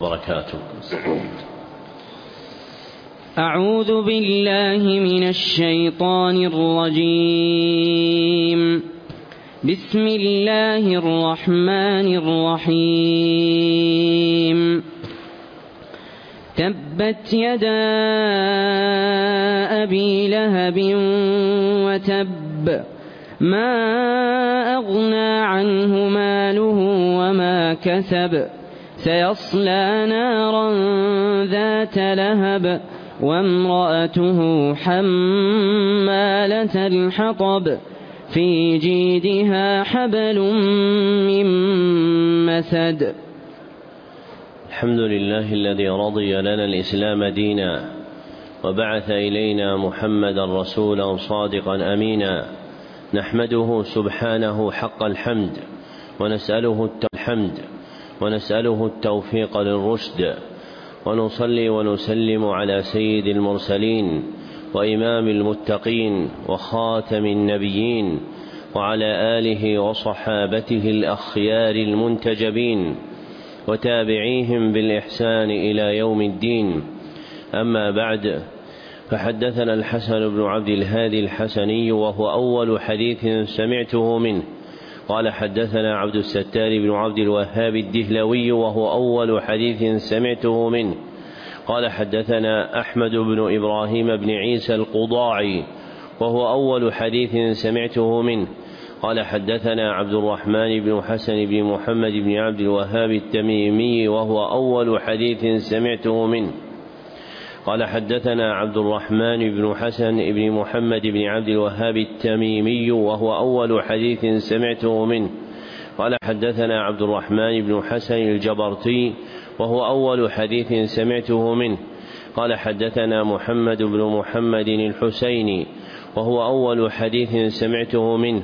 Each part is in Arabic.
وبركاته. أعوذ بالله من الشيطان الرجيم. بسم الله الرحمن الرحيم. تبت يدا أبي لهب وتب ما أغنى عنه ماله وما كسب سيصلى نارا ذات لهب وامرأته حمالة الحطب في جيدها حبل من مسد. الحمد لله الذي رضي لنا الإسلام دينا وبعث إلينا محمدا رسولا صادقا أمينا، نحمده سبحانه حق الحمد ونسأله التوفيق للرشد، ونصلي ونسلم على سيد المرسلين وإمام المتقين وخاتم النبيين وعلى آله وصحابته الأخيار المنتجبين وتابعيهم بالإحسان إلى يوم الدين. أما بعد، فحدثنا الحسن بن عبد الهادي الحسني وهو أول حديث سمعته منه، قال حدثنا عبد الستار بن عبد الوهاب الدهلوي وهو أول حديث سمعته منه، قال حدثنا أحمد بن إبراهيم بن عيسى القضاعي وهو أول حديث سمعته منه، قال حدثنا عبد الرحمن بن حسن بن محمد بن عبد الوهاب التميمي وهو أول حديث سمعته منه، قال حدثنا عبد الرحمن بن حسن بن محمد بن عبد الوهاب التميمي وهو أول حديث سمعته منه، قال حدثنا عبد الرحمن بن حسن الجبرتي وهو أول حديث سمعته منه، قال حدثنا محمد بن محمد الحسيني وهو أول حديث سمعته منه،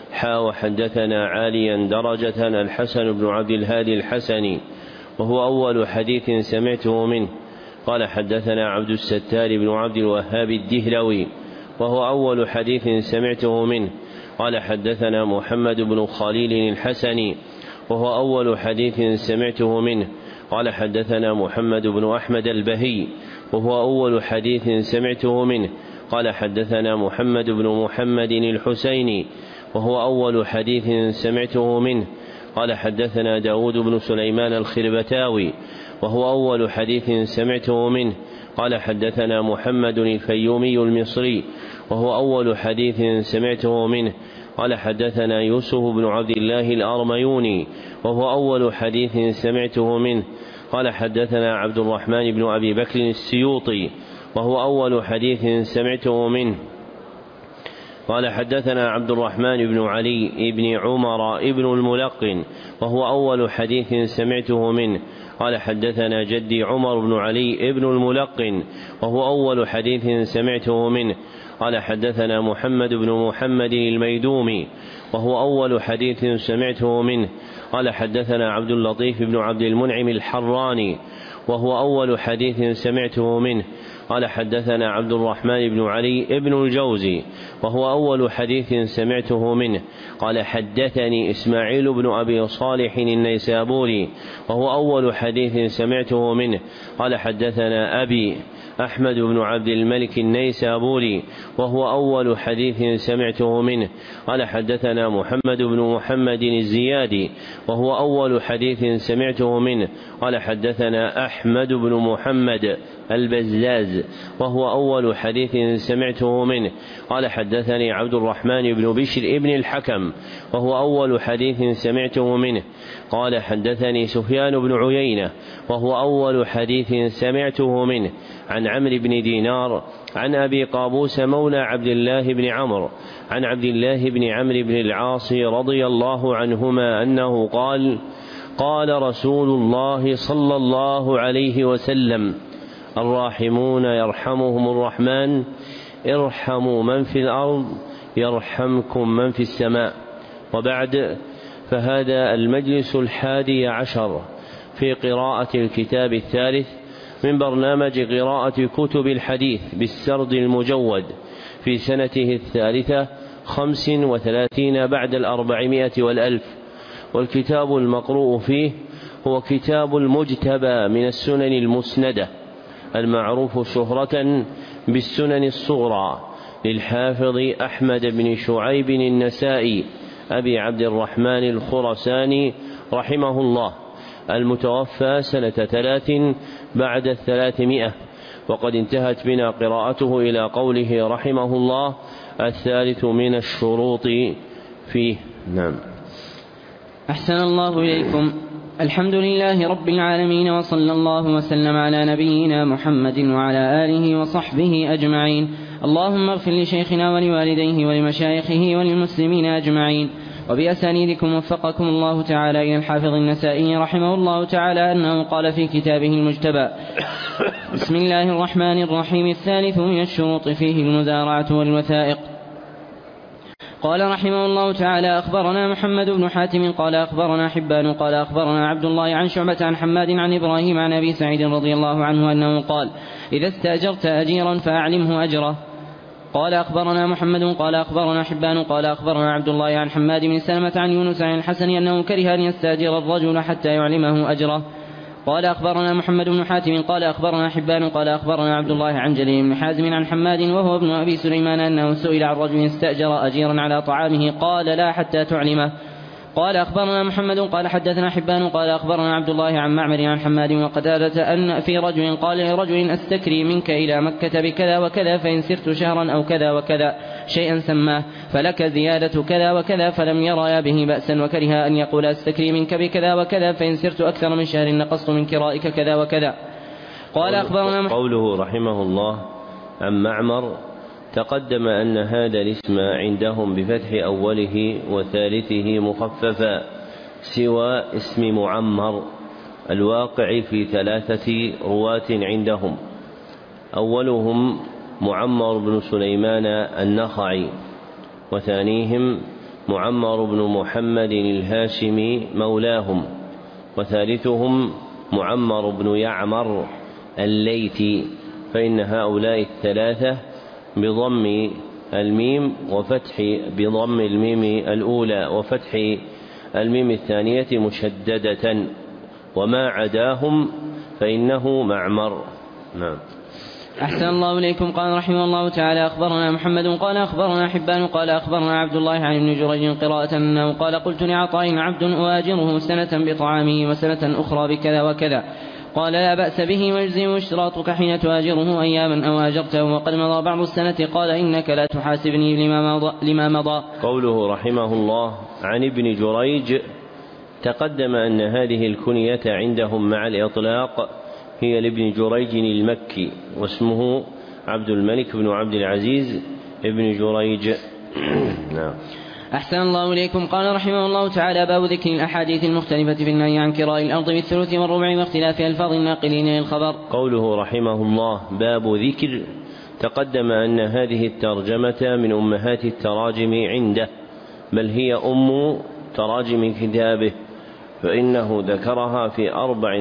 وحدثنا عاليا درجة الحسن بن عبد الهادي الحسني وهو أول حديث سمعته منه، قال حدثنا عبد الستار بن عبد الوهاب الدهلوي وهو أول حديث سمعته منه، قال حدثنا محمد بن خليل الحسني وهو أول حديث سمعته منه، قال حدثنا محمد بن أحمد البهي وهو أول حديث سمعته منه، قال حدثنا محمد بن محمد الحسيني وهو أول حديث سمعته منه، قال حدثنا داود بن سليمان الخربتاوي وهو أول حديث سمعته منه، قال حدثنا محمد الفيومي المصري وهو أول حديث سمعته منه، قال حدثنا يوسف بن عبد الله الأرميوني وهو أول حديث سمعته منه، قال حدثنا عبد الرحمن بن أبي بكر السيوطي وهو أول حديث سمعته منه، قال حدثنا عبد الرحمن بن علي بن عمر بن الملقن وهو أول حديث سمعته منه، قال حدثنا جدي عمر بن علي بن الملقن وهو أول حديث سمعته منه، قال حدثنا محمد بن محمد الميدومي وهو أول حديث سمعته منه، قال حدثنا عبد اللطيف بن عبد المنعم الحراني وهو أول حديث سمعته منه، قال حدثنا عبد الرحمن بن علي بن الجوزي وهو أول حديث سمعته منه، قال حدثني إسماعيل بن أبي صالح النيسابوري وهو أول حديث سمعته منه، قال حدثنا أبي أحمد بن عبد الملك النيسابوري وهو أول حديث سمعته منه، قال حدثنا محمد بن محمد الزيادي وهو أول حديث سمعته منه، قال حدثنا أحمد بن محمد البزاز وهو أول حديث سمعته منه، قال حدثني عبد الرحمن بن بشر ابن الحكم وهو أول حديث سمعته منه، قال حدثني سفيان بن عيينة وهو أول حديث سمعته منه، عن عمرو بن دينار عن أبي قابوس مولى عبد الله بن عمرو عن عبد الله بن عمرو بن العاص رضي الله عنهما أنه قال: قال رسول الله صلى الله عليه وسلم: الراحمون يرحمهم الرحمن، ارحموا من في الأرض يرحمكم من في السماء. وبعد، فهذا المجلس 11 في قراءة الكتاب الثالث من برنامج قراءة كتب الحديث بالسرد المجود في سنته 35 بعد 400 والألف، والكتاب المقروء فيه هو كتاب المجتبى من السنن المسندة المعروف شهرة بالسنن الصغرى للحافظ أحمد بن شعيب النسائي أبي عبد الرحمن الخرساني رحمه الله، المتوفى سنة 3 بعد 300، وقد انتهت بنا قراءته إلى قوله رحمه الله: الثالث من الشروط فيه. نعم. أحسن الله إليكم. الحمد لله رب العالمين، وصلى الله وسلم على نبينا محمد وعلى آله وصحبه أجمعين. اللهم اغفر لشيخنا ولوالديه ولمشايخه وللمسلمين أجمعين. وبأسانيدكم وفقكم الله تعالى إلى الحافظ النسائي رحمه الله تعالى أنه قال في كتابه المجتبى: بسم الله الرحمن الرحيم: الثالث من الشروط فيه المزارعة والوثائق. قال رحمه الله تعالى: أخبرنا محمد بن حاتم قال أخبرنا حبان قال أخبرنا عبد الله عن شعبة عن حماد عن إبراهيم عن أبي سعيد رضي الله عنه أنه قال: إذا استأجرت أجيرا فأعلمه أجره. قال أخبرنا محمد قال أخبرنا حبان قال أخبرنا عبد الله عن حماد بن سلمة عن يونس عن الحسن أنه كره أن يستأجر الرجل حتى يعلمه أجره. قال أخبرنا محمد بن حاتم قال أخبرنا حبان قال أخبرنا عبد الله عن جليل بن حازم عن حماد وهو ابن أبي سليمان أنه سئل عن رجل استأجر أجيرا على طعامه قال: لا حتى تعلمه. قال أخبرنا محمد قال حدثنا حبان قال أخبرنا عبد الله عن معمر عن حماد وقتادة أن في رجل قال لرجل: أستكري منك إلى مكة بكذا وكذا، فإن سرت شهرا أو كذا وكذا شيئا سماه، فلك زيادة كذا وكذا، فلم يرى به بأسا، وكره أن يقول: أستكري منك بكذا وكذا، فإن سرت أكثر من شهر نقصت من كرائك كذا وكذا. قال أخبرنا قوله رحمه الله عن معمر: تقدم أن هذا الاسم عندهم بفتح أوله وثالثه مخففا سوى اسم معمر الواقع في 3 رواة عندهم: أولهم معمر بن سليمان النخعي، وثانيهم معمر بن محمد الهاشمي مولاهم، وثالثهم معمر بن يعمر الليثي. فإن هؤلاء 3 بضم الميم بضم الميم الأولى وفتح الميم الثانية مشددة، وما عداهم فإنه معمر. نعم. أحسن الله إليكم. قال رحمه الله تعالى: أخبرنا محمد قال أخبرنا حبان قال أخبرنا عبد الله عن ابن جريج قراءة أنه قال: قلت لعطاء: عبد أواجره سنة بطعامه وسنة أخرى بكذا وكذا. قال: لا بأس به، ويجزئ اشتراطك حين تؤاجره أياما أو آجرته وقد مضى بعض السنة. قال: إنك لا تحاسبني لما مضى. قوله رحمه الله عن ابن جريج: تقدم أن هذه الكنية عندهم مع الإطلاق هي لابن جريج المكي، واسمه عبد الملك بن عبد العزيز ابن جريج. نعم. أحسن الله إليكم. قال رحمه الله تعالى: باب ذكر الأحاديث المختلفة في النهي عن كراء الأرض بالثلث والربع واختلاف ألفاظ الناقلين للخبر. قوله رحمه الله باب ذكر: تقدم أن هذه الترجمة من أمهات التراجم عنده، بل هي أم تراجم كتابه، فإنه ذكرها في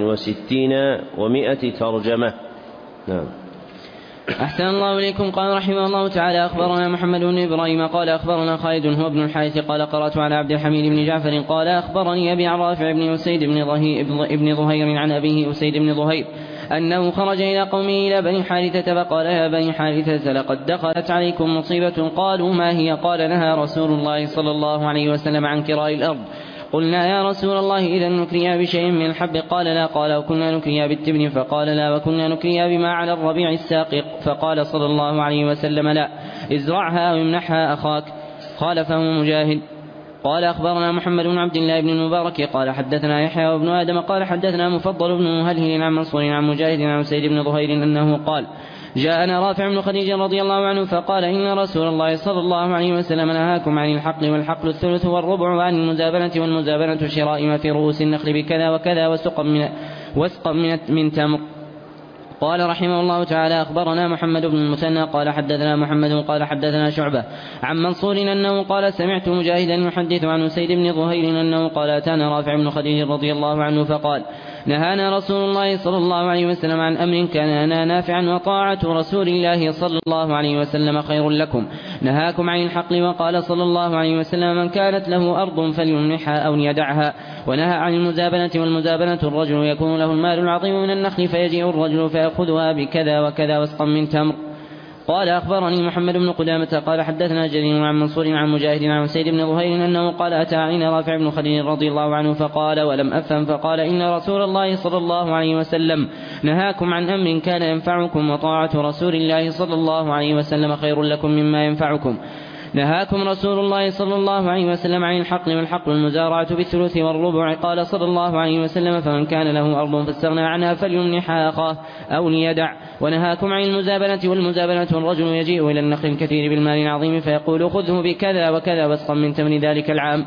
64 و100 ترجمة. نعم. أحسن الله إليكم. قال رحمه الله تعالى: أخبرنا محمد بن إبراهيم قال أخبرنا خالد هو ابن الحارث قال قرأت على عبد الحميد بن جعفر قال أخبرني أبي عن رافع بن أسيد بن ظهير عن أبيه أسيد بن ظهير أنه خرج إلى قومه إلى بني حارثة فقال: يا بني حارثة، لقد دخلت عليكم مصيبة. قالوا: ما هي؟ قال: نهى رسول الله صلى الله عليه وسلم عن كراء الأرض. قلنا: يا رسول الله، إذا نكريا بشيء من الحب؟ قال: لا. قال: وكنا نكريا بالتبن؟ فقال: لا. وكنا نكريا بما على الربيع الساقط؟ فقال صلى الله عليه وسلم: لا، ازرعها وامنحها أخاك. خالفه مجاهد. قال أخبرنا محمد بن عبد الله بن المبارك قال حدثنا يحيى وابن آدم قال حدثنا مفضل بن مهلهل عن منصور عن مجاهد عن سيد بن ظهير أنه قال: جاءنا رافع بن خديج رضي الله عنه فقال: إن رسول الله صلى الله عليه وسلم نهاكم عن الحقل، والحقل الثلث والربع، وعن المزابنة، والمزابنة شراء ما في رؤوس النخل بكذا وكذا، وسقا من تمر. قال رحمه الله تعالى: أخبرنا محمد بن المثنى قال حدثنا محمد قال حدثنا شعبة عن منصور أنه قال: سمعت مجاهدا يحدث عن سيد بن ظهير أنه قال: أتانا رافع بن خديج رضي الله عنه فقال: نهانا رسول الله صلى الله عليه وسلم عن أمر كان لنا نافعا وطاعة رسول الله صلى الله عليه وسلم خير لكم. نهاكم عن الحقل وقال صلى الله عليه وسلم من كانت له أرض فليمنحها أو ليدعها. ونهى عن المزابنة والمزابنة الرجل يكون له المال العظيم من النخل فيجيء الرجل فيأخذها بكذا وكذا وسقا من تمر. قال أخبرني محمد بن قدامة قال حدثنا جرير عن منصور عن مجاهد عن سيد بن ظهير أنه قال أتى علينا رافع بن خديج رضي الله عنه فقال ولم أفهم فقال إن رسول الله صلى الله عليه وسلم نهاكم عن أمر كان ينفعكم وطاعة رسول الله صلى الله عليه وسلم خير لكم مما ينفعكم. نهاكم رسول الله صلى الله عليه وسلم عن الحقل والحقل المزارعة بالثلث والربع. قال صلى الله عليه وسلم فمن كان له أرض فاستغنى عنها فليمنحها أخاه أو ليدع. ونهاكم عن المزابنة والمزابنة الرجل يجيء إلى النخل الكثير بالمال العظيم فيقول خذه بكذا وكذا وسقا من تمر ذلك العام.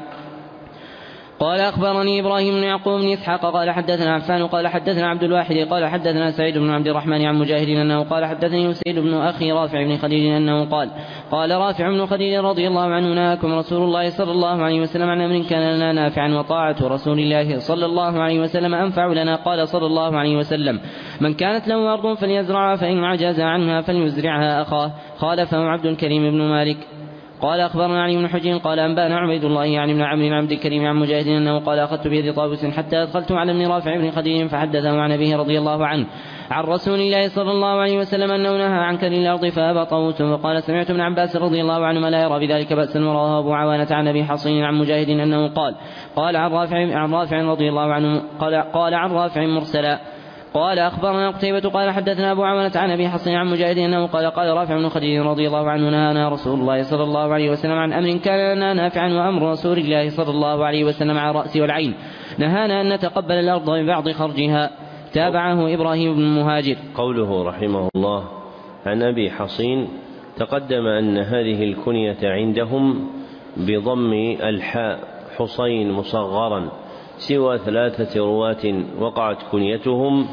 قال أخبرني إبراهيم بن يعقوب بن إسحاق قال حدثنا عفان قال حدثنا عبد الواحد قال حدثنا سعيد بن عبد الرحمن عن مجاهد أنه قال حدثني سعيد بن أخي رافع بن خديج أنه قال رافع بن خديج رضي الله عنه نهاكم رسول الله صلى الله عليه وسلم عن أمر كان لنا نافعا وطاعة رسول الله صلى الله عليه وسلم أنفع لنا. قال صلى الله عليه وسلم من كانت له أرض فليزرعها فإن عجز عنها فليزرعها أخاه. خالفه عبد الكريم بن مالك. قال أخبرنا علي بن حجر قال أنبأنا عبيد الله يعني بن عمرو بن عبد الكريم عن مجاهد أنه قال أخذت بيد طاووس حتى أدخلت على ابن رافع بن خديج فحدثه عن أبيه رضي الله عنه عن رسول الله صلى الله عليه وسلم أنه نهى عن كر الأرض فأبى طاووس. وقال سمعت ابن عباس رضي الله عنهما لا يرى بذلك بأسا. ورواه أبو عوانة عن أبي حصين عن مجاهد أنه قال عن رافع رضي الله عنه قال عن رافع مرسلا. قال أخبرنا قتيبة قال حدثنا أبو عوانة عن أبي حصين عن مجاهد أنه قال رافع بن خديج رضي الله عنه نهانا رسول الله صلى الله عليه وسلم عن أمر كان لنا نافعا وأمر رسول الله صلى الله عليه وسلم على الرأس والعين. نهانا أن نتقبل الأرض ببعض خرجها. تابعه إبراهيم بن مهاجر. قوله رحمه الله عن أبي حصين تقدم أن هذه الكنية عندهم بضم الحاء حصين مصغرا سوى 3 رواة وقعت كنيتهم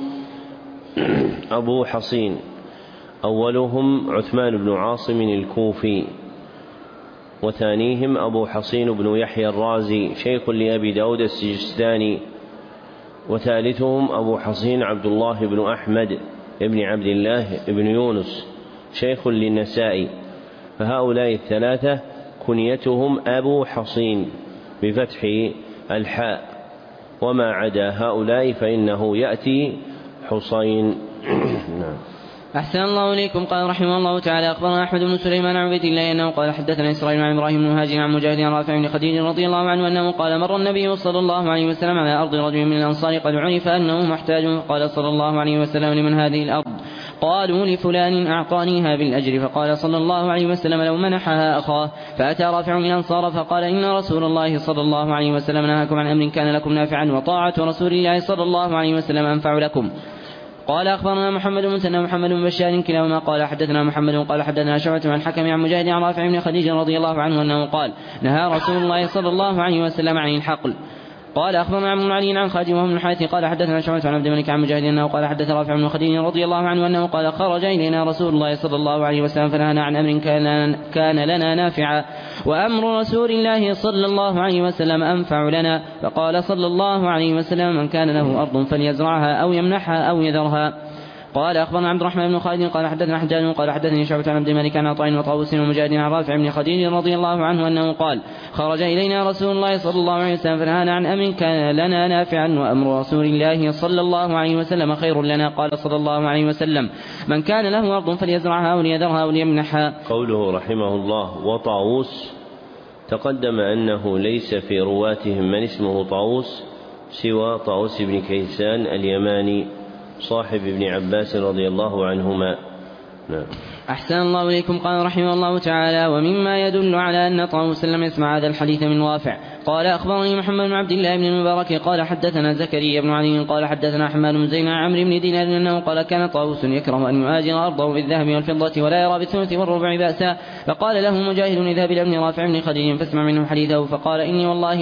أبو حصين. أولهم عثمان بن عاصم الكوفي وثانيهم أبو حصين بن يحيى الرازي شيخ لأبي داود السجستاني وثالثهم أبو حصين عبد الله بن أحمد بن عبد الله بن يونس شيخ للنسائي. فهؤلاء 3 كنيتهم أبو حصين بفتح الحاء وما عدا هؤلاء فإنه يأتي حصين. أحسن الله إليكم. قال رحمه الله تعالى أخبرنا أحمد بن سليمان عن عبيد الله أنه قال حدثنا إسرائيل عن إبراهيم بن مهاجر عن مجاهد عن رافع بن خديج رضي الله عنه أنه قال مر النبي صلى الله عليه وسلم على أرض رجل من الأنصار قد عرف أنه محتاج. قال صلى الله عليه وسلم لمن هذه الأرض؟ قالوا لفلان أعطانيها بالأجر. فقال صلى الله عليه وسلم لو منحها أخاه. فأتى رافع من الأنصار فقال إن رسول الله صلى الله عليه وسلم نهاكم عن أمر كان لكم نافعا وطاعة رسول الله صلى الله عليه وسلم أنفع لكم. قال أخبرنا محمد بن مسنى محمد بن بشار كلاهما قال حدثنا محمد قال حدثنا شعبة عن الحكم عن مجاهد عن رافع بن خديج رضي الله عنه أنه قال نهى رسول الله صلى الله عليه وسلم عن الحقل. قال أخبرنا عن علي عن خادم بن الحارث قال حدثنا شعبة عن عبد الملك عن مجاهد أنه قال حدث رافع بن خديج رضي الله عنه أنه قال خرج إلينا رسول الله صلى الله عليه وسلم فنهانا عن أمر كان لنا نافعا وأمر رسول الله صلى الله عليه وسلم أنفع لنا. فقال صلى الله عليه وسلم من كان له أرض فليزرعها أو يمنحها أو يذرها. قال أخبرنا عبد الرحمن بن خالد قال حدثنا حجاج قال حدثني شعبة عن عبد الملك عن عطاء وطاووس ومجاهد عن رافع بن خديج رضي الله عنه أنه قال خرج إلينا رسول الله صلى الله عليه وسلم فنهانا عن أمر كان لنا نافعا وأمر رسول الله صلى الله عليه وسلم خير لنا. قال صلى الله عليه وسلم من كان له أرض فليزرعها أو ليذرها أو ليمنحها. قوله رحمه الله وطاووس تقدم أنه ليس في رواتهم من اسمه طاووس سوى طاووس بن كيسان اليماني صاحب ابن عباس رضي الله عنهما. نعم. أحسن الله إليكم. قال رحمه الله تعالى ومما يدل على أن طاووس لم يسمع هذا الحديث من رافع قال أخبرني محمد بن عبد الله بن المبارك قال حدثنا زكريا بن علي قال حدثنا حماد بن زين عن عمرو بن دينار أنه قال كان طاووس يكره أن يؤاجر أرضه بالذهب والفضة ولا يرى بالثلث والربع بأسا. فقال له مجاهد اذهب إلى ابن رافع بن خديج فاسمع منه حديثه. فقال إني والله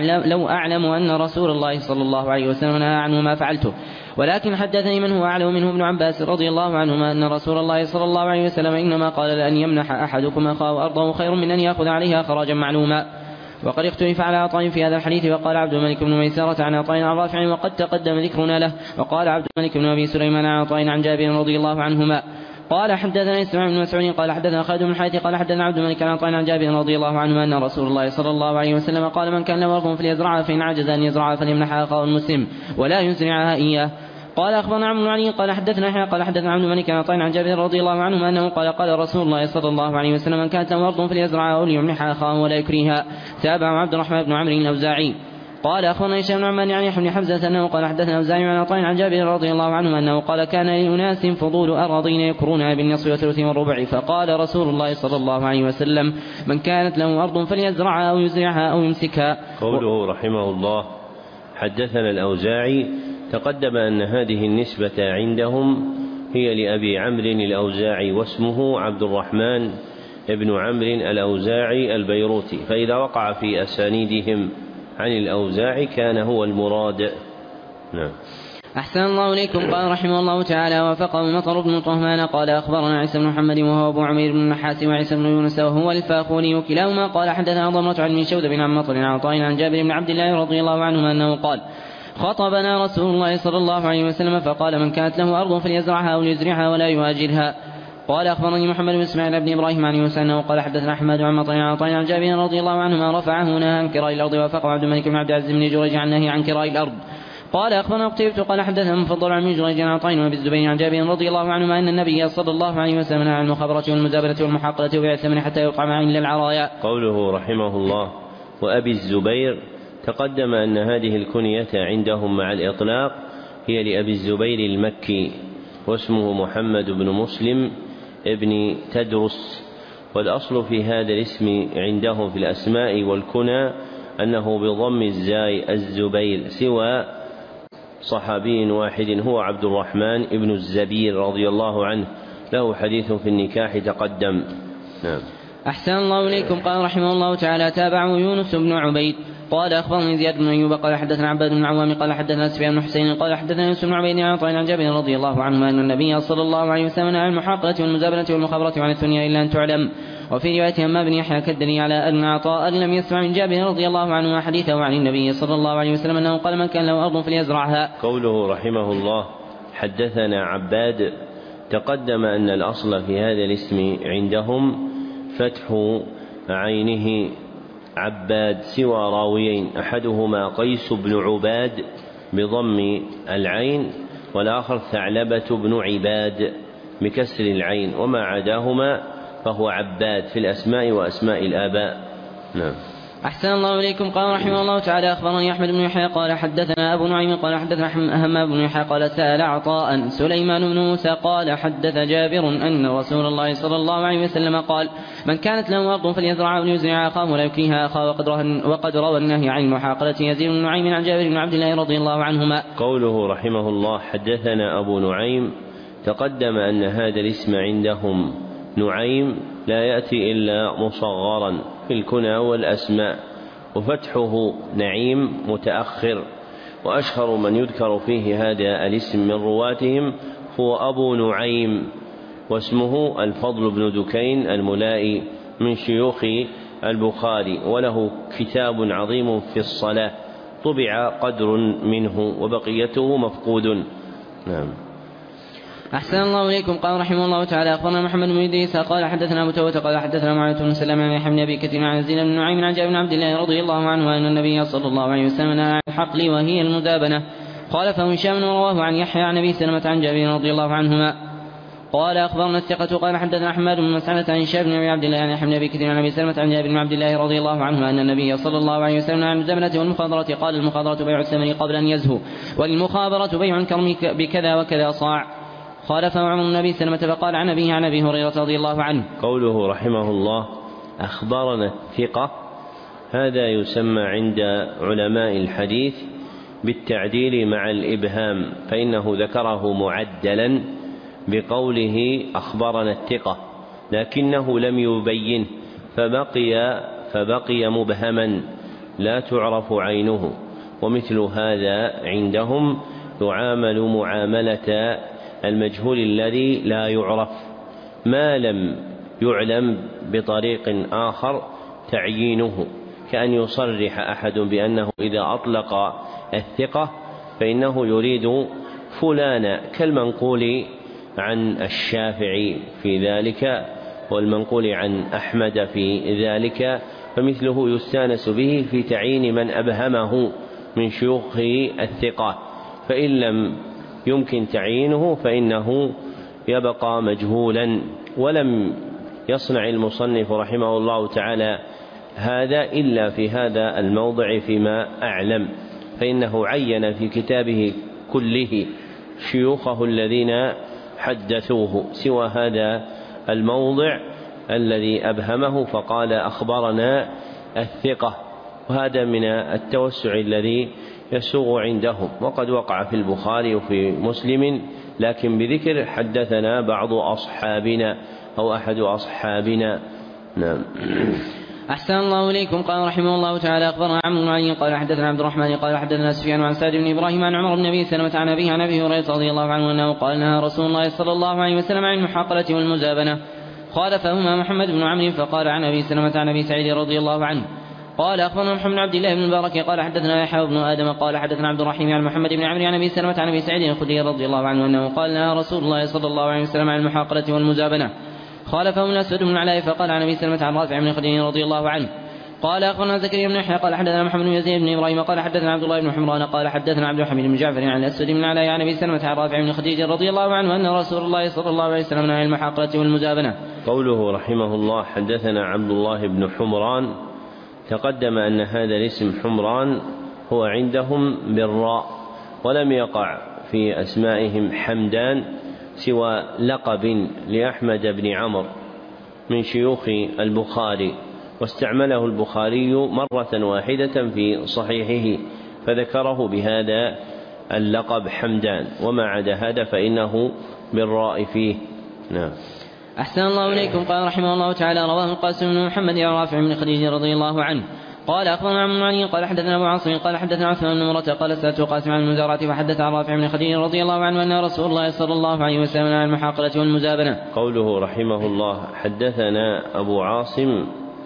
لو أعلم أن رسول الله صلى الله عليه وسلم نهى عنه ما فعلته ولكن حدثني من هو أعلم منه ابن عباس رضي الله عنهما أن رسول الله صلى الله عليه وسلم إنما قال لأن يمنح أحدكم أخاه أرضه خير من أن يأخذ عليها خراجا معلوما. وقد اختلف على عطاء في هذا الحديث. وقال عبد الملك بن ميسرة عن عطاء عن رافع وقد تقدم ذكرنا له. وقال عبد الملك بن أبي سليمان عن عطاء عن جابر رضي الله عنهما قال حدثنا إسماعيل بن مسعود قال حدثنا خالد بن الحارث قال حدثنا عبد الملك عن عطاء عن جابر رضي الله عنهما أن رسول الله صلى الله عليه وسلم قال من كان له أرض فليزرعها فإن عجز أن يزرعها فليمنحها أخاه المسلم ولا يزرعها إياه. قال أخبرنا عمرو بن علي قال حدثنا يحيى قال حدثنا عبد الملك عن عطاء عن جابر رضي الله عنهما أنه قال قال رسول الله صلى الله عليه وسلم من كانت له أرض فليزرعها وليمنحها أخاه ولا يكرهها. تابع عبد الرحمن بن عمرو الأوزاعي قال أخبرنا هشام بن عمان يعني بن حمزة أنه قال حدثنا أوزاعي عن عطاء عن جابر رضي الله عنه أنه قال كان لأناس فضول أراضين يكرونها بالنصف والثلث والربع فقال رسول الله صلى الله عليه وسلم من كانت له أرض فليزرعها أو يزرعها أو يمسكها. قوله رحمه الله حدثنا الأوزاعي تقدم أن هذه النسبة عندهم هي لأبي عمرو الأوزاعي واسمه عبد الرحمن ابن عمرو الأوزاعي البيروتي فإذا وقع في أسانيدهم عن الأوزاعي كان هو المراد. نعم. أحسن الله إليكم. قال رحمه الله تعالى وفقه مطر بن طهمان قال أخبرنا عيسى بن محمد وهو أبو عمير بن النحاس وعيسى بن يونس وهو الفاخوني وكلاهما قال حدثنا ضمرة عن من شوذ بن مطر عن عطاء عن جابر بن عبد الله رضي الله عنهما أنه قال خطبنا رسول الله صلى الله عليه وسلم فقال من كانت له أرض فليزرعها أو ليزرعها ولا يهاجرها. قال أخبرني محمد بن إسماعيل بن إبراهيم عن يونس أنه قال حدثنا أحمد عن مطر عن عطاء عن جابر رضي الله عنهما رفعه نهى عن كراء الأرض وفقه عبد الملك بن عبد العزيز بن جريج عن نهي عن كراء الأرض. قال أخبرنا قتيبة قال حدثنا مفضل عن جريج عن عطاء وأبي الزبير عن جابر رضي الله عنهما أن النبي صلى الله عليه وسلم نهى عن المخابرة والمزابلة والمحاقلة وبيع الثمن حتى يقع معه إلا العرايا. قوله رحمه الله وأبي الزبير تقدم أن هذه الكنية عندهم مع الإطلاق هي لأبي الزبير المكي واسمه محمد بن مسلم ابن تدرس والأصل في هذا الاسم عندهم في الأسماء والكنى أنه بضم الزاي الزبير سوى صحابي واحد هو عبد الرحمن ابن الزبير رضي الله عنه له حديث في النكاح تقدم. نعم. أحسن الله إليكم. قال رحمه الله تعالى تابعه يونس بن عبيد قال أخبرني زياد بن أيوب قال حدثنا عباد بن عوام قال حدثنا سفيان بن حسين قال حدثنا يونس بن عبيد عن عطاء عن جابر رضي الله عنه أن النبي صلى الله عليه وسلم نهى عن المحاقلة والمزابلة والمخابرة وعن الدنيا إلا أن تعلم. وفي رواية همام بن يحيى كدني على أن عطاء لم يسمع من جابر رضي الله عنه حديثه عن النبي صلى الله عليه وسلم أنه قال من كان له أرض فليزرعها. قوله رحمه الله حدثنا عباد تقدم أن الأصل في هذا الاسم عندهم فتح عينه عباد سوى راويين أحدهما قيس بن عباد بضم العين والآخر ثعلبة بن عباد بكسر العين وما عداهما فهو عباد في الأسماء وأسماء الآباء. نعم. أحسن الله إليكم. قال رحمه الله تعالى أخبرني أحمد بن يحيى قال حدثنا أبو نعيم قال حدثنا همام بن يحيى قال سأل عطاء سليمان بن موسى قال حدث جابر أن رسول الله صلى الله عليه وسلم قال من كانت له أرض فليزرعها وليزرعها أخاه ولا يكرهها أخاه وقد روى النهي عن المحاقلة يزيد بن نعيم عن جابر بن عبد الله رضي الله عنهما. قوله رحمه الله حدثنا أبو نعيم تقدم أن هذا الاسم عندهم نعيم لا يأتي إلا مصغرا في الكنى والأسماء وفتحه نعيم متأخر وأشهر من يذكر فيه هذا الاسم من رواتهم هو أبو نعيم واسمه الفضل بن دكين الملائي من شيوخ البخاري وله كتاب عظيم في الصلاة طبع قدر منه وبقيته مفقود. نعم. أحسن الله إليكم. قال رحمه الله تعالى أخبرنا محمد بن إدريس قال حدثنا أبو توبة قال حدثنا معاذ بن سلام عن يحيى بن أبي كثير عن زيد بن نعيم عن جابر بن عبد الله رضي الله عنه أن النبي صلى الله عليه وسلم نهى عن الحقل وهي المدابنة. قال فهو هشام رواه عن يحيى عن أبي سلمة عن جابر رضي الله عنهما قال أخبرنا الثقة قال حدثنا أحمد بن مسعدة عن هشام بن أبي عبد الله عن يحيى بن أبي كثير عن أبي سلمة عن جابر بن عبد الله رضي الله عنه أن النبي صلى الله عليه وسلم عن المزابنة والمخاضرة قال المخاضرة بيع الثمن قبل أن يزهو والمخابرة بيع الكرم بكذا وكذا صاع. خالفه عمر النبي سلمة فقال عن أبيه عن أبي هريرة رضي الله عنه. قوله رحمه الله أخبرنا الثقة هذا يسمى عند علماء الحديث بالتعديل مع الإبهام فإنه ذكره معدلا بقوله أخبرنا الثقة لكنه لم يبين فبقي مبهما لا تعرف عينه ومثل هذا عندهم يعامل معاملة المجهول الذي لا يعرف ما لم يعلم بطريق آخر تعيينه كأن يصرح أحد بأنه إذا أطلق الثقة فإنه يريد فلانا، كالمنقول عن الشافعي في ذلك والمنقول عن أحمد في ذلك، فمثله يستانس به في تعيين من أبهمه من شيوخ الثقة، فإن لم يمكن تعيينه فإنه يبقى مجهولا. ولم يصنع المصنف رحمه الله تعالى هذا إلا في هذا الموضع فيما أعلم، فإنه عين في كتابه كله شيوخه الذين حدثوه، سوى هذا الموضع الذي أبهمه فقال أخبرنا الثقة، وهذا من التوسع الذي يسوغ عندهم، وقد وقع في البخاري وفي مسلم لكن بذكر حدثنا بعض أصحابنا أو أحد أصحابنا. نعم. أحسن الله إليكم. قال رحمه الله تعالى أخبرنا عمرو بن علي قال حدثنا عبد الرحمن قال حدثنا سفيان عن سعد بن إبراهيم عن عمر بن أبي سلمة عن أبيه عن أبي هريرة رضي الله عنه أنه قال نهى رسول الله صلى الله عليه وسلم عن المحاقلة والمزابنة، خالفهما محمد بن عمرو فقال عن أبي سلمة عن أبي سعيد رضي الله عنه قال أخبرنا محمد بن عبد الله بن المبارك قال حدثنا يحيى بن آدم قال حدثنا عبد الرحيم عن محمد بن عمرو عن أبي سلمة عن أبي سعيد الخدري رضي الله عنه أنه قال نهى رسول الله صلى الله عليه وسلم عن المحاقلة والمزابنة، خالفهم الأسود بن العلاء فقال عن أبي سلمة عن رافع بن خديج رضي الله عنه قال أخبرنا زكريا بن يحيى قال حدثنا محمد بن يزيد بن إبراهيم قال حدثنا عبد الله بن حمران قال حدثنا عبد الحميد بن جعفر عن الأسود بن العلاء عن أبي سلمة عن رافع بن خديج رضي الله عنه أن رسول الله صلى الله عليه وسلم نهى عن المحاقلة والمزابنة. قوله رحمه الله حدثنا عبد الله بن حمران، تقدم أن هذا الاسم حمران هو عندهم بالراء، ولم يقع في أسمائهم حمدان سوى لقب لأحمد بن عمرو من شيوخ البخاري، واستعمله البخاري مرة واحدة في صحيحه فذكره بهذا اللقب حمدان، وما عدا هذا فإنه بالراء فيه. نعم. أحسن الله إليكم. قال رحمه الله تعالى رواه القاسم بن محمد عن رافع بن خديج رضي الله عنه قال أخبرنا عمرو بن علي قال حدثنا أبو عاصم قال حدثنا عثمان بن مرة قال سألت قاسم عن المزارعة فحدث عن رافع بن خديج رضي الله عنه أن رسول الله صلى الله عليه وسلم عن المحاقلة والمزابنة. قوله رحمه الله حدثنا أبو عاصم،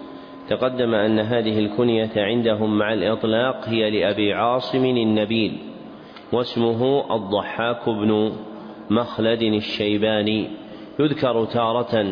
تقدم أن هذه الكنية عندهم مع الإطلاق هي لأبي عاصم النبيل، واسمه الضحاك بن مخلد الشيباني، يذكر تارة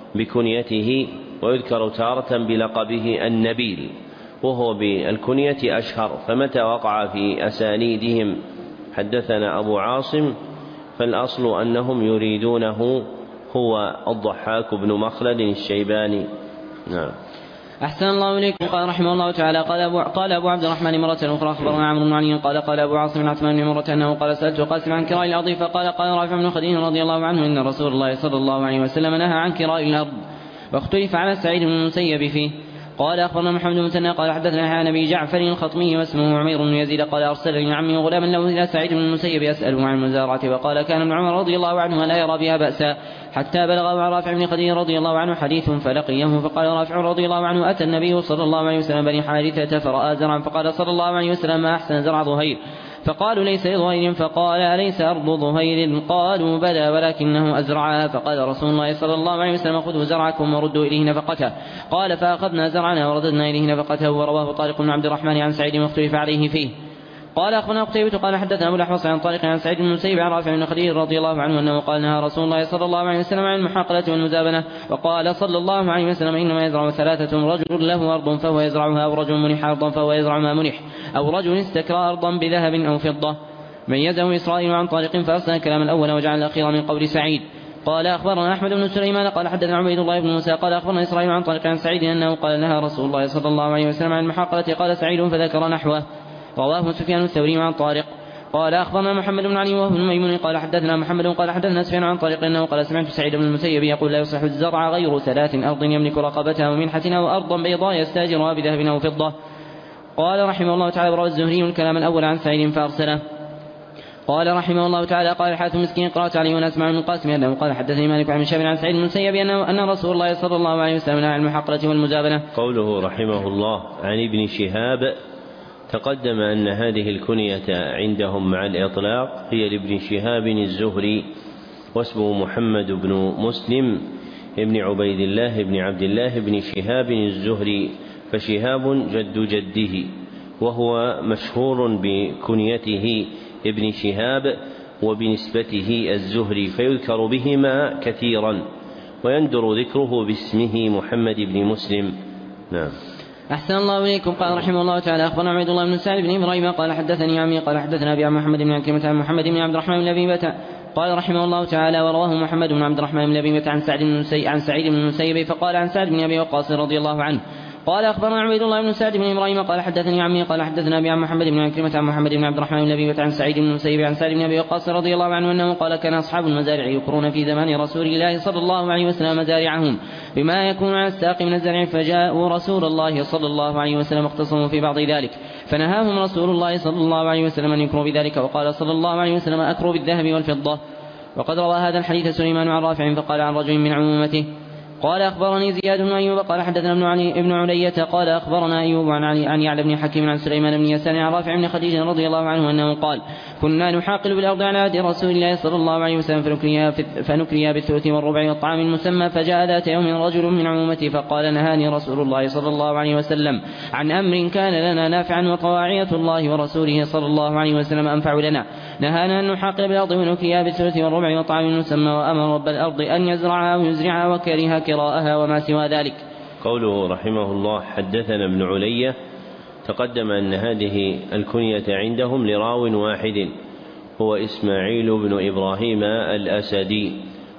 بكنيته ويذكر تارة بلقبه النبيل، وهو بالكنية أشهر، فمتى وقع في أسانيدهم حدثنا أبو عاصم فالأصل أنهم يريدونه هو الضحاك بن مخلد الشيباني. نعم. أحسن الله إليكم. قال رحمه الله تعالى قال أبو عبد الرحمن مرة أخرى أخبرنا عمرو بن علي قال أبو عاصم عثمان بن مرة أنه قال سألت قاسم عن كراء الأرض قال رافع بن خديج رضي الله عنه إن رسول الله صلى الله عليه وسلم نهى عن كراء الأرض، واختلف على سعيد بن المسيب فيه. قال أخبرنا محمد بن مثنى قال حدثنا عن أبي جعفر الخطمي واسمه عمير بن يزيد قال أرسلني عمي وغلاما له إلى سعيد بن المسيب يسأله عن المزارعة، وقال كان ابن عمر رضي الله عنه لا يرى بها بأسا، حتى بلغ عن رافع بن خديج رضي الله عنه حديث فلقيه، فقال رافع رضي الله عنه أتى النبي صلى الله عليه وسلم بني حارثة فرأى زرعا، فقال صلى الله عليه وسلم ما أحسن زرع ظهير، فقالوا ليس لظهير، فقال أليس أرض ظهير؟ قالوا بلى ولكنه أزرعها، فقال رسول الله صلى الله عليه وسلم خذوا زرعكم وردوا إليه نفقته، قال فأخذنا زرعنا ورددنا إليه نفقته. ورواه طارق بن عبد الرحمن عن سعيد مختلف عليه فيه. قال أخبرنا قتيبة قال حدثنا أبو الأحوص عن طارق عن سعيد بن المسيب عن رافع بن خديج رضي الله عنه أنه قال نهى رسول الله صلى الله عليه وسلم عن المحاقلة والمزابنة، وقال صلى الله عليه وسلم إنما يزرع ثلاثة: رجل له أرض فهو يزرعها، أو رجل منح أرضا فهو يزرع ما منح، أو رجل استكرى أرضا بذهب أو فضة. ميزه إسرائيل عن طارق فأرسل الكلام الأول وجعل الأخير من قول سعيد. قال أخبرنا أحمد بن سليمان قال حدثنا عبيد الله بن موسى قال أخبرنا إسرائيل عن طارق عن سعيد أنه قال نهى رسول الله صلى الله عليه وسلم عن المحاقلة. قال سعيد فذكر نحوه. رواه سفيان الثوري عن طارق. قال أخبرنا محمد بن علي وهو بن ميمون قال حدثنا محمد قال حدثنا سفيان عن طارق أنه قال سمعت سعيد بن المسيب يقول لا يصح الزرع غير 3 أرض يملك رقبتها ومنحة أو أرضا بيضاء يستاجرها بذهب أو فضة. قال رحمه الله تعالى وروى الزهري الكلام الأول عن سعيد فأرسله. قال رحمه الله تعالى قال الحارث مسكين قرأت عليه ونسمع من القاسم أنه قال حدثني مالك عن شاب عن سعيد بن المسيب أن رسول الله صلى الله عليه وسلم نهى عن المحاقلة والمزابنة. قوله رحمه الله عن ابن شهاب، تقدم أن هذه الكنية عندهم مع الإطلاق هي لابن شهاب الزهري، واسمه محمد بن مسلم ابن عبيد الله بن عبد الله بن شهاب الزهري، فشهاب جد جده، وهو مشهور بكنيته ابن شهاب وبنسبته الزهري، فيذكر بهما كثيرا، ويندر ذكره باسمه محمد بن مسلم. نعم. أحسن الله إليكم. قال رحمه الله تعالى: أخبرنا عبد الله بن سعد بن إبراهيم قال حدثني عمي قال حدثنا أبي محمد بن عكرمة عن محمد بن عبد الرحمن بن أبي بكر قال رحمه الله تعالى: ورواه محمد بن عبد الرحمن بن أبي بكر عن سعيد بن المسيب فقال عن سعد بن أبي وقاص رضي الله عنه قال: أخبرنا عبيد الله بن سعد بن إبراهيم قال حدثني عمي قال حدثنا أبي عن محمد بن عكرمة عن محمد بن عبد الرحمن بن أبي بكر عن سعيد بن المسيب عن سعد بن أبي وقاص رضي الله عنه أنه قال: كان أصحاب المزارع يكرون في زمان رسول الله صلى الله عليه وسلم مزارعهم بما يكون على الساق من الزرع، فجاءوا رسول الله صلى الله عليه وسلم اختصموا في بعض ذلك، فنهاهم رسول الله صلى الله عليه وسلم أن يكروا بذلك، وقال صلى الله عليه وسلم: أكروا بالذهب والفضة. وقد روى هذا الحديث سليمان عن رافع فقال عن رجل من عمومته: قال: أخبرني زياد بن أيوب قال حدثنا ابن علية قال: أخبرنا أيوب عن يعلى بن حكيم عن سليمان بن يسار عن رافع بن خديج رضي الله عنه أنه قال: كنا نحاقل بالأرض على عهد رسول الله صلى الله عليه وسلم فنكريا بالثلث والربع والطعام المسمى، فجاء ذات يوم رجل من عمومتي فقال: نهاني رسول الله صلى الله عليه وسلم عن أمر كان لنا نافعا، وطواعية الله ورسوله صلى الله عليه وسلم أنفع لنا، نهانا أن نحاقل بالأرض ونكريا بالثلث والربع والطعام المسمى، وأمر رب الأرض أن يزرعها ويزرعها وكره كراءها وما سوى ذلك. قوله رحمه الله: حدثنا ابن علية، تقدم أن هذه الكنية عندهم لراو واحد هو إسماعيل بن إبراهيم الأسدي،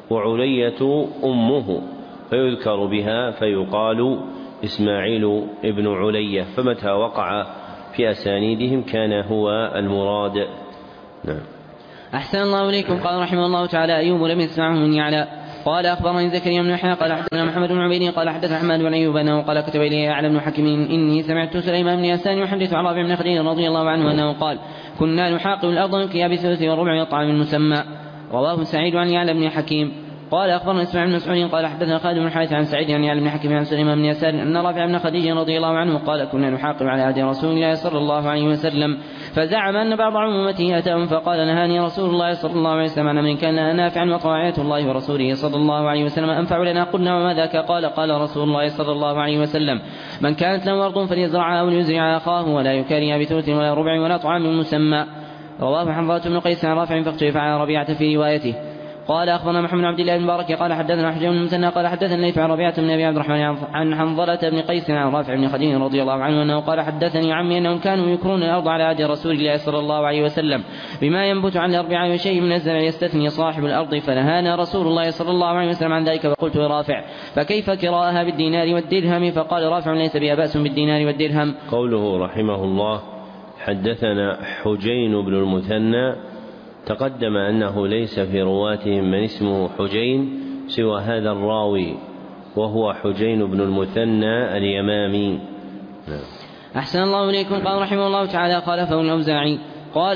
وعلية أمه فيذكر بها فيقال إسماعيل بن علية، فمتى وقع في أسانيدهم كان هو المراد. نعم. أحسن الله إليكم. قال رحمه الله تعالى: أيوب لم يسمعه من يعلى قال: أخبرني زكريا بن يحيى قال حدثنا محمد بن عبيد قال حدثنا أحمد بن أيوب أنه قال: كتب إلي يعلى بن حكيم إني سمعت سليمان بن يسار يحدث عن رافع بن خديج رضي الله عنه أنه قال: كنا نحاقل الأرض نكريا بالثلث والربع والطعام المسمى. رواه سعيد عن يعلى بن حكيم. قال: أخبرنا إسماعيل بن مسعود قال حدثنا خالد بن حارث عن سعيد عن يعلى بن حكيم عن سليمان بن يسار أن رافع بن خديج رضي الله عنه قال: كنا نحاقل على عهد رسول الله صلى الله عليه وسلم، فزعم أن بعض عمومته أتاهم فقال: نهاني رسول الله صلى الله عليه وسلم عن أمر كان لنا نافعا، وطاعية الله ورسوله صلى الله عليه وسلم أنفع لنا. قلنا: وما ذاك؟ قال: قال رسول الله صلى الله عليه وسلم: من كانت له أرض فليزرعها أو ليزرع أخاه، ولا يكاري بثلث ولا ربع ولا طعام مسمى. رواه حنظلة بن قيس عن رافع فاختلف على ربيعة في روايته. قال: أخبرنا محمد بن عبد الله بن مبارك قال حدثنا حجاج بن المثنى قال حدثنا الليث عن ربيعة بن أبي عبد الرحمن عن حنظلة بن قيس عن رافع بن خديج رضي الله عنه أنه قال: حدثني عمي أنهم كانوا يكرون الأرض على عهد رسول الله صلى الله عليه وسلم بما ينبت عن الأربعاء وشيء من الزرع يستثني صاحب الأرض، فنهانا رسول الله صلى الله عليه وسلم عن ذلك. فقلت لرافع: فكيف كراءها بالدينار والدرهم؟ فقال رافع: ليس بها بأس بالدينار والدرهم. قوله رحمه الله: حدثنا حجين بن المثنى، تقدم أنه ليس في رواتهم من اسمه حجين سوى هذا الراوي، وهو حجين بن المثنى اليمامي. أحسن الله إليكم. قال رحمه الله تعالى: خالفه الأوزاعي قال: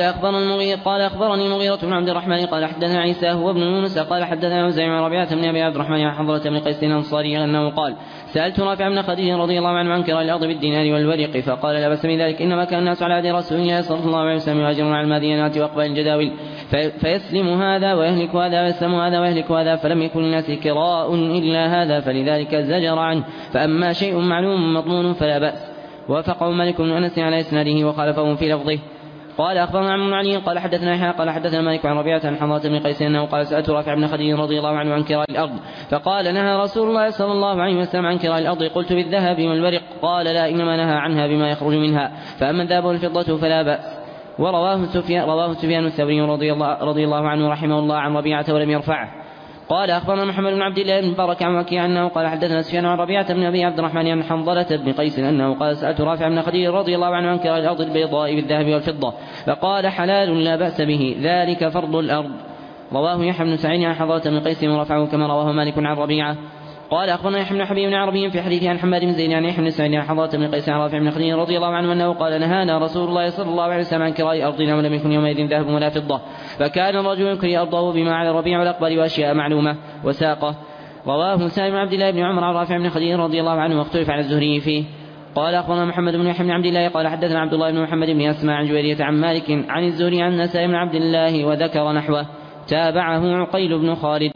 أخبرني مغيرة بن عبد الرحمن قال حدثنا عيسى هو ابن يونس قال حدثنا الأوزاعي عن ربيعة بن أبي عبد الرحمن عن حنظلة بن قيس الأنصاري أنه قال: سألت رافع بن خديج رضي الله عنه عن كراء الأرض بالدينار والورق، فقال: لا بأس من ذلك، إنما كان الناس على عهد رسول الله صلى الله عليه وسلم يهاجرون على المدينات وأقبال الجداول، فيسلم هذا ويهلك هذا ويسلم هذا ويهلك هذا، فلم يكن للناس كراء إلا هذا، فلذلك زجر عنه. فأما شيء معلوم مضمون فلا بأس. وافقه مالك بن أنس على إسناده وخالفه في لفظه. قال: أخبرنا عمرو بن علي قال حدثنا يحيى قال حدثنا مالك عن ربيعة عن حنظلة بن قيس أنه قال: سألت رافع بن خديج رضي الله عنه عن كراء الأرض، فقال: نهى رسول الله صلى الله عليه وسلم عن كراء الأرض. قلت: بالذهب والورق؟ قال: لا، إنما نهى عنها بما يخرج منها، فأما الذهب والفضة فلا بأس. ورواه سفيان الثوري رضي الله عنه رحمه الله عن ربيعة ولم يرفعه. قال: أخبرنا محمد بن عبد الله بن مبارك عن وكيع أنه قال حدثنا سفيان عن ربيعة بن أبي عبد الرحمن عن حنظلة بن قيس أنه قال: سألت رافع بن خديج رضي الله عنه عن كراء الأرض البيضاء بالذهب والفضة، فقال: حلال لا بأس به، ذلك فرض الأرض. رواه يحيى بن سعيد عن حنظلة بن قيس ورفعه كما رواه مالك عن ربيعة. قال: أخبرنا يحيى بن حبيب بن عربي في حديثه عن حماد بن زيد عن يحيى بن سعيد عن حنظلة بن قيس عن رافع بن خديج رضي الله عنه أنه قال: نهانا رسول الله صلى الله عليه وسلم عن كراء أرضنا ولم يكن يومئذ ذهب ولا فضة، فكان الرجل يكري أرضه بما على الربيع والأقبل وأشياء معلومة وساقه. رواه سالم بن عبد الله بن عمر عن رافع بن خديج رضي الله عنه واختلف على الزهري فيه. قال: أخبرنا محمد بن يحيى بن عبد الله قال حدثنا عبد الله بن محمد بن أسماء عن جويرية عن مالك عن الزهري عن نسائي بن عبد الله وذكر نحوه. تابعه عقيل بن خالد.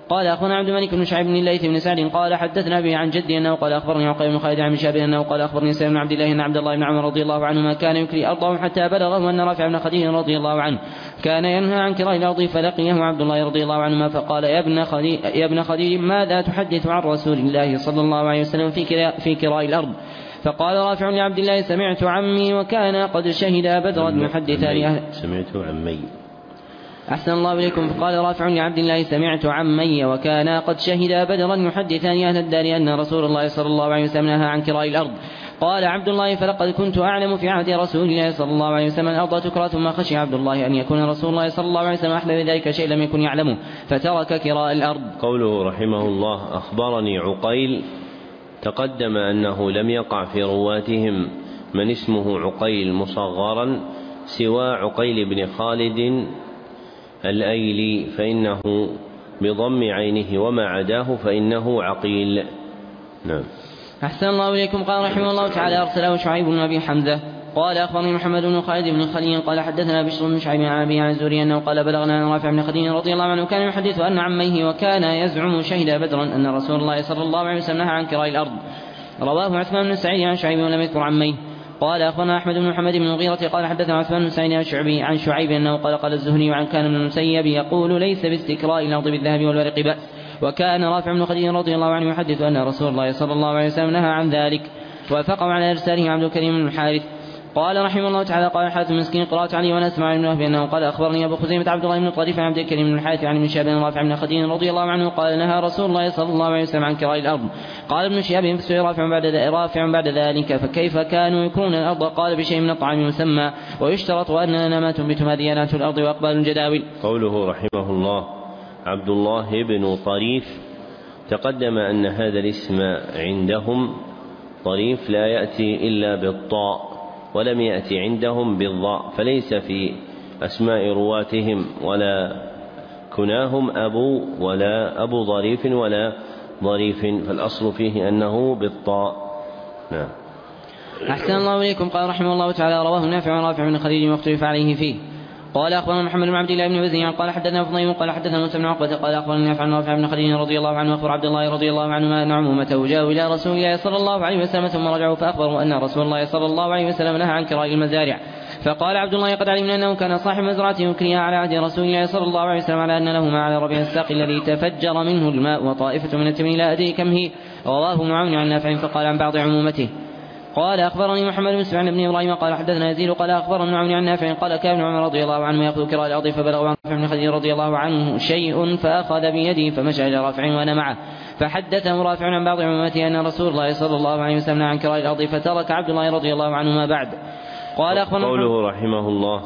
قال أخبرنا عبد الملك بن شعيب بن الليث بن سعد قال حدثنا به عن جدي أنه قال أخبرني عقيل بن خالد عن شاب أنه قال أخبرني سالم بن عبد الله أن عبد الله بن عمر رضي الله عنهما كان يكري أرضه حتى بلغه أن رافع بن خديج رضي الله عنه كان ينهى عن كراء الأرض، فلقيه عبد الله رضي الله عنهما فقال يا ابن خديج ماذا تحدث عن رسول الله صلى الله عليه وسلم في كراء الأرض؟ فقال رافع لعبد الله سمعت عمي وكان قد شهد بدرا محدثان سمعت عمي. أحسن الله إليكم. فقال رافع لعبد الله سمعت عمي وكان قد شهد بدرا يحدثان أهل الدار أن رسول الله صلى الله عليه وسلم نهى عن كراء الأرض. قال عبد الله فلقد كنت أعلم في عهد رسول الله صلى الله عليه وسلم الأرض تكرى، ثم خشي عبد الله أن يكون رسول الله صلى الله عليه وسلم أحلى بذلك شيء لم يكن يعلمه فترك كراء الأرض. قوله رحمه الله أخبرني عقيل، تقدم أنه لم يقع في رواتهم من اسمه عقيل مصغرا سوى عقيل بن خالد الأيلي فإنه بضم عينه، وما عداه فإنه عقيل. نعم. أحسن الله إليكم. قال رحمه الله تعالى أرسله شعيب بن أبي حمزة قال أخبرني محمد بن خالد بن خليل قال حدثنا بشر بن شعيب عن أبي عن الزهري أنه قال بلغنا أن رافع بن خديج رضي الله عنه كان يحدث أن عميه وكان يزعم شهد بدرا أن رسول الله صلى الله عليه وسلم نهى عن كراء الأرض. رواه عثمان بن سعيد عن شعيب ولم يذكر عميه. قال أخبرنا أحمد بن محمد بن المغيرة قال حدثنا عثمان بن سعيد عن شعيب أنه قال الزهري وعن كان بن المسيب يقول ليس باستكراء الأرض بالذهب والورق بأس، وكان رافع بن خديج رضي الله عنه يحدث أن رسول الله صلى الله عليه وسلم نهى عن ذلك. وافقه على إرساله عبد الكريم بن الحارث. قال رحمه الله تعالى قال حارث المسكين قرأت علي وأنا أسمع بن وهب أنه قال أخبرني أبو خزيمة عبد الله بن طريف عن عبد الكريم بن الحارث عن ابن شهاب رافع بن خديج رضي الله عنه قال نهى رسول الله صلى الله عليه وسلم عن كراء الأرض. قال ابن شهاب فسئل رافع بعد ذلك فكيف كانوا يكرون الأرض؟ قال بشيء من الطعام يسمى ويشترط أننا ما تنبت ماديانات الأرض وأقبال الجداول. قوله رحمه الله عبد الله بن طريف، تقدم أن هذا الاسم عندهم طريف لا يأتي إلا بالطاء ولم يأتي عندهم بالضاء، فليس في أسماء رواتهم ولا كناهم أبو ولا أبو ظريف ولا ظريف، فالأصل فيه أنه بالطاء. نعم. أحسن الله إليكم. قال رحمه الله تعالى رواه نافع عن رافع بن خديج واختلف عليه فيه. قال أخبرنا محمد بن عبد الله بن وزيع قال حدثنا فضيل قال حدثنا موسى بن عقبة قال أخبرنا نافع عن رافع بن خديج رضي الله عنه أخبر عبد الله رضي الله عنه أن عمومته جاءوا إلى رسول الله صلى الله عليه وسلم ثم رجعوا فأخبروا أن رسول الله صلى الله عليه وسلم نهى عن كراء المزارع. فقال عبد الله قد علمنا أنه كان صاحب مزرعة يكريها على عهد رسول الله صلى الله عليه وسلم على أن له ما على ربيع الساق الذي تفجر منه الماء وطائفة من التمر لا أدري كم هي. رواه معاون عن نافع فقال عن بعض عمومته. قال أخبرني محمد بن سفيان بن إبراهيم قال حدثنا يزيد قال أخبرنا معاون عن نافع قال كان ابن عمر رضي الله عنه يأخذ كراء الأرض فبلغ عن رافع بن خديج رضي الله عنه شيء فأخذ بيده فمشى إلى رافع وأنا معه فحدثه رافع عن بعض عمومته أن رسول الله صلى الله عليه وسلم عن كراء الأرض فترك عبد الله رضي الله عنه ما بعد. قال أخبرنا قوله رحمه الله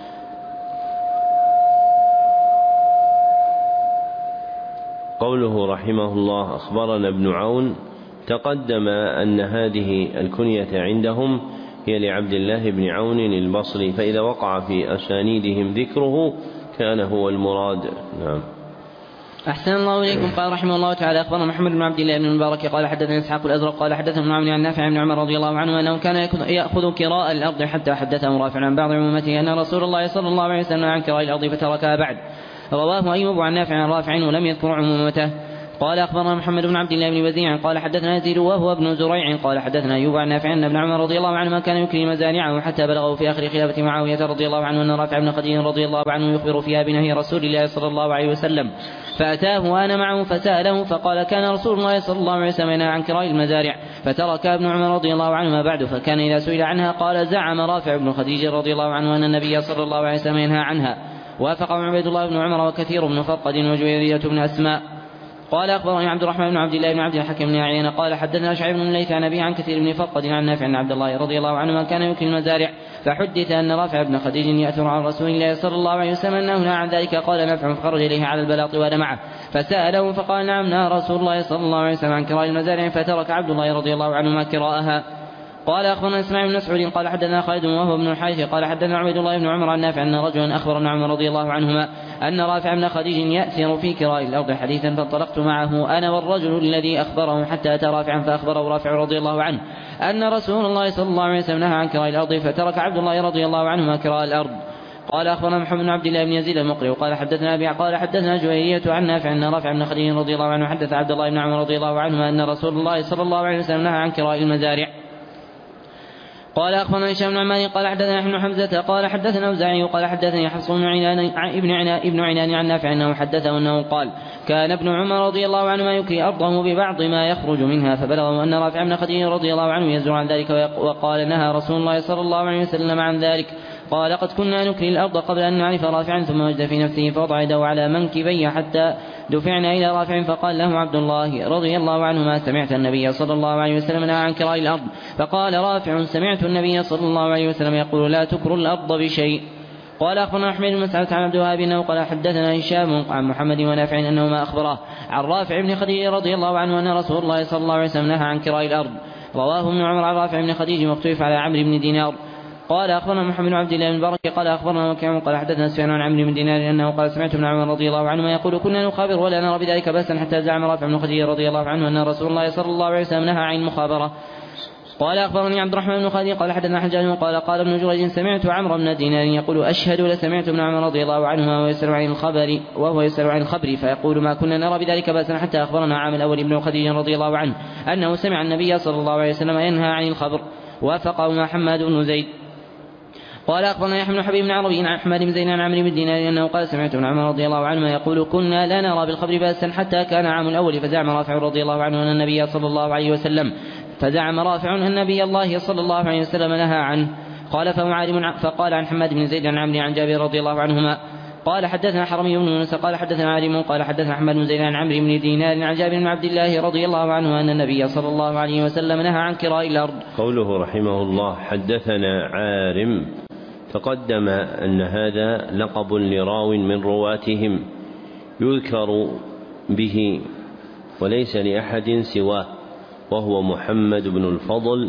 قوله رحمه الله أخبرنا ابن عون، تقدم أن هذه الكنية عندهم هي لعبد الله بن عون البصري، فإذا وقع في أسانيدهم ذكره كان هو المراد. نعم. أحسن الله إليكم. قال رحمه الله تعالى أخبرنا محمد بن عبد الله بن المبارك قال حدثنا إسحاق الأزرق قال حدثنا ابن عون عن نافع بن عمر رضي الله عنه أنه كان يأخذ كراء الأرض حتى حدثه رافع عن بعض عمومته أن رسول الله صلى الله عليه وسلم عن كراء الأرض فتركها بعد. رواه أيوب عن نافع عن رافع ولم يذكر عمومته. قال أخبرنا محمد بن عبد الله بن وزيع قال حدثنا يزيد وهو ابن زريع قال حدثنا أيوب عن نافع أن ابن عمر رضي الله عنهما كان يكري مزارعه حتى بلغه في آخر خلافة معاوية رضي الله عنه أن رافع بن خديج رضي الله عنه يخبر فيها بنهي رسول الله صلى الله عليه وسلم، فأتاه وأنا معه فسأله فقال كان رسول الله صلى الله عليه وسلم ينهى عن كراء المزارع فترك ابن عمر رضي الله عنهما بعد، فكان إذا سئل عنها قال زعم رافع بن خديج رضي الله عنه أن النبي صلى الله عليه وسلم ينهى عنها. وافقه عبيد الله بن عمر وكثير بن فرقد وجويرية بن أسماء. قال أخبرني عبد الرحمن بن عبد الله بن عبد الحكيم بن عيينة قال حدثنا شعيب بن الليث عن أبيه عن كثير بن فرقد عن نافع عن عبد الله رضي الله عنه كان يكري المزارع، فحدث أن رافع بن خديج يأثر عن رسول الله صلى الله عليه وسلم أنه نهى عن ذلك. قال نافع فخرج إليه على البلاط وأنا معه فسأله فقال نعم نهى رسول الله صلى الله عليه وسلم عن كراء المزارع فترك عبد الله رضي الله عنه ما كراءها. قال أخبرنا إسماعيل بن مسعود قال حدثنا خالد وهو بن الحارث قال حدثنا عبيد الله بن عمر عن نافع أن رجلا أخبر ابن عمر رضي الله عنهما أن رافع بن خديج يأثر في كراء الأرض حديثا، فانطلقت معه أنا والرجل الذي أخبره حتى أتى رافعا فأخبره رافع رضي الله عنه أن رسول الله صلى الله عليه وسلم نهى عن كراء الأرض فترك عبد الله رضي الله عنه ما كراء الأرض. قال أخبرنا محمد بن عبد الله بن يزيد المقري قال حدثنا أبي قال حدثنا جويرية عن نافع أن رافع بن خديج رضي الله عنه حدث عبد الله بن عمر رضي الله عنهما أن رسول الله صلى الله عليه وسلم نهى عن كراء المزارع. قال أخبرنا هشام بن عمار قال حدثنا ابن حمزة قال حدثنا أوزاعي قال حدثني حفص بن ابن عنان عن نافع أنه حدثه أنه قال كان ابن عمر رضي الله عنهما يكري أرضه ببعض ما يخرج منها فبلغه أن رافع بن خديج رضي الله عنه يزجر عن ذلك وقال نهى رسول الله صلى الله عليه وسلم عن ذلك. قال قد كنا نكري الأرض قبل أن نعرف رافعا ثم وجد في نفسه فوضع يده على منكبيه حتى دفعنا إلى رافع فقال له عبد الله رضي الله عنهما سمعت النبي صلى الله عليه وسلم نهى عن كراء الأرض. فقال رافع سمعت النبي صلى الله عليه وسلم يقول لا تكروا الأرض بشيء. قال أخبرنا أحمد بن مسعود عن عبد الوهاب أنه قال حدثنا هشام عن محمد ونافع أنهما أخبراه عن رافع بن خديج رضي الله عنه أن رسول الله صلى الله عليه وسلم نهى عن كراء الأرض. رواه ابن عمر عن رافع بن خديج مختلف على عمرو بن دينار. قال أخبرنا محمد بن عبد الله بن بركة قال أخبرنا وكيع قال حدثنا سفيان عن عمرو بن دينار أنه قال سمعت ابن عمر رضي الله عنهما يقول كنا نخابر ولا نرى بذلك بأسا حتى زعم رافع بن خديج رضي الله عنه أن رسول الله صلى الله عليه وسلم نهى عن المخابرة. قال أخبرني عبد الرحمن بن خالد قال حدثنا حجاج قال ابن جريج سمعت عمرو بن دينار يقول أشهد لسمعت ابن عمر رضي الله عنهما وهو يسأل عن الخبر فيقول ما كنا نرى بذلك بأسا حتى أخبرنا عام الأول ابن خديج رضي الله عنه أنه سمع النبي صلى الله عليه وسلم ينهى عن الخبر. وافقه حماد بن زيد. قال أخبرنا يحيى بن حبيب بن عربي عن أحمد بن زيد عن عمرو بن دينار أنه قال سمعت ابن عمر رضي الله عنهما يقول كنا لا نرى بالخبر بأسا حتى كان عام الأول فزعم رافع رضي الله عنه أن النبي صلى الله عليه وسلم النبي الله صلى الله عليه وسلم نهى عنه. قال فهو عالم. فقال عن حماد بن زيد عن عمرو عن جابر رضي الله عنهما قال حدثنا حرمي بن يونس قال حدثنا عالم قال حدثنا أحمد بن زيد عن عمرو بن دينار عن جابر بن عبد الله رضي الله عنه أن النبي صلى الله عليه وسلم نهى عن كراء الأرض. قوله رحمه الله حدثنا عارم تقدم أن هذا لقب لراو من رواتهم يذكر به وليس لأحد سواه وهو محمد بن الفضل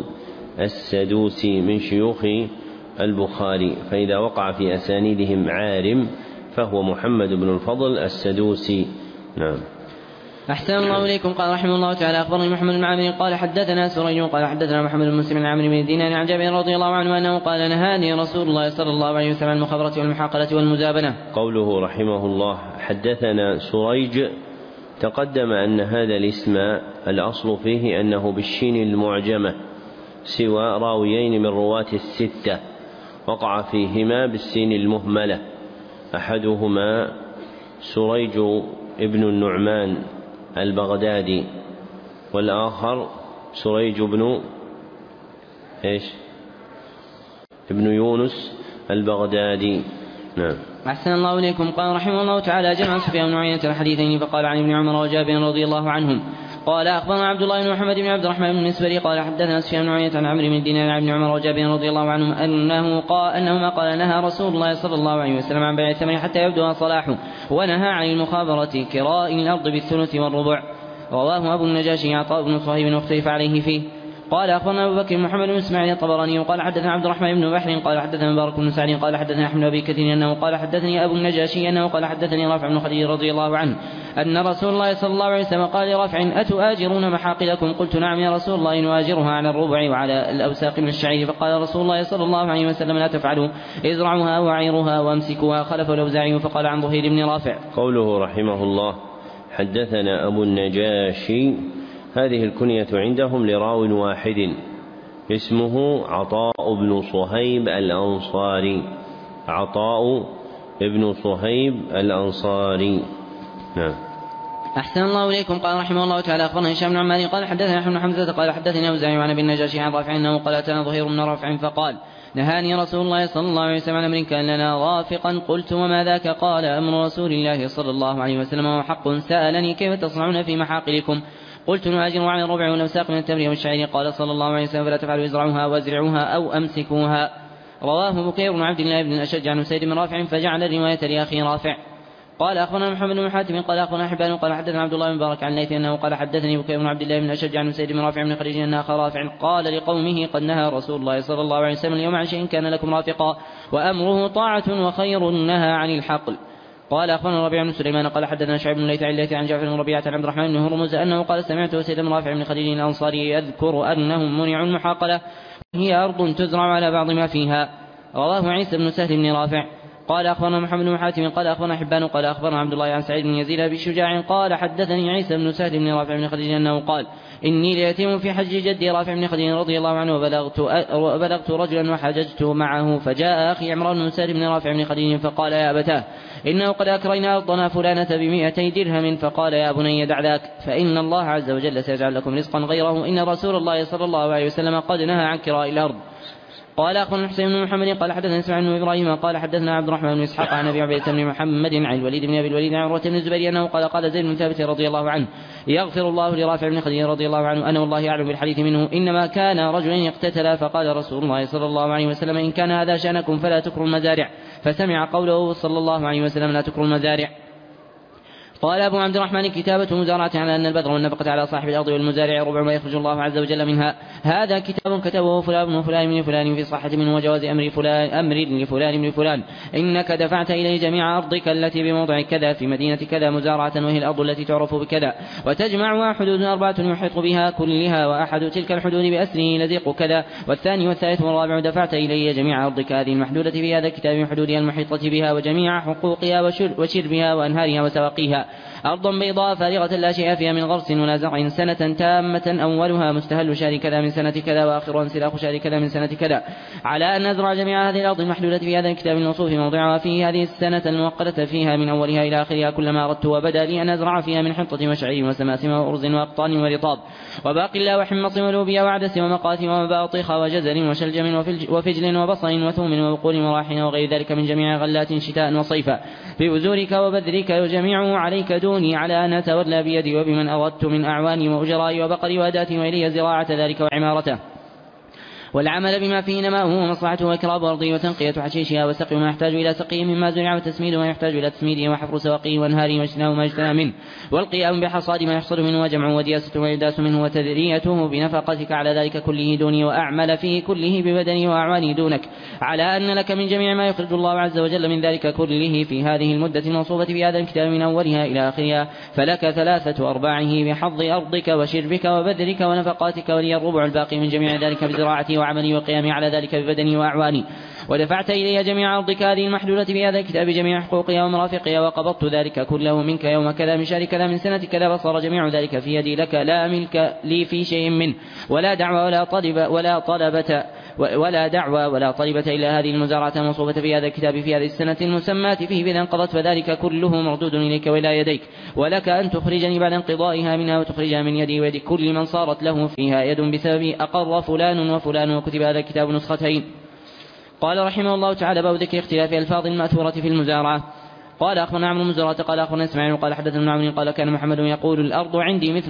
السدوسي من شيوخ البخاري فإذا وقع في أسانيدهم عارم فهو محمد بن الفضل السدوسي. نعم. أحسن الله إليكم. قال رحمه الله تعالى أخبرني محمد بن عامر قال حدثنا سريج قال حدثنا محمد بن مسلم عن عمرو بن دينار عن جابر رضي الله عنه أنه قال نهاني رسول الله صلى الله عليه وسلم عن المخابرة والمحاقلة والمزابنة. قوله رحمه الله حدثنا سريج تقدم أن هذا الاسم الأصل فيه أنه بالشين المعجمة سوى راويين من رواة الستة وقع فيهما بالسين المهملة أحدهما سريج ابن النعمان البغدادي والآخر سريج ابن يونس البغدادي. نعم. أحسن الله إليكم. قال رحمه الله تعالى جمع سفيان بن عيينة الحديثين فقال عن ابن عمر وجابر رضي الله عنهم قال أخبرنا عبد الله بن محمد بن عبد الرحمن بن المسبري قال حدثنا سفيان بن عيينة عن عمرو بن دينار عن ابن عمر وجابر رضي الله عنهم أنهما قال نهى رسول الله صلى الله عليه وسلم عن بيع الثمن حتى يبدو صلاحه ونهى عن المخابرة كراء الأرض بالثلث والربع. رواه أبو النجاشي عطاء بن صهيب واختلف عليه فيه. قال أخبرنا أبو بكر محمد بن إسماعيل الطبراني قال حدثنا عبد الرحمن بن بحر قال حدثنا مبارك بن سعد قال حدثنا أحمد بن كثير أنه قال حدثني أبو النجاشي أنه قال حدثني رافع بن خديج رضي الله عنه أن رسول الله صلى الله عليه وسلم قال لرافع أتؤاجرون محاقلكم؟ قلت نعم يا رسول الله نؤاجرها على الربع وعلى الأوساق من الشعير. فقال رسول الله صلى الله عليه وسلم لا تفعلوا ازرعوها وعيروها وامسكوها. خلف الأوزاعي فقال عن ظهير بن رافع. قوله رحمه الله حدثنا أبو النجاشي هذه الكنية عندهم لراو واحد اسمه عطاء بن صهيب الأنصاري. عطاء بن صهيب الأنصاري. نعم. أحسن الله إليكم. قال رحمه الله تعالى أخبرنا هشام بن عمار قال حدثنا أحمد بن حمزة قال حدثني أوزاعي عن أبي النجاشي عن رافع أنه قال أتانا ظهير بن رافع فقال نهاني رسول الله صلى الله عليه وسلم عن أمر كان لنا رافقا. قلت وما ذاك؟ قال أمر رسول الله صلى الله عليه وسلم وحق. سألني كيف تصنعون في محاقلكم؟ قلت نهاجر عن الربع والأوساق من التمر والشعير. قال صلى الله عليه وسلم فلا تفعلوا ازرعوها وازرعوها أو أمسكوها. رواه بكير بن عبد الله بن الأشج عن سيد بن رافع فجعل الرواية لأخي رافع. قال أخبرنا محمد بن حاتم قال أخبرنا حبان قال حدثنا عبد الله بن مبارك عن ليث أنه قال حدثني بكير بن عبد الله بن الأشج عن سيد بن رافع بن خديج أن أخا رافع قال لقومه قد نهى رسول الله صلى الله عليه وسلم اليوم عن شيء كان لكم رافقا وأمره طاعة وخير نهى عن الحقل. قال أخبرنا ربيع بن سليمان قال حدثنا شعيب بن ليث عن جعفر بن ربيعة عن عبد الرحمن بن هرمز أنه قال سمعت سيد بن رافع بن خديج الأنصاري يذكر أنهم منعوا المحاقلة هي أرض تزرع على بعض ما فيها. رواه عيسى بن سهل بن رافع. قال أخبرنا محمد بن حاتم قال أخبرنا حبان قال أخبرنا عبد الله عن سعيد بن يزيد بن شجاع قال حدثني عيسى بن سهل بن رافع بن خديج أنه قال إني ليتيم في حج جدي رافع بن خديج رضي الله عنه وبلغت رجلا وحججت معه، فجاء أخي عمران بن سهل بن رافع بن خديج فقال يا أبتاه إنه قد أكرينا أرضنا فلانة ب200 درهم، فقال يا بني دع ذاك فإن الله عز وجل سيجعل لكم رزقا غيره، إن رسول الله صلى الله عليه وسلم قد نهى عن كراء الأرض. قال أخبرنا الحسين بن محمد قال حدثنا إسماعيل بن إبراهيم قال حدثنا عبد الرحمن بن إسحاق عن أبي عبيدة بن محمد عن الوليد بن أبي الوليد عن عروة بن الزبير أنه قال زيد بن ثابت رضي الله عنه يغفر الله لرافع بن خديج رضي الله عنه أنا والله أعلم بالحديث منه، إنما كان رجلين يقتتلا فقال رسول الله صلى الله عليه وسلم إن كان هذا شأنكم فلا تكروا المزارع، فسمع قوله صلى الله عليه وسلم لا تكروا المزارع. قال أبو عبد الرحمن كتابة مزارعة على أن البذر والنفقة على صاحب الأرض والمزارع ربع ما يخرج الله عز وجل منها، هذا كتاب كتبه فلان وفلان من فلان في صحة من وجواز أمر لفلان من فلان، إنك دفعت إليه جميع أرضك التي بموضع كذا في مدينة كذا مزارعة، وهي الأرض التي تعرف بكذا، وتجمعها حدود 4 يحيط بها كلها، وأحد تلك الحدود بأسره لزيق كذا، والثاني والثالث والرابع دفعت إليه جميع أرضك هذه المحدودة في هذا الكتاب من حدودها المحيطة بها وجميع حقوقها وشربها وأنهارها وسواقيها، أرض بيضاء فارغة لا شيء فيها من غرس ولا زرع سنة تامة أولها مستهل شهر كذا من سنة كذا وآخرها انسلاخ شهر كذا من سنة كذا، على أن نزرع جميع هذه الأرض المحدودة في هذا الكتاب الموصوف موضعها فيه هذه السنة المؤقتة فيها من أولها إلى آخرها كلما أردت، وبدا لي أن أزرع فيها من حنطة وشعير وسماسم وأرز وأقطان ورطاب وباقلا وحمص ولوبيا وعدس ومقاث ومباطيخ وجزر وشلجم وفجل وبصل وثوم وبقول وراحن وغير ذلك من جميع غلات شتاء وصيفا ببذورك وبذرك وجميعه عليك دوني على أن أتولى بيدي وبمن أردت من أعواني وأجرائي وبقري وأداتي وإلي زراعة ذلك وعمارته، والعمل بما فيه نماؤه ومصلحته وإكراب أرضه وتنقية حشيشها وسقي ما يحتاج إلى سقيه مما زرع وتسميد ما يحتاج إلى تسميده وحفر سواقيه وانهاره واجتناء ما يجتنى منه، والقيام بحصاد ما يحصد منه وجمع ودياسة ما يداس منه وتذريته بنفقتك على ذلك كله دوني، وأعمل فيه كله ببدني وأعواني دونك، على أن لك من جميع ما يخرج الله عز وجل من ذلك كله في هذه المدة الموصوفة في هذا الكتاب من أولها إلى آخرها، فلك 3/4 بحظ أرضك وشربك وبذرك ونفقاتك، ولي الربع الباقي من جميع ذلك بزراعتي وعملي وقيامي على ذلك ببدني وأعواني، ودفعت إلي جميع أرضك هذه المحدودة في هذا الكتاب جميع حقوقها ومرافقها، وقبضت ذلك كله منك يوم كذا من شهر كذا من سنة كذا، فصار جميع ذلك في يدي لك لا ملك لي في شيء منه ولا دعوى ولا طلبة إلا هذه المزارعة الموصوفة في هذا الكتاب في هذه السنة المسماة فيه، فإذا انقضت فذلك كله مردود إليك وإلى يديك، ولك أن تخرجني بعد انقضائها منها وتخرجها من يدي ويد كل من صارت له فيها يد بسبب أقر فلان وفلان، وكتب هذا الكتاب نسختين. قال رحمه الله تعالى باب ذكر اختلاف ألفاظ المأثورة في المزارعة. قال أخبرنا عمرو بن زرعة قال أخبرنا إسماعيل قال حدثنا ابن عون قال كان محمد يقول الأرض عندي مثل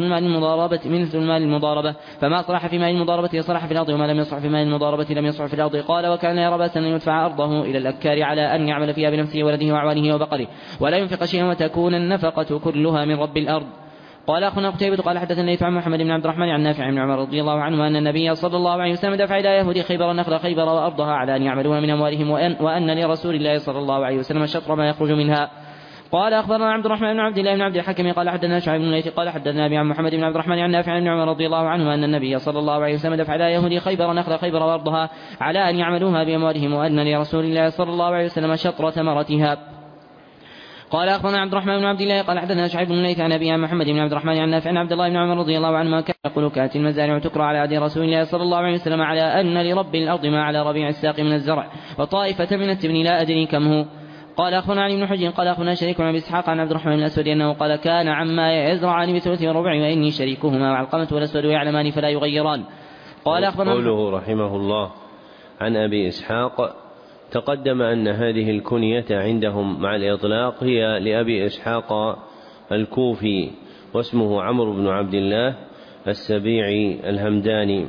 مال المضاربة فما صلح في مال المضاربة صلح في الأرض وما لم يصلح في مال المضاربة لم يصلح في الأرض. قال وكان يرى بأسا أن يدفع أرضه إلى الأبكار على أن يعمل فيها بنفسه وولده وأعوانه وبقره ولا ينفق شيئا وتكون النفقة كلها من رب الأرض. قال أخونا قتيبة قال حدثنا الليث عن محمد بن عبد الرحمن عن نافع بن عمر رضي الله عنه أن النبي صلى الله عليه وسلم دفع إلى يهود خيبر نخل خيبر وأرضها على أن يعملون من أموالهم وأن لرسول الله صلى الله عليه وسلم شطر ما يخرج منها. قال أخبرنا عبد الرحمن بن عبد الله بن عبد الحكم قال حدثنا شعيب بن الليث قال حدثنا أبي عن محمد بن عبد الرحمن عن نافع بن عمر رضي الله عنه أن النبي صلى الله عليه وسلم دفع إلى يهود خيبر نخل خيبر وأرضها على أن يعملوها بأموالهم وأن لرسول الله صلى الله عليه وسلم شطر ثمرتها. قال أخبرنا عبد الرحمن بن عبد الله قال حدثنا شعيب بن الليث عن أبي عن محمد بن عبد الرحمن عن نافع عن عبد الله بن عمر رضي الله عنهما كان يقول كانت المزارع تكرى على عهد رسول الله صلى الله عليه وسلم على أن لرب الأرض ما على ربيع الساق من الزرع وطائفة من التبن لا أدري كم هو. قال أخبرنا علي بن حجر قال أخبرنا شريك عن أبي إسحاق عن عبد الرحمن بن الأسود أنه قال كان عما يزرعان بثلث وربع وإني شريكهما وعلقمة والأسود يعلمان فلا يغيران. قال أخبرنا قوله رحمه الله عن أبي إسحاق تقدم أن هذه الكنية عندهم مع الإطلاق هي لأبي إسحاق الكوفي واسمه عمرو بن عبد الله السبيعي الهمداني.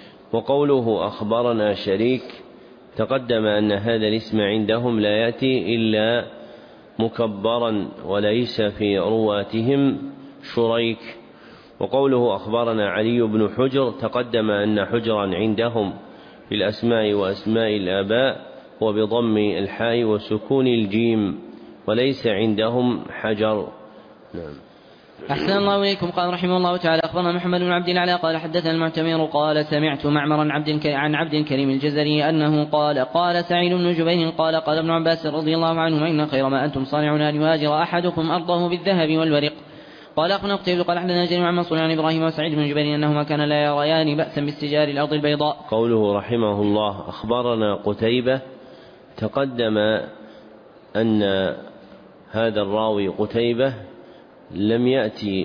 وقوله أخبرنا شريك تقدم أن هذا الاسم عندهم لا يأتي إلا مكبرا وليس في رواتهم شريك. وقوله أخبرنا علي بن حجر تقدم أن حجرا عندهم في الأسماء وأسماء الآباء وبضم الحاء وسكون الجيم وليس عندهم حجر. نعم. أحسن الله إليكم. قال رحمه الله تعالى أخبرنا محمد بن عبد الأعلى قال حدثنا المعتمر قال سمعت معمرا عن عبد الكريم الجزري أنه قال سعيد بن جبير قال ابن عباس رضي الله عنهما إن خير ما أنتم صانعون أن يهاجر أحدكم أرضه بالذهب والورق. قال أخبرنا قتيبة قال حدثنا جرير عن منصور عن إبراهيم وسعيد بن جبير أنهما كان لا يريان بأسا باستجار الأرض البيضاء. قوله رحمه الله أخبرنا قتيبة، تقدم أن هذا الراوي قتيبة لم يأتي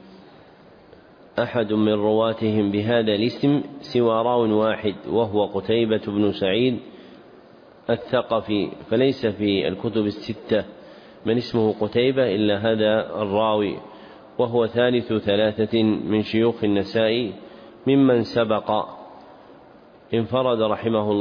أحد من رواتهم بهذا الاسم سوى راو واحد وهو قتيبة بن سعيد الثقفي، فليس في الكتب الستة من اسمه قتيبة إلا هذا الراوي، وهو ثالث ثلاثة من شيوخ النسائي ممن سبق. انفرد رحمه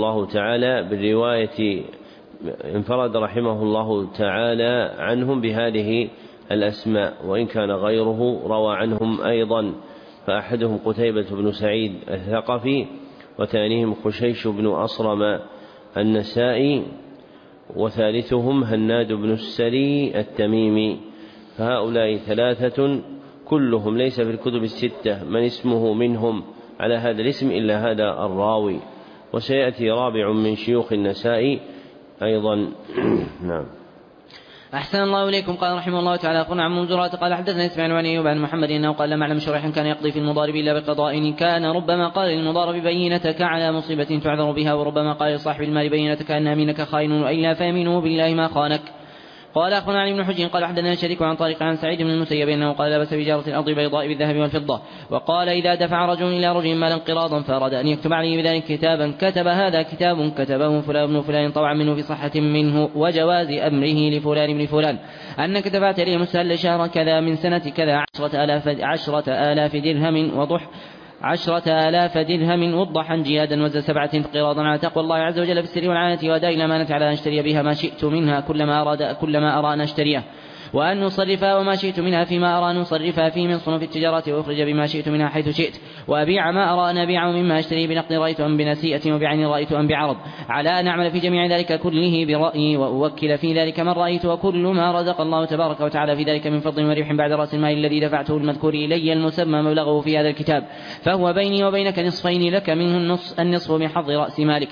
الله تعالى عنهم بهذه الأسماء، وإن كان غيره روى عنهم أيضا، فأحدهم قتيبة بن سعيد الثقفي، وثانيهم خشيش بن أصرم النسائي، وثالثهم هناد بن السري التميمي. فهؤلاء ثلاثة كلهم ليس في الكتب الستة من اسمه منهم على هذا الاسم إلا هذا الراوي، وسيأتي رابع من شيوخ النسائي أيضا. نعم. أحسن الله إليكم. قال رحمه الله تعالى أخبرنا عن منذرات قال حدثنا إسماعيل بن أيوب عن محمد أنه قال لم أعلم شريحا كان يقضي في المضارب إلا بقضاء إن كان ربما قال للمضارب بينتك على مصيبة تعذر بها، وربما قال لصاحب المال بينتك أن أمينك خائن وإلا فيمينه بالله ما خانك. قال أخبرنا علي بن حجر قال حدثنا شريك عن طريق عن سعيد بن المسيب أنه قال لا بأس بإجارة الأرض البيضاء بالذهب والفضة. وقال إذا دفع رجل إلى رجل مالا قراضا فأراد أن يكتب عليه بذلك كتابا كتب هذا كتاب كتبه فلان بن فلان طوعا منه في صحة منه وجواز أمره لفلان بن فلان أنك دفعت لي مستهل شهر كذا من سنة كذا 10,000 درهم وضح 10,000 درهم وضحا جيادا وزن 7 قراضا على تقوى الله عز وجل في السر والعانة وأداء الأمانة على أن أشتري بها ما شئت منها كلما أرى أن أشتريه، وأن نصرفها وما شئت منها فيما أرى أن نصرفها فيه من صنوف التجارة وأخرج بما شئت منها حيث شئت، وأبيع ما أرى أن أبيعه مما أشتري بنقد رأيت أم بنسيئة وبعين رأيت أم بعرض، على أن أعمل في جميع ذلك كله برأيي وأوكل في ذلك من رأيت، وكل ما رزق الله تبارك وتعالى في ذلك من فضل وربح بعد رأس المال الذي دفعته المذكور إلي المسمى مبلغه في هذا الكتاب، فهو بيني وبينك نصفين، لك منه النصف بحظ رأس مالك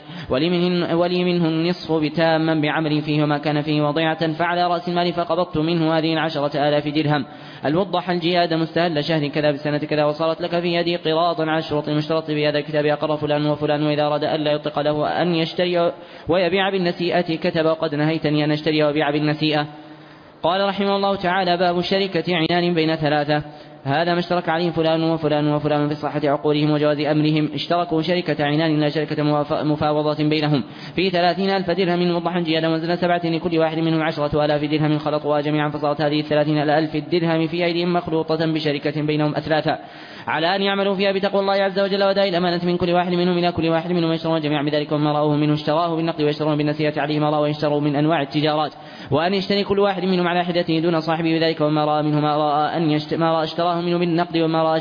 ولي منه النصف بتاما بعمل فيه وما كان فيه وضيعة، فعلى رأس المال فقبضت منه هذه 10,000 درهم الوضح الجياد مستهل شهر كذا بسنة كذا، وصارت لك في يدي قراضا على الشروط المشترط بهذا الكتاب أقر فلان وفلان، وإذا أراد ألا يطلق له أن يشتري ويبيع بالنسيئة كتب وقد نهيتني أن أشتري وبيع بالنسيئة. قال رحمه الله تعالى باب الشركة عنان بين ثلاثة. هذا ما اشترك عليهم فلان وفلان وفلان في صحة عقولهم وجواز أمرهم، اشتركوا شركة عنان لا شركة مفاوضة بينهم في 30,000 درهم موضحا جيادا وزن 7 لكل واحد منهم 10,000 درهم خلطوها جميعا، فصارت هذه 30,000 درهم في أيديهم مخلوطة بشركة بينهم أثلاثا، على أن يعملوا فيها بتقوى الله عز وجل وأداء الأمانة من كل واحد منهم إلى كل واحد منهم، يشترون جميعا بذلك وما رأوه منه اشتراه بالنقد ويشترون بالنسيئة عليه ما رأوا ويشتروا من أنواع التجارات، وأن يشتري كل واحد منهم على حدته دون صاحبه بذلك وما رأى منه ما رأى اشتراه منه بالنقد وما رأى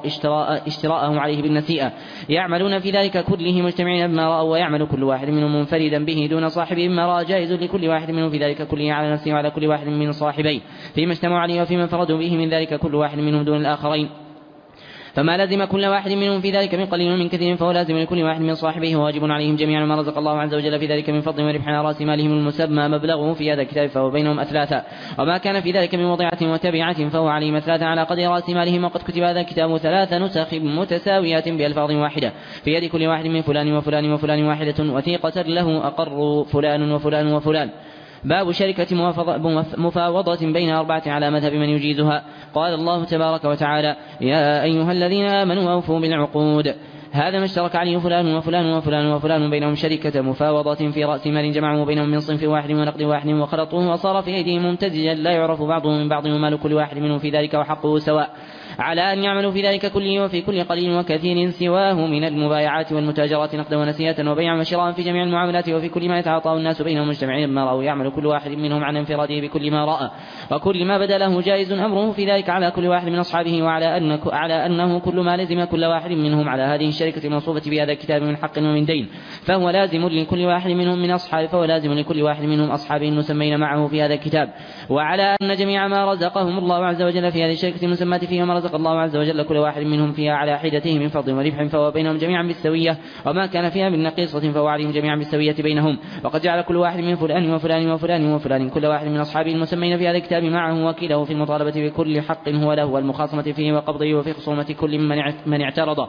اشتراءه عليه بالنسيئة، يعملون في ذلك كله مجتمعين بما رأوا، ويعمل كل واحد منهم منفردا به دون صاحبه ما رأى جائز لكل واحد منهم في ذلك كله على نفسه وعلى كل واحد من صاحبيه فيما اجتمعوا عليه وفيما انفردوا به من ذلك كل واحد منهم دون الآخرين، فما لازم كل واحد منهم في ذلك من قليل ومن كثير فهو لازم لكل واحد من صاحبيه وواجب عليهم جميعا ما رزق الله عز وجل في ذلك من فضل وربح على رأس مالهم المسمى مبلغه في هذا الكتاب فهو بينهم أثلاثا، وما كان في ذلك من وضيعة وتبعة فهو عليهم أثلاثا على قدر رأس مالهم، وقد كتب هذا الكتاب 3 نسخ متساويات بألفاظ واحدة في يد كل واحد من فلان وفلان وفلان واحدة وثيقة له أقر فلان وفلان وفلان. باب شركة مفاوضة بين 4 على مذهب من يجيزها. قال الله تبارك وتعالى يا أيها الذين آمنوا أوفوا بالعقود. هذا ما اشترك عليه فلان وفلان وفلان وفلان بينهم شركة مفاوضة في رأس مال جمعوا بينهم من صنف واحد ونقد واحد وخلطوه وصار في أيديهم ممتزجا لا يعرف بعضهم من بعض ومال كل واحد منهم في ذلك وحقه سواء، على أن يعملوا في ذلك كله وفي كل قليل وكثير سواه من المبايعات والمتاجرات نقدا ونسيئة وبيعا وشراء في جميع المعاملات وفي كل ما يتعاطاه الناس بينهم مجتمعين بما رأوا يعمل كل واحد منهم عن انفراده بكل ما رأى وكل ما بدا له جائز أمره في ذلك على كل واحد من أصحابه على أنه كل ما لزم كل واحد منهم على هذه الشركة الموصوفة بهذا الكتاب من حق ومن دين فهو لازم لكل واحد منهم من أصحابه فهو لازم لكل واحد منهم أصحابه المسمين معه في هذا الكتاب وعلى أن جميع ما رزقهم الله عز وجل في هذه الشركة المسماة فيها ما رزق الله عز وجل كل واحد منهم فيها على حدته من فضل وربح فهو بينهم جميعا بالسوية وما كان فيها من نقيصة فهو عليهم جميعا بالسوية بينهم وقد جعل كل واحد من فلان وفلان وفلان وفلان كل واحد من أصحابه المسمين في هذا الكتاب معه وكيله في المطالبة بكل حق هو له والمخاصمة فيه وقبضه وفي خصومة كل من اعترضه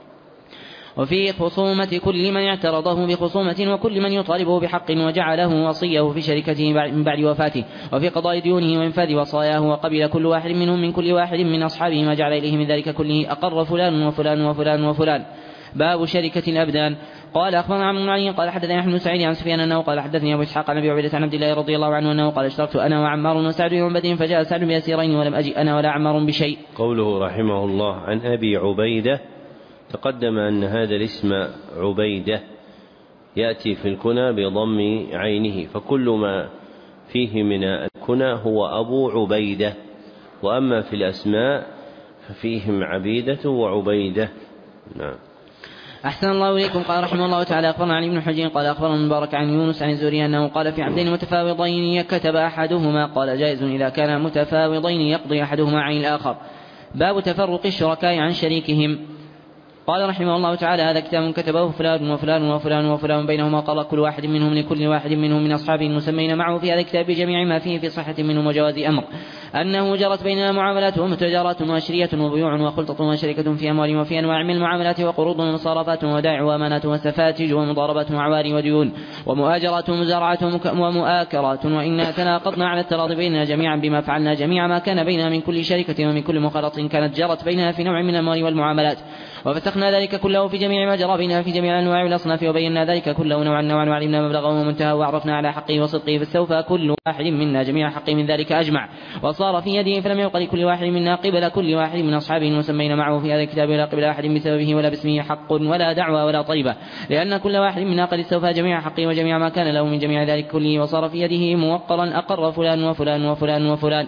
وفي خصومة كل من اعترضه بخصومة وكل من يطالبه بحق وجعله وصيه في شركته من بعد وفاته وفي قضاء ديونه وإنفاذ وصاياه وقبل كل واحد منهم من كل واحد من أصحابه ما جعل إليه من ذلك كله أقر فلان وفلان وفلان وفلان. باب شركة الأبدان. قال أخبرنا عمرو بن علي قال حدثني أحمد بن سعيد عن سفيان أنه قال حدثني أبو إسحاق عن أبي عبيدة عن عبد الله رضي الله عنه أنه قال اشتركت أنا وعمار وسعد بن بدر فجاء سعد بيسيرين ولم أجئ أنا ولا عمار بشيء. قوله رحمه الله عن أبي عبيدة تقدم أن هذا الاسم عبيدة يأتي في الكنى بضم عينه فكل ما فيه من الكنى هو أبو عبيدة وأما في الأسماء ففيهم عبيدة وعبيدة. نعم. أحسن الله إليكم. قال رحمه الله تعالى أخبرنا علي بن حجين قال أخبرنا المبارك عن يونس عن الزهري أنه قال في عبدين متفاوضين كتب أحدهما قال جائز إذا كان متفاوضين يقضي أحدهما عن الآخر. باب تفرق الشركاء عن شريكهم. قال رحمه الله تعالى هذا كتاب كتبه فلان وفلان وفلان وفلان بينهما قال كل واحد منهم لكل واحد منهم من أصحابه المسمين معه في هذا الكتاب بجميع ما فيه في صحة منهم وجواز أمر أنه جرت بيننا معاملات ومتجارات وأشرية وبيوع وخلطة وشركة في أموال وفي أنواع من المعاملات وقروض ومصارفات ودائع وأمانات وسفاتج ومضاربات وعواري وديون ومؤاجرات ومزارعة ومؤاكرات وإنا تناقضنا على التراضي بيننا جميعا بما فعلنا جميع ما كان بيننا من كل شركة ومن كل مخالطة كانت جرت بيننا في نوع من الأموال والمعاملات وفتقنا ذلك كله في جميع ما جرى بيننا في جميع الأنواع والأصناف وبينا ذلك كله نوعا وعلمنا مبلغه ومنتهى وعرفنا على حقه وصدقه فاستوفى كل واحد منا جميع حقه من ذلك أجمع وصار في يده فلم يبق لكل واحد منا قبل كل واحد من أصحابه المسمين معه في هذا الكتاب ولا قبل أحد بسببه ولا باسمه حق ولا دعوى ولا طلبة لأن كل واحد منا قد استوفى جميع حقه وجميع ما كان له من جميع ذلك كله وصار في يده موقرا أقر فلان وفلان وفلان وفلان.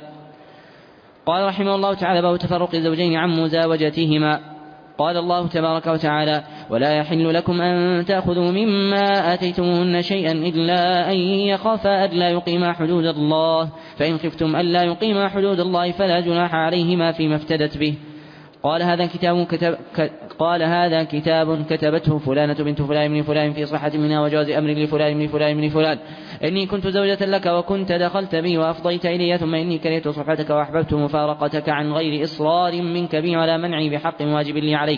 قال رحمه الله تعالى باب تفرق الزوجين عن مزاوجتهما. قال الله تبارك وتعالى ولا يحل لكم أن تأخذوا مما آتيتموهن شيئا إلا أن يخافا ألا يقيما حدود الله فإن خفتم ألا يقيما حدود الله فلا جناح عليهما فيما افتدت به. قال هذا كتاب كتبته فلانة بنت فلان من فلان في صحة منها وجواز أمر لفلان من فلان من فلان إني كنت زوجة لك وكنت دخلت بي وأفضيت إلي ثم إني كرهت صحبتك وأحببت مفارقتك عن غير إصرار منك بي ولا منعي بحق واجب لي عليك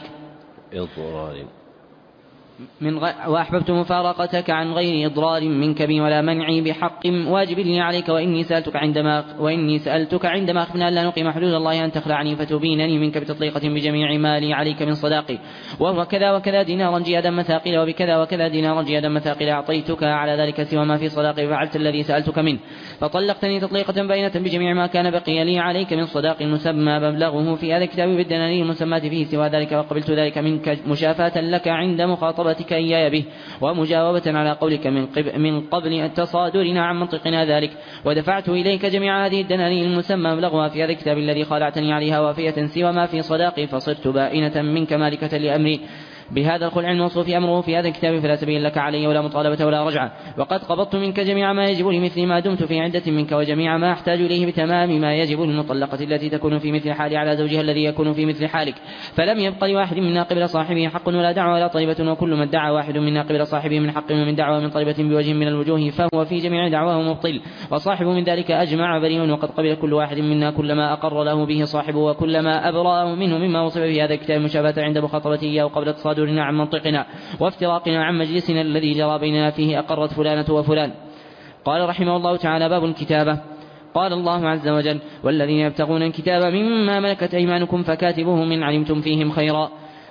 وأحببت مفارقتك عن غير إضرار منك بي ولا منعي بحق واجب لي عليك وإني سألتك عندما خفنا ألا نقيم حدود الله أن تخلعني فتبينني منك بتطليقة بجميع ما لي عليك من صداقي وهو كذا وكذا دينارا جيادا مثاقيل وبكذا وكذا دينارا جيادا مثاقيل أعطيتك على ذلك سوى ما في صداقي فعلت الذي سألتك منه فطلقتني تطليقة بينة بجميع ما كان بقي لي عليك من صداق مسمى مبلغه في هذا الكتاب بالدنانير المسماة فيه سوى ذلك وقبلت ذلك منك مشافاة لك عند مخاطبتك إياي به ومجاوبة على قولك من قبل التصادرنا عن منطقنا ذلك ودفعت إليك جميع هذه الدنانير المسمى مبلغها في هذا الكتاب الذي خالعتني عليها وافية سوى ما في صداقي فصرت بائنة منك مالكة لأمري بهذا الخلع الموصوف أمره في هذا الكتاب فلا سبيل لك علي ولا مطالبة ولا رجعة وقد قبضت منك جميع ما يجب لمثل ما دمت في عدة منك وجميع ما أحتاج إليه بتمام ما يجب للمطلقة التي تكون في مثل حالي على زوجها الذي يكون في مثل حالك فلم يبق لواحد منا قبل صاحبه حق ولا دعوة ولا طلبة وكل من دعا واحد منا قبل صاحبه من حق ومن دعوة ومن طلبة بوجه من الوجوه فهو في جميع دعواه مبطل وصاحب من ذلك أجمع بريء وقد قبل كل واحد منا كل ما أقر له به صاحبه وكل ما أبرأه منه مما وصف في هذا الكتاب مشابهة عند مخاطبته إياه قبل تصادرنا عن منطقنا وافتراقنا عن مجلسنا الذي جرى بيننا فيه أقرت فلانة وفلان. قال رحمه الله تعالى باب الكتابة. قال الله عز وجل والذين يبتغون الكتاب مما ملكت أيمانكم فكاتبوهم إن علمتم فيهم خيرا.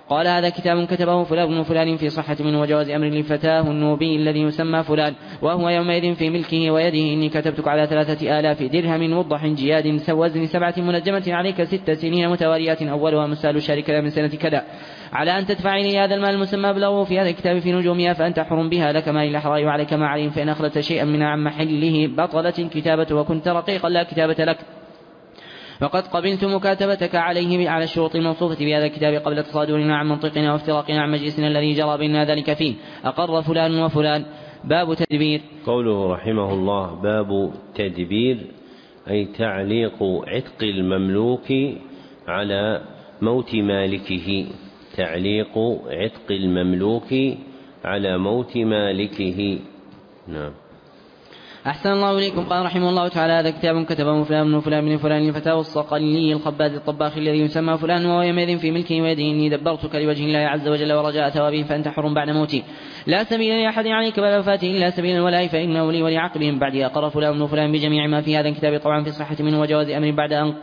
قال هذا كتاب كتبه فلان بن فلان في صحة من وجواز أمر لفتاه النوبي الذي يسمى فلان وهو يومئذ في ملكه ويده إني كتبتك على 3000 درهم موضح جياد وزن 7 منجمة عليك 6 سنين متواليات أولها مسال شارك من سنة كذا على أن تدفع إلي هذا المال المسمى أبلغه في هذا الكتاب في نجومها فأنت حر بها لك ما الأحرار وعليك ما عليهم فإن أخذت شيئا منها عن محله بطلت الكتابة وكنت رقيقا لا كتابة لك وقد قبلت مكاتبتك عليه على الشروط الموصوفة بهذا الكتاب قبل تصادرنا عن منطقنا وافتراقنا عن مجلسنا الذي جرى بيننا ذلك فيه أقر فلان وفلان. باب تدبير. قوله رحمه الله باب تدبير أي تعليق عتق المملوك على موت مالكه، تعليق عتق المملوك على موت مالكه. نعم. أحسن الله إليكم. قال رحمه الله تعالى هذا كتاب كتبه فلان بن فلان بن فلان الفتاوى الصقلي الخباز الطباخ الذي يسمى فلان وهو يومئذ في ملكه ويده إني دبرتك لوجه الله عز وجل ورجاء ثوابه فأنت حر بعد موتي لا سبيل لأحد عليك بعد وفاته إلا سبيل الولاء فإنه لي ولعقبهم بعدي. أقر فلان بن فلان بجميع ما في هذا الكتاب طبعا في صحة منه وجواز أمر بعد أن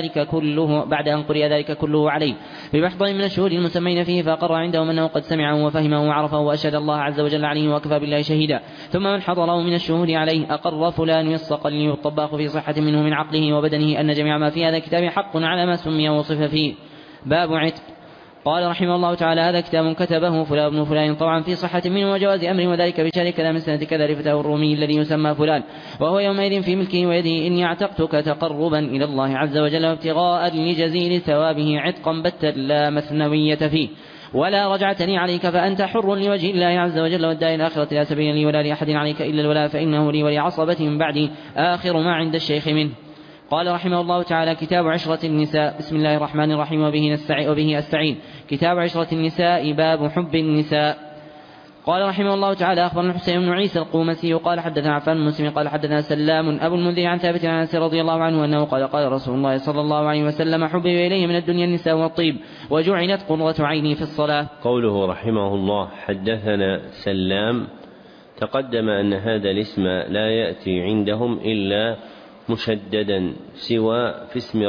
قرئ ذلك كله عليه بمحضر من الشهود المسمين فيه فأقر عندهم أنه قد سمعه وفهمه وعرفه وأشهد الله عز وجل عليه وكفى بالله شهيدا. ثم من حضره من الشهود عليه أقر فلان الصقلي الطباخ في صحة منه من عقله وبدنه أن جميع ما في هذا الكتاب حق على ما سمي ووصف فيه. باب عتق. قال رحمه الله تعالى هذا كتاب كتبه فلان بن فلان طبعا في صحة منه وجواز أمر وذلك بشهر كذا من سنة كذا لفتاه الرومي الذي يسمى فلان وهو يومئذ في ملكه ويده إني اعتقتك تقربا إلى الله عز وجل وابتغاء لجزيل ثوابه عتقا بتا لا مثنوية فيه ولا رجعتني عليك فأنت حر لوجه الله عز وجل والدار الآخرة لا سبيل لي ولا لأحد عليك إلا الولاء فإنه لي ولعصبة من بعدي آخر ما عند الشيخ منه. قال رحمه الله تعالى كتاب عشرة النساء. بسم الله الرحمن الرحيم وبه أستعين. كتاب عشرة النساء. باب حب النساء. قال رحمه الله تعالى أخبرنا الحسين بن عيسى القومسي قال حدثنا عفان بن مسلم قال حدثنا سلام أبو المنذر عن ثابت عن أنس رضي الله عنه أنه قال رسول الله صلى الله عليه وسلم حبب إلي من الدنيا النساء والطيب وجعلت قرة عيني في الصلاة. قوله رحمه الله حدثنا سلام تقدم أن هذا الاسم لا يأتي عندهم إلا مشددا سوى اسم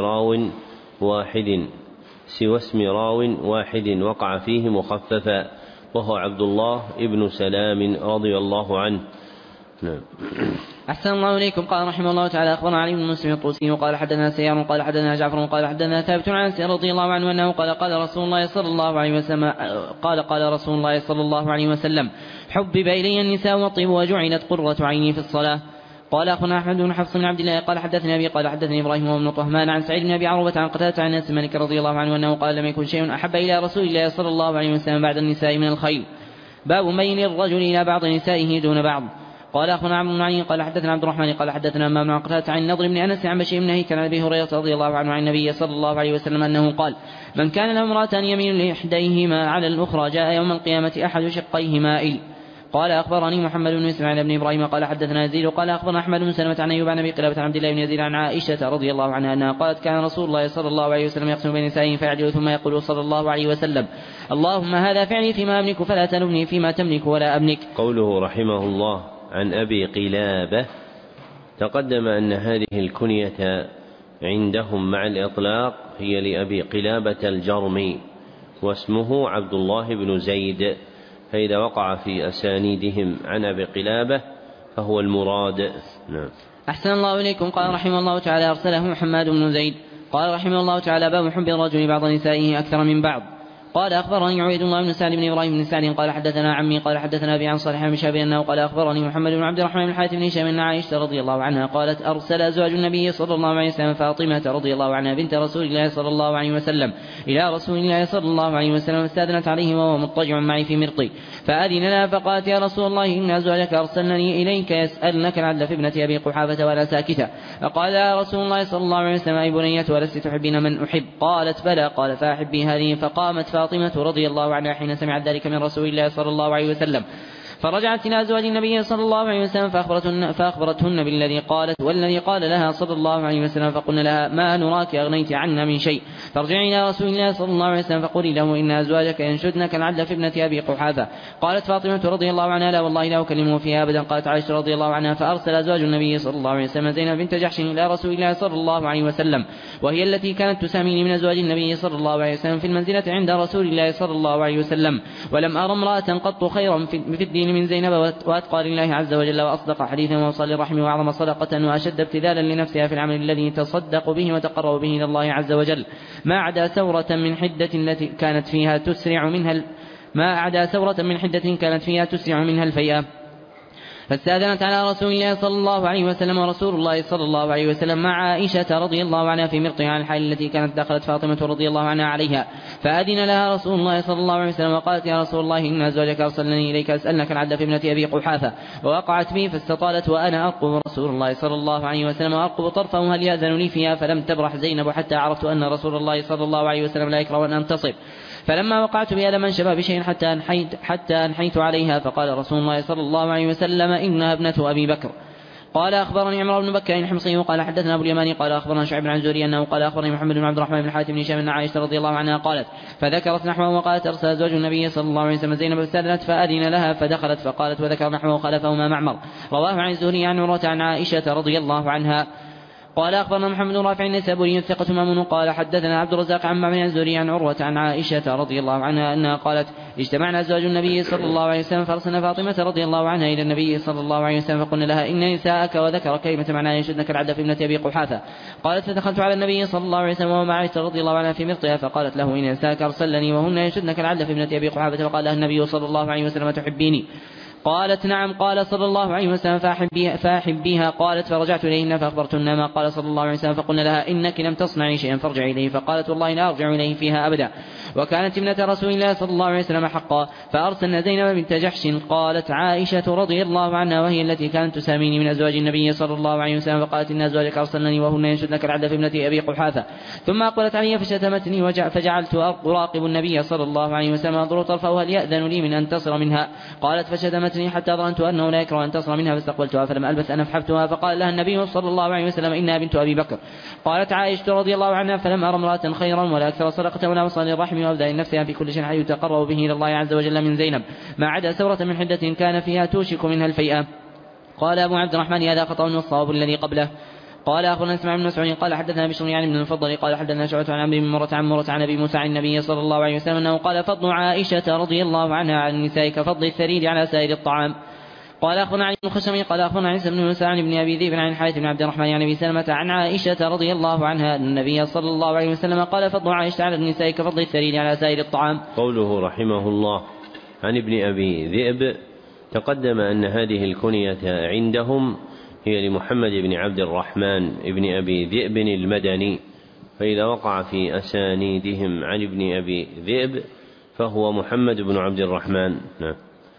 راو واحد وقع فيه مخففا وهو عبد الله ابن سلام رضي الله عنه. نعم. أحسن الله إليكم. قال رحمه الله تعالى أخبرنا علي بن مسلم الطوسي قال حدثنا سيار قال حدثنا جعفر قال حدثنا ثابت عن أنس رضي الله عنه أنه قال رسول الله صلى الله عليه وسلم قال رسول الله صلى الله عليه وسلم حبب إلي النساء والطيب وجعلت قرة عيني في الصلاة. قال أخبرنا أحمد بن حفص بن عبد الله قال حدثني أبي قال حدثني إبراهيم بن طهمان عن سعيد بن أبي عروبة عن قتادة عن أنس مالك رضي الله عنه أنه قال لم يكن شيء أحب إلى رسول الله صلى الله عليه وسلم بعد النساء من الخيل. باب ميل الرجل إلى بعض نسائه دون بعض. قال أخبرنا عبد بن علي قال حدثنا عبد الرحمن قال حدثنا أمام بن قتادة عن النضر بن أنس عن بشير بن هيكل عن أبي هريرة رضي الله عنه عن النبي صلى الله عليه وسلم أنه قال من كان له امرأتان يميل لإحديهما على الأخرى جاء يوم القيامة أحد شقيه مائل. قال أخبرني محمد بن إسماعيل بن إبراهيم قال حدثنا يزيد قال أخبرنا أحمد بن سلمة عن أيوب عن أبي قلابة عن عبد الله بن يزيد عن عائشة رضي الله عنها أنها قالت كان رسول الله صلى الله عليه وسلم يقسم بين نسائه فيعدل ثم يقول صلى الله عليه وسلم اللهم هذا فعلي فيما أملك فلا تلمني فيما تملك ولا أملك. قوله رحمه الله عن أبي قلابة تقدم أن هذه الكنية عندهم مع الإطلاق هي لأبي قلابة الجرمي واسمه عبد الله بن زيد فإذا وقع في أسانيدهم عن أبي قلابة فهو المراد. نعم. أحسن الله إليكم. قال رحمه الله تعالى أرسله حماد بن زيد. قال رحمه الله تعالى باب حب الرجل بعض نسائه أكثر من بعض. قال أخبرني عبيد الله بن سعد بن إبراهيم بن سعد قال حدثنا عمي قال حدثنا أبي عن صالح بن شهاب أنه قال أخبرني محمد بن عبد الرحمن بن الحارث بن هشام أن عائشة رضي الله عنها قالت أرسل أزواج النبي صلى الله عليه وسلم فاطمة رضي الله عنها بنت رسول الله صلى الله عليه وسلم إلى رسول الله صلى الله عليه وسلم فاستأذنت عليه وهو مضطجع معي في مرقي فأذن لها فقالت يا رسول الله إن أزواجك أرسلني إليك يسألنك العدل في ابنة أبي قحافة ولا ساكتة. فقال يا رسول الله صلى الله عليه وسلم أي بنية ولست تحبين من أحب؟ قالت بلى. قال فأحبي هذه. فقامت فاطمة رضي الله عنها حين سمعت ذلك من رسول الله صلى الله عليه وسلم فرجعت إلى أزواج النبي صلى الله عليه وسلم فأخبرتهن بالذي قالت والذي قال لها صلى الله عليه وسلم، فقلنا لها: ما نراك أغنيت عنا من شيء، فارجعي إلى رسول الله صلى الله عليه وسلم فقولي له: إن أزواجك ينشدنك العدل في ابنة أبي قحافة. قالت فاطمة رضي الله عنها: لا والله لا أكلمه فيها أبدا. قالت عائشة رضي الله عنها: فأرسل أزواج النبي صلى الله عليه وسلم زينب بنت جحش إلى رسول الله صلى الله عليه وسلم، وهي التي كانت تساميني من أزواج النبي صلى الله عليه وسلم في المنزلة عند رسول الله صلى الله عليه وسلم، ولم أرى امرأة قط خيرا في الدين من زينب وأتقى لله عز وجل وأصدق حديثا وأوصل الرحم وأعظم صدقة وأشد ابتذالا لنفسها في العمل الذي تصدق به وتقرب به إلى الله عز وجل، ما عدا ثورة من حدة كانت فيها تسرع منها الفيئة. فاستأذنت على رسول الله صلى الله عليه وسلم، ورسول الله صلى الله عليه وسلم مع عائشة رضي الله عنها في مرقها عن الحال التي كانت دخلت فاطمة رضي الله عنها عليها، فأذن لها رسول الله صلى الله عليه وسلم وقالت: يا رسول الله إن أزواجك أرسلني إليك أسألنك العدل في ابنة أبي قحافة. ووقعت بي فاستطالت وأنا أرقب رسول الله صلى الله عليه وسلم وأرقب طرفه هل يأذن لي فيها، فلم تبرح زينب حتى عرفت أن رسول الله صلى الله عليه وسلم لا يكره أن أنتصب. فلما وقعت بها لم أنشب بشيء حتى أنحيت عليها، فقال رسول الله صلى الله عليه وسلم: إنها ابنة أبي بكر. قال أخبرني عمرو بن بكر الحمصي قال حدثنا أبو اليماني قال أخبرنا شعيب بن الزهري أنه قال أخبرني محمد بن عبد الرحمن بن حاتم بن هشام أن عائشة رضي الله عنها قالت، فذكرت نحوه وقالت: أرسل أزواج النبي صلى الله عليه وسلم زينب فاستأذنت فأذن لها فدخلت فقالت، وذكر نحوه خلفهما معمر. رواه عن الزهري عن عروة عن عائشة رضي الله عنها. قال أخبرنا محمد بن رافع النسابوري ثقة مامون قال حدثنا عبد الرزاق عن معمر الزهري عن عروة عن عائشة رضي الله عنها أنها قالت: اجتمعنا أزواج النبي صلى الله عليه وسلم فأرسلنا فاطمة رضي الله عنها إلى النبي صلى الله عليه وسلم فقلنا لها: إن نساءك وذكر كلمة معناها ينشدنك العدل في ابنة أبي قحافة. قالت: فدخلت على النبي صلى الله عليه وسلم ومع عائشة رضي الله عنها في مرطها فقالت له: إن نساءك أرسلني وهن ينشدنك العدل في ابنة أبي قحافة. فقال لها النبي صلى الله عليه وسلم: تحبيني؟ قالت: نعم. قال صلى الله عليه وسلم: فأحبيها. قالت: فرجعت إليهن فأخبرتن ما قال صلى الله عليه وسلم، فقلنا لها: إنك لم تصنعي شيئا فارجعي إليه. فقالت: والله لا أرجع إليه فيها أبدا. وكانت ابنة رسول الله صلى الله عليه وسلم حقا. فأرسلنا زينب بنت جحش. قالت عائشة رضي الله عنها وهي التي كانت تساميني من أزواج النبي صلى الله عليه وسلم، فقالت: إن أزواجك أرسلني وهن ينشدنك العدل في ابنة أبي قحافة. ثم أقبلت علي فشتمتني فجعلت أراقب النبي صلى الله عليه وسلم أنظر طرفه هل يأذن لي من أن تصل منها. قالت: فشتمتني حتى ظننت أنه لا يكره أن تصل منها فاستقبلتها، فلم ألبث أن أفحفتها. فقال لها النبي صلى الله عليه وسلم: إنها بنت أبي بكر. قالت عائشة رضي الله عنها: فلم أرى امرأة خيرا ولا أكثر صدقة ولا وصل الرحم وأبدأ نفسها في كل شيء حي يتقرب به إلى الله عز وجل من زينب، ما عدا ثورة من حدة كان فيها توشك منها الفيئة. قال أبو عبد الرحمن: هذا خطأ والصواب الذي قبله. قال أخبرنا اسماعيل بن مسعود قال حدثنا بشر يعني بن المفضل قال حدثنا شعبة عن عمرو بن مرة عن أبي موسى عن النبي صلى الله عليه وسلم أنه قال: فضل عائشة رضي الله عنها عن النساء كفضل الثريد على سائر الطعام. قال أخبرنا علي بن خشمي قال أخبرنا عيسى بن موسى عن ابن أبي ذئب عن الحارث بن عبد الرحمن عن أبي سلمة عن عائشة رضي الله عنها أن النبي صلى الله عليه وسلم قال: فضل عائشة على النساء كفضل الثريد على سائر الطعام. قوله رحمه الله عن ابن أبي ذئب، تقدم أن هذه الكنية عندهم هي لمحمد بن عبد الرحمن ابن أبي ذئب المدني، فإذا وقع في أسانيدهم عن ابن أبي ذئب فهو محمد بن عبد الرحمن. نعم.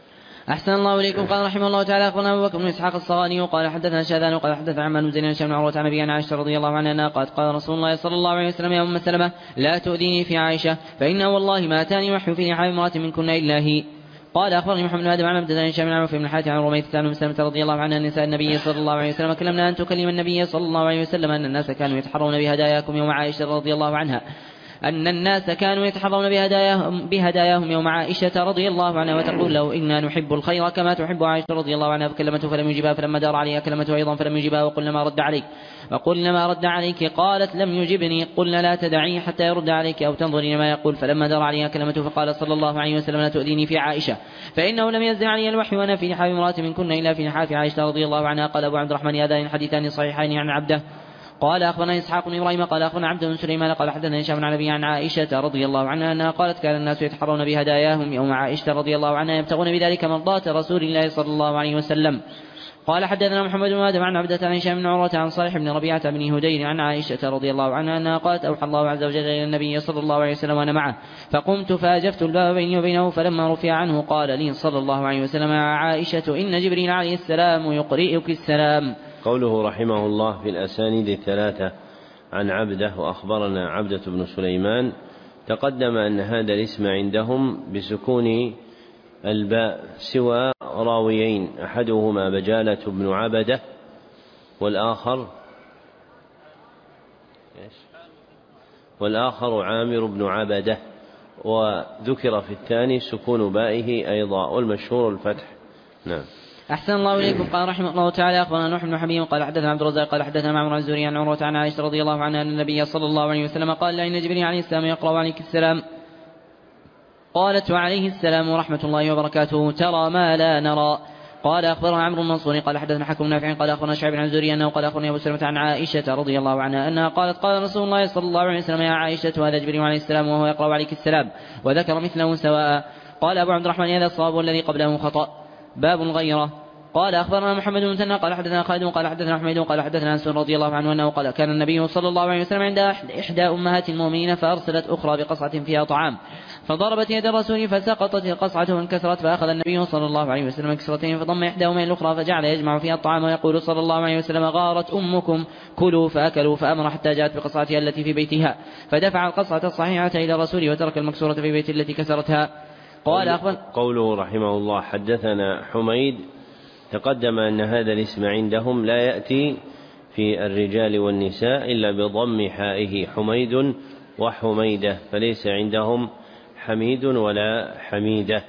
أحسن الله إليكم. قال رحمه الله تعالى أخبرنا أبو بكر بن إسحاق الصغاني قال حدثنا شاذان قال حدثنا عمان بن زيد عن هشام عروة عن أبي عائشة رضي الله عنها قال رسول الله صلى الله عليه وسلم: يا أم سلمة لا تؤذيني في عائشة فإنه والله ما أتاني وحي في نحاب امرأة منكن إلا هي. قال أخبرني محمد بن آدم عن عبد الله هشام عن عوف بن الحارث عن رميثة عن سلمة رضي الله عنها نساء النبي صلى الله عليه وسلم: كلمنا أن تكلم النبي صلى الله عليه وسلم أن الناس كانوا يتحرون بهداياكم يوم عائشة رضي الله عنها بهداياهم يوم عائشة رضي الله عنها وتقول له: إنا نحب الخير كما تحب عائشة رضي الله عنها. فكلمته فلم يجبها، فلما دار عليها كلمته أيضا فلم يجبها، وقلنا ما رد عليك قالت: لم يجبني. قلنا: لا تدعيه حتى يرد عليك أو تنظرين ما يقول. فلما دار عليها كلمته فقال صلى الله عليه وسلم: لا تؤذيني في عائشة فإنه لم ينزل علي الوحي وأنا في نحاب امرأة منكن إلا في نحاب عائشة رضي الله عنها. قال أبو عبد الرحمن: هذان حديثان صحيحين عن عبده. قال أخبرنا إسحاق بن إبراهيم قال أخبرنا عبد بن سليمان قال حدثنا هشام عن أبي عن عائشة رضي الله عنها أنها قالت: كان الناس يتحرون بهداياهم يوم عائشة رضي الله عنها يبتغون بذلك مرضاة رسول الله صلى الله عليه وسلم. قال حدثنا محمد بن آدم عن عبدة عن هشام بن عروة عن صالح بن ربيعة بن هدير عن عائشة رضي الله عنها أنها قالت: أوحى الله عز وجل إلى النبي صلى الله عليه وسلم وأنا معه، فقمت فأجفت الباب بيني وبينه، فلما رفع عنه قال لي صلى الله عليه وسلم: عائشة إن جبريل عليه السلام يقرئك السلام. قوله رحمه الله في الأسانيد الثلاثة عن عبده وأخبرنا عبدة بن سليمان، تقدم أن هذا الاسم عندهم بسكون الباء سوى راويين، أحدهما بجالة بن عبدة والآخر عامر بن عبدة، وذكر في الثاني سكون بائه أيضا، والمشهور الفتح. نعم. أحسن الله إليكم. قال رحمه الله تعالى أخبرنا نوح بن حبيب قال حدثنا عبد الرزاق قال حدثنا معمر الزهري عن عروة عن عائشة رضي الله عنها أن النبي صلى الله عليه وسلم قال لئن جبريل عليه السلام يقرأ عليك السلام. قالت وعليه السلام ورحمة الله وبركاته ترى ما لا نرى. قال أخبرنا عمرو بن منصور قال حدثنا حكم نافع قال أخبرنا شعيب عن الزهري أنه قال أخبرني أبو سلمة عن عائشة رضي الله عنها أنها قالت قال رسول الله صلى الله عليه وسلم يا عائشة هذا جبريل عليه السلام وهو يقرأ عليك السلام، وذكر مثله سواء. قال أبو عبد الرحمن هذا الصواب والذي قبله خطأ. باب الغيرة. قال أخبرنا محمد بن مثنى قال حدثنا خالد قال حدثنا حميد قال حدثنا أنس رضي الله عنه أنه قال كان النبي صلى الله عليه وسلم عند إحدى أمهات المؤمنين فأرسلت أخرى بقصعة فيها طعام، فضربت يد الرسول فسقطت القصعة وانكسرت، فأخذ النبي صلى الله عليه وسلم كسرتين فضم إحداهما إلى الأخرى فجعل يجمع فيها الطعام ويقول صلى الله عليه وسلم غارت أمكم كلوا، فأكلوا، فأمر حتى جاءت بقصعتها التي في بيتها فدفع القصعة الصحيحة إلى الرسول وترك المكسورة في بيت التي كسرتها. قال قوله رحمه الله حدثنا حميد، تقدم أن هذا الاسم عندهم لا يأتي في الرجال والنساء إلا بضم حائه حميد وحميدة، فليس عندهم حميد ولا حميدة.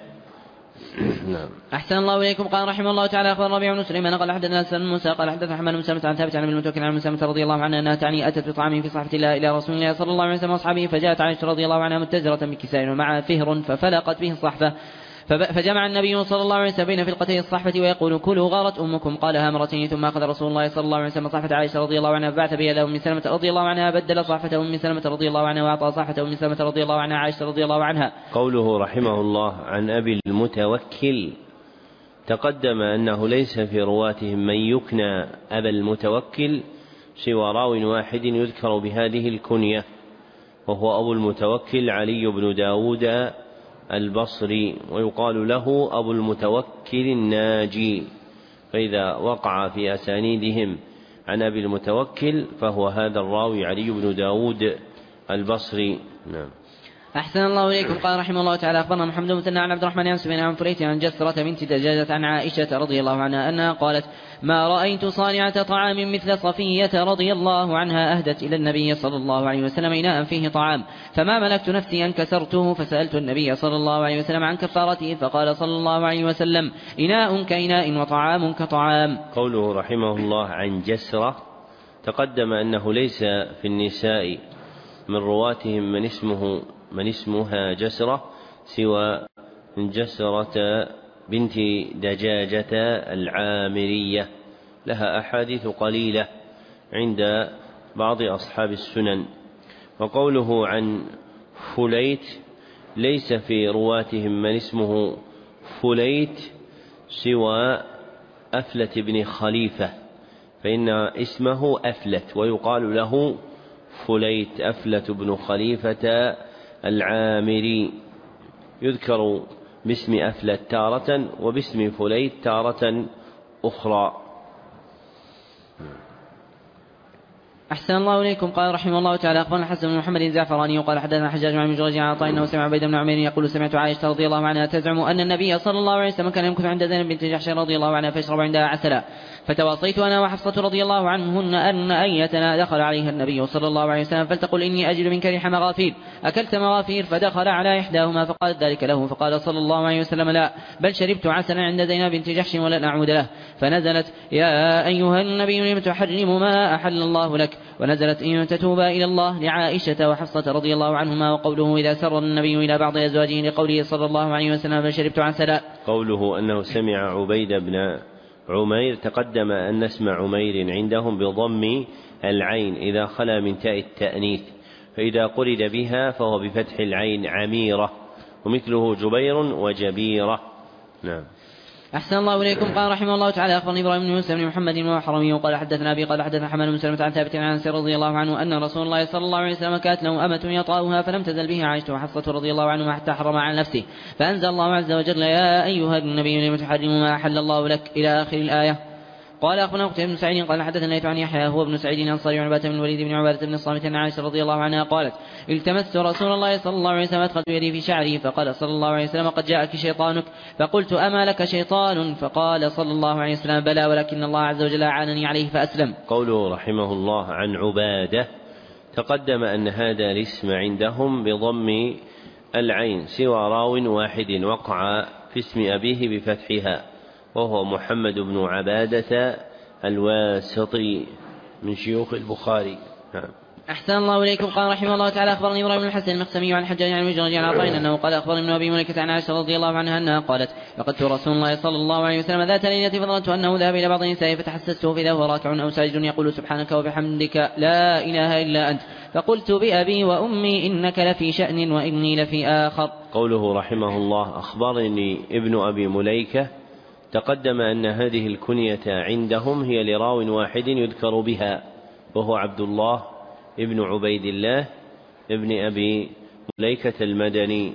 نعم. أحسن الله إليكم. قال رحمه الله تعالى أخبر ربيع بن سليمان قال حدثنا سلمان موسى قال حدثنا حماد بن سلمة عن ثابت عن ابن المتوكل عن مسلمة رضي الله عنها أنها تعني أتت بطعام في صحفة الله إلى رسول الله صلى الله عليه وسلم وأصحابه، فجاءت عائشة رضي الله عنها متزرة بكساء ومعها فهر ففلقت به الصحفة، فجمع النبي صلى الله عليه وسلم بين فلقتي الصحفة ويقول كلوا غارت أمكم. قالها مرتين ثم أخذ رسول الله صلى الله عليه وسلم صحفة عائشة رضي الله عنها فبعث بها إلى أم سلمة رضي الله عنها بدل صحفة أم سلمة رضي الله عنها وأعطى صحفة أم سلمة رضي الله عنها عائشة رضي الله عنها. قوله رحمه الله عن أبي المتوكل، تقدم أنه ليس في رواتهم من يكنى أبا المتوكل سوى راو واحد يذكر بهذه الكنية، وهو أبو المتوكل علي بن داود البصري، ويقال له أبو المتوكل الناجي، فإذا وقع في أسانيدهم عن أبي المتوكل فهو هذا الراوي علي بن داود البصري. نعم. أحسن الله إليكم. قال رحمه الله تعالى أخبرنا محمد بن مثنى عن عبد الرحمن عن سفيان عن فريت عن جسرة بنت دجاجة عن عائشة رضي الله عنها أنها قالت ما رأيت صانعة طعام مثل صفية رضي الله عنها أهدت إلى النبي صلى الله عليه وسلم إناء فيه طعام، فما ملكت نفسي أن كسرته، فسألت النبي صلى الله عليه وسلم عن كفارته فقال صلى الله عليه وسلم إناء كإناء وطعام كطعام. قوله رحمه الله عن جسرة، تقدم أنه ليس في النساء من رواتهم من اسمها جسرة سوى جسرة بنت دجاجة العامرية، لها أحاديث قليلة عند بعض أصحاب السنن. وقوله عن فليت، ليس في رواتهم من اسمه فليت سوى أفلت بن خليفة، فإن اسمه أفلت ويقال له فليت، أفلت بن خليفة العامري، يذكر باسم أفلت تارة وباسم فليت تارة أخرى. أحسن الله إليكم. قال رحمه الله تعالى أخبرنا الحسن بن محمد الزعفراني وقال حدثنا حجاج عن جريج عن عطاء أنه سمع عبيد بن عمير يقول سمعت عائشة رضي الله عنها تزعم أن النبي صلى الله عليه وسلم كان يمكث عند زينب بنت جحش رضي الله عنها فيشرب عندها عسلا، فتواصيت أنا وحفصة رضي الله عنهن أن أيتنا دخل عليها النبي صلى الله عليه وسلم فلتقل إني أجد منك ريح مغافير، أكلت مغافير؟ فدخل على إحداهما فقالت ذلك له، فقال صلى الله عليه وسلم لا، بل شربت عسلا عند زينب بنت جحش ولن أعود له. فنزلت يا أيها النبي لم تحرم ما أحل الله لك، ونزلت إن تتوبا إلى الله لعائشة وحفصة رضي الله عنهما. وقوله إذا سر النبي إلى بعض أزواجه لقوله صلى الله عليه وسلم بل شربت عسلا. قوله أنه سمع عبيد بن عمير، تقدم أن اسم عمير عندهم بضم العين إذا خلا من تاء التأنيث، فإذا قرد بها فهو بفتح العين عميرة، ومثله جبير وجبيرة. نعم. أحسن الله إليكم. قال رحمه الله تعالى أخبرني إبراهيم بن يوسف بن محمد وحرمي وقال حدثنا أبي قال حدثنا حماد بن سلمة عن ثابت عن أنس رضي الله عنه أن رسول الله صلى الله عليه وسلم كانت له أمة يطأها فلم تزل به عائشة وحفصة رضي الله عنهما حتى حرم عن نفسه، فأنزل الله عز وجل يا أيها النبي لم تحرم ما أحل الله لك إلى آخر الآية. قال أخبرنا قتيبة بن سعيد قال حدثنا عن يحيى هو ابن سعيد الأنصاري عن عبادة بن الوليد بن عبادة بن الصامت عن عائشة رضي الله عنها قالت التمست رسول الله صلى الله عليه وسلم أدخلت يدي في شعري فقال صلى الله عليه وسلم قد جاءك شيطانك فقلت أما لك شيطان فقال صلى الله عليه وسلم بلى ولكن الله عز وجل أعانني عليه فأسلم. قوله رحمه الله عن عبادة تقدم أن هذا الاسم عندهم بضم العين سوى راو واحد وقع في اسم أبيه بفتحها وهو محمد بن عبادة الواسطي من شيوخ البخاري. أحسن الله إليكم. قال رحمه الله تعالى أخبرني إبراهيم بن الحسن المخزمي عن حجاج عن مجرد عن عطاء أنه قال أخبرني ابن أبي مليكة عن عائشة رضي الله عنها أنها قالت لقد رسول الله صلى الله عليه وسلم ذات ليلة فظننت أنه ذهب إلى بعض نسائه فتحسسته فإذا هو راكع أو ساجد يقول سبحانك وبحمدك لا إله إلا أنت فقلت بأبي وأمي إنك لفي شأن وإني لفي آخر. قوله رحمه الله أخبرني ابن أبي مليكة تقدم أن هذه الكنية عندهم هي لراو واحد يذكر بها وهو عبد الله ابن عبيد الله ابن أبي مليكة المدني.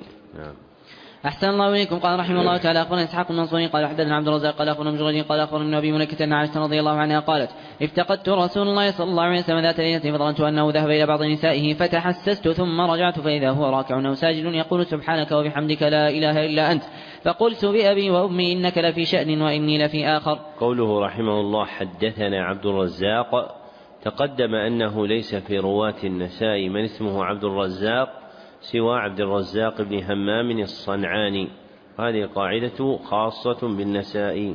أحسن الله إليكم. قال رحمه الله تعالى أخبرنا إسحاق المنصوري قال حدثنا عبد الرزاق قال أخبرنا مجرد قال أخبرنا ابن أبي مليكة أن عائشة رضي الله عنها قالت افتقدت رسول الله صلى الله عليه وسلم ذات ليلة فظننت أنه ذهب إلى بعض نسائه فتحسست ثم رجعت فإذا هو راكع أو ساجد يقول سبحانك وبحمدك لا إله إلا أنت فقلت بأبي وأمي إنك لفي شأن وإني لفي آخر. قوله رحمه الله حدثنا عبد الرزاق تقدم أنه ليس في رواة النسائي من اسمه عبد الرزاق سوى عبد الرزاق بن همام الصنعاني هذه قاعدة خاصة بالنسائي.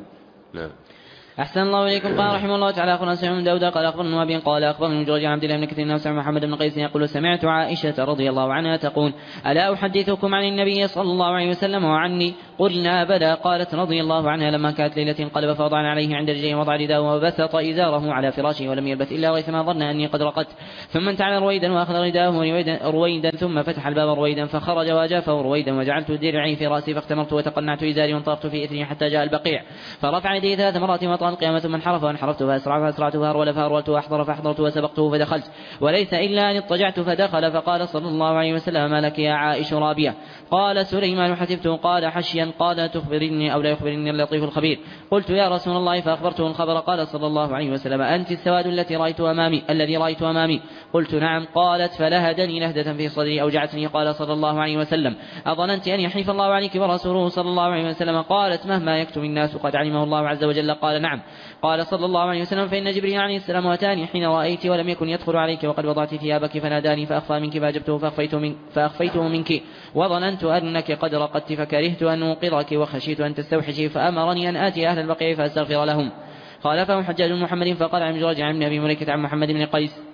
أحسن الله إليكم. قال رحمه الله تعالى أخبرنا سعيد بن داود قال أخبرنا وابي قال أخبرنا من جريج عبد الله بن كثير نافع محمد بن قيس يقول سمعت عائشة رضي الله عنها تقول ألا أحدثكم عن النبي صلى الله عليه وسلم وعني قلنا بلى قالت رضي الله عنها لما كانت ليلة انقلب فوضعنا عليه عند رجليه وضع رداءه وبسط إزاره على فراشه ولم يلبث إلا غيثما ظن أني قد رقدت ثم انتعل رويدا وأخذ رداءه رويدا ثم فتح الباب رويدا فخرج وجافه رويدا وجعلت درعي في رأسي فاختمرت وتقنعت إزاري وانطلقت في إثري حتى جاء البقيع فرفع يديه 3 مرات وطأ القيامة ثم انحرف وانحرفت فأسرعت فهرول فهرولت وأحضر فأحضرت وسبقته فدخلت وليس إلا أن اضطجعت فدخل فقال صلى الله عليه وسلم ما لك يا عائش رابية قال سليمان حسبته قال حشيا قال تخبرني أو لا يخبرني اللطيف الخبير قلت يا رسول الله فأخبرته الخبر قال صلى الله عليه وسلم أنت السواد الذي رأيت أمامي قلت نعم قالت فلهدني لهدة في صدري أوجعتني قال صلى الله عليه وسلم أظننت أن يحيف الله عليك ورسوله صلى الله عليه وسلم قالت مهما يكتم الناس قد علمه الله عز وجل قال نعم قال صلى الله عليه وسلم فإن جبريل عليه السلام أتاني حين رأيت ولم يكن يدخل عليك وقد وضعت ثيابك فناداني فأخفى منك فأجبته فأخفيته منك وظننت أنك قد رقدت فكرهت أن أوقظك وخشيت أن تستوحشي فأمرني أن آتي أهل البقيع فأستغفر لهم. خالفهم حجاج بن محمد فقال عن جريج عن أبي مليكة عن محمد بن قيس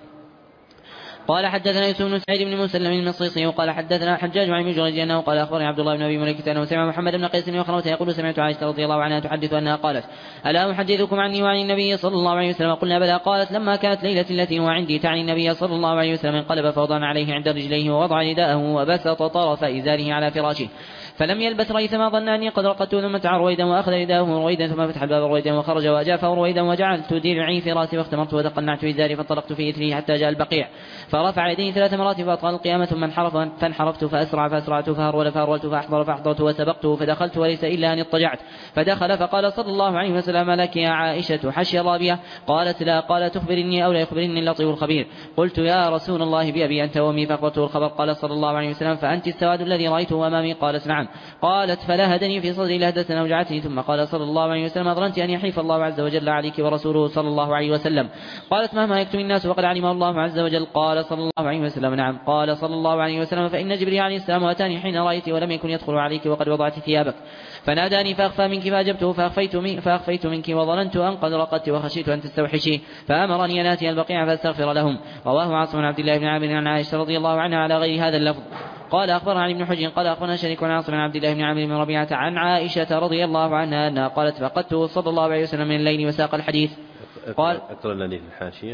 قال حدثنا يوسف بن سعيد بن مسلم المصيصي وقال حدثنا حجاج عن جريج أنه قال أخبرني عبد الله بن أبي مليكة أنه سمع محمد بن قيس وخلوته يقول سمعت عائشة رضي الله عنها تحدث أنها قالت ألا أحدثكم عني وعن النبي صلى الله عليه وسلم قلنا بلى قالت لما كانت ليلة التي هو عندي تعني النبي صلى الله عليه وسلم انقلب فوضعنا عليه عند رجليه ووضع رداءه وبسط طرف إزاره على فراشه فلم يلبث ريثما ظن أني قد رقدت ثم تعى رويدا وأخذ رداءه رويدا ثم فتح الباب رويدا وخرج وأجافه رويدا وجعلت درعي في راسي واختمرت وتقنعت إزاري فانطلقت في إثره حتى جاء البقيع فرفع يديه 3 مرات فأطال القيامة ثم فانحرفت فأسرعت فهرولت فأحضر فأحضرت وسبقته فدخلت وليس إلا أن اضطجعت فدخل فقال صلى الله عليه وسلم لك يا عائشة حشي رابية قالت لا قال تخبرني أو لا يخبرني اللطيف الخبير قلت يا رسول الله بأبي أنت وأمي فأخبرته الخبر قال صلى الله عليه وسلم فأنت السواد الذي رأيته أمامي قالت نعم قالت فلهدني في صدري لهدة أوجعتني ثم قال صلى الله عليه وسلم أظننت أن يحيف الله عز وجل عليك ورسوله صلى الله عليه وسلم قالت مهما يكتم الناس وقد علمه الله عز وجل قال صلى الله عليه وسلم نعم قال صلى الله عليه وسلم فإن جبريل عليه السلام أتاني حين رأيت ولم يكن يدخل عليك وقد وضعت ثيابك فناداني فأخفى منك فأجبته فأخفيت منك وظننت أن قد رقدت وخشيت أن تستوحشي فأمرني أن آتي البقيع فأستغفر لهم. رواه عاصم بن عبد الله بن عامر عن عائشة رضي الله عنها على غير هذا اللفظ. قال أخبرنا عن ابن حجر قال أخبرنا شريك عن عاصم بن عبد الله بن عامر بن ربيعة عن عائشة رضي الله عنها أنها قالت فقدته صلى الله عليه وسلم من الليل وساق الحديث. قال أقرأ الذي في الحاشية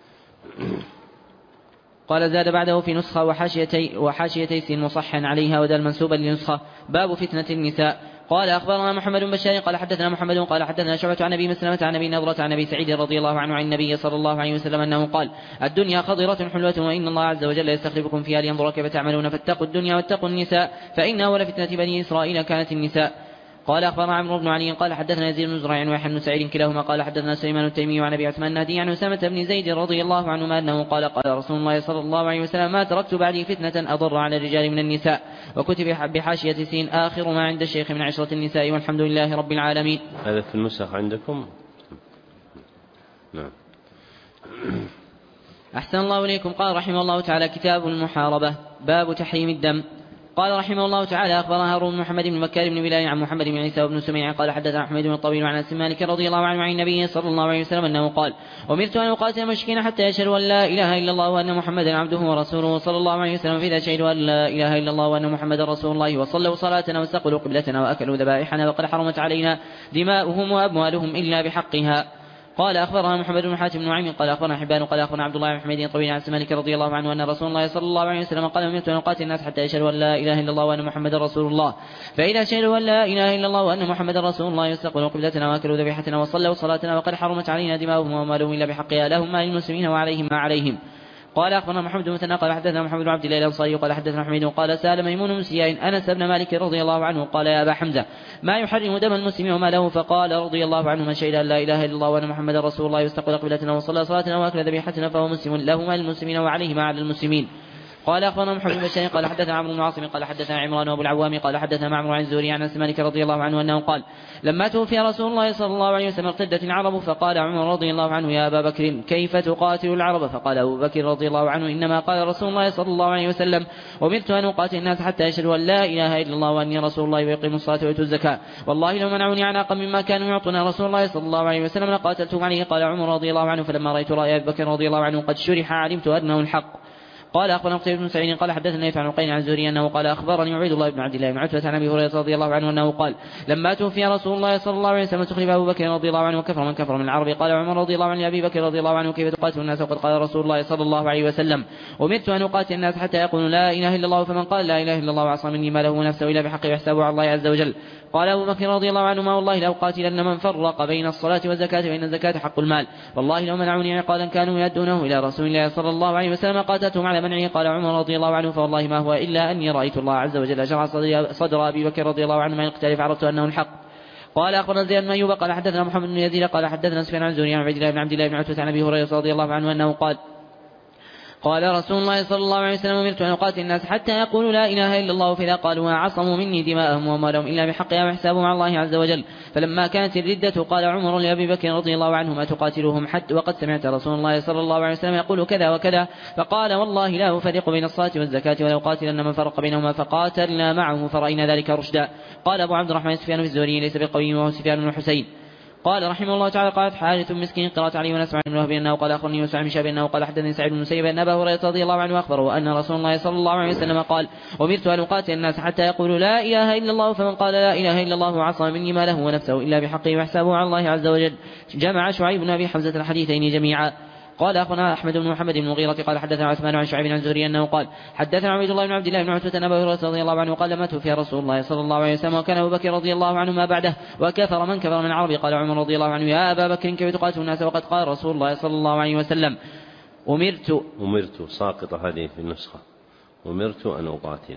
قال زاد بعده في نسخة وحاشيتي سين مصحا عليها ودل منسوبا لنسخة باب فتنة النساء. قال أخبرنا محمد بن بشار قال حدثنا محمد قال حدثنا شعبة عن أبي مسلمة عن أبي نضرة عن أبي سعيد رضي الله عنه عن النبي صلى الله عليه وسلم أنه قال الدنيا خضرة حلوة وإن الله عز وجل يستخلفكم فيها لينظر كيف تعملون فاتقوا الدنيا واتقوا النساء فإن أول فتنة بني إسرائيل كانت النساء. قال أخبرنا عمرو بن علي قال حدثنا يزيد بن زريع ويحيى بن سعيد كلاهما قال حدثنا سليمان التيمي عن أبي عثمان النهدي عن أسامة بن زيد رضي الله عنهما أنه قال قال رسول الله صلى الله عليه وسلم ما تركت بعدي فتنة أضر على الرجال من النساء. وكتب بحاشية سين آخر ما عند الشيخ من عشرة النساء والحمد لله رب العالمين. هذا في النسخ عندكم؟ نعم. أحسن الله إليكم. قال رحمه الله تعالى كتاب المحاربة باب تحريم الدم. قال رحمه الله تعالى أخبرنا هارون بن محمد بن بكار بن بلال عن محمد بن عيسى وابن سميع قال حدثنا أحمد بن الطويل عن أنس مالك رضي الله عنه عن النبي صلى الله عليه وسلم أنه قال أمرت أن أقاتل المشركين حتى يشهدوا أن لا إله إلا الله وأن محمدا عبده ورسوله صلى الله عليه وسلم فإذا شهدوا أن لا إله إلا الله وأن محمدا رسول الله وصلوا صلاتنا واستقبلوا قبلتنا وأكلوا ذبائحنا وقد حرمت علينا دماؤهم وأموالهم إلا بحقها. قال أخبرنا محمد بن حاتم بن نعيم قال أخبرنا حبان قال أخبرنا عبد الله بن حميد الطويل عن مالك رضي الله عنه أن رسول الله صلى الله عليه وسلم قال أمرت أن أقاتل الناس حتى يشهدوا أن لا إله إلا الله وأن محمدا رسول الله فإذا شهدوا أن لا إله إلا الله وأن محمدا رسول الله يستقبلوا قبلتنا وأكلوا ذبيحتنا وصلوا صلاتنا وقد حرمت علينا دماؤهم وأموالهم إلا بحقها لهم ما للمسلمين وعليهم ما عليهم. قال أخبرنا محمد بن مثنى قال حدثنا محمد بن عبد الله الأنصاري قال حدثنا حميد قال سأل ميمون بن سياء أنس بن مالك رضي الله عنه قال يا أبا حمزة ما يحرم دم المسلم وما له؟ فقال رضي الله عنه من شهد أن لا إله إلا الله وأن محمدا رسول الله يستقبل قبلتنا وصلى صلاتنا وأكل ذبيحتنا فهو مسلم له ما للمسلمين وعليه ما على المسلمين. قال أخبرنا محمد بن بشار قال حدثنا عمرو بن عاصم قال حدثنا عمران وأبو العوام قال حدثنا معمر عن الزهري عن أنس مالك رضي الله عنه أنه قال لما توفي رسول الله صلى الله عليه وسلم ارتدت العرب فقال عمر رضي الله عنه يا أبا بكر كيف تقاتل العرب؟ فقال أبو بكر رضي الله عنه إنما قال رسول الله صلى الله عليه وسلم أمرت أن أقاتل الناس حتى يشهدوا أن لا إله إلا الله وأني رسول الله ويقيموا الصلاة ويؤتوا الزكاة والله لو منعوني عناقا مما كانوا يعطون رسول الله صلى الله عليه وسلم لقاتلتهم عليه. قال عمر رضي الله عنه فلما رأيت رأي أبي بكر رضي الله عنه قد شرح علمت أنه الحق. قال أخبرنا قتيبة بن سعيد قال حدثنا يفعل عن الزهري أنه قال أخبرني عبيد الله بن عبد الله بن عتبة عن أبي هريرة رضي الله عنه أنه قال لما توفي رسول الله صلى الله عليه وسلم استخلف أبو بكر رضي الله عنه وكفر من كفر من العرب. قال عمر رضي الله عنه لأبي بكر رضي الله عنه كيف تقاتل الناس وقد قال رسول الله صلى الله عليه وسلم أمرت أن أقاتل الناس حتى يقولوا لا إله إلا الله فمن قال لا إله إلا الله وعصى مني ما له ونفسه إلا بحق يحسبه على الله عز وجل. قال أبو بكر رضي الله عنه ما والله لأقاتلن من فرق بين الصلاة والزكاة فإن الزكاة حق المال والله لو منعوني عقالا كانوا يؤدونه إلى رسول الله صلى الله عليه وسلم قاتلتهم على منعه. قال عمر رضي الله عنه فوالله ما هو إلا أني رأيت الله عز وجل شرع صدر أبي بكر رضي الله عنه ما يقتل فعرفت أنه الحق. قال أخبرنا زياد بن أيوب قال حدثنا محمد بن يزيد قال حدثنا سفيان عن زهري عن عبيد الله بن عبد الله بن عتبة عن أبي هريرة رضي الله عنه أنه قال رسول الله صلى الله عليه وسلم أمرت أن أقاتل الناس حتى يقولوا لا إله إلا الله فإذا قالوا عصموا مني دماءهم وأموالهم إلا بحقها وحسابهم على الله عز وجل. فلما كانت الردة قال عمر لأبي بكر رضي الله عنه ما تقاتلهم حتى وقد سمعت رسول الله صلى الله عليه وسلم يقول كذا وكذا. فقال والله لا أفرق بين الصلاة والزكاة ولو قاتلن من فرق بينهما فقاتلنا معه فرأينا ذلك رشدا. قال أبو عبد الرحمن سفيان الزهري ليس بالقوي وهو سفيان بن حسين. قال رحمه الله تعالى قالت حارث مسكين قرأت عليه ونسمع بن وهب أنه قال أخبرني وسع بن شهاب أنه قال حدثني سعيد بن المسيب أن أبا هريرة رضي الله عنه أخبره أن رسول الله صلى الله عليه وسلم قال أمرت أن أقاتل الناس حتى يقولوا لا إله إلا الله فمن قال لا إله إلا الله وعصى مني ما له ونفسه إلا بحقه وحسابه على الله عز وجل. جمع شعيب بن أبي حمزة الحديثين جميعا. قال أخونا أحمد بن محمد بن المغيرة قال حدثنا عثمان عن شعيب عن زهري أنه قال حدثنا عبيد الله بن عبد الله بن عتبة أن أبا هريرة رضي الله عنه قال مات في رسول الله صلى الله عليه وسلم وكان أبو بكر رضي الله عنه ما بعده وكفر من كفر من العرب. قال عمر رضي الله عنه يا أبا بكر كيف تقاتل الناس وقد قال رسول الله صلى الله عليه وسلم أمرت ساقطة هذه في النسخة أمرت أن أقاتل.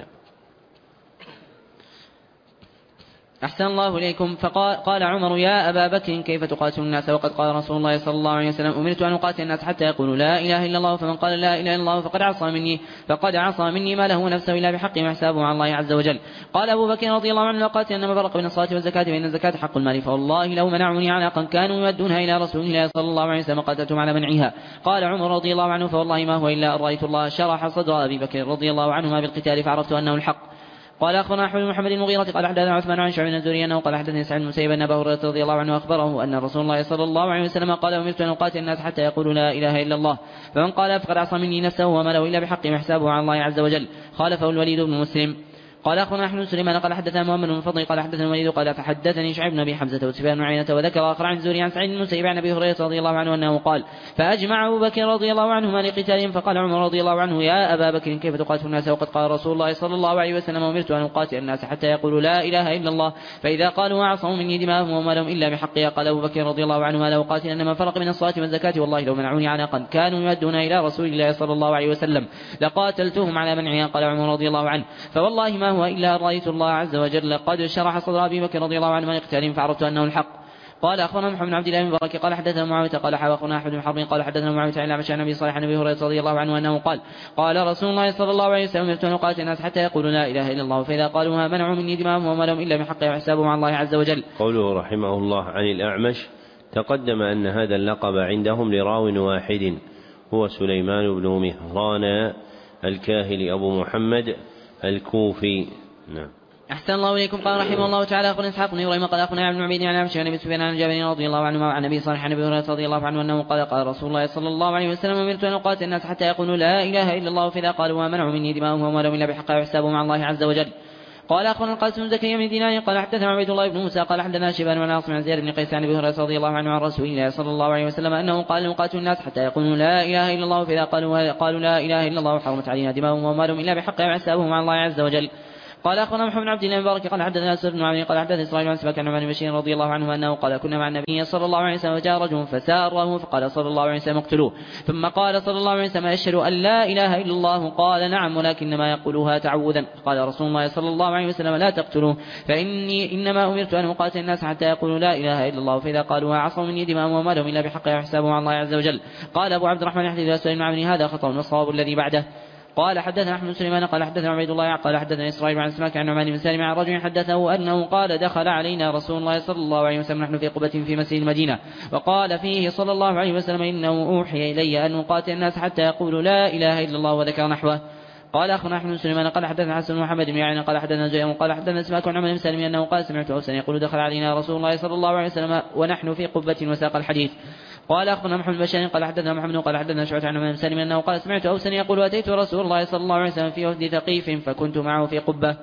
أحسن الله إليكم. فقال عمر يا أبا بكر كيف تقاتل الناس وقد قال رسول الله صلى الله عليه وسلم أمرت أن أقاتل الناس حتى يقولوا لا إله إلا الله فمن قال لا إله إلا الله فقد عصى مني ما له نفسه إلا بحقه وحسابه على الله عز وجل. قال أبو بكر رضي الله عنه لقاتل أنما فرق بين الصلاة والزكاة فإن الزكاة حق المال فوالله لو منعوني عناقا كانوا يؤدونها إلى رسول الله صلى الله عليه وسلم قاتلتهم على منعها. قال عمر رضي الله عنه فوالله ما هو إلا أن رأيت الله شرح صدر أبي بكر رضي الله عنهما بالقتال فعرفت أنه الحق. قال أخبرنا أحمد بن محمد المغيرة قال حدثنا عثمان عن شعيب الزهري أنه قال حدثني سعيد بن المسيب أن أبا هريرة رضي الله عنه أخبره أن رسول الله صلى الله عليه وسلم قال أمرت أن أقاتل الناس حتى يقولوا لا إله إلا الله فمن قال فقد عصى مني نفسه وما له إلا بحق وحسابه على الله عز وجل. خالفه الوليد بن مسلم. قال أخونا أحمد سليمان قال حدثنا محمد بن فضل قال حدثنا الوليد قال فحدثني شعيب بن أبي حمزة وسفيان بن عيينة وذكر آخر عن الزهري عن سعيد بن المسيب عن أبي هريرة رضي الله عنه أنه قال فأجمع أبو بكر رضي الله عنهما لقتالهم فقال عمر رضي الله عنه يا أبا بكر كيف تقاتل الناس وقد قال رسول الله صلى الله عليه وسلم أمرت أن أقاتل الناس حتى يقولوا لا إله إلا الله فإذا قالوا عصموا مني دماءهم وما لهم إلا بحقها. قال أبو بكر رضي الله عنه لو قاتل أنما فرق من الصلاة والزكاة والله لو منعوني عناقا كانوا يؤدون إلى رسول الله صلى الله عليه وسلم لقاتلتهم على منعها. قال عمر رضي الله عنه فوالله ما هو إلا أن رأيت الله عز وجل قد شرح صدر أبي بكر رضي الله عنه من اقتالهم فعرفت أنه الحق. قال أخبرنا محمد بن عبد الله بن مبارك قال حدثنا معاوية قال أخبرنا أحمد بن حرب قال حدثنا معاوية عن الأعمش عن أبي صالح عن أبي هريرة رضي الله عنه أنه قال قال رسول الله صلى الله عليه وسلم أمرت أن أقاتل الناس حتى يقولوا لا إله إلا الله فإذا قالوها منعوا مني دماءهم وما لهم إلا بحق وحسابهم على الله عز وجل. قوله رحمه الله عن الأعمش تقدم أن هذا اللقب عندهم لراو واحد هو سليمان بن مهران الكاهلي أبو محمد الكوفي. نعم. أحسن الله إليكم. قال رحمه الله تعالى أخبرنا إسحاق بن إبراهيم قال أخبرنا عن عبيد عن أبي عن سفيان عن جابر رضي الله عنه وعن أبي صالح عن أبي هريرة رضي الله عنه أنه قال قال رسول الله صلى الله عليه وسلم أمرت أن أقاتل الناس حتى يقولوا لا إله إلا الله فإذا قالوا ومنعوا مني دماءهم وما لهم إلا بحق وحسابهم على الله عز وجل. قال أخبرنا القاسم بن زكريا بن دينار قال حدثنا عبيد الله بن موسى قال حدثنا شيبان بن عاصم عن زياد بن قيس عن أبي هريرة رضي الله عنه عن رسول الله صلى الله عليه وسلم أنه قال نقاتل الناس حتى يقولوا لا إله إلا الله فإذا قالوا لا إله إلا الله حرمت علينا دماءهم وما لهم إلا بحق وحسابهم على الله عز وجل. قال أخبرنا محمد بن عبد الله المبارك قال حدثنا سعد بن عمرو قال حدثنا إسرائيل عن سباك عن عمرو بن بشير رضي الله عنه أنه قال كنا مع النبي صلى الله عليه وسلم وجاء رجل فساره فقال صلى الله عليه وسلم اقتلوه ثم قال صلى الله عليه وسلم أشهد أن لا إله إلا الله قال نعم ولكنما يقولها تعوذا. قال رسول الله صلى الله عليه وسلم لا تقتلوه فإني إنما أمرت أن أقاتل الناس حتى يقولوا لا إله إلا الله فإذا قالوها عصوا مني دماءهم وما لهم إلا بحق وحسابهم على الله عز وجل. قال أبو عبد الرحمن حديث سؤال بن عمرو هذا خطأ والصواب الذي بعده. قال حدثنا أحمد بن سليمان قال حدثنا عبيد الله قال حدثنا إسرائيل عن سماك عن نعمان بن سالم عن رجل حدثه أنه قال دخل علينا رسول الله صلى الله عليه وسلم نحن في قبة في مسجد المدينة وقال فيه صلى الله عليه وسلم إنه أوحي إلي أن أقاتل الناس حتى يقولوا لا إله إلا الله وذكر نحوه. قال أخبرنا أحمد بن سليمان قال حدثنا حسن محمد بن يعين قال حدثنا زيد قال حدثنا سماك عن نعمان بن سالم أنه قال سمعت أوسا يقول دخل علينا رسول الله صلى الله عليه وسلم ونحن في قبة وساق الحديث. قال أخبرنا محمد بن بشار قال حدثنا محمد قال حدثنا شعبة عن عمرو بن سالم أنه قال سمعت أوسا يقول أتيت رسول الله صلى الله عليه وسلم في وفد ثقيف فكنت معه في قبة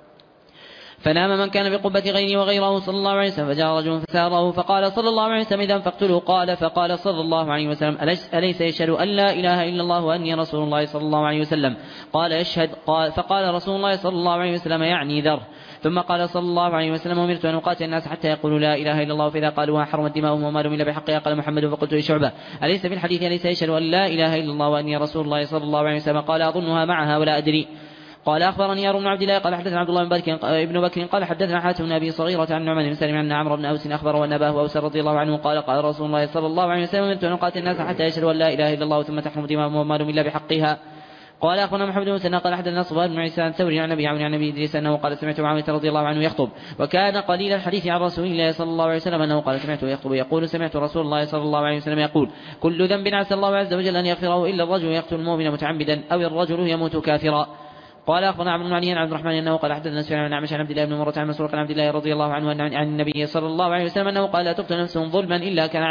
فنام من كان بقبة غيري وغيره صلى الله عليه وسلم فجاء رجل فساره فقال صلى الله عليه وسلم إذا فاقتلوا. فقال صلى الله عليه وسلم أليس يشهد أن لا إله إلا الله وأني رسول الله صلى الله عليه وسلم قال يشهد. فقال رسول الله صلى الله عليه وسلم يعني ذر. ثم قال صلى الله عليه وسلم أمرت أن أقاتل الناس حتى يقولوا لا إله إلا الله فإذا قالوها حرمت دماؤهم وما لهم إلا بحقها. قال محمد فقلت لشعبة أليس في الحديث أليس يشهد أن لا إله إلا الله وأني رسول الله صلى الله عليه وسلم قال أظنها معها ولا أدري. قال أخبرني يارون بن عبد الله قال حدثنا عبد الله بن بكر قال حدثنا حاتم بن أبي صغيرة عن نعمان بن سالم عن عمرو بن أوس أخبره أن أباه أوس رضي الله عنه قال قال رسول الله صلى الله عليه وسلم أمرت أن أقاتل الناس حتى يشهدوا أن لا إله إلا الله ثم تحرم دماؤهم وما لهم إلا بحقها. قال أخبرنا محمد بن مسنى قال حدثنا صبان بن عيسى عن ثوري عن أبي عون عن أبي إدريس أنه قال سمعت معاوية رضي الله عنه يخطب وكان قليل الحديث عن رسول الله صلى الله عليه وسلم أنه قال سمعته يخطب يقول سمعت رسول الله صلى الله عليه وسلم يقول كل ذنب عسى الله عز وجل أن يغفره إلا الرجل يقتل المؤمن متعمدا أو الرجل يموت كافرا. قال أخبرنا عبد المعنى عن عبد الرحمن أنه قال حدثنا سفيان عن أعمش عن عبد الله بن مرة عن مسروق عن عبد الله رضي الله عنه عن النبي صلى الله عليه وسلم أنه قال لا تقتل نفس ظلما إلا كان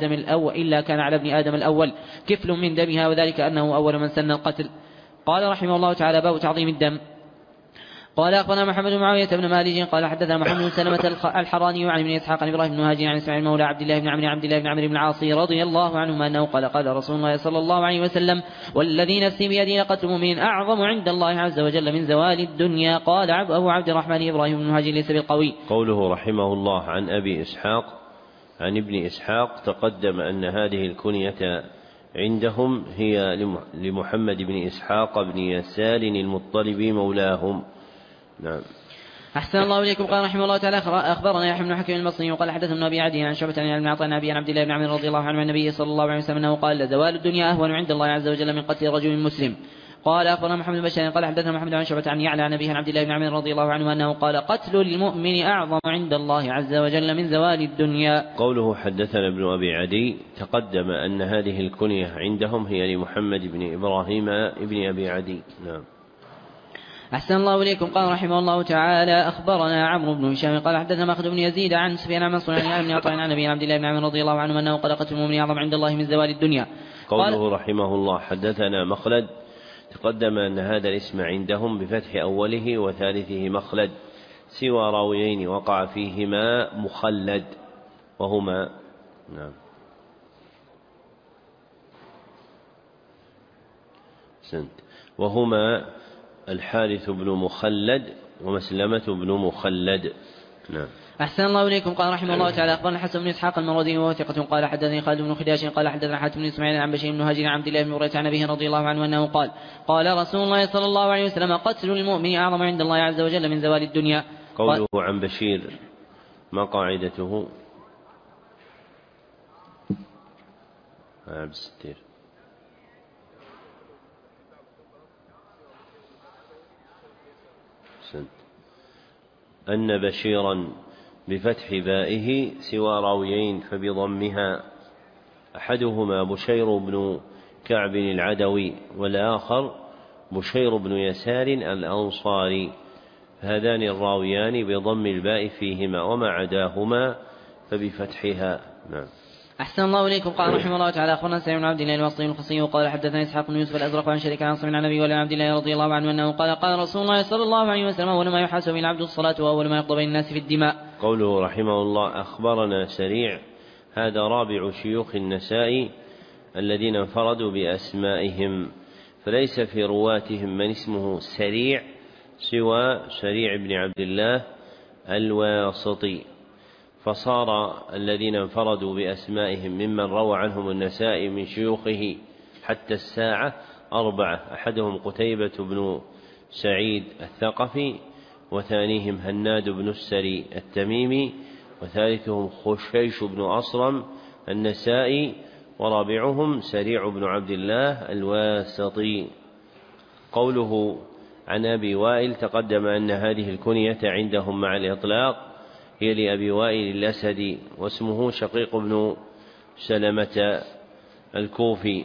على ابن آدم الأول كفل من دمها وذلك أنه أول من سن القتل. قال رحمه الله تعالى باب تعظيم الدم. قال أخبرنا محمد بن معاوية بن مالك قال حدثنا محمد بن سلمة الحراني عن ابن إسحاق عن إبراهيم بن هاجر عن إسماعيل مولى عبد الله بن عمرو بن العاص رضي الله عنهما أنه قال رسول الله صلى الله عليه وسلم والذي نفسي بيده لقتل مؤمن أعظم عند الله عز وجل من زوال الدنيا. قال أبو عبد الرحمن إبراهيم بن هاجر ليس بالقوي. قوله رحمه الله عن أبي إسحاق عن ابن إسحاق تقدم أن هذه الكنية عندهم هي لمحمد بن إسحاق بن يسار المطلبي مولاهم. نعم. أحسن الله إليكم. قال رحمه الله تعالى أخبرنا يحيى بن حكيم المصري وقال حدثنا أبي عدي عن شعبة عن عطاء عن عبد الله بن عمرو رضي الله عنه عن النبي صلى الله عليه وسلم أنه قال لزوال الدنيا أهون عند الله عز وجل من قتل رجل مسلم. قال أخبرنا محمد بن بشار قال حدثنا محمد عن شعبة عن يعلى عن أبيه عن عبد الله بن عمرو رضي الله عنه أنه قال قتل المؤمن أعظم عند الله عز وجل من زوال الدنيا. قوله حدثنا ابن أبي عدي تقدم أن هذه الكنية عندهم هي لمحمد بن إبراهيم بن أبي عدي. نعم. أحسن الله إليكم. قال رحمه الله تعالى أخبرنا عمرو بن هشام قال حدثنا ماخذ بن يزيد عن سفيان عن منصور عن عطاء عن أبي عبد الله بن عمرو رضي الله عنه أنه قال قتل المؤمن أعظم عند الله من زوال الدنيا. قوله رحمه الله حدثنا مخلد تقدم أن هذا الاسم عندهم بفتح أوله وثالثه مخلد سوى راويين وقع فيهما مخلد وهما نعم وهما الحارث بن مخلد ومسلمة بن مخلد. نعم. أحسن الله إليكم. قال رحمه الله تعالى أخبرنا الحسن بن إسحاق المروزي وهو ثقة قال حدثني خالد بن خداش قال حدثنا حاتم بن إسماعيل عن بشير بن هاجر عن عبد الله بن بريدة عن أبيه رضي الله عنه أنه قال قال رسول الله صلى الله عليه وسلم قتل المؤمن أعظم عند الله عز وجل من زوال الدنيا. قوله عن بشير ما قاعدته؟ بالستير. أن بشيرا بفتح بائه سوى راويين فبضمها، أحدهما بشير بن كعب العدوي والآخر بشير بن يسار الأنصاري، هذان الراويان بضم الباء فيهما، وما عداهما فبفتحها. نعم. أحسن الله إليكم. قال رحمه الله تعالى أخبرنا سعيد بن عبد الله الواسطي الخصي وقال حدثنا إسحاق بن يوسف الأزرق عن شريك عن عاصم عن النبي عبد الله رضي الله عنه أنه قال قال رسول الله صلى الله عليه وسلم أول ما يحاسب به العبد الصلاة وأول ما يقضى بين الناس في الدماء. قوله رحمه الله أخبرنا سريع، هذا رابع شيوخ النسائي الذين انفردوا بأسمائهم، فليس في رواتهم من اسمه سريع سوى سريع بن عبد الله الواسطي، فصار الذين انفردوا بأسمائهم ممن روى عنهم النسائي من شيوخه حتى الساعة 4، أحدهم قتيبة بن سعيد الثقفي، وثانيهم هناد بن السري التميمي، وثالثهم خشيش بن أصرم النسائي، ورابعهم سريع بن عبد الله الواسطي. قوله عن أبي وائل تقدم أن هذه الكنية عندهم مع الإطلاق هي لأبي وائل الأسدي، واسمه شقيق بن سلمة الكوفي.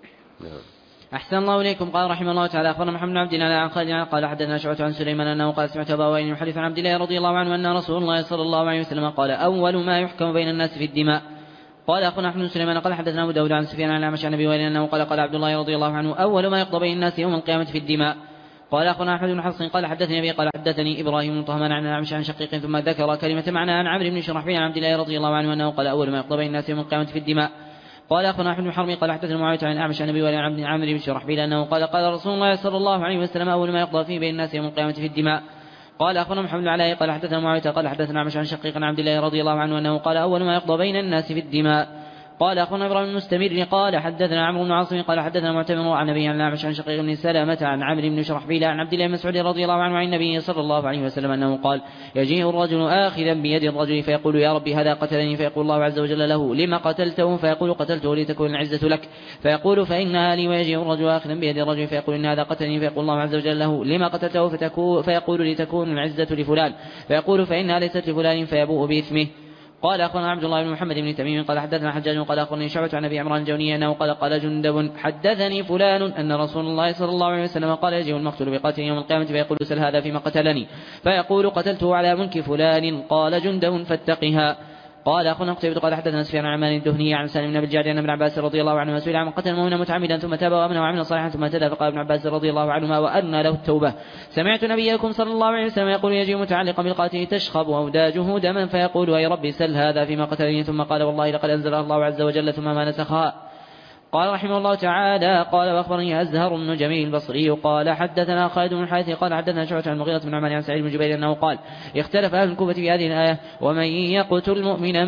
أحسن الله إليكم. قال رحمه الله تعالى أخبرنا محمد بن عبد الله عن خالد قال حدثنا شعبة عن سليمان أنه قال سمعت أبا وائل يحدث عن عبد الله رضي الله عنه أن رسول الله صلى الله عليه وسلم قال أول ما يحكم بين الناس في الدماء. قال أخونا أحمد بن سليمان قال حدثنا أبو داود عن سفيان عن الأعمش عن أبي وائل أنه قال عبد الله رضي الله عنه أول ما يقضى بين الناس يوم القيامة في الدماء. قال أخونا أحمد بن حفص قال حدثني أبي قال حدثني إبراهيم بن طهمان عن الأعمش عن شقيق ثم ذكر كلمة معنى عن عمرو بن شرحبيل عن عبد الله رضي الله عنه أنه قال أول ما يقضى بين الناس يوم القيامة في الدماء. قال أخونا أحمد بن حرمي قال حدثنا معاوية عن الأعمش عن أبي وائل عن عمرو بن شرحبيل أنه قال رسول الله صلى الله عليه وسلم أول ما يقضى فيه بين الناس يوم القيامة في الدماء. قال أخونا محمد بن علاء قال حدثنا معاوية قال حدثنا أعمش عن شقيق عن عبد الله رضي الله عنه أنه قال أول ما يقضى بين الناس في الدماء. قال أخونا إبراهيم المستمر قال حدثنا عمرو بن عاصم قال حدثنا معتمر عن أبي عن الأعمش عن شقيق بن سلامة عن عمرو بن شرحبيل عن عبد الله بن مسعود رضي الله عنه عن النبي صلى الله عليه وسلم أنه قال يجيء الرجل آخذا بيد الرجل فيقول يا ربي هذا قتلني، فيقول الله عز وجل له لما قتلته؟ فيقول قتلته لتكون العزة لك، فيقول فإنها لي. ويجيء الرجل آخذا بيد الرجل فيقول إن هذا قتلني، فيقول الله عز وجل له لما قتلته؟ فيقول لتكون العزة لفلان، فيقول فإنها ليست لفلان، فيبوء بإثمه. قال أخونا عبد الله بن محمد بن تميم قال حدثنا حجاج قال أخبرني شعبة عن أبي عمران الجوني أنه قال جندب حدثني فلان أن رسول الله صلى الله عليه وسلم قال يجيء المقتول بقاتل يوم القيامة فيقول سل هذا فيما قتلني، فيقول قتلته على ملك فلان. قال جندب فاتقها. قال أخونا قتيبة قال حدثنا سفيان عن عمان الدهني عن سالم بن أبي الجعد أن ابن عباس رضي الله عنهما سئل عن قتل المؤمن متعمدا ثم تاب وآمن وعمل صالحا ثم اهتدى، فقال ابن عباس رضي الله عنهما وأن له التوبة سمعت نبيكم صلى الله عليه وسلم يقول يجيء متعلقا بالقاتل تشخب أوداجه دما فيقول أي ربي سل هذا فيما قتلني، ثم قال والله لقد أنزل الله عز وجل ثم ما نسخها. قال رحمه الله تعالى قال وأخبرني أزهر بن جميل البصري قال حدثنا خالد بن الحارث قال حدثنا شعبة عن المغيرة بن عمرو عن سعيد بن جبير أنه قال اختلف أهل الكوفة في هذه الآية ومن يقتل مؤمنا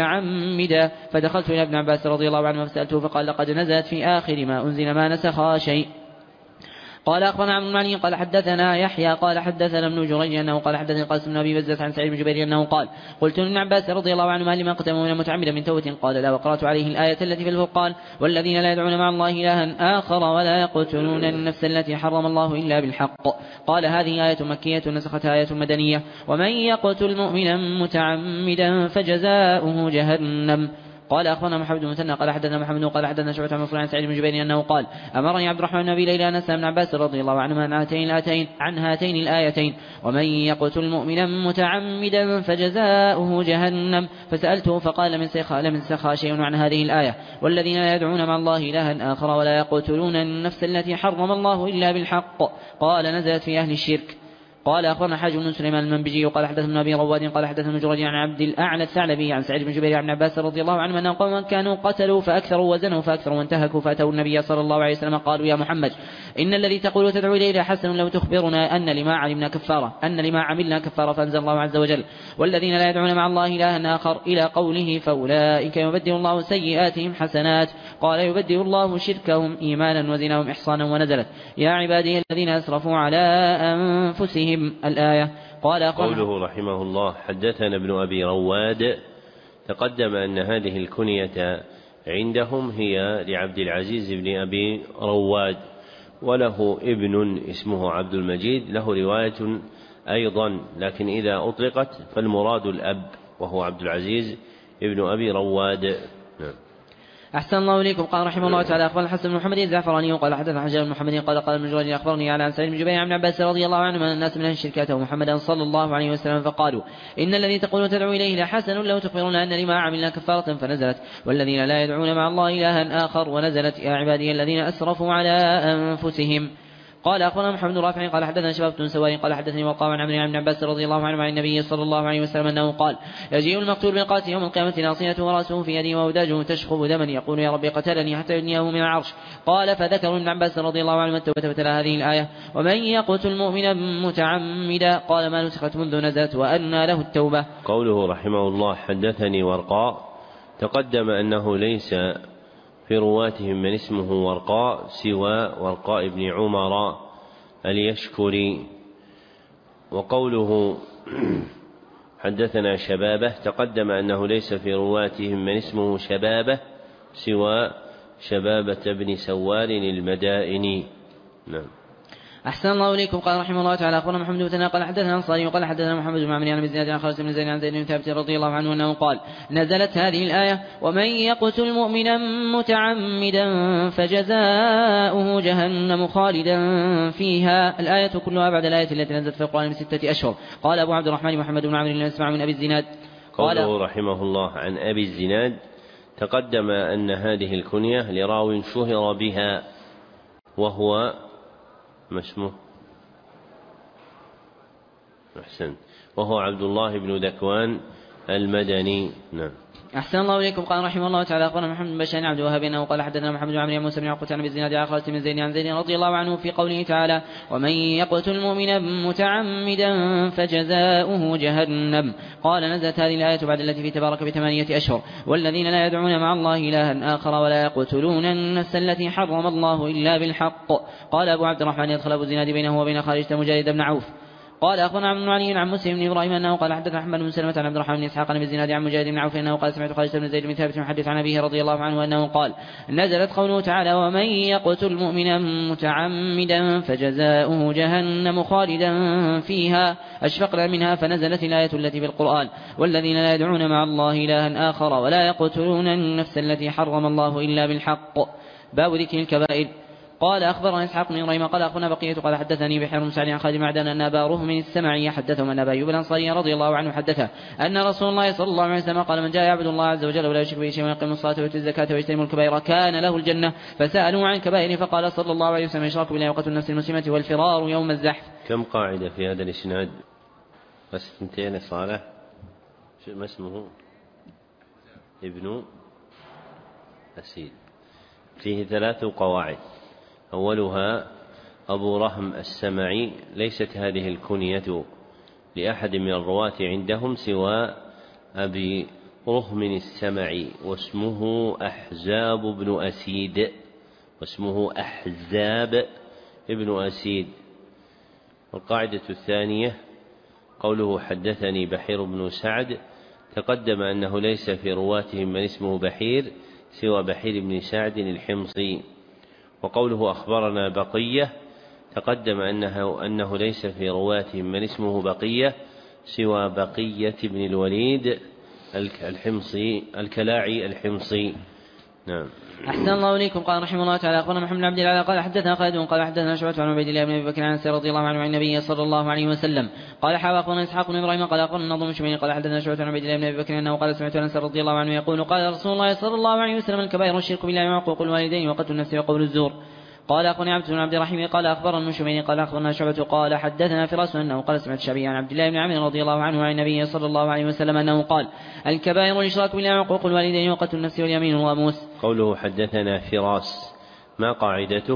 متعمدا، فدخلت إلى ابن عباس رضي الله عنه فسألته فقال لقد نزلت في آخر ما أنزل ما نسخ شيء. قال أخبرنا عبد المعنى قال حدثنا يحيى قال حدثنا ابن جريج أنه قال حدثني قاسم بن أبي بزة عن سعيد بن جبير أنه قال قلت لابن عباس رضي الله عنه لمن قتل مؤمنا متعمدا من توبة؟ قال لا، وقرأت عليه الآية التي في الفرقان والذين لا يدعون مع الله إلها آخر ولا يقتلون النفس التي حرم الله إلا بالحق. قال هذه آية مكية نسختها آية مدنية ومن يقتل مؤمنا متعمدا فجزاؤه جهنم. قال أخبرنا محمد بن مثنى قال حدثنا محمد قال حدثنا شعبة عن منصور عن سعيد بن جبير أنه قال أمرني عبد الرحمن بن أبي ليلى أن أسأل ابن عباس رضي الله عنهما عن هاتين الآيتين ومن يقتل مؤمنا متعمدا فجزاؤه جهنم، فسألته فقال لم سخى شيء عن هذه الآية والذين لا يدعون مع الله إلها آخر ولا يقتلون النفس التي حرم الله إلا بالحق. قال نزلت في أهل الشرك. قال أخبرنا حاج بن سليمان المنبجي قال حدثنا أبي رواد قال حدثنا جريج عن عبد الأعلى الثعلبي عن سعيد بن جبير عن عباس رضي الله عنه أن قوما كانوا قتلوا فأكثروا وزنوا فأكثروا وانتهكوا فأتوا النبي صلى الله عليه وسلم قالوا يا محمد إن الذي تقول وتدعو إليه لحسن لو تخبرنا أن لما عملنا كفارة فأنزل الله عز وجل والذين لا يدعون مع الله إلها آخر إلى قوله فأولئك يبدل الله سيئاتهم حسنات قال يبدل الله شركهم إيمانا وزناهم إحصانا ونزلت يا عبادي الذين أسرفوا على أنفسهم الآية. قال قوله رحمه الله حدثنا ابن أبي رواد. تقدم أن هذه الكنية عندهم هي لعبد العزيز بن أبي رواد وله ابن اسمه عبد المجيد له رواية أيضا لكن إذا أطلقت فالمراد الأب وهو عبد العزيز ابن أبي رواد. أحسن الله إليكم. قال رحمه الله تعالى أخبرنا الحسن بن محمد الزعفراني وقال حدثنا حجاج بن محمد قال ابن جريج أخبرني عن سعيد بن جبير عن عباس رضي الله عنه من الناس من أهل الشركات ومحمدا صلى الله عليه وسلم فقالوا إن الذي تقول وتدعو إليه لحسن لو تخبرون أن لما عملنا كفارة فنزلت والذين لا يدعون مع الله إلها آخر ونزلت يا عبادي الذين أسرفوا على أنفسهم. قال أخبرنا محمد رافع قال حدثنا شباب بن سواري قال حدثني وقام عن عمرو بن عباس رضي الله عنه عن النبي صلى الله عليه وسلم أنه قال يجيء المقتول بالقاتل يوم القيامة ناصيته ورأسه في يده وأوداجه تشخب دما يقول يا ربي قتلني حتى يدنيه من العرش. قال فذكر ابن عباس رضي الله عنه التوبة فتلا هذه الآية ومن يقتل مؤمنا متعمدا قال ما نسخت منذ نزلت وأنى له التوبة. قوله رحمه الله حدثني ورقاء. تقدم أنه ليس في رواتهم من اسمه ورقاء سوى ورقاء بن عمر اليشكري. وقوله حدثنا شبابه تقدم أنه ليس في رواتهم من اسمه شبابه سوى شبابة بن سوار المدائني. نعم. أحسن الله إليكم. قال رحمه الله تعالى أخبرنا محمد بن قال حدثنا أنصاري وقال حدثنا محمد بن عمرو عن زياد عن خالد بن زيد عن زيد بن ثابت رضي الله عنه أنه قال نزلت هذه الآية ومن يقتل مؤمنا متعمدا فجزاؤه جهنم خالدا فيها الآية كلها بعد الآية التي نزلت في القرآن ب6 أشهر. قال أبو عبد الرحمن محمد بن عمرو المسمع من أبي الزناد. قوله رحمه الله عن أبي الزناد. تقدم أن هذه الكنية لراو شهر بها وهو ما اسمه أحسن وهو عبد الله بن ذكوان المدني. نعم. أحسن الله إليكم. قال رحمه الله تعالى أخبرنا محمد بن بشار عبد الوهاب أنه قال حدثنا محمد بن عمرو موسى بن عقبة عن بالزناد عن خالد بن زيد عن زيد رضي الله عنه في قوله تعالى ومن يقتل مؤمنا متعمدا فجزاؤه جهنم. قال نزلت هذه الآية بعد التي في تبارك ب8 أشهر والذين لا يدعون مع الله إلها آخر ولا يقتلون النفس التي حرم الله إلا بالحق. قال أبو عبد الرحمن يدخل أبو الزناد بينه وبين خارجة مجالد بن عوف. قال أخبرنا عن علي عن مسلم بن إبراهيم أنه قال حدثنا أحمد بن سلمة عن عبد الرحمن بن إسحاق بن زناد عن مجاهد بن عوف أنه قال سمعت خالد بن زيد بن ثابت يحدث عن أبيه رضي الله عنه أنه قال نزلت قوله تعالى ومن يقتل مؤمنا متعمدا فجزاؤه جهنم خالدا فيها أشفقنا منها فنزلت الآية التي في القرآن والذين لا يدعون مع الله إلها آخر ولا يقتلون النفس التي حرم الله إلا بالحق. باب ذكر الكبائر. قال أخبرنا إسحاق بن إبراهيم قال أخونا بقية قال حدثني بحير بن سعد عن خالد بن معدان أن أبا رهم السمعي حدثهم أن أبا أيوب الأنصاري رضي الله عنه حدثه أن رسول الله صلى الله عليه وسلم قال من جاء يعبد الله عز وجل ولا يشرك به شيئا ويقيم الصلاة ويؤتي الزكاة ويجتنب الكبائر كان له الجنة. فسألوا عن الكبائر فقال صلى الله عليه وسلم الإشراك بالله وقتل النفس المسلمة والفرار يوم الزحف. كم قاعدة في هذا الإسناد؟ بس 2 صالح. شو ما اسمه؟ ابن أسيد. فيه 3 قواعد. أولها أبو رهم السمعي ليست هذه الكنية لأحد من الرواة عندهم سوى أبي رهم السمعي واسمه أحزاب بن أسيد ابن أسيد. والقاعدة الثانية قوله حدثني بحير بن سعد. تقدم أنه ليس في رواتهم من اسمه بحير سوى بحير بن سعد الحمصي. وقوله أخبرنا بقية تقدم أنه ليس في رواتهم من اسمه بقية سوى بقية بن الوليد الحمصي الكلاعي الحمصي. نعم. أحسن الله إليكم. قال رحمه الله تعالى أخبرنا محمد بن عبد الله قال حدثنا خالد قال حدثنا شعبة عن عبيد الله بن أبي بكر عن أنس رضي الله عنه عن النبي صلى الله عليه وسلم قال أخبرنا إسحاق بن إبراهيم قال أخبرنا النضر بن شميل قال حدثنا شعبة عن عبيد الله بن أبي بكر أنه قال سمعت أنس رضي الله عنه يقول قال رسول الله صلى الله عليه وسلم الكبائر الشرك بالله وعقوق الوالدين وقتل النفس وقول الزور. قال أخبرني عبد بن عبد الرحيم قال أخبرنا الشميني قال أخبرنا شعبة قال حدثنا فراس أنه قال سمعت الشعبي عن عبد الله بن عمرو رضي الله عنه عن النبي صلى الله عليه وسلم أنه قال الكبائر الإشراك بالله وعقوق الوالدين وقتل النفس واليمين الغموس. قوله حدثنا فراس ما قاعدته؟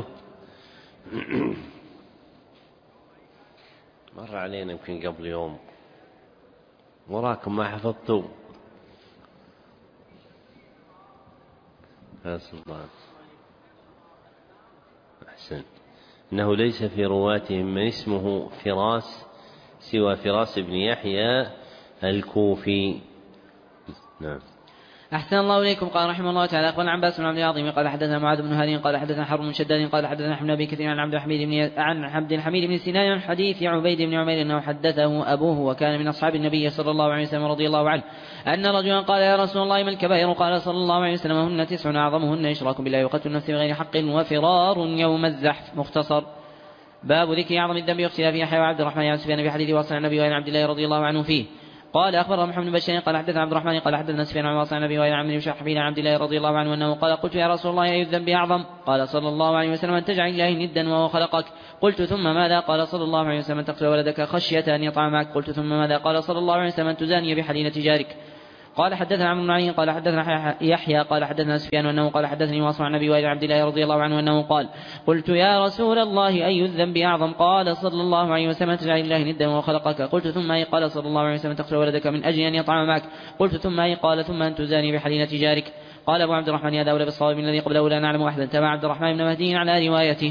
مر علينا يمكن قبل يوم وراكم ما حفظتوا. أحسن. إنه ليس في رواتهم من اسمه فراس سوى فراس بن يحيى الكوفي. نعم. أحسن الله إليكم. قال رحمه الله تعالى أخبرنا عباس بن عبد العظيم قال حدثنا معاذ بن هادي قال حدثنا حرب بن شداد قال حدثنا أحمد بن أبي كثير عن عبد الحميد بن سنان عن حديث عبيد بن عمير أنه حدثه أبوه وكان من أصحاب النبي صلى الله عليه وسلم رضي الله عنه أن رجلا قال يا رسول الله ما الكبائر؟ قال صلى الله عليه وسلم هن 9 أعظمهن إشراك بالله وقتل النفس بغير حق وفرار يوم الزحف. مختصر. باب ذكر أعظم الذنب واختلاف يحيى وعبد الرحمن عن سفيان بحديث واصل النبي وعن عبد الله رضي الله عنه فيه. قال أخبرنا محمد بن بشير قال حدثنا عبد الرحمن قال حدثنا سفيان عن واصل النبي وعن عمرو بن شحبيل عن عبد الله رضي الله عنه أنه قال قلت يا رسول الله أي الذنب أعظم؟ قال صلى الله عليه وسلم أن تجعل الله ندا وهو خلقك. قلت ثم ماذا؟ قال صلى الله عليه وسلم أن تقتل ولدك خشية أن يطعمك. قلت ثم ماذا؟ قال صلى الله عليه وسلم أن تزاني بحليلة جارك. قال حدثنا عمرو بن علي قال حدثنا يحيى قال حدثنا سفيان أنه قال حدثني واصل عن النبي وعن عبد الله رضي الله عنه أنه قال قلت يا رسول الله أي الذنب أعظم؟ قال صلى الله عليه وسلم تجعل الله ندا وهو خلقك. قلت ثم أي؟ قال صلى الله عليه وسلم تقتل ولدك من أجل أن يطعم معك. قلت ثم أي؟ قال ثم أن تزاني بحليلة جارك. قال أبو عبد الرحمن هذا أولى بالصواب من الذي قبله لا نعلم أحدا تبع عبد الرحمن بن مهدي على روايته.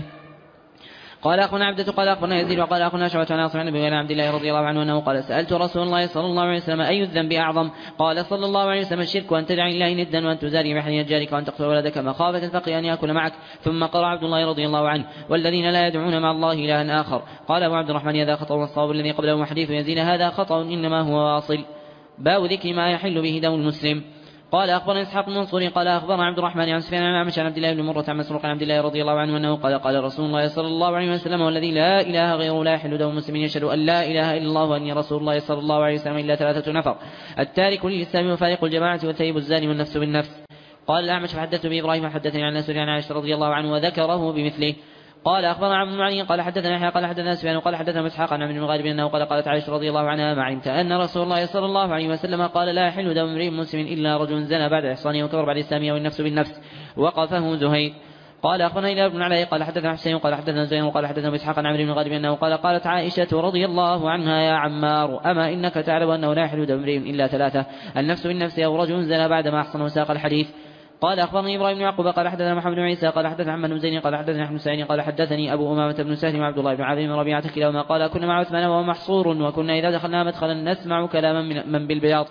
قال أخونا عبدة قال أخبرنا يزيد وقال أخونا شعبة عن عاصم بن عبد الله رضي الله عنه أنه قال سألت رسول الله صلى الله عليه وسلم أي الذنب أعظم؟ قال صلى الله عليه وسلم الشرك وأن تدعي الله ندا وأن تزاري بحليلة جارك وأن تقتل ولدك مخافة الفقر أن يأكل معك. ثم قرأ عبد الله رضي الله عنه والذين لا يدعون مع الله إلها آخر. قال أبو عبد الرحمن هذا خطأ والصواب الذي قبله حديث يزيد هذا خطأ إنما هو واصل. باب ذكر ما يحل به دم المسلم. قال أخبرنا إسحاق بن منصور قال أخبرنا عبد الرحمن عن سفيان عن عمش عن عبد الله بن مرة عن مسروق عن عبد الله رضي الله عنه أنه قال قال رسول الله صلى الله عليه وسلم والذي لا إله غيره لا يحل دم مسلم يشهد أن لا إله إلا الله وأني رسول الله صلى الله عليه وسلم إلا 3 نفر التارك للإسلام وفارق الجماعة والثيب الزاني والنفس بالنفس. قال الأعمش فحدثت بإبراهيم حدثني عن أسود عن عائشة رضي الله عنه وذكره بمثله. قال أخبرنا عبد المعني قال حدثنا يحيى قال حدثنا سفيان قال حدثنا إسحاق عن ابن الغالب أنه قال قالت عائشة رضي الله عنها ما علمت أن رسول الله صلى الله عليه وسلم قال لا يحل دم امرئ مسلم إلا رجل زنى بعد إحصانه وكفر بعد إسلامه والنفس بالنفس. وقفه زهير. قال أخبرنا إلى ابن علي قال حدثنا حسين قال حدثنا زين قال حدثنا إسحاق عن عمرو بن الغالب أنه قال قالت عائشة رضي الله عنها يا عمار أما إنك تعلم أنه لا يحل دم امرئ إلا 3 النفس بالنفس أو رجل زنى بعد ما أحصن وساق الحديث. قال أخبرني إبراهيم بن يعقوب قال حدثنا محمد بن عيسى قال حدثنا محمد بن زين قال حدثنا أحمد سعيد قال حدثني أبو أمامة بن سهل وعبد الله بن عظيم ربيعة كلاهما قال كنا مع عثمان وهو محصور وكنا إذا دخلنا مدخلا نسمع كلام من بالبلاط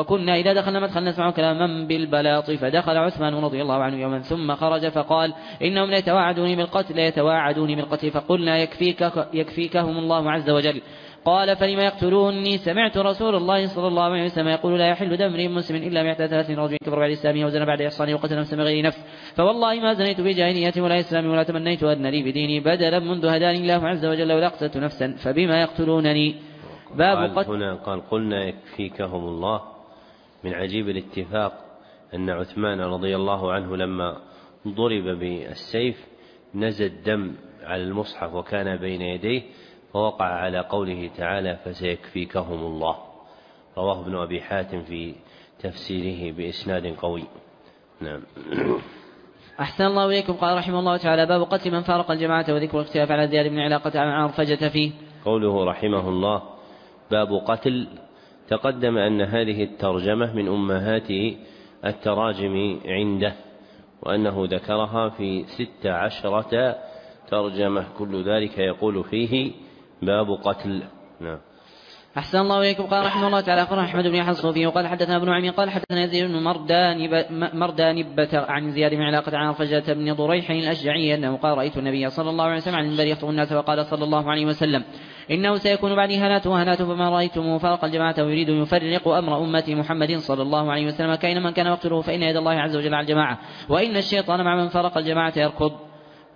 فدخل عثمان رضي الله عنه يوما ثم خرج فقال إنهم يتواعدوني بالقتل فقلنا يكفيكهم الله عز وجل. قال فلما يقتلوني سمعت رسول الله صلى الله عليه وسلم يقول لا يحل دم امرئ مسلم إلا 130 رجل كفر بعد إسلامه وزنى بعد إحصانه وقتل نفسا بغير نفس فوالله ما زنيت بجاهلية ولا إسلام ولا تمنيت أن لي بديني بدلا منذ هداني الله عز وجل ولا قتلت نفسا فبما يقتلونني. باب قتل. هنا قال قلنا يكفيكهم الله. من عجيب الاتفاق أن عثمان رضي الله عنه لما ضرب بالسيف نزل دم على المصحف وكان بين يديه فوقع على قوله تعالى فسيكفيكهم الله. رواه ابن أبي حاتم في تفسيره بإسناد قوي. نعم. أحسن الله إليكم. قال رحمه الله تعالى باب قتل من فارق الجماعة وذكر الاختلاف على زياد بن علاقة عن عرفجة فيه. قوله رحمه الله باب قتل تقدم أن هذه الترجمة من أمهات التراجم عنده وأنه ذكرها في 16 ترجمة كل ذلك يقول فيه باب قتل. نعم. أحسن الله إليكم. قال رحمه الله تعالى أخبرنا أحمد بن يحيى الصوفي وقال حدثنا ابن عمي قال حدثنا يزيد بن مردانبة عن زياد بن علاقة عن رفجة بن ضريح الأشجعي أنه قال رأيت النبي صلى الله عليه وسلم عن المنبر يخطب الناس وقال صلى الله عليه وسلم إنه سيكون بعدي هنات وهنات فما رأيتم فارق الجماعة ويريد يفرق أمر أمتي محمد صلى الله عليه وسلم كائنا من كان مقتله فإن يد الله عز وجل على الجماعة وإن الشيطان مع من فارق الجماعة يركض.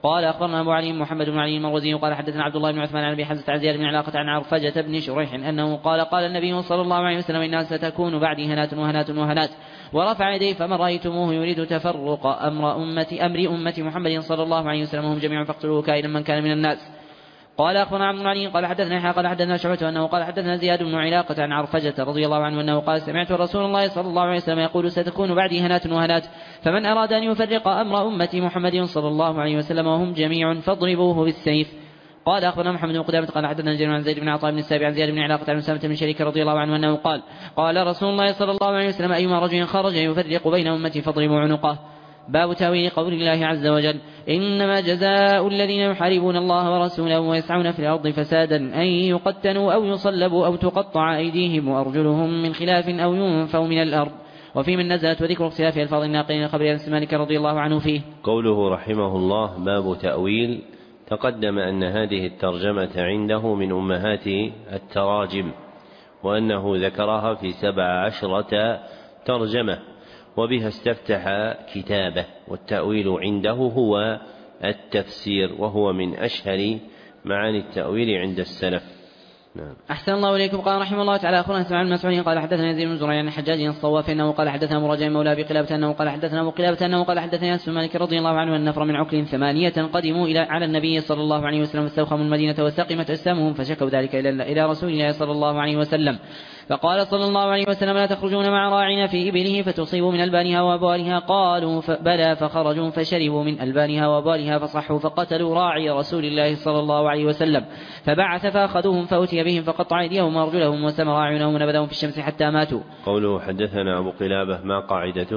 قال أخبرنا أبو علي محمد بن علي المروزي قال حدثنا عبد الله بن عثمان عن أبي حمزة عن زياد بن علاقة عن عرفجة بن شريح أنه قال قال النبي صلى الله عليه وسلم إنها ستكون بعدي هنات وهنات وهنات ورفع يديه فمن رأيتموه يريد تفرق أمر أمة محمد صلى الله عليه وسلم وهم جميعا فاقتلوه كائنا من كان من الناس. قال أخبرنا عبد العلي قال حدثنا يحيى قال حدثنا شعبة أنه قال حدثنا زياد بن علاقة عن عرفجة رضي الله عنه أنه قال سمعت رسول الله صلى الله عليه وسلم يقول ستكون بعدي هنات وهنات فمن أراد أن يفرق أمر أمة محمد صلى الله عليه وسلم وهم جميع فاضربوه بالسيف. قال أخبرنا محمد بن قدامة قال حدثنا جرير عن زيد بن عطاء بن السابع عن زياد بن علاقة عن أسامة بن شريك رضي الله عنه أنه قال قال رسول الله صلى الله عليه وسلم أيما رجل خرج يفرق بين أمتي فاضربوا عنقه. باب تأويل قول الله عز وجل إنما جزاء الذين يحاربون الله ورسوله ويسعون في الأرض فسادا أن يقتلوا أو يصلبوا أو تقطع أيديهم وأرجلهم من خلاف أو ينفوا من الأرض. وفي من نزلت وذكر اختلاف ألفاظ الناقلين خبر أنس مالك رضي الله عنه فيه. قوله رحمه الله باب تأويل، تقدم أن هذه الترجمة عنده من أمهات التراجم، وأنه ذكرها في 17 ترجمة، وبها استفتح كتابه. والتأويل عنده هو التفسير، وهو من أشهر معاني التأويل عند السلف. نعم. أحسن الله إليكم. قال رحمه الله تعالى أخبرنا سمع المسعودي قال حدثنا يزيد بن زريع عن حجاج الصواف أنه قال حدثنا مراجع مولى أبي قلابة أنه قال حدثنا أبو قلابة أنه قال حدثنا أنس بن مالك رضي الله عنه أن نفر من عكل 8 قدموا على النبي صلى الله عليه وسلم واستوخموا المدينة وسقمت أجسامهم فشكوا ذلك إلى رسول الله صلى الله عليه وسلم فقال صلى الله عليه وسلم لا تخرجون مع راعنا في إبله فتصيبوا من ألبانها وأبوالها. قالوا بلى فخرجوا فشربوا من ألبانها وأبوالها فصحوا فقتلوا راعي رسول الله صلى الله عليه وسلم فبعث فأخذوهم فأتي بهم فقطع أيديهم وأرجلهم وسمر أعينهم ونبذهم في الشمس حتى ماتوا. قوله حدثنا أبو قلابة ما قاعدته؟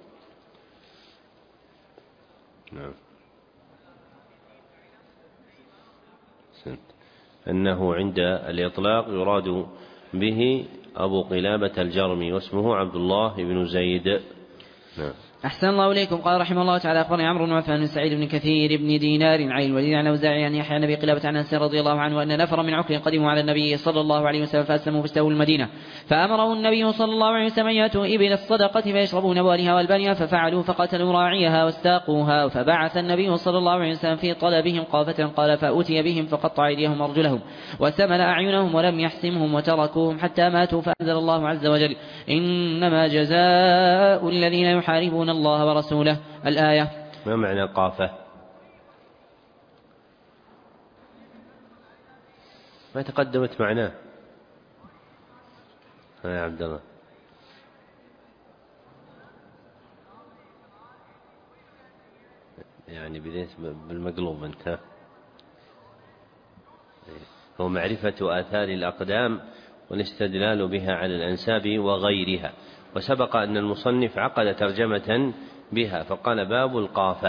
نعم. أنه عند الإطلاق يراد به أبو قلابة الجرمي واسمه عبد الله بن زيد. نعم. أحسن الله إليكم. قال رحمه الله تعالى أخبرني عمرو بن عثمان بن سعيد بن كثير بن دينار عن الوليد عن أوزاعي عن يحيى النبي قلابة عن أنس رضي الله عنه أن نفر من عكر قدموا على النبي صلى الله عليه وسلم فأسلموا فاستووا المدينة فأمره النبي صلى الله عليه وسلم يأتوا إبل الصدقة فيشربون أبوالها والبانها ففعلوا فقتلوا راعيها واستاقوها فبعث النبي صلى الله عليه وسلم في طلبهم قافة قال فأتي بهم فقطع أيديهم وأرجلهم وسمل أعينهم ولم يحسمهم وتركوهم حتى ماتوا فأنزل الله عز وجل إنما جزاء الذين يحاربون الله ورسوله الآية. ما معنى قافة؟ ما تقدمت معناه يا عبد الله؟ يعني بديت بالمقلوب أنت. هو معرفة آثار الأقدام والاستدلال بها على الأنساب وغيرها. وسبق أن المصنف عقد ترجمة بها فقال باب القافة.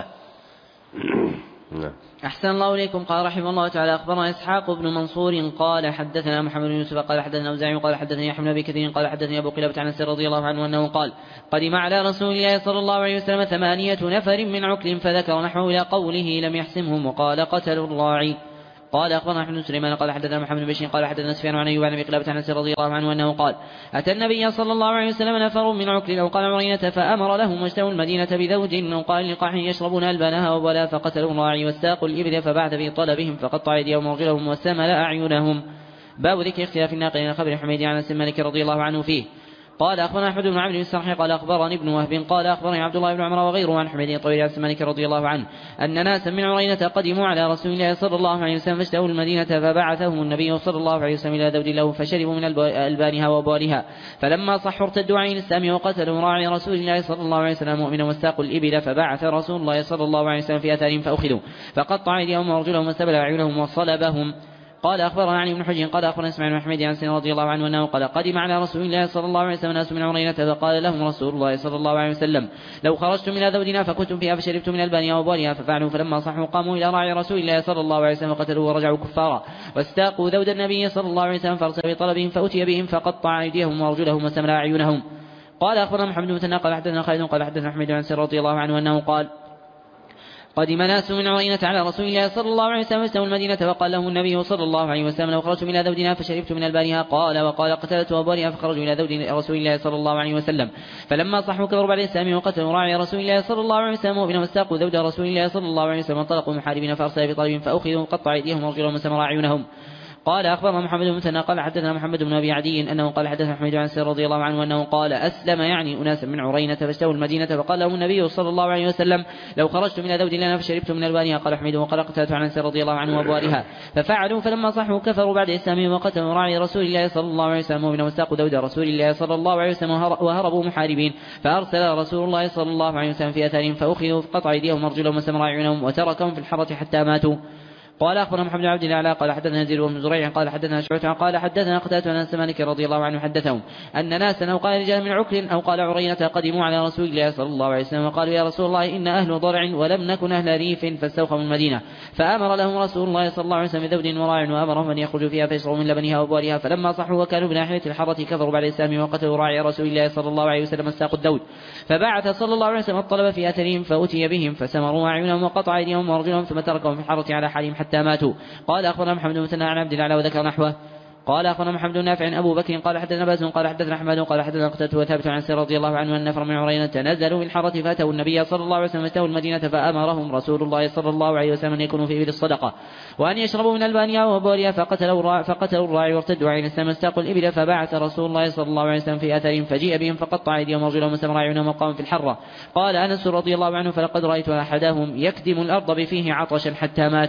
أحسن الله إليكم. قال رحمه الله تعالى أخبرنا إسحاق بن منصور قال حدثنا محمد بن يوسف قال حدثنا أوزاعي قال حدثني يحيى بن أبي كثير قال حدثني أبو قلابة عن أنس رضي الله عنه أنه قال قدم على رسول الله صلى الله عليه وسلم 8 نفر من عكل فذكر نحوه إلى قوله لم يحسمهم وقال قتلوا الراعي. قال أخبرنا أحمد بن سليمان قال حدثنا محمد بن بشير قال حدثنا سفيان عن أيوب عن أبي قلابة عن أنس رضي الله عنه أنه قال أتى النبي صلى الله عليه وسلم نفر من عكل أو قال عرينة فأمر لهم واجتووا المدينة بذوج أو قال لقاح يشربون ألبانها وبلا فقتلوا الراعي واستاقوا الإبل فبعث في طلبهم فقطع أيديهم وأرجلهم وسمل أعينهم. باب ذكر اختلاف الناقلين خبر حميد عن أنس مالك رضي الله عنه فيه. قال أخبرنا أحمد بن عبد السرحي قال أخبرني ابن وهب قال أخبرني عبد الله بن عمر وغيره عن حميد الطويل عن مالك رضي الله عنه أن ناسا من عرينة قدموا على رسول الله صلى الله عليه وسلم فاجتووا المدينة فبعثهم النبي صلى الله عليه وسلم إلى ذود له فشربوا من ألبانها وأبوالها فلما صحوا ارتدوا عن الإسلام وقتلوا راعي رسول الله صلى الله عليه وسلم مؤمنا واستاقوا الإبل فبعث رسول الله صلى الله عليه وسلم في أثارهم فأخذوا فقطع أيديهم وأرجلهم واستبل أعينهم وصلبهم. قال أخبرنا عن ابن حجر قال أخبرنا اسماعيل بن حميد عن سنة رضي الله عنه أنه قال قدم على رسول الله صلى الله عليه وسلم ناس من عرينة فقال لهم رسول الله صلى الله عليه وسلم لو خرجتم إلى ذودنا فكنتم فيها فشربتم من ألبانها وأبوالها ففعلوا فلما صحوا قاموا إلى راعي رسول الله صلى الله عليه وسلم وقتلوا ورجعوا كفارا واستاقوا ذود النبي صلى الله عليه وسلم فأرسل بطلبهم فأتي بهم فقطع أيديهم وأرجلهم وسمل أعينهم. قال أخبرنا محمد بن مثنى قال حدثنا خالد قال حدثنا حميد عن سنة رضي الله عنه أنه قدم ناس من عرينة على رسول الله صلى الله عليه وسلم فاستووا المدينة فقال لهم النبي صلى الله عليه وسلم لو خرجتم إلى ذودنا فشربت من ألبانها قال وقال قتلة أبوالها فخرجوا إلى ذود رسول الله صلى الله عليه وسلم فلما صحوا كبروا بعد الإسلام وقتلوا راعي رسول الله صلى الله عليه وسلم وبنهم استاقوا ذود رسول الله صلى الله عليه وسلم وانطلقوا محاربين فأرسل بطلب فأخذوا وقطع أيديهم وارجلهم وسمر أعينهم. قال أخبرنا محمد بن مثنى قال حدثنا محمد بن أبي عدي أنه قال حدثنا حميد عن سير رضي الله عنه أنه قال أسلم يعني أناس من عرينة فاستووا المدينة فقال لهم النبي صلى الله عليه وسلم لو خرجت من ذود لنا فشربت من ألبانها قال حميد وقال قتلت عن سير رضي الله عنه وأبوالها ففعلوا فلما صحوا كفروا بعد إسلامهم وقتلوا راعي رسول الله صلى الله عليه وسلم ومنهم استاقوا ذود رسول الله صلى الله عليه وسلم وهربوا محاربين فأرسل رسول الله صلى الله عليه وسلم في أثارهم فأخذوا فقطع أيديهم وارجلهم وسمر أعينهم وتركهم في الحرة حتى ماتوا. قال أخبرنا محمد بن عبد الله قال حدثنا يزيد بن زريع قال حدثنا شعبة قال حدثنا قتادة عن أنس مالك رضي الله عنه حدثهم أن ناسا أو قال رجال من عكر أو قال عرينة قدموا على رسول الله صلى الله عليه وسلم وقالوا يا رسول الله إن أهل ضرع ولم نكن أهل ريف فاستوخوا المدينة فأمر لهم رسول الله صلى الله عليه وسلم بذود وراع وأمرهم أن يخرجوا فيها فيشربوا من لبنها وبوالها فلما صحوا وكانوا بناحية الحرة كفروا بعد الإسلام وقتلوا راعي رسول الله صلى الله عليه وسلم استاقوا الذود فبعث صلى الله عليه وسلم الطلب في أثرهم فأتي بهم فسمروا أعينهم وقطع أيديهم وأرجلهم ثم تركهم في الحرة على حالهم حتى ماتوا. قال أخبرنا محمد بن مثنى عن عبد الله وذكر نحوه. قال أخبرنا محمد بن نافع أبو بكر قال حدثنا باز قال حدثنا أحمد قال حدثنا قتادة وثابت عن سير رضي الله عنه أن نفر من عرينة نزلوا من الحرة فأتوا النبي صلى الله عليه وسلم فأتوا المدينة فأمرهم رسول الله صلى الله عليه وسلم أن يكونوا في إبل الصدقة وأن يشربوا من ألبانها وبورها فقتلوا الراعي وارتدوا عن الإسلام واستاقوا الإبل فبعث رسول الله صلى الله عليه وسلم في أثرهم فجيء بهم فقطع أيديهم ورجلهم وسمر أعينهم وقام في الحرة. قال أنس رضي الله عنه فلقد رأيت أحدهم يكدم الأرض بفيه عطشا حتى مات.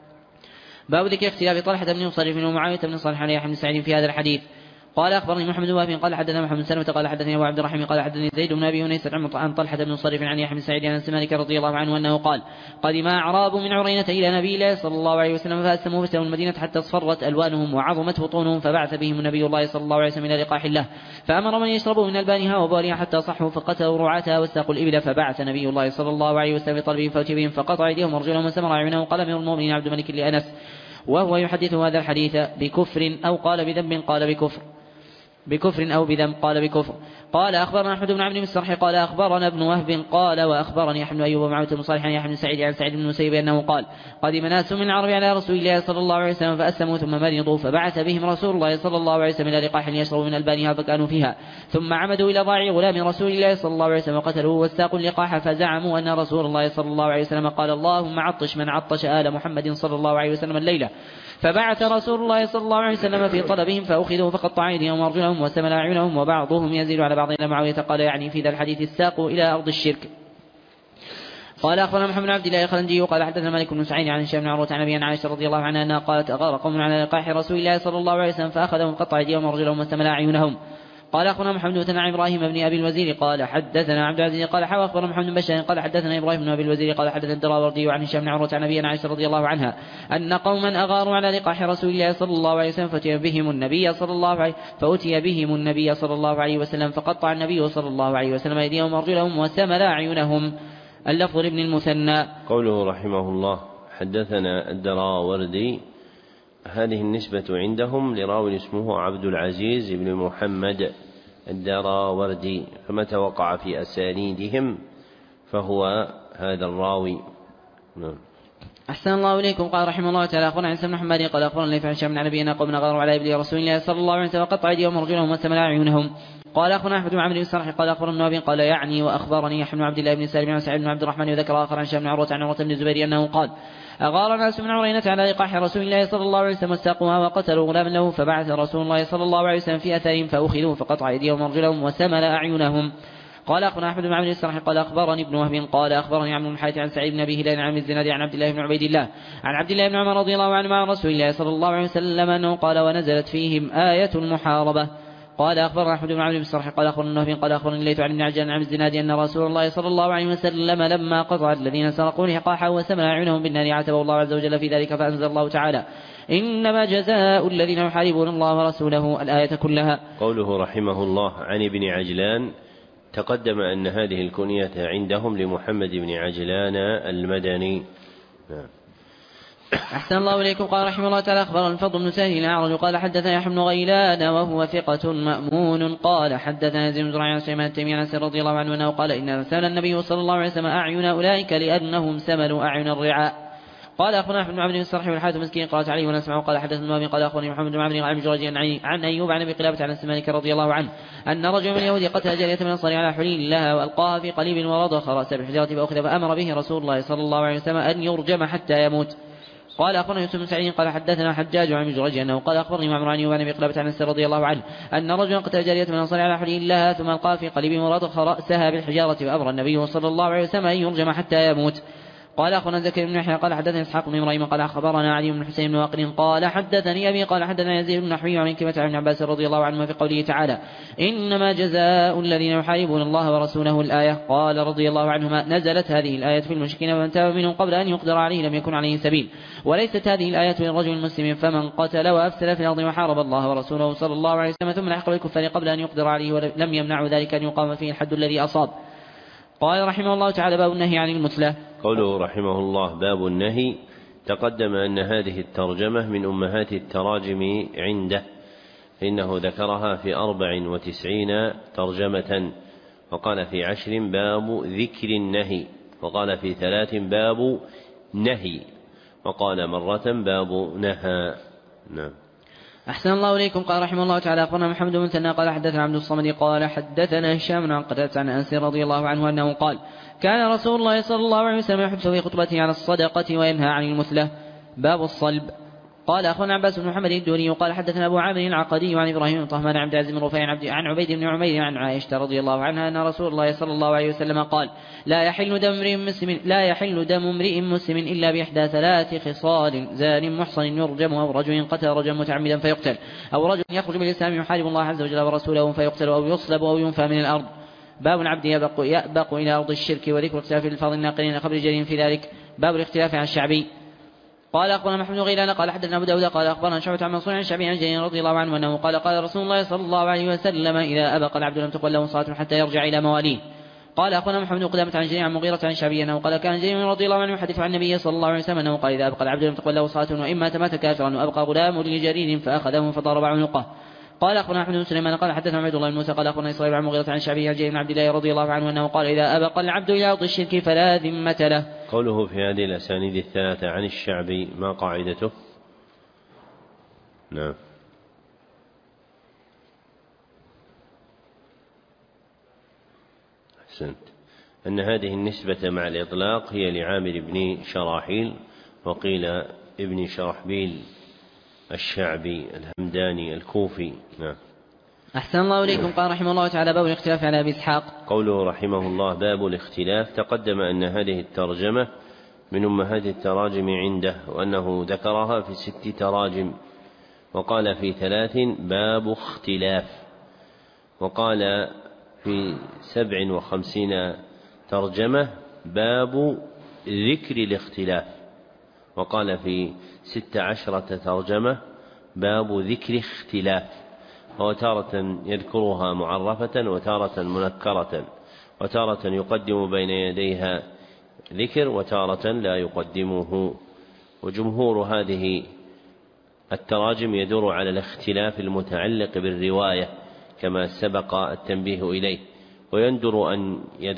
باب ذكر اختلاف طلحة بن مصرف ومعاوية بن صالح عليه بن سعيد في هذا الحديث. قال أخبرني محمد بن وهب قال حدثنا محمد بن سلمة قال حدثني أبو عبد الرحمن قال حدثني زيد بن أبي أنيس عن طلحة بن مصرف عن يحيى بن سعيد عن أنس مالك رضي الله عنه أنه قال قدم أعراب من عرينة إلى نبي الله صلى الله عليه وسلم فأسلموا فاستووا المدينة حتى اصفرت ألوانهم وعظمت بطونهم فبعث بهم النبي الله صلى الله عليه وسلم إلى لقاح الله فأمر من يشربوا من ألبانها وبوالها حتى صحوا فقتلوا رعاتها واستاقوا الإبل فبعث نبي الله صلى الله عليه وسلم بطلبهم فأتي بهم فقطع أيديهم ورجلهم وسمر أعينهم. قال أمير المؤمنين عبد الملك لأنس وهو يحدث هذا الحديث بكفر أو قال بذنب قال بكفر أو بذنب قال بكفر. قال أخبرنا أحمد بن عبد السرح قال أخبرنا ابن وهب قال وأخبرني أحمد أيوب ومعاوية بن صالح عن يحيى بن سعيد عن سعيد بن المسيب أنه قال قدم ناس من العرب على رسول الله صلى الله عليه وسلم فأسلموا ثم مرضوا فبعث بهم رسول الله صلى الله عليه وسلم إلى لقاح يشربوا من ألبانها فكانوا فيها ثم عمدوا إلى ضاع غلام رسول الله صلى الله عليه وسلم وقتلوه واستاقوا اللقاح فزعموا أن رسول الله صلى الله عليه وسلم قال اللهم عطش من عطش آل محمد صلى الله عليه وسلم الليلة فبعث رسول الله صلى الله عليه وسلم في طلبهم فأخذوا فقطع أيديهم وأرجلهم وسمل أعينهم وبعضهم يزيد على بعض إلى معاوية قال يعني في ذا الحديث الساق إلى أرض الشرك. قال أخبرنا محمد بن عبد الله الخلنجي قال حدثنا مالك بن سعيد عن هشام بن عروة عن أبي عائشة رضي الله عنها أنها قالت أغار قوم على لقاح رسول الله صلى الله عليه وسلم فأخذهم قطع أيديهم وأرجلهم وسمل أعينهم. قال أخبرنا محمد بن إبراهيم بن أبي الوزير قال حدثنا عبد العزيز قال أخبرنا محمد بن بشار قال حدثنا إبراهيم بن أبي الوزير قال حدثنا الدراوردي عن هشام بن عروة عن أبي عائشة رضي الله عنها أن قوما أغاروا على لقاح رسول الله صلى الله عليه وسلم فأتي بهم النبي صلى الله عليه وسلم فقطع النبي صلى الله عليه وسلم أيديهم وأرجلهم وسمل أعينهم. اللفظ لابن المثنى. قوله رحمه الله حدثنا الدراوردي هذه النسبة عندهم لراو اسمه عبد العزيز بن محمد الدراوردي فمتى وقع في أسانيدهم فهو هذا الراوي. أحسن الله إليكم. قال رحمه الله تعالى أخبرنا عن بن محمد قال أخبرنا ليث عن هشام بن نبينا قوم غاروا على إبل رسول الله صلى الله عليه وسلم وقطع أيديهم ورجلهم وسمل أعينهم. قال أخبرنا أحمد بن عمرو بن السرح قال أخبرنا ابن قال يعني وأخبرني يحيى بن عبد الله بن سالم عن سعيد بن عبد الرحمن وذكر آخر عن هشام بن عروة عن عروة بن الزبير أنه قال أغار ناس من عرينة على لقاح رسول الله صلى الله عليه وسلم واستاقوها وقتلوا غلاما له فبعث رسول الله صلى الله عليه وسلم في أثرهم فأخذوا فقطع أيديهم ورجلهم وسمل أعينهم. قال أخبرنا أحمد بن عمرو السرح قال أخبرني ابن وهب قال أخبرني عمرو بن الحارث عن سعيد بن أبي هلال عن الزناد عن عبد الله بن عبيد الله عن عبد الله بن عمر رضي الله عنه مع رسول الله صلى الله عليه وسلم أنه قال ونزلت فيهم آية المحاربة. قال أخبرنا أحمد بن عمرو بن السرح قال أخبرنا ابن قال أخبرني الليث عن ابن عجلان عن الزناد أن رسول الله صلى الله عليه وسلم لما قطع الذين سرقوا لقاحا وسمل أعينهم بالنار عتبه الله عز وجل في ذلك فأنزل الله تعالى إنما جزاء الذين يحاربون الله ورسوله الآية كلها. قوله رحمه الله عن ابن عجلان تقدم أن هذه الكنية عندهم لمحمد بن عجلان المدني. أحسن الله إليكم. قال رحمه الله تعالى أخبر الفضل بن سهل الأعرج قال حدثنا يحيى بن غيلان وهو ثقة مأمون قال حدثنا يزيد بن زريع عن سليمان التيمي عن أنس رضي الله عنه أنه قال إن سال النبي صلى الله عليه وسلم أعين أولئك لأنهم سملوا أعين الرعاء. قال أخبرنا أحمد بن عبد الصرح والحارث المسكين قالت عليه ونسمعه قال حدثنا أبي قال أخبرني محمد بن عبد عن جريج عن أيوب عن أبي قلابة عن أنس مالك رضي الله عنه أن رجل من اليهود قتل جارية من الأنصار على حليل لها وألقاها في قليب ورضخ رأسها بالحجارة فأخذ فأمر به رسول الله صلى الله عليه وسلم أن يرجم حتى يموت. قال أخبرنا يوسف بن سعيد قال حدثنا حجاج عن جريج أنه قال أخبرني معمر عن أيوب عن أبي قلابة عن أنس رضي الله عنه أن رجلا قتل جارية من الأنصار على حليل لها ثم ألقاها في قليب ورضخ رأسها بالحجارة فأمر النبي صلى الله عليه وسلم أن يرجم حتى يموت. قال أخونا زكريا بن يحيى قال حدثني إسحاق بن إبراهيم قال أخبرنا علي بن حسين بن واقد قال حدثني أبي قال حدثنا يزيد بن نحوي عن كلمة عن عباس رضي الله عنه في قوله تعالى إنما جزاء الذين يحاربون الله ورسوله الآية. قال رضي الله عنهما نزلت هذه الآية في المشركين ومن تاب منهم قبل أن يقدر عليه لم يكن عليه سبيل وليست هذه الآية للرجل المسلم فمن قتل وأفسد في الأرض وحارب الله ورسوله صلى الله عليه وسلم ثم لحق بالكفار قبل أن يقدر عليه ولم يمنع ذلك أن يقام فيه الحد الذي أصاب. قال رحمه الله تعالى باب النهي عن المثلى. قوله رحمه الله باب النهي تقدم أن هذه الترجمة من أمهات التراجم عنده فإنه ذكرها في 94 ترجمة وقال في 10 باب ذكر النهي وقال في 3 باب نهي وقال مرة باب نهى. نعم. أحسن الله إليكم. قال رحمه الله تعالى أخبرنا محمد بن مثنى قال حدثنا عبد الصمد قال حدثنا هشام عن قتادة عن أنس رضي الله عنه أنه قال كان رسول الله صلى الله عليه وسلم يحث في خطبته على الصدقة وينهى عن المثلة. باب الصلب. قال أخونا عباس بن محمد الدوري قال حدثنا أبو عامر العقدي عن إبراهيم بن طهمان عن عبد العزيز بن رفيع عن عبيد بن عمير عن عائشة رضي الله عنها أن رسول الله صلى الله عليه وسلم قال لا يحل دم امرئ مسلم إلا بإحدى 3 خصال زان محصن يرجم أو رجل قتل رجلا متعمدا فيقتل أو رجل يخرج من الإسلام يحارب الله عز وجل ورسوله فيقتل أو يصلب أو ينفى من الأرض. باب العبد يأبق إلى أرض الشرك وذكر اختلاف الفاظ الناقلين خبر جرير في ذلك. باب الاختلاف عن الشعبي. قال أخبرنا محمد بن غيلان قال حدثنا أبو داود قال أخبرنا شعبة عن منصور عن الشعبي عن جرير رضي الله عنه أنه قال رسول الله صلى الله عليه وسلم إذا أبق العبد لم تقبل له صلاة حتى يرجع إلى مواليه. قال أخبرنا محمد بن قدامة عن جرير عن مغيرة عن الشعبي أنه قال كان جرير رضي الله عنه يحدث عن النبي صلى الله عليه وسلم أنه قال إذا أبق العبد لم تقبل له صلاة وإما مات كافرا وأبقى غلام لجرير فأخذه فضرب عنقه. قال أخبرنا أحمد بن سليمان قال حدثنا عبد الله بن موسى قال أخبرنا إسرائيل عن مغيرة عن الشعبي عن جرير بن عبد الله رضي الله عنه أنه قال إذا أبق العبد إلى أرض الشرك فلا ذمة له. قوله في هذه الأسانيد الثلاثة عن الشعبي ما قاعدته؟ نعم. أحسنت. أن هذه النسبة مع الإطلاق هي لعامر بن شراحيل وقيل ابن شرحبيل الشعبي الهمداني الكوفي. نعم. أحسن الله إليكم. قال رحمه الله تعالى باب الاختلاف على أبي إسحاق. قوله رحمه الله باب الاختلاف تقدم أن هذه الترجمة من أمهات التراجم عنده وأنه ذكرها في 6 تراجم وقال في 3 باب اختلاف وقال في 57 ترجمة باب ذكر الاختلاف وقال في 16 ترجمة باب ذكر اختلاف وتارة يذكرها معرفة وتارة منكرة وتارة يقدم بين يديها ذكر وتارة لا يقدمه. وجمهور هذه التراجم يدور على الاختلاف المتعلق بالرواية كما سبق التنبيه إليه ويندر أن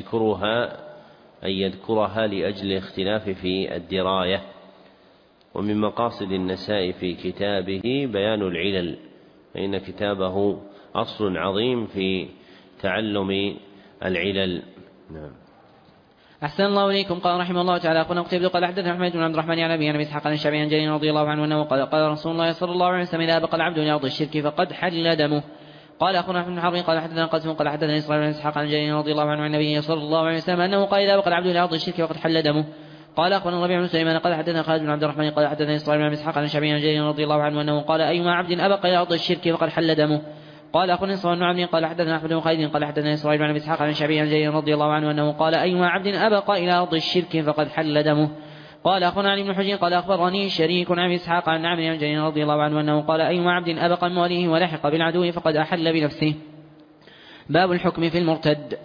يذكرها لأجل الاختلاف في الدراية. ومن مقاصد النسائي في كتابه بيان العلل فإن كتابه أصل عظيم في تعلم العلل. نعم. أحسن الله إليكم. قال رحمه الله تعالى أخونا قتيبة قال حدثنا أحمد بن عبد الرحمن عن أبي عن إسحاق عن الشعبي عن جرير رضي الله عنه أنه قال رسول الله صلى الله عليه وسلم إذا أبق العبد إلى أرض الشرك فقد حل دمه. قال أخونا أحمد بن حرب قال حدثنا قاسم قال حدثنا إسرائيل عن إسحاق عن جرير رضي الله عنه عن النبي صلى الله عليه وسلم أنه قال إذا أبق العبد إلى أرض الشرك فقد حل دمه. قال أخونا ربيع بن سليمان قال حدثنا خالد بن عبد الرحمن قال حدثنا إسرائيل عن إسحاق عن الشعبي عن جرير رضي الله عنه أنه قال أيما عبد أبق إلى أرض الشرك فقد حل دمه. قال أخونا إسرائيل بن عبد قال حدثنا أحمد بن خالد قال حدثنا إسرائيل عن إسحاق عن الشعبي عن جرير رضي الله عنه أنه قال أيما عبد أبق إلى أرض الشرك فقد حل دمه. قال أخونا علي بن حجر قال أخبرني شريك عن إسحاق عن عمرو عن جرير رضي الله عنه أنه قال أيما عبد أبق من وليه ولحق بالعدو فقد أحل بنفسه. باب الحكم في المرتد.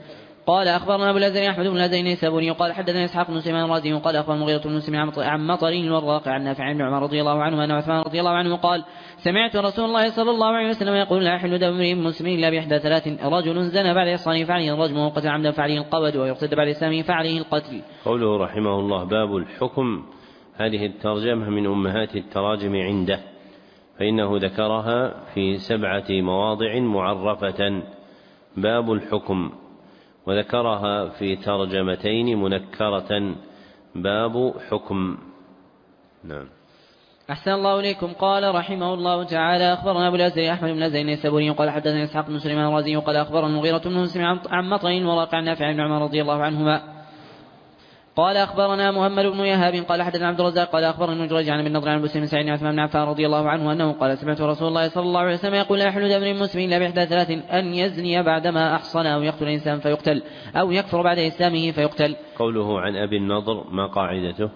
قال أخبرنا أبو الأزري أحمد بن الأزري النيسابوري قال حدثنا إسحاق بن سليمان الرازي قال أخبرنا المغيرة بن مسلم عن مطر الوراق عن نافع بن عمر رضي الله عنه أن عثمان رضي الله عنه قال سمعت رسول الله صلى الله عليه وسلم يقول لا يحل دم امرئ مسلم إلا بإحدى ثلاث: رجل زنى بعد إحصانه فعليه الرجم، وقتل عمدا فعليه القود، ويرتد بعد إسلامه فعليه القتل. قوله رحمه الله باب الحكم، هذه الترجمة من أمهات التراجم عنده، فإنه ذكرها في 7 مواضع معرفة، باب الحكم، وذكرها في ترجمتين منكرة، باب حكم. نعم. أحسن الله إليكم. قال رحمه الله تعالى أخبرنا أبو الأزري أحمد بن الأزري النيسابوري قال حدثنا إسحاق بن سليمان الرازي قال أخبرنا المغيرة بن مسلم عن مطر الوراق عن نافع بن عمر رضي الله عنهما قال أخبرنا محمد بن يهاب قال حدثنا عبد الرزاق قال أخبرنا ابن جريج عن ابن نضر عن مسلم سعيد عثمان بن عفان رضي الله عنه أنه قال سمعت رسول الله صلى الله عليه وسلم يقول لا يحل دم المسلم إلا بإحدى ثلاث: أن يزني بعدما أحصن، أو يقتل إنسان فيقتل، أو يكفر بعد إسلامه فيقتل. قوله عن أبي النضر ما قاعدته؟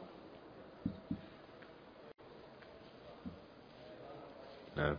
نعم.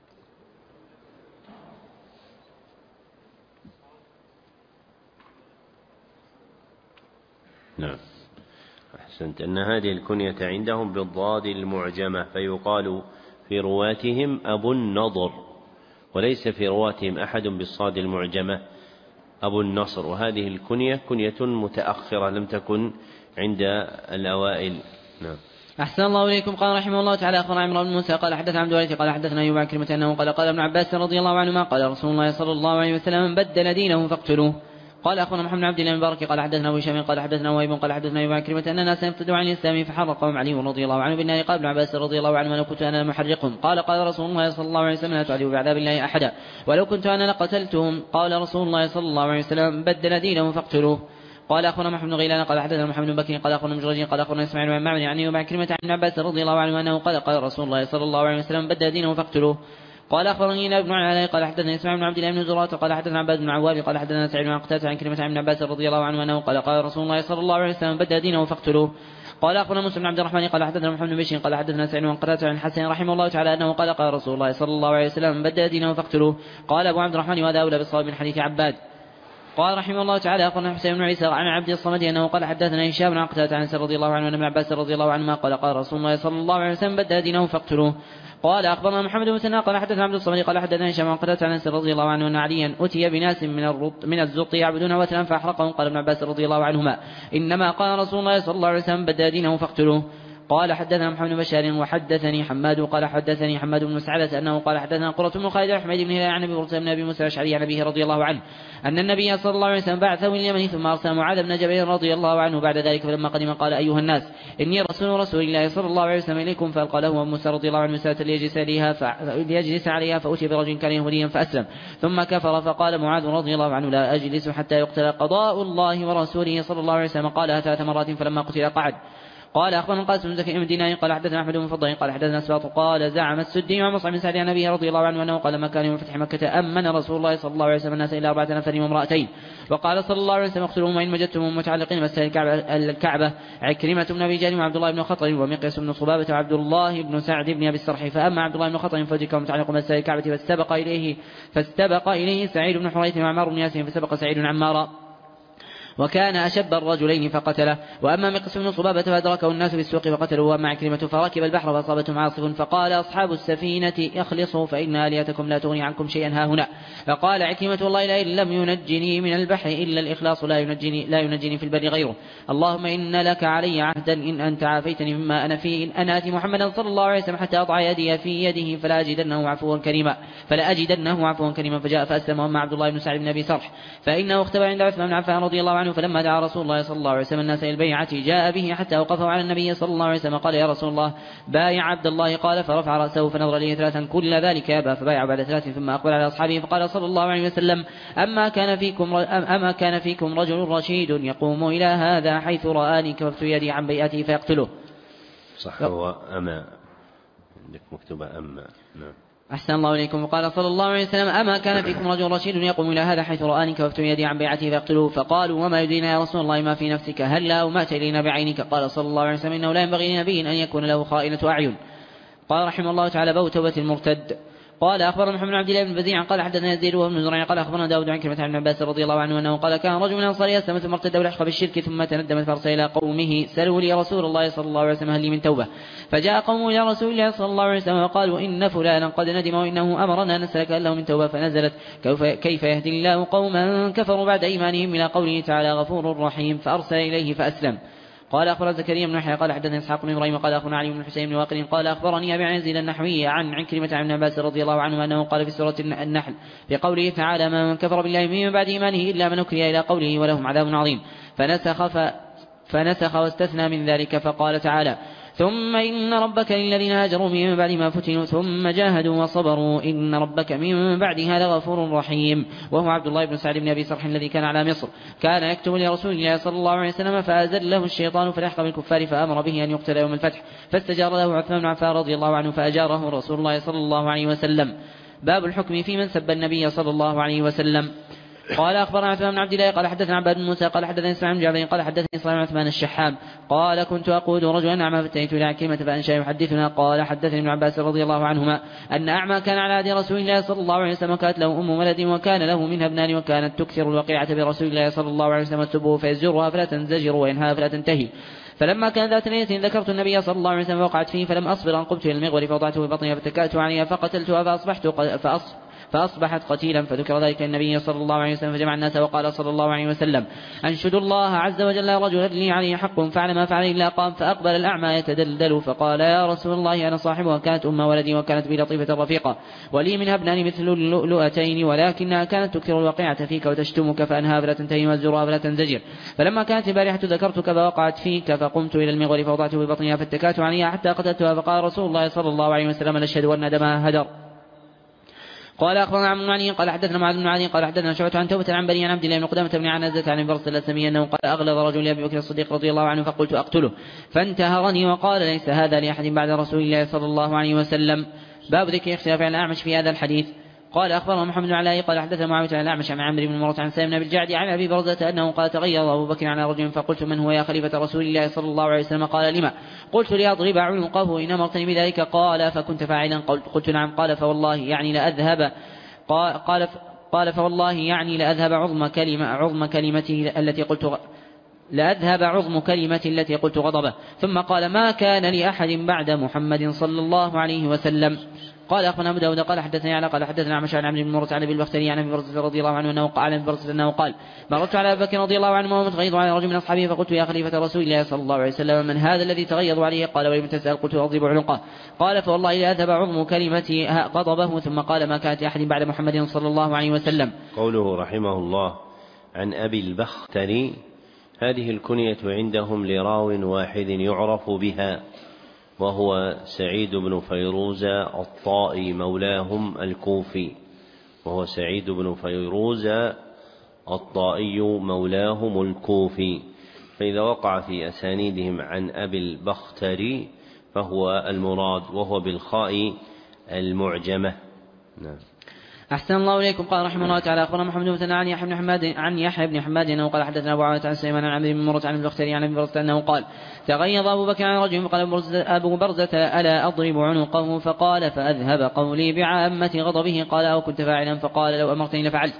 نعم، أحسنت. أن هذه الكنية عندهم بالضاد المعجمة، فيقال في رواتهم أبو النضر، وليس في رواتهم أحد بالصاد المعجمة أبو النصر، وهذه الكنية كنية متأخرة لم تكن عند الأوائل. نعم. أحسن الله إليكم. قال رحمه الله تعالى أخبرنا عمرو بن موسى قال حدثنا عبد الوارث قال حدثنا أيوب عن كلمة أنه قال قال ابن عباس رضي الله عنهما قال رسول الله صلى الله عليه وسلم من بدل دينه فاقتلوه. قال أخبرنا محمد بن عبد الله المبارك قال حدثنا أبو هشام قال حدثنا وهيب قال حدثنا أيوب عن كلمة أن الناس يفتدوا عن الإسلام فحرقهم علي رضي الله عنه بالنار. قال ابن عباس رضي الله عنه: ولو كنت أنا لمحرقهم. قال قال رسول الله صلى الله عليه وسلم: لا تعذبوا بعذاب الله أحدا، ولو كنت أنا لقتلتهم. قال رسول الله صلى الله عليه وسلم: بدل دينه فاقتلوه. قال أخبرنا محمد بن غيلان قال حدثنا محمد بن بكر قال أخبرنا مجرد قال أخبرنا إسماعيل بن معمر يعني وبعد كلمة عن ابن عباس رضي الله عنه أنه قال قال رسول الله صلى الله عليه وسلم: بدل دينه فاقتلوه. قال أخبرني ابن علاء قال حدثنا إسماعيل بن عبد الله بن زرارة قال حدثنا عباد بن عواب قال حدثنا سعيد بن قتادة عن كلمة عن ابن عباس رضي الله عنه أنه قال قال رسول الله صلى الله عليه وسلم: بدل دينه فاقتلوه. قال أخبرنا مسلم بن عبد الرحمن قال حدثنا محمد بن بشير قال حدثنا سعيد بن قتادة عن الحسن رحمه الله تعالى أنه قال قال رسول الله صلى الله عليه وسلم: بدل دينه فاقتلوه. قال أبو عبد الرحمن: وهذا أولى بالصواب من حديث عباد. قال رحمه الله تعالى أخبرنا حسين بن عيسى عن عبد الصمد أنه قال حدثنا هشام بن قتادة عن رضي الله عنه أن ابن عباس رضي الله عنهما قال قال رسول الله صلى الله عليه وسلم: بدل دينه فاقتلوه. قال أخبرنا محمد بن مسنى قال حدثنا عبد الصمد قال حدثنا هشام بن قتادة عن رضي الله عنه أن عليا أتي بناس من الزرط يعبدون وثنا فأحرقهم. قال ابن عباس رضي الله عنهما: إنما قال رسول الله صلى الله عليه وسلم: بدل دينه فاقتلوه. قال حدثنا محمد بن بشار وحدثني حماد قال حدثني حماد بن مسعدة أنه قال حدثنا قرة بن خالد وحميد بن هلال عن أبي برزة بن أبي موسى الأشعري عن أبيه رضي الله عنه أن النبي صلى الله عليه وسلم بعثه إلى اليمن ثم أرسل معاذ بن جبل رضي الله عنه بعد ذلك، فلما قدم قال: أيها الناس، إني رسول الله صلى الله عليه وسلم إليكم. فألقى له موسى رضي الله عنه مسألة ليجلس عليها، فأتي برجل كان يهوديا فأسلم ثم كفر. فقال معاذ رضي الله عنه: لا أجلس حتى يقتل قضاء الله ورسوله صلى الله عليه وسلم. قالها 3 مرات فلما قتل قعد. قال أخبرنا قاسم بن زكي بن دينار قال حدثنا أحمد بن فضل قال حدثنا أسباط قال زعم السدي ومصعب بن سعد عن أبيه رضي الله عنه أنه قال لما كان يوم فتح مكة أمن رسول الله صلى الله عليه وسلم الناس إلى 4 نفر وامرأتين، وقال صلى الله عليه وسلم: اقتلوهم وإن وجدتمهم متعلقين مسجد الكعبة عكرمة بن أبي جهل وعبد الله بن خطر ومقيس بن صبابة وعبد الله بن سعد بن أبي السرح. فأما عبد الله بن خطر فذكر متعلق مسجد الكعبة فاستبق إليه سعيد بن حريث وعمار بن ياسين فسبق سعيد عمارا وكان أشب الرجلين فقتله. وأما مقيس بن صبابة فأدركه الناس بالسوق فقتلوه. وأما عكرمة فركب البحر فأصابتهم عاصف فقال أصحاب السفينة: اخلصوا فإن آليتكم لا تغني عنكم شيئا هاهنا. فقال عكرمة: والله لئن لم ينجني من البحر إلا الإخلاص لا ينجني في البر غيره. اللهم إن لك علي عهدا إن أنت عافيتني مما أنا فيه إن أنا آتي محمدا صلى الله عليه وسلم حتى أضع يدي في يده فلا أجدنه عفوا كريما. فجاء فأسلم. وأما عبد الله بن سعد بن أبي سرح فإنه اختبأ عند عثمان بن عفان رضي الله عنه، فلما دعا رسول الله صلى الله عليه وسلم الناس إلى البيعة جاء به حتى أوقفه على النبي صلى الله عليه وسلم. قال: يا رسول الله بايع عبد الله. قال فرفع رأسه فنظر إليه 3 كل ذلك يابى، فبايع بعد 3 ثم أقبل على أصحابه فقال صلى الله عليه وسلم: أما كان فيكم رجل رشيد يقوم إلى هذا حيث رآني كففت يدي عن بيئته فيقتله. صح. هو أما عندك مكتوبة أما. نعم. أحسن الله إليكم. وقال صلى الله عليه وسلم: أما كان فيكم رجل رشيد يقوم إلى هذا حيث رآني كففت يدي عن بيعته فيقتلوه. فقالوا: وما يدرينا يا رسول الله ما في نفسك، هل لا أمات إلينا بعينك؟ قال صلى الله عليه وسلم: إنه لا ينبغي لنبي أن يكون له خائنة أعين. قال رحمه الله تعالى: باب توبة المرتد. قال أخبرنا محمد بن عبد الله بن بديع قال حدثنا يزيد وابن زريع قال أخبرنا داود عن كلمة عن ابن عباس رضي الله عنه أنه قال كان رجل من الأنصار يسلم ثم ارتد ولحق بالشرك ثم تندم فأرسل إلى قومه سلوا لي رسول الله صلى الله عليه وسلم هل لي من توبة. فجاء قومه إلى رسول الله صلى الله عليه وسلم وقالوا إن فلانا قد ندم وإنه أمرنا أن نسألك هل له من توبة. فنزلت كيف يهدي الله قوما كفروا بعد إيمانهم إلى قوله تعالى غفور رحيم فأرسل إليه فأسلم. قال أخبر زكريا بن يحيى قال حدثني إسحاق بن إبراهيم قال أخبرنا علي بن الحسين بن واقد قال أخبرني أبي يزيد النحوي عن عكرمة عن ابن عباس رضي الله عنه أنه قال في سورة النحل في قوله تعالى من كفر بالله من بعد إيمانه إلا من أكره إلى قوله ولهم عذاب عظيم فنسخ واستثنى من ذلك فقال تعالى ثم إن ربك للذين هاجروا من بعد ما فتنوا ثم جاهدوا وصبروا إن ربك من بعدها لغفور رحيم. وهو عبد الله بن سعد بن أبي سرح الذي كان على مصر كان يكتب لرسول الله صلى الله عليه وسلم فأزله الشيطان فلحق بالكفار فأمر به أن يقتل يوم الفتح فاستجار له عثمان بن عفان رضي الله عنه فأجاره رسول الله صلى الله عليه وسلم. باب الحكم في من سب النبي صلى الله عليه وسلم. قال أخبرنا عثمان بن عبد الله قال حدثنا عباد بن موسى قال حدثني اسماعيل بن جعفر قال حدثني صالح عثمان الشحام قال كنت أقود رجلا أعمى فاتيت إلى عكرمة فأنشأ يحدثنا قال حدثني ابن عباس رضي الله عنهما أن أعمى كان على عهد رسول الله صلى الله عليه وسلم وكانت له أم ولد وكان له منها ابنان وكانت تكثر الوقيعة برسول الله صلى الله عليه وسلم تسبه فيزجرها فلا تنزجر وينهاها فلا تنتهي. فلما كان ذات ليلة ذكرت النبي صلى الله عليه وسلم وقعت فيه فلم أصبر أن قمت إلى المغول فوضعته في بطنها فاتكأت عليها فقتلتها فأصبحت قتيلا فذكر ذلك النبي صلى الله عليه وسلم فجمع الناس وقال صلى الله عليه وسلم أنشد الله عز وجل رجلا لي عليه حق فعل ما فعل إلا قام فأقبل الأعمى يتدلدل فقال يا رسول الله أنا صاحبها كانت أم ولدي وكانت بي لطيفة رفيقة ولي منها ابنان مثل اللؤلؤتين ولكنها كانت تكثر الوقيعة فيك وتشتمك فأنها فلا تنتهي وزرها فلا تنزجر. فلما كانت البارحة ذكرتك فوقعت فيك فقمت إلى المغول فوضعته ببطنها فاتكأت عليها حتى قتلتها فقال رسول الله صلى الله عليه وسلم نشهد أن دمها هدر. قال أخبرنا عن معين قال حدثنا معاذ بن عدي قال حدثنا شعبة عن توبة عن بني عن عبد الله بن قدامة بن عنزة عن برص الأسلمي أنه قال أغلظ رجل لأبي بكر الصديق رضي الله عنه فقلت أقتله فانتهرني وقال ليس هذا لأحد بعد رسول الله صلى الله عليه وسلم. باب ذكر اختلاف عن الأعمش في هذا الحديث. قال أخبرنا محمد بن علاء قال حدثنا معاوية عن الأعمش عن عمرو بن مرة عن سالم بن الجعد عن أبي برزة أنه قال تغير أبو بكر على رجل فقلت من هو يا خليفة رسول الله صلى الله عليه وسلم قال لما قلت لأضرب عنقه إن أمرتني بذلك قال فكنت فاعلا قلت نعم قال فوالله يعني لأذهب قال فوالله يعني لأذهب عظم كلمته التي قلت غضبه. ثم قال ما كان لأحد بعد محمد صلى الله عليه وسلم. قال أخبرنا أبو داود قال حدثني على قال حدثنا عمش عن عمرو بن مرة عن أبي البختري عن أبي برزة رضي الله عنه أنه قال مررت على أبي بكر رضي الله عنه وهو متغيظ على رجل من أصحابه فقلت يا خليفة رسول الله صلى الله عليه وسلم من هذا الذي تغيظ عليه قال ولم تسأل قلت أضرب عنقه قال فوالله لا أذهب عظم كلمتي غضبه. ثم قال ما كانت أحد بعد محمد صلى الله عليه وسلم. قوله رحمه الله عن أبي البختري هذه الكنية عندهم لراو واحد يعرف بها وهو سعيد بن فيروز الطائي مولاهم الكوفي فإذا وقع في أسانيدهم عن أبي البختري فهو المراد وهو بالخاء المعجمة. نعم. أحسن الله إليكم. قال رحمه الله تعالى أخبرنا محمد بن مثنى عن يحيى بن حماد أنه قال حدثنا أبو عوانة عن سليمان عن عمرو بن مرة عن البختري عن أبي برزة أنه قال تغيظ أبو بكر عن رجل فقال أبو برزة ألا أضرب عنقه فقال فأذهب قولي بعامة غضبه قال أو كنت فاعلا فقال لو أمرتني لفعلت.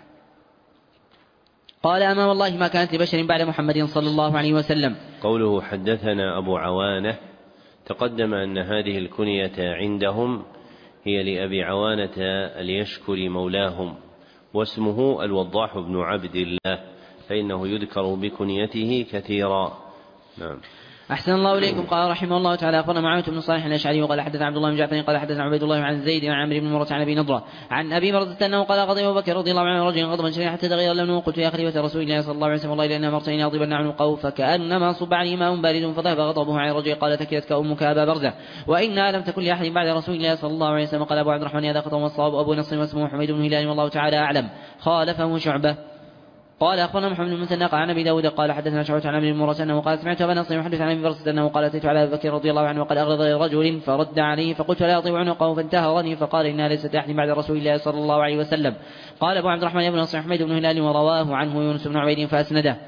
قال أما والله ما كانت لبشر بعد محمد صلى الله عليه وسلم. قوله حدثنا أبو عوانة تقدم أن هذه الكنية عندهم هي لأبي عوانة اليشكري مولاهم واسمه الوضاح بن عبد الله فإنه يذكر بكنيته كثيرا. نعم. أحسن الله إليكم. قال رحمه الله تعالى أخبرنا معاوية بن صالح الأشعري وقال حدثنا عبد الله بن جعفر قال حدثنا عبيد الله عن زيد عن عمرو بن مرة عن أبي نضرة عن أبي برزة أنه قال غضب أبو بكر رضي الله عنه رجل غضبا شديدا حتى تغير لونه قلت يا خليفة رسول الله صلى الله عليه وسلم والله لأن أمرتني أضربن عنقه فكأنما صب عليه ماء بارد فذهب غضبه عن الرجل قال تكلتك أمك أبا برزة وإنها لم تكن لأحد بعد رسول الله صلى الله عليه وسلم. قال أبو عبد الرحمن هذا خطأ والصواب أبو نصر واسمه حميد بن هلال والله تعالى أعلم خالفه شعبة. قال أخبرنا محمد بن مثنى عن أبي داود قال حدثنا شعبة عن عمرو بن مرة أنه قال سمعت أبا نصر يحدث عن أبي برزة أنه قال أتيت على أبي بكر رضي الله عنه وقد أغلظ لرجل فرد عليه فقلت لا أطيع عنقه فانتهرني فقال إنها ليست أحد بعد رسول الله صلى الله عليه وسلم. قال أبو عبد الرحمن بن نصر حميد بن هلال ورواه عنه يونس بن عبيد فأسنده.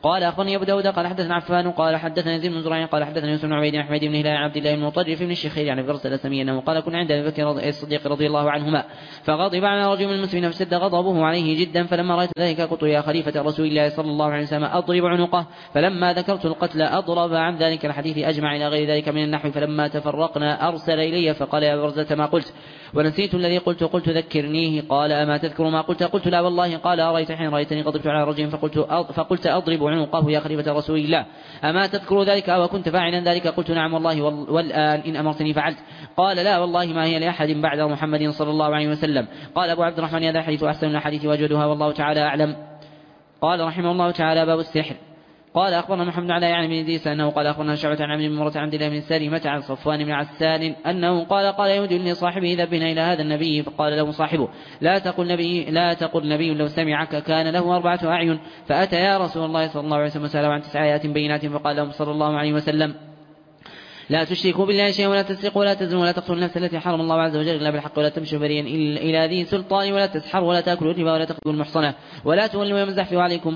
قال أخبرني أبو داود قال حدثنا عفان قال حدثنا يزيد بن زريع قال حدثنا يوسف بن عبيد بن حميد بن هلال عن عبد الله بن مطرف بن الشخير يعني فرس الأسلمي أنه قال كنا عند أبي بكر الصديق رضي الله عنهما فغضب على رجل من المسلمين فاشتد غضبه عليه جدا فلما رأيت ذلك قلت يا خليفة رسول الله صلى الله عليه وسلم أضرب عنقه فلما ذكرت القتل أضرب عن ذلك الحديث أجمع إلى غير ذلك من النحو فلما تفرقنا أرسل إلي فقال يا برزة ما قلت ونسيت الذي قلت ذكرنيه قال أما تذكر ما قلت لا والله قال أرأيت حين رأيتني غضبت على رجل فقلت أضرب عنقه يا خليفة رسول الله أما تذكر ذلك أو كنت فاعلا ذلك قلت نعم والله والآن إن أمرتني فعلت قال لا والله ما هي لأحد بعد محمد صلى الله عليه وسلم قال أبو عبد الرحمن هذا الحديث أحسن الأحاديث وأجودها والله تعالى أعلم. قال رحمه الله تعالى باب السحر. قال أخبرنا محمد على يعني بن إدريس أنه قال أخبرنا شعبة عن عمرو بن مرة عن عبد الله بن سلمة عن صفوان بن عسان أنه قال يهود لصاحبه ذهبنا إلى هذا النبي فقال له صاحبه لا تقل نبي لو سمعك كان له 4 أعين فأتى يا رسول الله صلى الله عليه وسلم وسأله عن 9 آيات بينات فقال لهم صلى الله عليه وسلم لا تشركوا بالله شيئا ولا تسرقوا ولا تزنوا ولا تقتلوا النفس التي حرم الله عز وجل إلا بالحق ولا تمشوا بريا إلى ذي سلطان ولا تسحروا ولا تأكلوا الربا ولا تقتلوا المحصنة ولا تولوا يوم الزحف وعليكم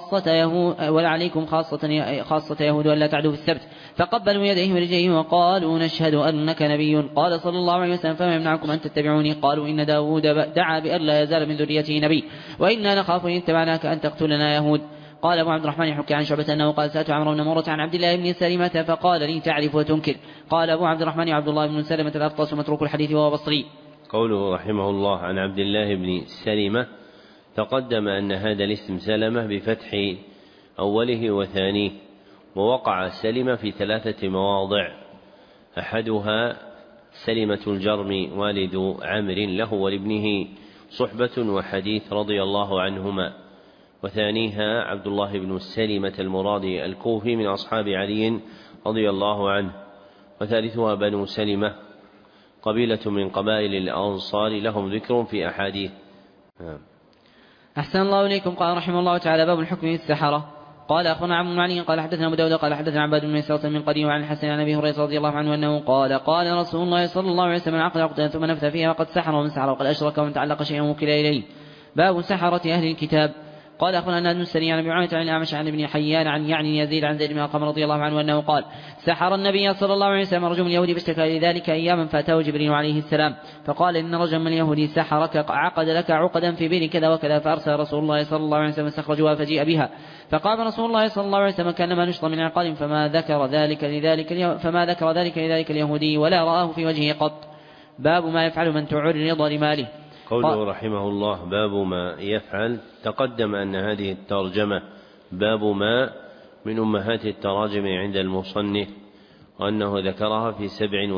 خاصة يهود ولا تعدوا في السبت فقبلوا يديه ورجليه وقالوا نشهد أنك نبي. قال صلى الله عليه وسلم فما يمنعكم أن تتبعوني قالوا إن داود دعا بأن لا يزال من ذريته نبي وإنا نخاف إن اتبعناك أن تقتلنا يهود. قال أبو عبد الرحمن يحكي عن شعبة أنه قال سألت عمرو بن مرة عن عبد الله بن سلمة فقال لي تعرف وتنكر. قال أبو عبد الرحمن عبد الله بن سلمة الأفطس متروك الحديث وهو بصري. قوله رحمه الله عن عبد الله بن سلمة تقدم أن هذا الاسم سلمة بفتح أوله وثانيه ووقع سلمة في 3 مواضع أحدها سلمة الجرم والد عمرو له ولابنه صحبة وحديث رضي الله عنهما وثانيها عبد الله بن سلمة المرادي الكوفي من أصحاب علي رضي الله عنه وثالثها بنو سلمة قبيلة من قبائل الأنصار لهم ذكر في أحاديث. أحسن الله إليكم. قال رحمه الله تعالى باب الحكم في السحرة. قال أخونا عمرو بن علي قال حدثنا أبو داود قال حدثنا عباد بن مسعود من قديم عن الحسن عن أبي هريرة رضي الله عنه أنه قال رسول الله صلى الله عليه وسلم عقد عقدا ثم نفث فيها وقد سحر ومن سحر وقد أشرك ومن تعلق شيئا وكل إليه. باب سحرة أهل الكتاب. قال أخونا أن المسني عن أبي عامر عن الأعمش عن ابن حيان عن يزيد عن زيد بن أرقم رضي الله عنه أنه قال سحر النبي صلى الله عليه وسلم رجل من اليهود فاشتكى لذلك أياما فأتاه جبريل عليه السلام فقال إن رجلا من اليهود سحرك عقد لك عقدا في بئر كذا وكذا فأرسل رسول الله صلى الله عليه وسلم استخرجوها فجيء بها فقال رسول الله صلى الله عليه وسلم كأنما نشط من عقال فما ذكر ذلك لذلك اليهودي ولا رآه في وجهه قط. باب ما يفعل من تعرض لماله. قوله رحمه الله باب ما يفعل تقدم أن هذه الترجمة باب ما من أمهات التراجم عند المصنف وأنه ذكرها في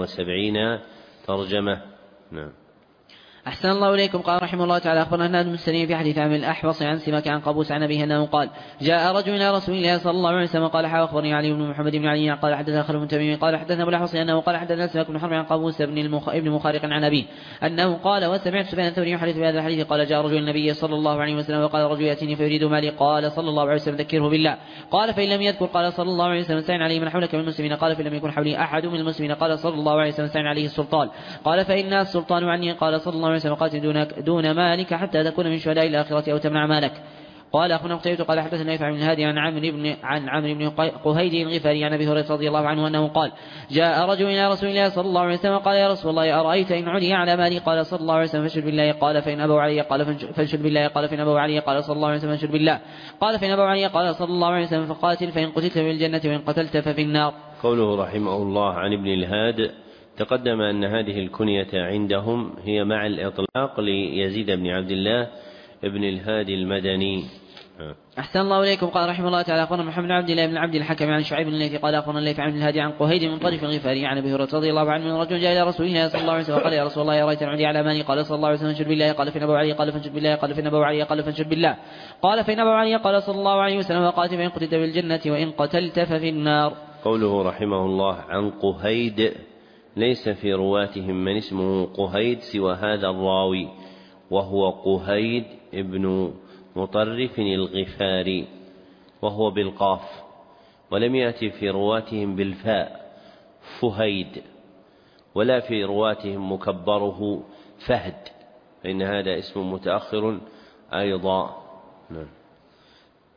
77 ترجمة. نعم. أحسن الله إليكم. قال رحمه الله تعالى أخبرنا هناد المسلمين في حديث عن الأحوص عن سمك عن قابوس عن أبيه أنه قال جاء رجل إلى رسول الله صلى الله عليه وسلم قال أخبرني علي بن محمد بن علي قال حدثنا خلف بن تميم قال حدثنا أبو الأحوص أنه قال حدثنا سمك بن حرب عن قابوس ابن مخارق عن أبيه أنه قال وسمعت سفيان الثوري يحدث بهذا الحديث قال جاء رجل النبي صلى الله عليه وسلم وقال رجل يأتيني فيريد مالي قال صلى الله عليه وسلم ذكره بالله قال فإن لم يذكر قال صلى الله عليه وسلم استعن عليه من حولك من المسلمين قال فإن لم يكن حولي أحد من المسلمين قال صلى الله عليه وسلم استعن عليه السلطان قال فإن السلطان عني قال صلى الله عليه وسلم قاتل دون مالك حتى تكون من شهداء الآخرة أو تمنع مالك. قال أخونا قتيبة قال حدثنا يفعل بن الهادي عن عمرو بن قهيد الغفاري عن أبي هريرة رضي الله عنه أنه قال جاء رجل إلى رسول الله صلى الله عليه وسلم قال يا رسول الله أرأيت إن علي على مالي قال صلى الله عليه وسلم فاشهد بالله قال فإن أبوا علي قال فاشهد بالله قال فإن أبوا علي قال صلى الله عليه وسلم فاشهد بالله قال فإن أبوا علي قال صلى الله عليه وسلم فقاتل فإن قتلت في الجنة وإن قتلت ففي النار. قوله رحمه الله عن ابن الهاد تقدم أن هذه الكنية عندهم هي مع الإطلاق ليزيد بن عبد الله ابن الهادي المدني. أحسن الله إليكم. قال رحمه الله تعالى أخبرنا محمد بن عبد الله بن عبد الحكم عن شعيب بن الليثي قال أخبرنا الليث عن ابن الهادي عن قهيد من طرف الغفاري عن أبي هريرة رضي الله عنه من رجل جاء إلى رسول الله صلى الله عليه وسلم قال يا رسول الله أرأيت العلي على مالي قال صلى الله عليه وسلم فانشد بالله قال فإن أبوا علي قال فانشد بالله قال فإن أبوا علي قال فانشد بالله قال فإن أبوا علي قال صلى الله عليه وسلم وقاتل فإن قتلت في الجنة وإن قتلت ففي النار. قوله رحمه الله عن قهيد ليس في رواتهم من اسمه قهيد سوى هذا الراوي وهو قهيد ابن مطرف الغفاري وهو بالقاف ولم يأتي في رواتهم بالفاء فهيد ولا في رواتهم مكبره فهد فإن هذا اسم متأخر أيضا.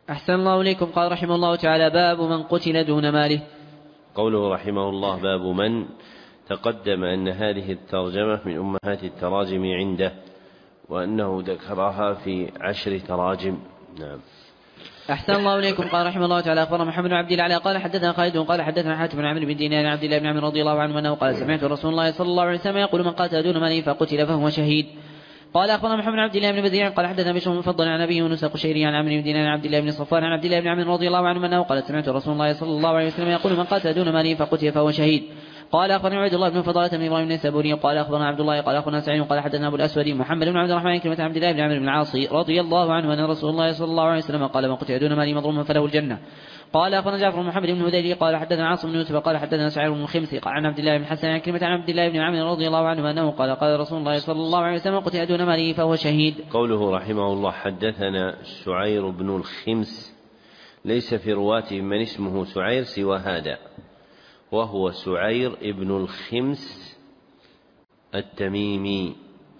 أحسن الله إليكم. قال رحمه الله تعالى: باب من قتل دون ماله. قوله رحمه الله باب من، تقدم أن هذه الترجمة من أمهات التراجم عنده، وأنه ذكرها في 10 تراجم. نعم. أحسن الله إليكم. قال رحمه الله تعالى: أخبرنا محمد بن عبد الله قال حدثنا خالد قال حدثنا حاتم بن عمرو بن دينار عن عبد الله بن عمرو رضي الله عنه أنه قال: سمعت رسول الله صلى الله عليه وسلم يقول: من قاتل دون ماله فقتل فهو شهيد. قال أخبرنا محمد بن عبد الله بن بديع قال حدثنا بشر بن مفضل عن أبي يونس قشيري عن عمرو بن دينار عن عبد الله بن صفوان عن عبد الله بن عمرو رضي الله عنه أنه قال: سمعت رسول الله صلى الله عليه وسلم يقول: من قاتل دون ماله فقتل فهو شهيد. قال أخبرنا عبد الله بن فضالة بن إبراهيم النسابوري قال أخبرنا عبد الله قال أخبرنا سعيد قال حدثنا أبو الأسود محمد بن عبد الرحمن كلمة عبد الله بن عمرو بن العاص رضي الله عنه أن رسول الله صلى الله عليه وسلم قال: من قتل دون ماله مظلوما فله الجنة. قال أخبرنا جعفر بن محمد بن هذيلي قال حدثنا عاصم بن يوسف قال حدثنا سعيد بن الخمسي عن عبد الله بن حسن عن كلمة عن عبد الله بن عمرو رضي الله عنه أنه قال: قال رسول الله صلى الله عليه وسلم: قتل دون ماله فهو شهيد. قوله رحمه الله حدثنا سعير بن الخمس، ليس في رواته من اسمه سعير سوى هذا، وهو سعير بن الخمس التميمي،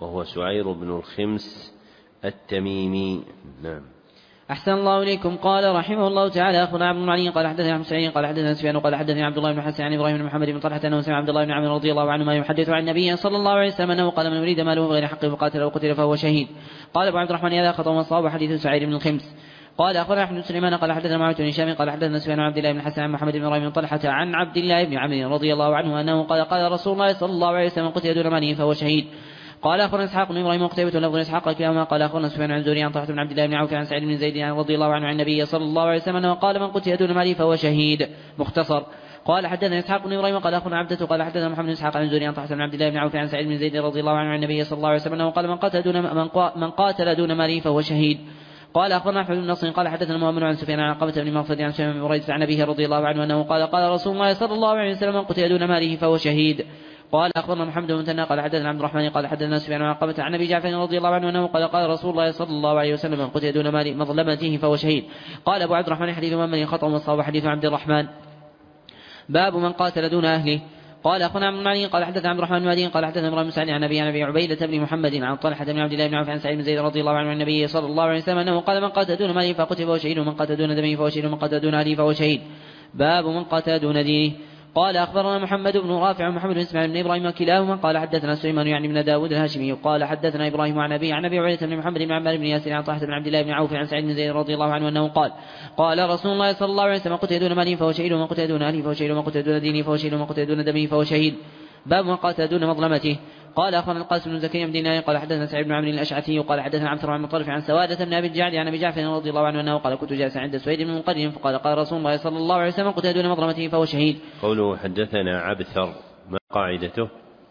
نعم. أحسن الله إليكم. قال رحمه الله تعالى: أخبرنا عبد المعلي قال حدثنا عن سعيد قال حدثنا سفيان قال حدثني عبد الله بن حسن عن إبراهيم بن محمد بن طلحة أنه سمع عبد الله بن عمرو رضي الله عنهما يحدث عن النبي صلى الله عليه وسلم أنه قال: من أريد ماله بغير حق فقاتل أو قتل فهو شهيد. قال أبو عبد الرحمن: هذا خطأ وصواب حديث سعيد بن الخمس. قال أخبرنا أحمد بن سليمان قال حدثنا معاوية بن هشام قال حدثنا سفيان عن عبد الله بن حسن عن محمد بن إبراهيم بن طلحة عن عبد الله بن عمرو رضي الله عنه أنه قال: قال رسول الله صلى الله عليه وسلم: قتل دون ماله فهو شهيد. قال أخبرنا إسحاق بن إبراهيم وقتيبة لفظ إسحاق كلاهما قال أخبرنا سفيان عن زهري عن طلحة بن عبد الله بن عوف عن سعيد بن زيد رضي الله عنه عن النبي صلى الله عليه وسلم أنه قال: من قتل دون ماله فهو شهيد. مختصر. قال حدثنا إسحاق بن إبراهيم قال أخبرنا عبدة قال حدثنا محمد بن إسحاق عن زهري عن طلحة بن عبد الله بن عوف عن سعيد بن زيد رضي الله عنه عن النبي صلى الله عليه وسلم أنه قال: من قاتل دون ماله فهو شهيد. قال أخبرنا أحمد بن نصر قال حدثنا مؤمن عن سفيان عن قبة بن مغفد عن سفيان بن بريدة عن أبيه رضي الله عنه أنه قال: قال رسول الله صلى الله عليه وسلم: من قتل دون ماله فهو شهيد. قال أخبرنا محمد بن مثنى قال حدثنا عبد الرحمن قال حدثنا سفيان عن قبة عن أبي جعفر رضي الله عنه أنه قال: قال رسول الله صلى الله عليه وسلم: من قتل دون مال مظلمته فهو شهيد. قال أبو عبد الرحمن: حديث مؤمن خطأ والصواب حديث عبد الرحمن. باب من قاتل دون أهله. قال أخبرنا عبد المعلي قال حدثنا عبد الرحمن بن مهدي قال حدثنا إبراهيم بن سعد عن أبي عبيدة بن محمد عن طلحة بن عبد الله بن عوف عن سعيد بن زيد رضي الله عنه عن النبي صلى الله عليه وسلم أنه قال: من قاتل دون ماله فقتل فهو شهيد، ومن قاتل دون دمه فهو شهيد، ومن قاتل دون أهله فهو شهيد. باب من قاتل دون دينه. قال أخبرنا محمد بن رافع ومحمد بن إسماعيل بن إبراهيم وكلاهما قال حدثنا سليمان يعني بن داود الهاشمي قال حدثنا إبراهيم عن أبي عبيدة بن محمد بن عمار بن ياسر عن طلحة بن عبد الله بن عوف عن سعيد بن زيد رضي الله عنه أنه قال: قال رسول الله صلى الله عليه وسلم: قتل دون ماله فهو شهيد، ومن قتل دون أهله فهو شهيد، ومن قتل دون دينه فهو شهيد، ومن قتل دون دمه فهو شهيد. باب من قاتل دون مظلمته. قال أخبرنا القاسم بن زكريا بن دينار قال حدثنا سعيد بن عمرو الأشعثي قال حدثنا عبد الرحمن بن طرف عن سوادة بن أبي الجعد عن أبي جعفر رضي الله عنه أنه قال: كنت جالسا عند سويد بن منقدر فقال: قال رسول الله صلى الله عليه وسلم: قتل دون مظلمته فهو شهيد. قوله حدثنا عبثر، ما قاعدته؟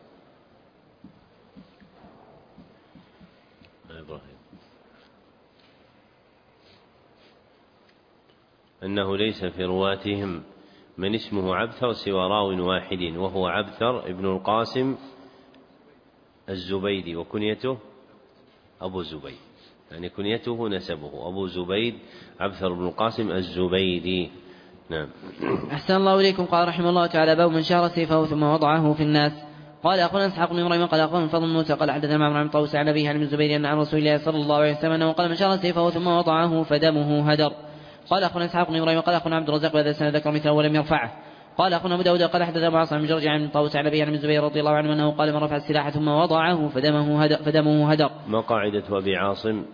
أنه ليس في رواتهم من اسمه عبثر سوى راو واحد، وهو عبثر ابن القاسم الزبيدي، وكنيته أبو زبيد، يعني كنيته نسبه أبو زبيد عبثر بن القاسم الزبيدي. نعم. أحسن الله إليكم. قال رحمه الله تعالى: باب من شار سيفه ثم وضعه في الناس. قال أخبرنا إسحاق بن إبراهيم قال أخبرنا فضل موسى قال حدثنا معمر عن طاووس عن أبيه عن ابن الزبير أن عن رسول الله صلى الله عليه وسلم أنه قال: من شار سيفه ثم وضعه فدمه هدر. قال أخبرنا إسحاق بن إبراهيم قال أخبرنا عبد الرزاق بهذا السنة ذكر مثله ولم يرفعه. قال أخبرنا أبو داود قال حدثنا أبو عاصم بن جرج عن طاووس عن أبيه عن ابن الزبير رضي الله عنه أنه قال: من رفع السلاح ثم وضعه فدمه هدر. ما قاعدة أبي عاصم؟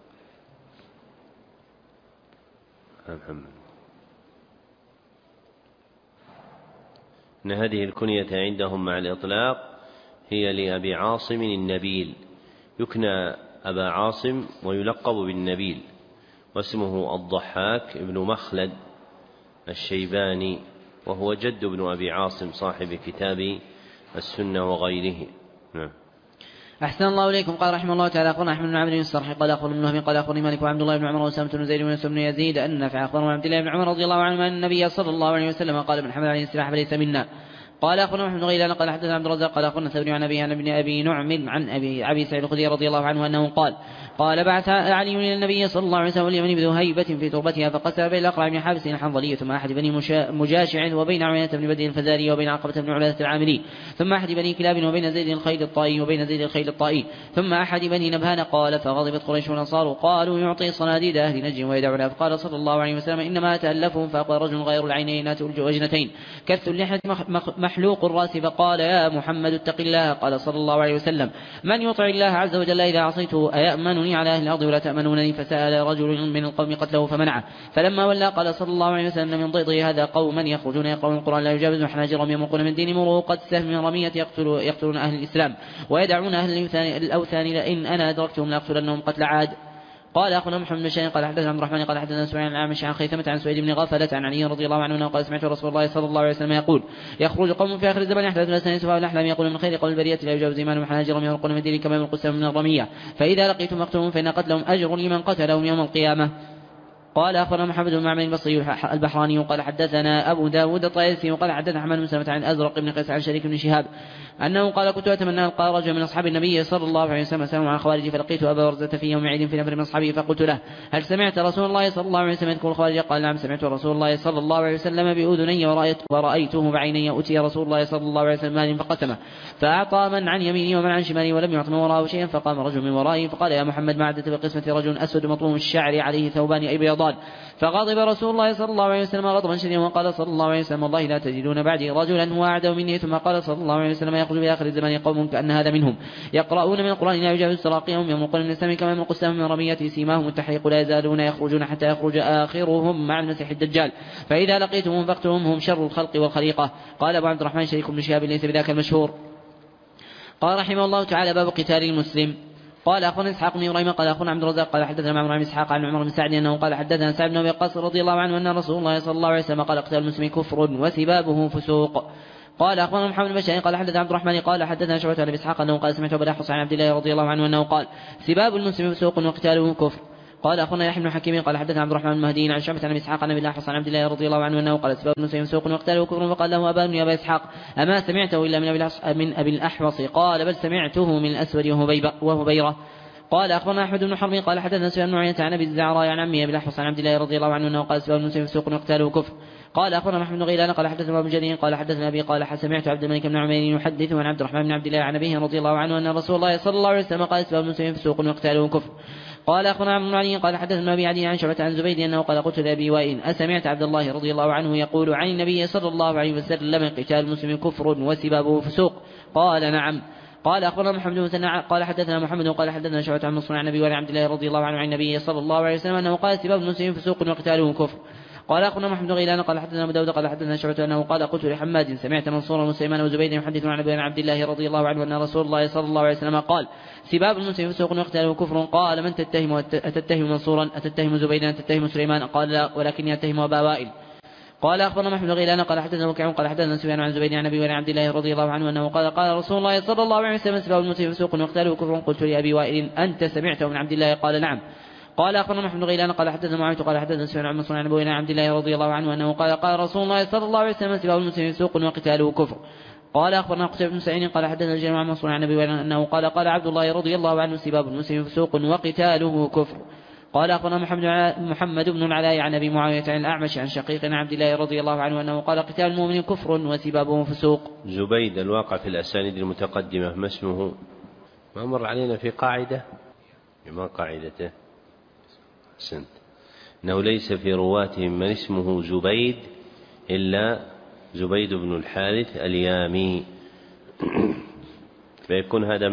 أن هذه الكنية عندهم مع الإطلاق هي لأبي عاصم النبيل، يكنى أبا عاصم ويلقب بالنبيل، واسمه الضحاك ابن مخلد الشيباني، وهو جد ابن أبي عاصم صاحب كتاب السنة وغيره. أحسن الله إليكم. قال رحمه الله تعالى: أخبرنا أحمد بن عمرو بن السرح قال أخبرنا ابن وهب قال أخبرني مالك وعبد الله بن عمر وأسامة بن زيد بن يزيد أن نافع أخبرنا عبد الله بن عمر رضي الله عنه أن النبي صلى الله عليه وسلم قال: من حمل عليه السلاح فليس منا. قال أخبرنا محمد بن غيلان قال حدثنا عبد الرزاق قال أخبرنا ثوري عن ابن أبي نعم عن أبي سعيد الخدري رضي الله عنه أنه قال بعث علي إلى النبي صلى الله عليه وسلم واليمن بذو هيبة في تربتها فقسم بين الأقرع بن حابس الحنظلي ثم أحد بني مجاشع وبين عيينة بن بدر الفزاري وبين عقبة بن عبادة العامري ثم أحد بني كلاب وبين زيد الخيل الطائي وبين زيد الخيل الطائي ثم أحد بني نبهان قال فغضبت قريش والأنصار قالوا يعطي صناديد أهل نجد ويدعنا فقال صلى الله عليه وسلم إنما أتألفهم فأقبل رجل غير العينين ناتئ الوجنتين كث اللحية محلوق الرأس فقال يا محمد اتق الله قال صلى الله عليه وسلم من يطع الله عز وجل إذا عصيته أيأمنني على أهل الأرض ولا تأمنونني فسأل رجل من القوم قتله فمنعه فلما ولى قال صلى الله عليه وسلم من ضيضه هذا قوما يخرجون يقرؤون القرآن لا يجاوز حناجرهم يمرقون من دين مروقة سهم رمية يقتلون أهل الإسلام ويدعون أهل الأوثان لئن أنا أدركتهم لأقتلنهم قتل عاد. قال أخونا محمد بن شيخ قال حدثنا عبد الرحمن قال حدثنا سفيان الأعمش عن خيثمة عن سويد بن غفلة عن علي رضي الله عنه قال سمعت رسول الله صلى الله عليه وسلم يقول يخرج قوم في آخر الزمان يحدث الأسنان سفهاء الأحلام يقول من خير قول البرية لا يجاوز إيمانهم وحناجرهم يمرقون من دين كما يمرق السهم من الرمية فإذا لقيتم فاقتلوهم فإن قتلهم أجر لمن قتلهم يوم القيامة. قال أخبرنا محمد بن معمر البصري البحراني قال حدثنا أبو داود الطيالسي وقال حدثنا أحمد بن سلمة عن أزرق بن قيس عن شريك بن شهاب أنه قال كنت أتمنى أن ألقى رجلا من أصحاب النبي صلى الله عليه وسلم سلم عن الخوارج فلقيت أبا برزة في يوم عيد في نفر من أصحابه فقلت له هل سمعت رسول الله صلى الله عليه وسلم يذكر الخوارج؟ قال نعم سمعت رسول الله صلى الله عليه وسلم بأذني ورأيته بعيني أتي رسول الله صلى الله عليه وسلم مال فقسمه فأعطى من عن يمينه ومن عن شماله ولم يعط من وراءه شيئا فقام رجل من ورائه فقال يا محمد ما عدت بقسمة رجل أسود مطلوم الشعر عليه ثوبان أبيضان فغضب رسول الله صلى الله عليه وسلم غضبا شديدا وقال صلى الله عليه وسلم والله لا تجدون بعدي رجلا هو أعدو مني. ثم قال صلى الله عليه وسلم يخرج في آخر الزمان قوم كأن هذا منهم يقرؤون من القرآن لا يجاوز تراقيهم يمرقون من السماء كما يمرق السهم من رمية سيماهم التحريق لا يزالون يخرجون حتى يخرج آخرهم مع المسيح الدجال فإذا لقيتهم فاقتلوهم هم شر الخلق والخليقة. قال أبو عبد الرحمن شريك بن شهاب ليس بذاك المشهور. قال رحمه الله تعالى باب قتال المسلم. قال أخونا إسحاق بن إبراهيم قال أخونا عبد الرزاق قال حدثنا معمر بن إسحاق عن عمر بن سعد أنه قال حدثنا سعد بن أبي وقاص رضي الله عنه أن رسول الله صلى الله عليه وسلم قال قتال المسلم كفر وسبابه فسوق. قال أخونا محمد بن بشار قال حدثنا عبد الرحمن قال حدثنا شعبة عن إسحاق أنه قال سمعت أبا الأحوص عن عبد الله رضي الله عنه أنه قال سباب المسلم فسوق وقتاله كفر. قال أخونا يحيى بن حكيم قال حدثنا عبد الرحمن المهدي عن شعبة عن إسحاق عن أبي الأحوص عن عبد الله رضي الله عنه أنه قال سباب المسلم فسوق وقتاله كفر. وقال له أبان يا أبا إسحاق أما سمعته إلا من أبي الأحوص؟ قال بل سمعته من الأسود وهبيرة. قال أخبرنا أحمد بن حرب قال حدثنا سفيان بن عيينة عن أبي الزعراء عن عمه أبي الأحوص عن عبد الله رضي الله عنه أنه قال سباب المسلم فسوق وقتاله كفر. قال أخبرنا محمد بن غيلان قال حدثنا أبو جرير قال حدثنا أبي قال سمعت عبد الملك بن عمير يحدث عن عبد الرحمن بن عبد الله عن أبيه رضي الله عنه أن رسول الله صلى الله عليه وسلم قال سباب المسلم فسوق وقتاله كفر. قال أخبرنا عبد بن علي قال حدثنا أبي عدي عن شعبة عن زبيد أنه قال قلت لأبي وائل أسمعت عبد الله رضي الله عنه يقول عن النبي صلى الله عليه وسلم قتال المسلم كفر وسبابه فسوق؟ قال نعم. قال أخبرنا محمد بن سنة قال حدثنا محمد قال حدثنا شعبة عن مصر عن أبي وائل عبد الله رضي الله عنه عن النبي صلى الله عليه وسلم أنه قال سباب المسلم فسوق وقتاله كفر. قال أخونا محمد بن غيلان قال حدثنا أبو داود قال حدثنا شعبة أنه قال قلت لحماد سمعت منصورا وسليمان وزبيد يحدثون عن أبي عبد الله رضي الله عنه أن رسول الله صلى الله عليه وسلم قال سباب المسلم فسوق وقتاله كفر. قال من تتهم؟ أتتهم منصورا؟ أتتهم زبيدا؟ أتتهم سليمان؟ قال لا ولكني أتهم أبا وائل. قال أخبرنا محمد بن غيلان قال حدثنا وكيع قال حدثنا سفيان عن زبيد عن أبي عبد الله رضي الله عنه أنه قال قال رسول الله صلى الله عليه وسلم سباب المسلم فسوق وقتاله كفر. قلت لأبي وائل أنت سمعته من عبد الله؟ قال نعم. قال أخبرنا محمد بن غيلان قال حدثنا معاوية قال حدثنا سفيان عن مصر عن أبي عبد الله رضي الله عنه أنه قال قال رسول الله صلى الله عليه وسلم سباب المسلم فسوق وقتاله كفر. قال أخبرنا قتيبة بن سعيد قال حدثنا الجميع عن مصر عن أبي أنه قال قال عبد الله رضي الله عنه سباب المسلم فسوق وقتاله كفر. قال أخبرنا محمد بن العلاء عن أبي معاوية عن الأعمش عن شقيق عن عبد الله رضي الله عنه أنه قال قتال المؤمن كفر وسبابه فسوق. زبيد الواقع في الأسانيد المتقدمة ما اسمه؟ ما مر علينا في قاعدة؟ ما قاعدته؟ سنت أنه ليس في رواتهم من اسمه زبيد إلا زبيد بن الحارث اليامي. فيكون هذا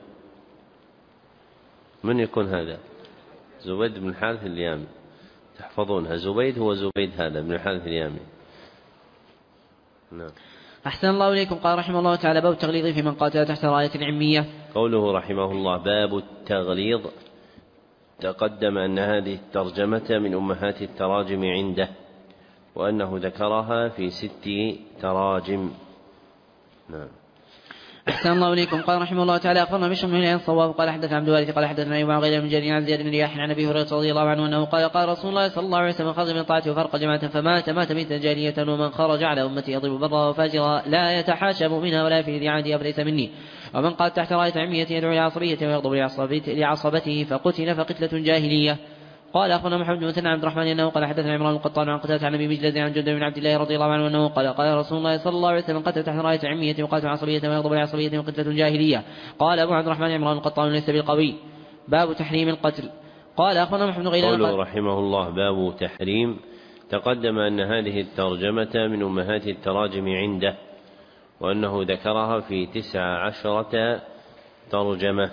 من يكون هذا؟ زبيد بن الحارث اليامي. تحفظونها زبيد هو زبيد هذا بن الحارث اليامي. نعم. أحسن الله إليكم. قال رحمه الله تعالى باب التغليظ في من قاتل تحت راية العمية. قوله رحمه الله باب التغليظ تقدم أن هذه الترجمة من أمهات التراجم عنده وأنه ذكرها في 6 تراجم. نعم. أحسن الله إليكم. قال رحمه الله تعالى أخبرنا بشر بن هلال الصواب قال حدثنا عبد الوارث قال حدثنا أيوب عن غير من جرير عن زياد بن رياح عن أبي هريرة رضي الله عنه أنه قال قال رسول الله صلى الله عليه وسلم خرج من طاعته وفرق جماعة فمات ميتا جارية ومن خرج على أمتي يضرب برا وفاجرا لا يتحاشب منها ولا في ذي عهدها فليس مني ومن قال تحت راية عمية يدعو لعصبية ويغضب لعصبته فقتل فقتلة جاهلية. قال أخبرنا محمد بن مثنى عبد الرحمن أنه قال حدثنا عمران القطان عن قتادة عن أبي مجلد عن جندب بن عبد الله رضي الله عنه أنه قال قال رسول الله صلى الله عليه وسلم قتل تحت راية عمية وقاتل عصبية ويغضب لعصبية وقتلة جاهلية. قال أبو عبد الرحمن عمران القطان ليس بالقوي. باب تحريم القتل. قال أخبرنا محمد بن غيلان قوله رحمه الله باب تحريم، تقدم أن هذه الترجمة من أمهات التراجم عنده، وأنه ذكرها في 19 ترجمة.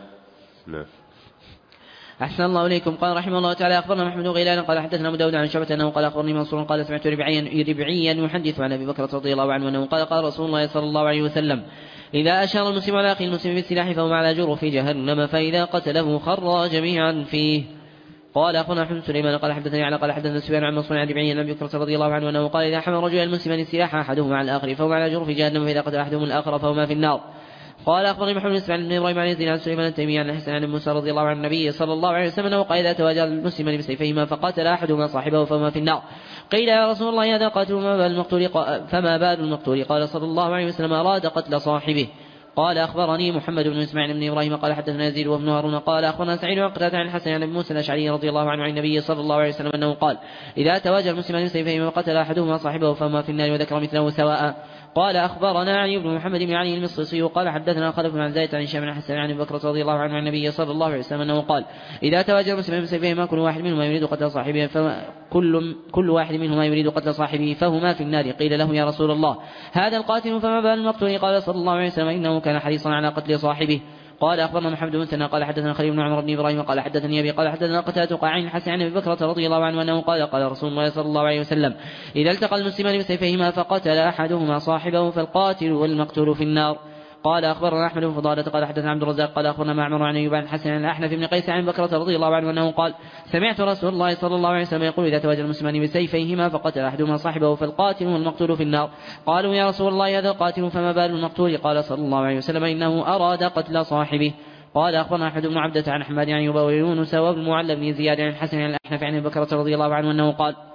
أحسن الله إليكم. قال رحمه الله تعالى أخبرنا محمد بن غيلان قال حدثنا أبو داود عن شعبة أنه قال أخبرني منصور قال سمعت ربعيا يحدث عن أبي بكر رضي الله عنه أنه قال قال رسول الله صلى الله عليه وسلم إذا أشار المسلم على أخي المسلم بالسلاح فهو على جرف جهنم فإذا قتله خر جميعا فيه. قال أخبرنا محمد سليمان قال حدثني على قال حدثنا سفيان عن منصور عن ربعي عن أبي بكر رضي الله عنه أنه قال إذا حمل رجل المسلم السلاح أحدهما على الآخر فهو على جرف جهنم فإذا قتل أحدهم الآخر فهما في النار. قال أخبرني محمد بن إسماعيل بن إبراهيم عن يزيد عن سليمان التيمي عن الحسن عن موسى رضي الله عن النبي صلى الله عليه وسلم أنه قال إذا تواجه المسلمان بسيفيهما فقاتل أحدهما صاحبه فهما في النار. قيل يا رسول الله هذا قاتل فما بال المقتول؟ قال صلى الله عليه وسلم أراد قتل صاحبه. قال أخبرني محمد بن إسماعيل بن إبراهيم قال حدثنا يزيد وابن هارون قال أخبرنا سعيد عن قتادة عن الحسن عن أبي موسى الأشعري رضي الله عنه عن النبي صلى الله عليه وسلم أنه قال إذا تواجه المسلمان بسيفيهما وقتل أحدهما صاحبه فهما في النار وذكر مثله سواء. قال أخبرنا علي بن محمد بن علي المصري قال حدثنا خلف عن زيد عن هشام بن حسن عن أبي بكر رضي الله عنه عن النبي صلى الله عليه وسلم أنه قال إذا تواجه المسلمان بسيفيهما كل واحد منهما يريد قتل صاحبه كل واحد منهما يريد قتل صاحبه فهما في النار. قيل له يا رسول الله هذا القاتل فما بال المقتول؟ قال صلى الله عليه وسلم إنه كان حريصا على قتل صاحبه. قال أخبرنا محمد بن مثنى قال حدثنا خليل بن عمر بن إبراهيم قال حدثني أبي قال حدثنا قتادة عن الحسن عن أبي بكر رضي الله عنه أنه قال قال رسول الله صلى الله عليه وسلم إذا التقى المسلمان بسيفيهما فقتل أحدهما صاحبه فالقاتل والمقتول في النار. قال أخبرنا أحمد بن فضالة قال حدثنا عبد الرزاق قال أخبرنا معمر عن أيوب عن الحسن عن الأحنف بن قيس عن بكرة رضي الله عنه أنه قال سمعت رسول الله صلى الله عليه وسلم يقول إذا تواجه المسلمان بسيفيهما فقتل أحدهما صاحبه فالقاتل والمقتول في النار. قالوا يا رسول الله هذا القاتل فما بال المقتول؟ قال صلى الله عليه وسلم إنه أراد قتل صاحبه. قال أخبرنا أحمد بن عبدة عن أحمد عن أيوب ويونس وابن المعلى بن زياد عن الحسن عن الأحنف عن بكرة رضي الله عنه أنه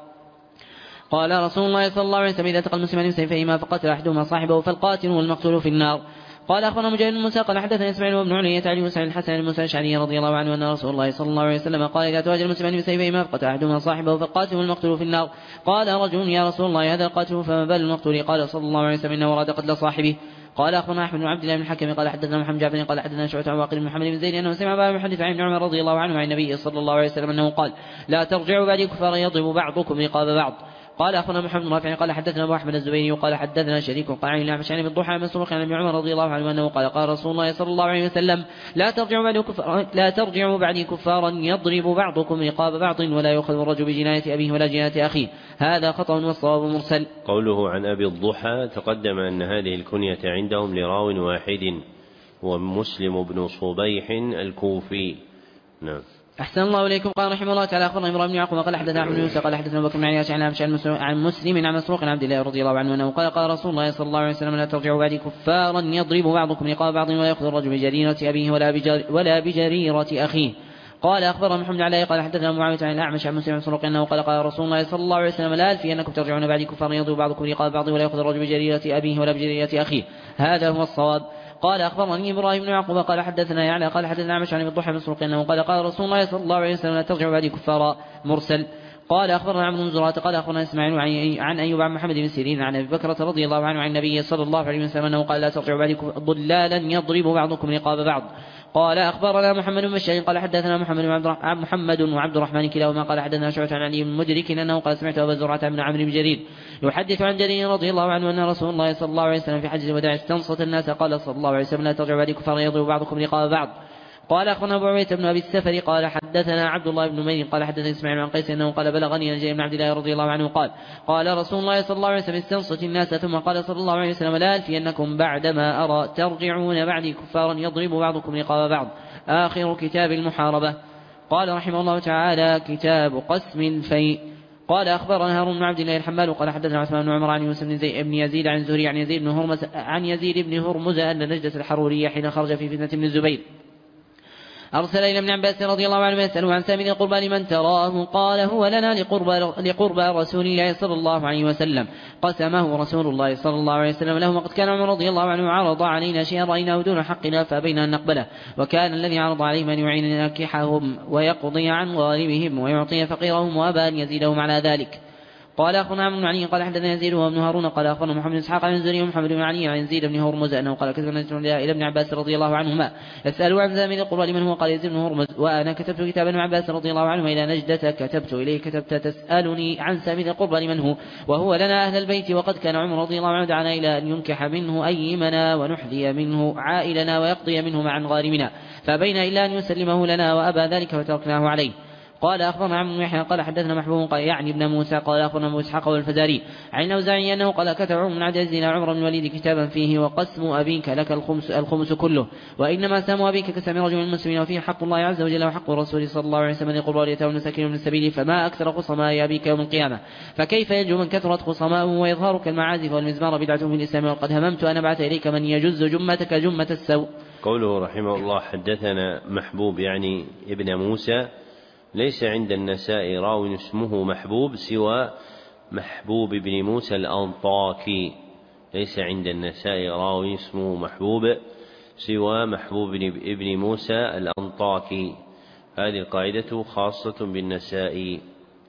قال رسول الله صلى الله عليه وسلم إذا التقى المسلمان بسيفيهما فقتل أحدهما صاحبه فالقاتل والمقتول في النار. قال أخبرنا مجاهد بن موسى قال حدثنا إسماعيل وابن علية عن موسى الحسن بن موسى الأشعري رضي الله عنه أن رسول الله صلى الله عليه وسلم قال إذا تواجه المسلمان بسيفيهما فقتل أحدهما صاحبه فالقاتل والمقتول في النار. قال رجل يا رسول الله هذا القاتل فما بال المقتول؟ قال صلى الله عليه وسلم إنه أراد قتل صاحبه. قال أخبرنا أحمد بن عبد الله بن الحكم قال حدثنا محمد جعفر قال حدثنا شعبة عن واقد بن محمد بن زيد أنه سمع أبا محدث عن ابن عمر رضي الله عنه عن النبي صلى الله عليه وسلم أنه قال لا ترجعوا بعد كفار يضرب بعضكم رقاب بعض. قال أخبرنا محمد بن رافع قال حدثنا أبو أحمد الزبيري قال حدثنا شريك قال عن الأعمش عن بالضحى عن مسروق عن ابن عمر رضي الله عنه أنه قال قال رسول الله صلى الله عليه وسلم لا ترجعوا بعدي كفارا يضرب بعضكم رقاب بعض ولا يأخذ الرجل بجناية أبيه ولا جناية أخيه. هذا خطأ والصواب مرسل. قوله عن أبي الضحى تقدم أن هذه الكنية عندهم لراو واحد هو مسلم بن صبيح الكوفي. نعم. أحسن الله إليكم. قال رحمه الله تعالى أخبرنا إبراهيم بن يعقوب قال حدثنا أحمد بن يوسف قال حدثنا بكر بن عياش عن مسلم عن مسروق عن عبد الله رضي الله عنه أنه قال قال رسول الله صلى الله عليه وسلم لا ترجعوا بعدي كفارا يضرب بعضكم رقاب بعض ولا يأخذ الرجل بجريرة أبيه ولا بجريرة أخيه. قال أخبرنا محمد بن علاء قال حدثنا معاوية عن الأعمش عن مسلم عن مسروق أنه قال قال رسول الله صلى الله عليه وسلم لا ألفي أنكم ترجعون بعدي كفارا يضرب بعضكم رقاب بعض ولا يأخذ الرجل بجريرة أبيه ولا بجريرة أخيه. هذا هو الصواب. قال أخبرني إبراهيم بن يعقوب قال حدثنا يعلى قال حدثنا الأعمش عن الضحى بن مسروق أنه قال قال رسول الله صلى الله عليه وسلم لا ترجعوا بعدي كفارا مرسل. قال أخبرنا عمرو بن زرعة قال أخبرنا إسماعيل عن أيوب عن محمد بن سيرين عن أبي بكر رضي الله عنه عن النبي صلى الله عليه وسلم أنه قال لا ترجعوا بعدي ضلالا يضرب بعضكم رقاب بعض. قال أخبرنا محمد بن بشار قال حدثنا محمد وعبد الرحمن كلاهما قال حدثنا شعبة عن علي بن مدرك أنه قال سمعت أبا زرعة بن عمرو بن جرير يحدث عن جرير رضي الله عنه أن رسول الله صلى الله عليه وسلم في حجة الوداع استنصت الناس قال صلى الله عليه وسلم لا ترجعوا بعدي كفارا يضرب بعضكم رقاب بعض. قال أخبرنا أبو عبيدة بن أبي السفر قال حدثنا عبد الله بن نمير قال حدثنا إسماعيل عن قيس أنه قال بلغني عن جرير بن عبد الله رضي الله عنه قال رسول الله صلى الله عليه وسلم استنصت الناس ثم قال صلى الله عليه وسلم لا ألفينكم بعدما أرى ترجعون بعدي كفارا يضرب بعضكم رقاب بعض. آخر كتاب المحاربة. قال رحمه الله تعالى كتاب قسم الفيء. قال أخبرنا هارون بن عبد الله الحمال قال حدثنا عثمان بن عمر عن يوسف بن يزيد عن الزهري عن يزيد بن هرمز أن نجدة الحرورية حين خرج في فتنة ابن الزبير أرسل إلى ابن عباس رضي الله عنه يسأله عن سامي القربى لمن تراه قال هو لنا لقربى رسول الله صلى الله عليه وسلم قسمه رسول الله صلى الله عليه وسلم له. وقد كان عمر رضي الله عنه عرض علينا شيئا رأيناه دون حقنا فأبينا أن نقبله، وكان الذي عرض عليهم أن يعين ناكحهم ويقضي عن غالبهم ويعطي فقيرهم وأبى أن يزيدهم على ذلك. قال أخبرنا عمرو بن علي قال حدثنا يزيد وابن هارون قال أخبرنا محمد بن إسحاق عن الزهري ومحمد بن علي عن يزيد بن هرمز أنه قال كتب إلى ابن عباس رضي الله عنهما يسأله عن زامل القرى لمن هو قال يزيد بن هرمز وأنا كتبت كتاب ابن عباس رضي الله عنهما إلى نجدة كتبت إليه كتبت تسألني عن سامل القرى لمن هو وهو لنا أهل البيت. وقد كان عمر رضي الله عنه دعانا إلى أن ينكح منه أيمنا ونحذي منه عائلنا ويقضي منه مع غارمنا فبين إلا أن يسلمه لنا وأبى ذلك فتركناه عليه. قال أخبرنا عمرو بن يحيى قال حدثنا محبوب قال يعني ابن موسى قال أخبرنا أبو إسحاق والفزاري عن الأوزاعي أنه قال كتب عمر بن عبد العزيز إلى عمر بن الوليد كتابا فيه وقسم أبيك لك الخمس كله وإنما سام أبيك كسام رجل من المسلمين وفيه حق الله عز وجل وحق الرسول صلى الله عليه وسلم للقربى واليتامى والمساكين من السبيل فما أكثر خصماء أبيك يوم القيامة فكيف ينجو من كثرت خصماؤه ويظهرك المعازف والمزمار بدعة في الإسلام وقد هممت أن أبعث إليك من يجز جمتك جمة السوء. قوله رحمه الله حدثنا محبوب يعني ابن موسى ليس عند النسائي راوي اسمه محبوب سوى محبوب بن موسى الأنطاكي، ليس عند النسائي راوي اسمه محبوب سوى محبوب بن موسى الأنطاكي. هذه القاعدة خاصة بالنسائي.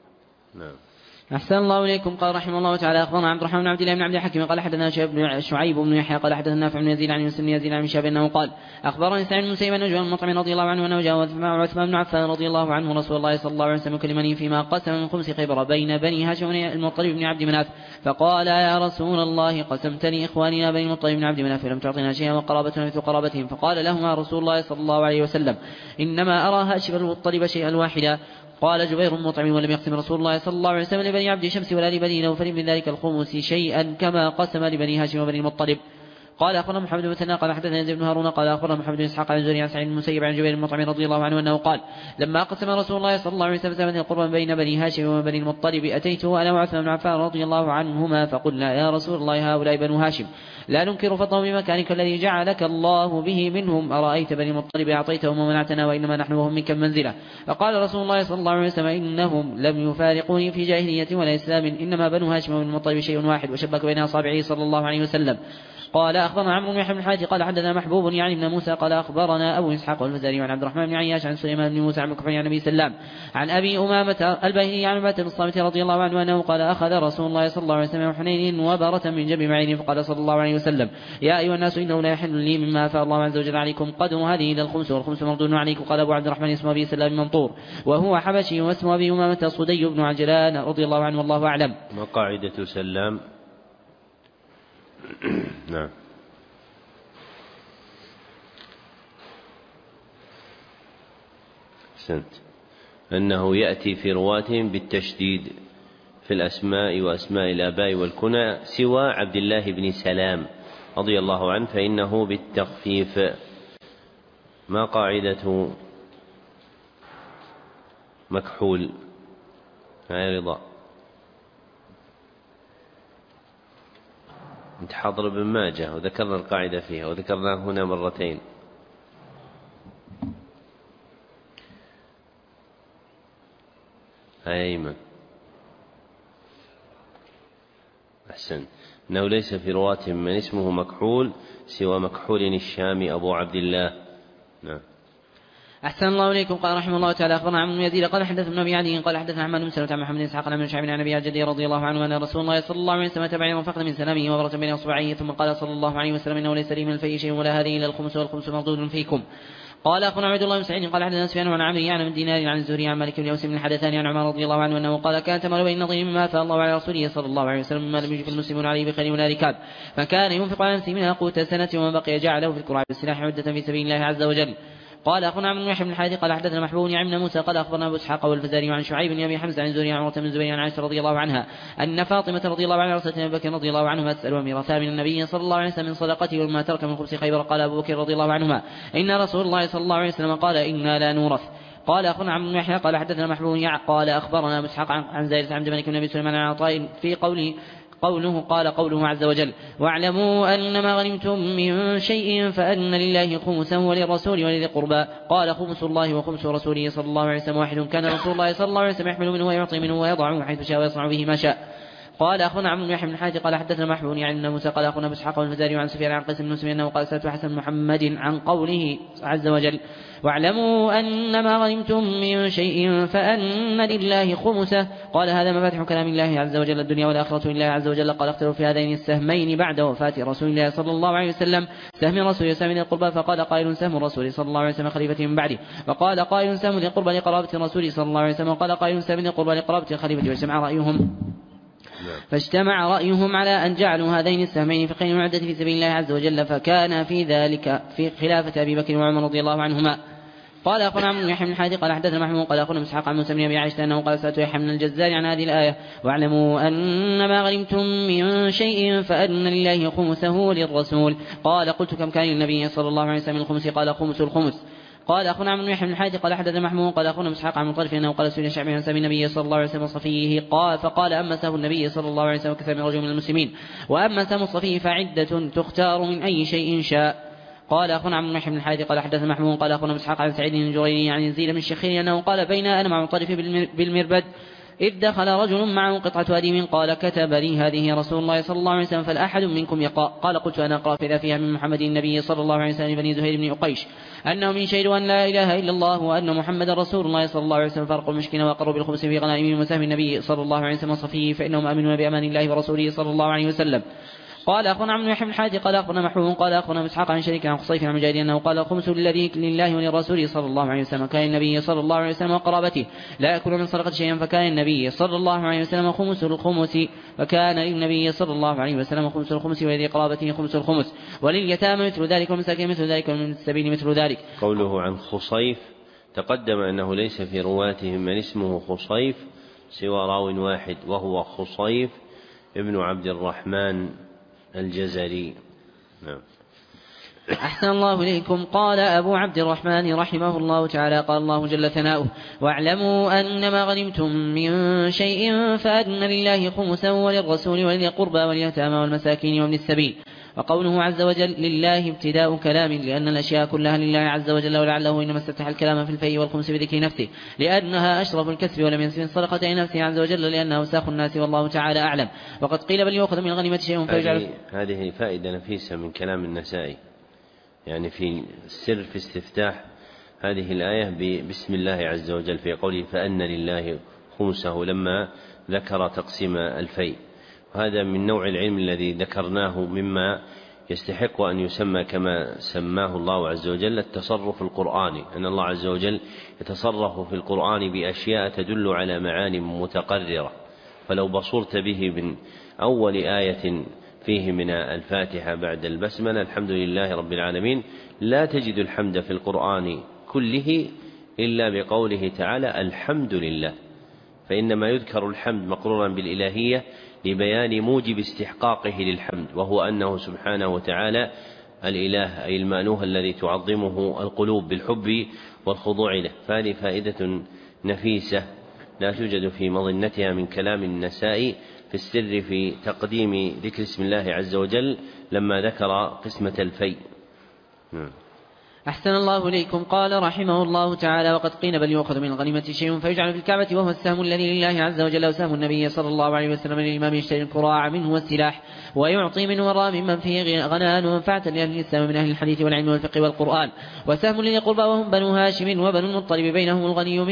نعم. أحسن الله إليكم. قال رحمه الله تعالى أخبرنا عبد الرحمن بن عبد الله بن عبد الحكيم قال حدثنا شعيب بن يحيى قال حدثنا نافع بن يزيد عن يوسف بن يزيد عن شاب أنه قال أخبرني سعيد بن المسيب أن جبل المطعم رضي الله عنه أنه جاء عثمان بن عفان رضي الله عنه رسول الله صلى الله عليه وسلم كلمني فيما قسم من خمس خيبر بين بني هاشم المطلب بن عبد مناف فقال يا رسول الله قسمتني إخواننا بني المطلب بن عبد مناف ولم تعطنا شيئا وقرابتنا مثل قرابتهم فقال لهما رسول الله صلى الله عليه وسلم إنما أرى هاشم المطلب شيئا واحدا. قال جبير مطعم ولم يقسم رسول الله صلى الله عليه وسلم لبني عبد شمس ولا لبني نوفل من ذلك الخمس شيئا كما قسم لبني هاشم وبني المطلب. قال أخبرنا محمد بن مثنى قال حدثنا يزيد بن هارون قال أخبرنا محمد بن إسحاق عن الزهري عن سعيد بن المسيب عن جبير المطعم رضي الله عنه أنه قال لما قسم رسول الله صلى الله عليه وسلم زمن القربان بين بني هاشم وبني المطلب أتيته أنا وعثمان بن عفان رضي الله عنهما فقلنا يا رسول الله هؤلاء بنو هاشم لا ننكر فضلهم بمكانك الذي جعلك الله به منهم أرأيت بني المطلب أعطيتهم ومنعتنا وإنما نحن وهم منك منزلة. فقال رسول الله صلى الله عليه وسلم إنهم لم يفارقوني في جاهلية ولا إسلام إنما بنو هاشم وبني المطلب شيء واحد وشبك بين أصابعه صلى الله عليه وسلم. قال أخبرنا عمرو بن يحيى بن الحارث قال حدثنا محبوب يعني ابن موسى قال أخبرنا أبو إسحاق والفزاري عن عبد الرحمن بن عياش عن سليمان بن موسى عن مكفر عن النبي صلى الله عليه وسلم عن أبي أمامة الباهلي عن عبادة بن الصامت رضي الله عنه أنه قال أخذ رسول الله صلى الله عليه وسلم حنين وبرة من جنب معين فقال صلى الله عليه وسلم يا أيها الناس إنه لا يحل لي مما أفاء الله عز وجل عليكم قدر هذه إلى الخمس والخمس مردود عليكم. قال أبو عبد الرحمن اسمه أبي سلام منطور وهو حبشي واسمه أبي أمامة صدي بن عجلان رضي الله عنه والله أعلم. وقاعدة سلام نعم أنه يأتي في رواتهم بالتشديد في الأسماء وأسماء الآباء والكنى سوى عبد الله بن سلام رضي الله عنه فإنه بالتخفيف. ما قاعدة مكحول يا رضا؟ انت حاضر ابن ماجه وذكرنا القاعدة فيها وذكرناها هنا مرتين. أيمن أحسن أنه ليس في رواتهم من اسمه مكحول سوى مكحول الشامي أبو عبد الله. نعم. أحسن الله إليكم. قال رحمه الله تعالى أخبرنا عمرو بن يزيد قال حدثنا ابن عدي قال حدثنا عمرو بن سلمة عن محمد بن إسحاق عن شعيب عن أبي جدي رضي الله عنه أن رسول الله صلى الله عليه وسلم تبع وفقد من سلامه وبرة بين أصبعيه ثم قال صلى الله عليه وسلم إنه ليس لي من الفيء شيء ولا هذه إلا الخمس والخمس مردود فيكم. قال أخبرنا عبد الله بن سعيد قال حدثنا سفيان عن عمرو يعني من دينار عن الزهري عن مالك بن أوس بن الحدثاني عن عمر رضي الله عنه أنه قال كان تمر بين نظير مما أفاء الله على رسوله صلى الله عليه وسلم مما لم يجف المسلمون عليه بخير ولا ركاب فكان ينفق على نفسه منها قوت سنة وما بقي جعله في الكرع بالسلاح عدة في سبيل الله عز وجل. قال أخبرنا عمرو بن يحيى بن الحارث قال حدثنا محبوب يعني ابن موسى قال أخبرنا أبو إسحاق والفزاري عن شعيب بن أبي حمزة عن الزهري عن عروة بن الزبير عن عائشة رضي الله عنها أن فاطمة رضي الله عنها أرسلت أبي بكر رضي الله عنهما تسأل ميراثها من النبي صلى الله عليه وسلم من صدقته وما ترك من خبز خيبر. قال أبو بكر رضي الله عنهما إن رسول الله صلى الله عليه وسلم قال إنا لا نورث. قال أخبرنا عمرو بن يحيى قال حدثنا محبوب قال أخبرنا أبو إسحاق عن زيد عن مالك بن أبي سليمان عن عطاء في قوله عز وجل واعلموا أن ما غنمتم من شيء فأن لله خمسه وللرسول ولذي القربى قال خمس الله وخمس رسوله صلى الله عليه وسلم واحد كان رسول الله صلى الله عليه وسلم يحمل منه ويعطي منه ويضعه حيث شاء ويصنع به ما شاء. قال أخونا عمرو بن يحيى بن حاتم قال حدثنا محبوب عن موسى قال أخونا أبو إسحاق والفزاري عن سفيان عن قيس بن مسلم أنه قال سألت حسن محمد عن قوله عز وجل واعلموا أن ما غنمتم من شيء فأن لله خمسه قال هذا مفاتح كلام الله عز وجل الدنيا والآخرة لله عز وجل قال اختلفوا في هذين السهمين بعد وفاة رسول الله صلى الله عليه وسلم سهم رسول وسهم القربى فقال قائل سهم الرسول صلى الله عليه وسلم خليفة من بعده وقال قائل سهم القربى لقرابة الرسول صلى الله عليه وسلم وقال قائل سهم القربى لقرابة الخليفة فاجتمع رأيهم على أن جعلوا هذين السهمين في خير معدة في سبيل الله عز وجل فكان في ذلك في خلافة أبي بكر وعمر رضي الله عنهما. قال أخونا عمرو بن يحيى بن حاتم قال حدثنا محمود قال أخونا إسحاق عن موسى بن أبي عائشة أنه قال سألت يحيى بن الجزار عن هذه الآية واعلموا أن ما غنمتم من شيء فأن لله خمسه للرسول قال قلت كم كان للنبي صلى الله عليه وسلم الخمس قال خمس الخمس. قال أخونا عمرو بن يحيى بن حاتم قال حدثنا محمود قال أخونا إسحاق عن مطرف أنه قال سئل شعبي عن سهم النبي صلى الله عليه وسلم صفيه فقال أما سهم النبي صلى الله عليه وسلم كسهم رجل من المسلمين وأما سهم الصفي فعدة تختار من أي شيء شاء. قال أخونا عمرو بن يحيى بن حاتم قال حدثنا محمود قال أخونا إسحاق عن سعيد بن جرير عن يزيد بن الشخير أنه قال بين أنا مع مطرف بالمربد إذ دخل رجل معه قطعة أديم قال كتب لي هذه رسول الله صلى الله عليه وسلم فالأحد منكم يقرأ قال قلت أنا أقرأ فإذا فيها من محمد النبي صلى الله عليه وسلم بني زهير بن أقيش أنهم يشهدوا أن لا إله إلا الله وأن محمد رسول الله صلى الله عليه وسلم فرق المشكين وقروا بالخبز في غنائم وسهم النبي صلى الله عليه وسلم صفيه فإنهم آمنون بأمان الله ورسوله صلى الله عليه وسلم. قال أخونا عمرو بن يحيى بن حاتم قال أخونا محمود قال أخونا إسحاق عن شريك عن قصيف عن مجاهد أنه قال الخمس لله وللرسول صلى الله عليه وسلم كان النبي صلى الله عليه وسلم وقرابته لا يأكل من صدقة شيئا فكان النبي صلى الله عليه وسلم خمس الخمس فكان للنبي صلى الله عليه وسلم خمس الخمس ولذي قرابته خمس الخمس ولليتامى مثل ذلك والمساكين مثل ذلك ومن السبيل مثل ذلك. قوله عن خصيف تقدم أنه ليس في رواتهم من اسمه خصيف سوى راو واحد وهو خصيف ابن عبد الرحمن الجزري. نعم. أحسن الله إليكم. قال أبو عبد الرحمن رحمه الله تعالى قال الله جل ثناؤه واعلموا أن ما غنمتم من شيء فأن لله خمسه وللرسول ولذي القربى واليتامى والمساكين وابن السبيل. وقوله عز وجل لله ابتداء كلام لأن الأشياء كلها لله عز وجل ولعله إنما استفتح الكلام في الفيء والخمس بذكر نفسه لأنها أشرف الكسب ولم ينسب الصدقة نفسه عز وجل لأنها وساخ الناس والله تعالى أعلم. وقد قيل بل يأخذ من الغنيمة شيء فيجعل. هذه فائدة نفيسة من كلام النسائي يعني في السر في استفتاح هذه الآية بسم الله عز وجل في قوله فأن لله خمسه لما ذكر تقسيم الفيء. وهذا من نوع العلم الذي ذكرناه مما يستحق أن يسمى كما سماه الله عز وجل التصرف القرآني أن الله عز وجل يتصرف في القرآن بأشياء تدل على معاني متقررة. فلو بصرت به من أول آية فيه من الفاتحة بعد البسملة الحمد لله رب العالمين لا تجد الحمد في القرآن كله إلا بقوله تعالى الحمد لله فإنما يذكر الحمد مقرورا بالإلهية لبيان موجب استحقاقه للحمد وهو أنه سبحانه وتعالى الإله أي المألوه الذي تعظمه القلوب بالحب والخضوع له. فهذه فائدة نفيسة لا توجد في مظنتها من كلام النسائي في السر في تقديم ذكر اسم الله عز وجل لما ذكر قسمة الفيء. أحسن الله إليكم. قال رحمه الله تعالى وقد قيل بل يؤخذ من الغنيمة شيء فيجعل في الكعبة وهو السهم الذي لله عز وجل وسهم النبي صلى الله عليه وسلم للإمام يشتري الكراع منه والسلاح ويعطي من وراء ممن فيه غنان ومنفعة لأهل الإسلام من أهل الحديث والعلم والفقه والقرآن وسهم لذي القربى وهم بنو هاشم وبنو المطلب بينهم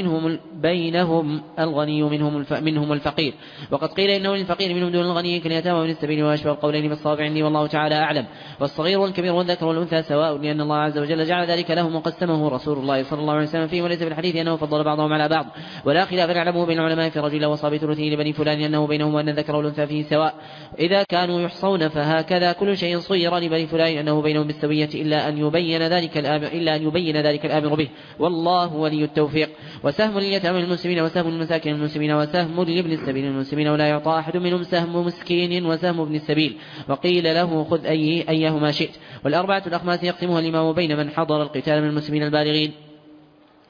الغني منهم الفقير. وقد قيل إنه للفقير منهم دون الغني كاليتامى وابن السبيل وأشبه القولين بالصواب عندي والله تعالى أعلم. والصغير والكبير والذكر والأنثى سواء لأن الله عز وجل جعل ذلك لهم وقسمه رسول الله صلى الله عليه وسلم فيه وليس في الحديث أنه فضل بعضهم على بعض ولا خلاف نعلمه بين العلماء في رجل وصاب ثلثه لبني فلان أنه بينهم وأن الذكر والأنثى فيه سواء إذا كانوا يحصون فهكذا كل شيء صير لبني فلان أنه بينهم بالسوية إلا أن يبين ذلك الآمر به والله ولي التوفيق. وسهم لليتامى المسلمين وسهم المساكين المسلمين وسهم لابن السبيل المسلمين ولا يعطى أحد منهم سهم مسكين وسهم ابن السبيل وقيل له خذ أيهما شئت. والأربعة الأخماس يقسمها الإمام بين من حضر القتال من المسلمين البالغين.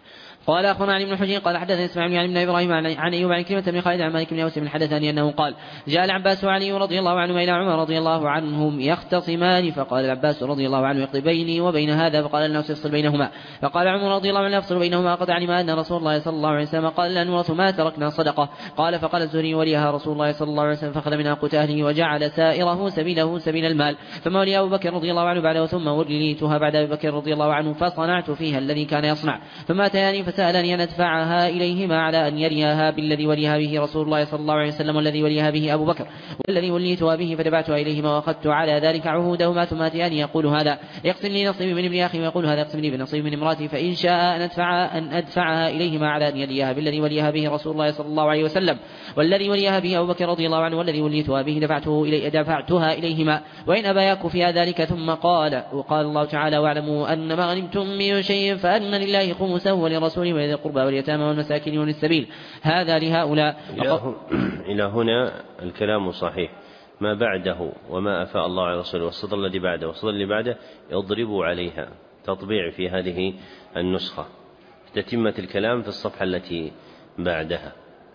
قال أخبرنا علي بن حجر قال حدثنا إسماعيل عن ابن إبراهيم عن أيوب عن كلمة بن خالد عن مالك بن أوس بن حدثني أنه قال جاء العباس وعلي رضي الله عنهما إلى عمر رضي الله عنهم يختصمان فقال العباس رضي الله عنه يقضي بيني وبين هذا فقال الناس يفصل بينهما فقال عمر رضي الله عنه يفصل بينهما قد علم أن رسول الله صلى الله عليه وسلم قال لا نورث ما تركنا صدقة قال فقال الزهري وليها رسول الله صلى الله عليه وسلم فأخذ منها قوت أهله وجعل سائره سبيله سبيل المال ثم ولي أبو بكر رضي الله عنه بعده ثم وليتها بعد أبي بكر رضي الله عنه فصنعت فيها الذي كان يصنع ثم أتياني فسألني أن أدفعها إليهما على أن يريها بالذي وليها به رسول الله صلى الله عليه وسلم والذي وليها به أبو بكر والذي وليتها به فدفعتها إليهما وأخذت على ذلك عهودهما ثم أتياني يقول هذا يقسم لي نصيبي من ابن أخي ويقول هذا يقسم لي بنصيب من امرأتي فإن شاء أن أدفعها إليهما على أن يليها بالذي وليها به رسول الله صلى الله عليه وسلم والذي وليها به أبو بكر رضي الله عنه والذي وليتها به دفعتها إليهما وإن أبا يكفي ذلك ثم وقال الله تعالى واعلموا أن ما غنمتم من شيء فأن لله خمسه ولرسوله ولذي القربى واليتامى والمساكين وابن السبيل هذا لهؤلاء. إلى هنا الكلام صحيح، ما بعده وما أفاء الله على رسوله والسطر الذي بعده والسطر اللي بعده يضربوا عليها تطبيع في هذه النسخة تتمة الكلام في الصفحة التي بعدها.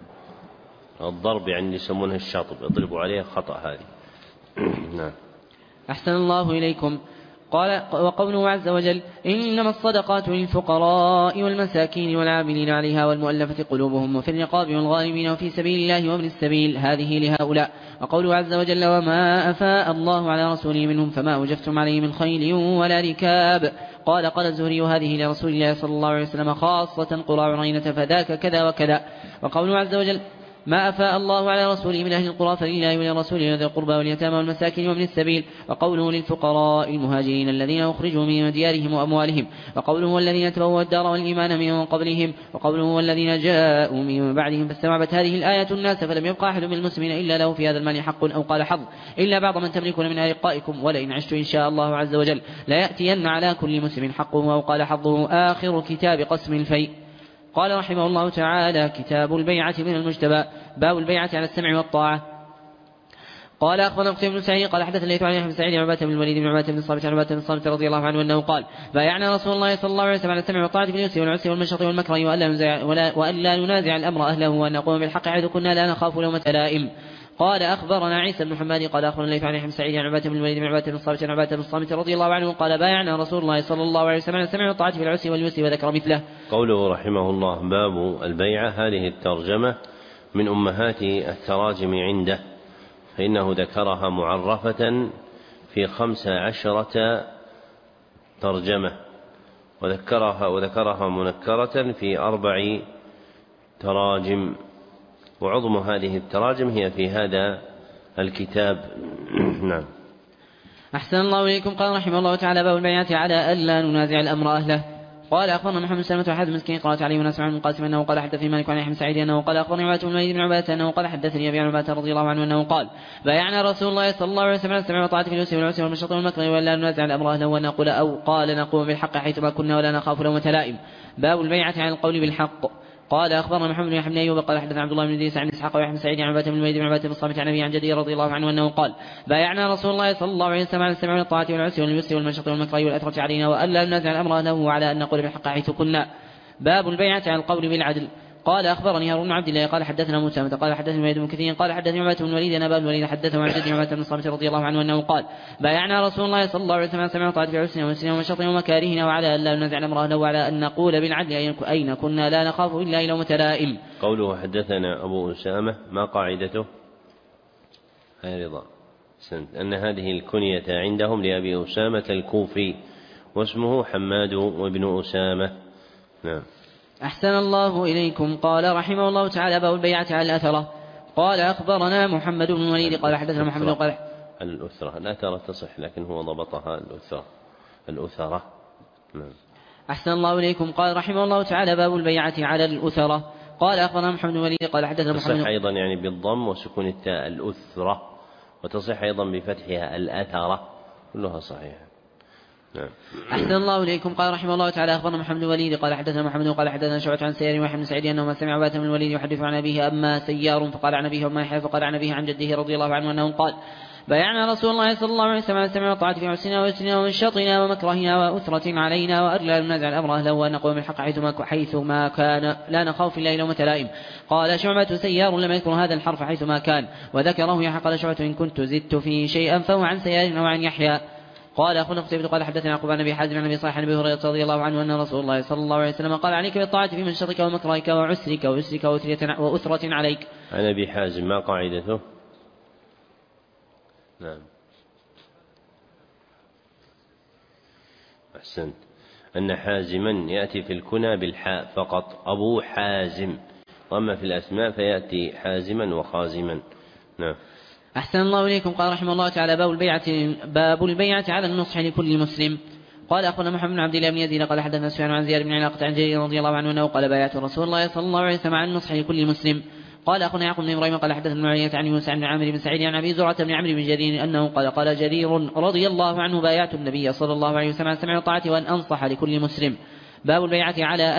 الضرب يعني يسمونها الشاطب يضربوا عليها خطأ هذه. نعم. أحسن الله إليكم. قال وقوله عز وجل إنما الصدقات للفقراء والمساكين والعاملين عليها والمؤلفة قلوبهم وفي الرقاب والغارمين وفي سبيل الله وابن السبيل هذه لهؤلاء. وقوله عز وجل وما أفاء الله على رسوله منهم فما أوجفتم عليه من خيل ولا ركاب. قال الزهري هذه لرسول الله صلى الله عليه وسلم خاصة قرى عرينة فذاك كذا وكذا. وقوله عز وجل ما أفاء الله على رسوله من أهل القرى فلله ولرسوله وذي القربى واليتامى والمساكين وابن السبيل. وقوله للفقراء المهاجرين الذين أخرجوا من ديارهم وأموالهم. وقوله والذين تبوأوا الدار والإيمان من قبلهم. وقوله والذين جاءوا من بعدهم فاستوعبت هذه الآية الناس فلم يبقى أحد من المسلمين إلا له في هذا المال حق أو قال حظ إلا بعض من تملكون من أرقائكم ولئن عشت إن شاء الله عز وجل لا يأتين على كل مسلم حقه أو قال حظه آخر كتاب قسم الفيء. قال رحمه الله تعالى كتاب البيعة من المجتبى باب البيعة على السمع والطاعة. قال أخبرنا قتيبة بن سعيد قال حدث الليث عن يحيى بن سعيد عن عبادة بن الوليد بن عبادة بن الصامت عن عبادة بن الصامت رضي الله عنه أنه قال بايعنا رسول الله صلى الله عليه وسلم على السمع والطاعة باليسر والعسر والمنشط والمكره وألا ننازع الأمر أهله وأن نقوم بالحق حيث كنا لا نخاف لومة لائم. قال أخبرنا عيسى بن حماد قال أخبرنا الليث عن يحيى بن سعيد عن عبادة بن الوليد بن عبادة بن الصامت عن عبادة بن الصامت رضي الله عنه قال بايعنا رسول الله صلى الله عليه وسلم على السمع والطاعة في العسر واليسر وذكر مثله. قوله رحمه الله باب البيعة هذه الترجمة من أمهات التراجم عنده فإنه ذكرها معرفة في 15 ترجمة وذكرها منكرة في 4 تراجم وعظم هذه التراجم هي في هذا الكتاب. نعم. أحسن الله إليكم. قال رحمه الله تعالى باب البيعة على ألا ننازع الأمر أهله. قال أخبرنا محمد سلمة وحد مسكين قرأت عليه وناس عن القاسم أنه قال حدثني مالك عن يحيى بن سعيد أنه قال أخبرني عبادة بن الوليد بن عبادة أنه قال حدثني أبي عن عبادة رضي الله عنه أنه قال بايعنا رسول الله صلى الله عليه وسلم على السمع والطاعة في اليسر والعسر والمنشط والمكره ولا ننازع الأمر أهله ونقول أو قال نقوم بالحق حيثما كنا ولا نخاف لومة لائم. باب البيعة على القول بالحق. قال أخبرنا محمد بن يحيى بن أيوب قال حدثنا عبد الله بن إدريس عن إسحاق ويحيى بن سعيد عن عبادة بن الوليد بن عبادة بن الصامت عن أبي عن جده رضي الله عنه أنه قال بايعنا رسول الله صلى الله عليه وسلم على السمع والطاعة والعسر واليسر والمنشط والمكره والأثرة علينا وألا ننازع الأمر أهله على أن نقول بالحق حيث كنا. باب البيعة على القول بالعدل. قال أخبرني هارون بن عبد الله قال حدثنا موسى قال حدثني الوليد بن كثير قال حدثني عبادة بن الوليد أن أبا الوليد حدثه عن جده عبادة بن الصامت رضي الله عنه أنه قال بايعنا رسول الله صلى الله عليه وسلم على السمع والطاعة في العسر واليسر والمنشط ومكارهنا وعلى ألا ننازع الأمر أهله وعلى أن نقول بالعدل أين كنا لا نخاف إلا لومة لائم. قوله حدثنا أبو أسامة ما قاعدته؟ هاي رضا أن هذه الكنية عندهم لأبي أسامة الكوفي واسمه حماد وابن أسامة. نعم. أحسن الله إليكم. قال رحمه الله تعالى باب البيعة على الأثرة. قال أخبرنا محمد بن الوليد قال حدثنا محمد قال الأثرة تصح لكن هو ضبطها الأثرة. نعم. أحسن الله إليكم. قال رحمه الله تعالى باب البيعة على الأثرة. قال أخبرنا محمد بن الوليد قال حدثنا محمد تصح أيضا يعني بالضم وسكون التاء الأثرة وتصح أيضا بفتحها الأثرة كلها صحيحة. نعم. أحسن الله إليكم. قال رحمه الله تعالى أخبرنا محمد بن الوليد قال حدثنا محمد قال حدثنا شعبة عن سيار ويحيى بن سعيد أنه ما سمع عبادة بن الوليد يحدث عن أبيه أما سيار فقال عن أبيه وما يحيى فقال عن أبيه عن جده رضي الله عنه أنه قال بايعنا رسول الله صلى الله عليه وسلم على السمع والطاعة في عسرنا ويسرنا ومنشطنا ومكرهنا وأثرة علينا وأرلا ننازع الأمر أهله وأن نقوم بالحق حيثما كان لا نخاف في الليل لومة لائم. قال شعبة سيار لم يذكر هذا الحرف حيثما كان وذكره يحيى قال شعبة إن كنت زدت فيه شيئا فهو عن سيار أو عن يحيى. قال أخونا قتيبة قال حدثنا يعقوب عن أبي حازم عن أبي صالح عن أبي هريرة رضي الله عنه أن رسول الله صلى الله عليه وسلم قال عليك بالطاعة في منشطك ومكرهك وعسرك ويسرك وأثرة عليك. عن أبي حازم ما قاعدته؟ نعم أحسنت. أن حازما يأتي في الكنى بالحاء فقط أبو حازم، وأما في الأسماء فيأتي حازما وخازما. نعم. أحسن الله إليكم. قال رحمه الله تعالى باب البيعة على النصح لكل مسلم. قال أخونا محمد بن عبد الله بن يزيد قال حدثنا سفيان عن زياد بن علاقة عن جرير رضي الله عنه أنه قال بايعت رسول الله صلى الله عليه وسلم على النصح لكل مسلم. قال أخونا يعقوب بن إبراهيم قال حدثنا ابن عيينة عن يونس عن عامر بن سعيد عن أبي زرعة بن عمرو بن جرير أنه قال جرير رضي الله عنه بايعت النبي صلى الله عليه وسلم على السمع والطاعة وأن أنصح لكل مسلم. باب البيعة على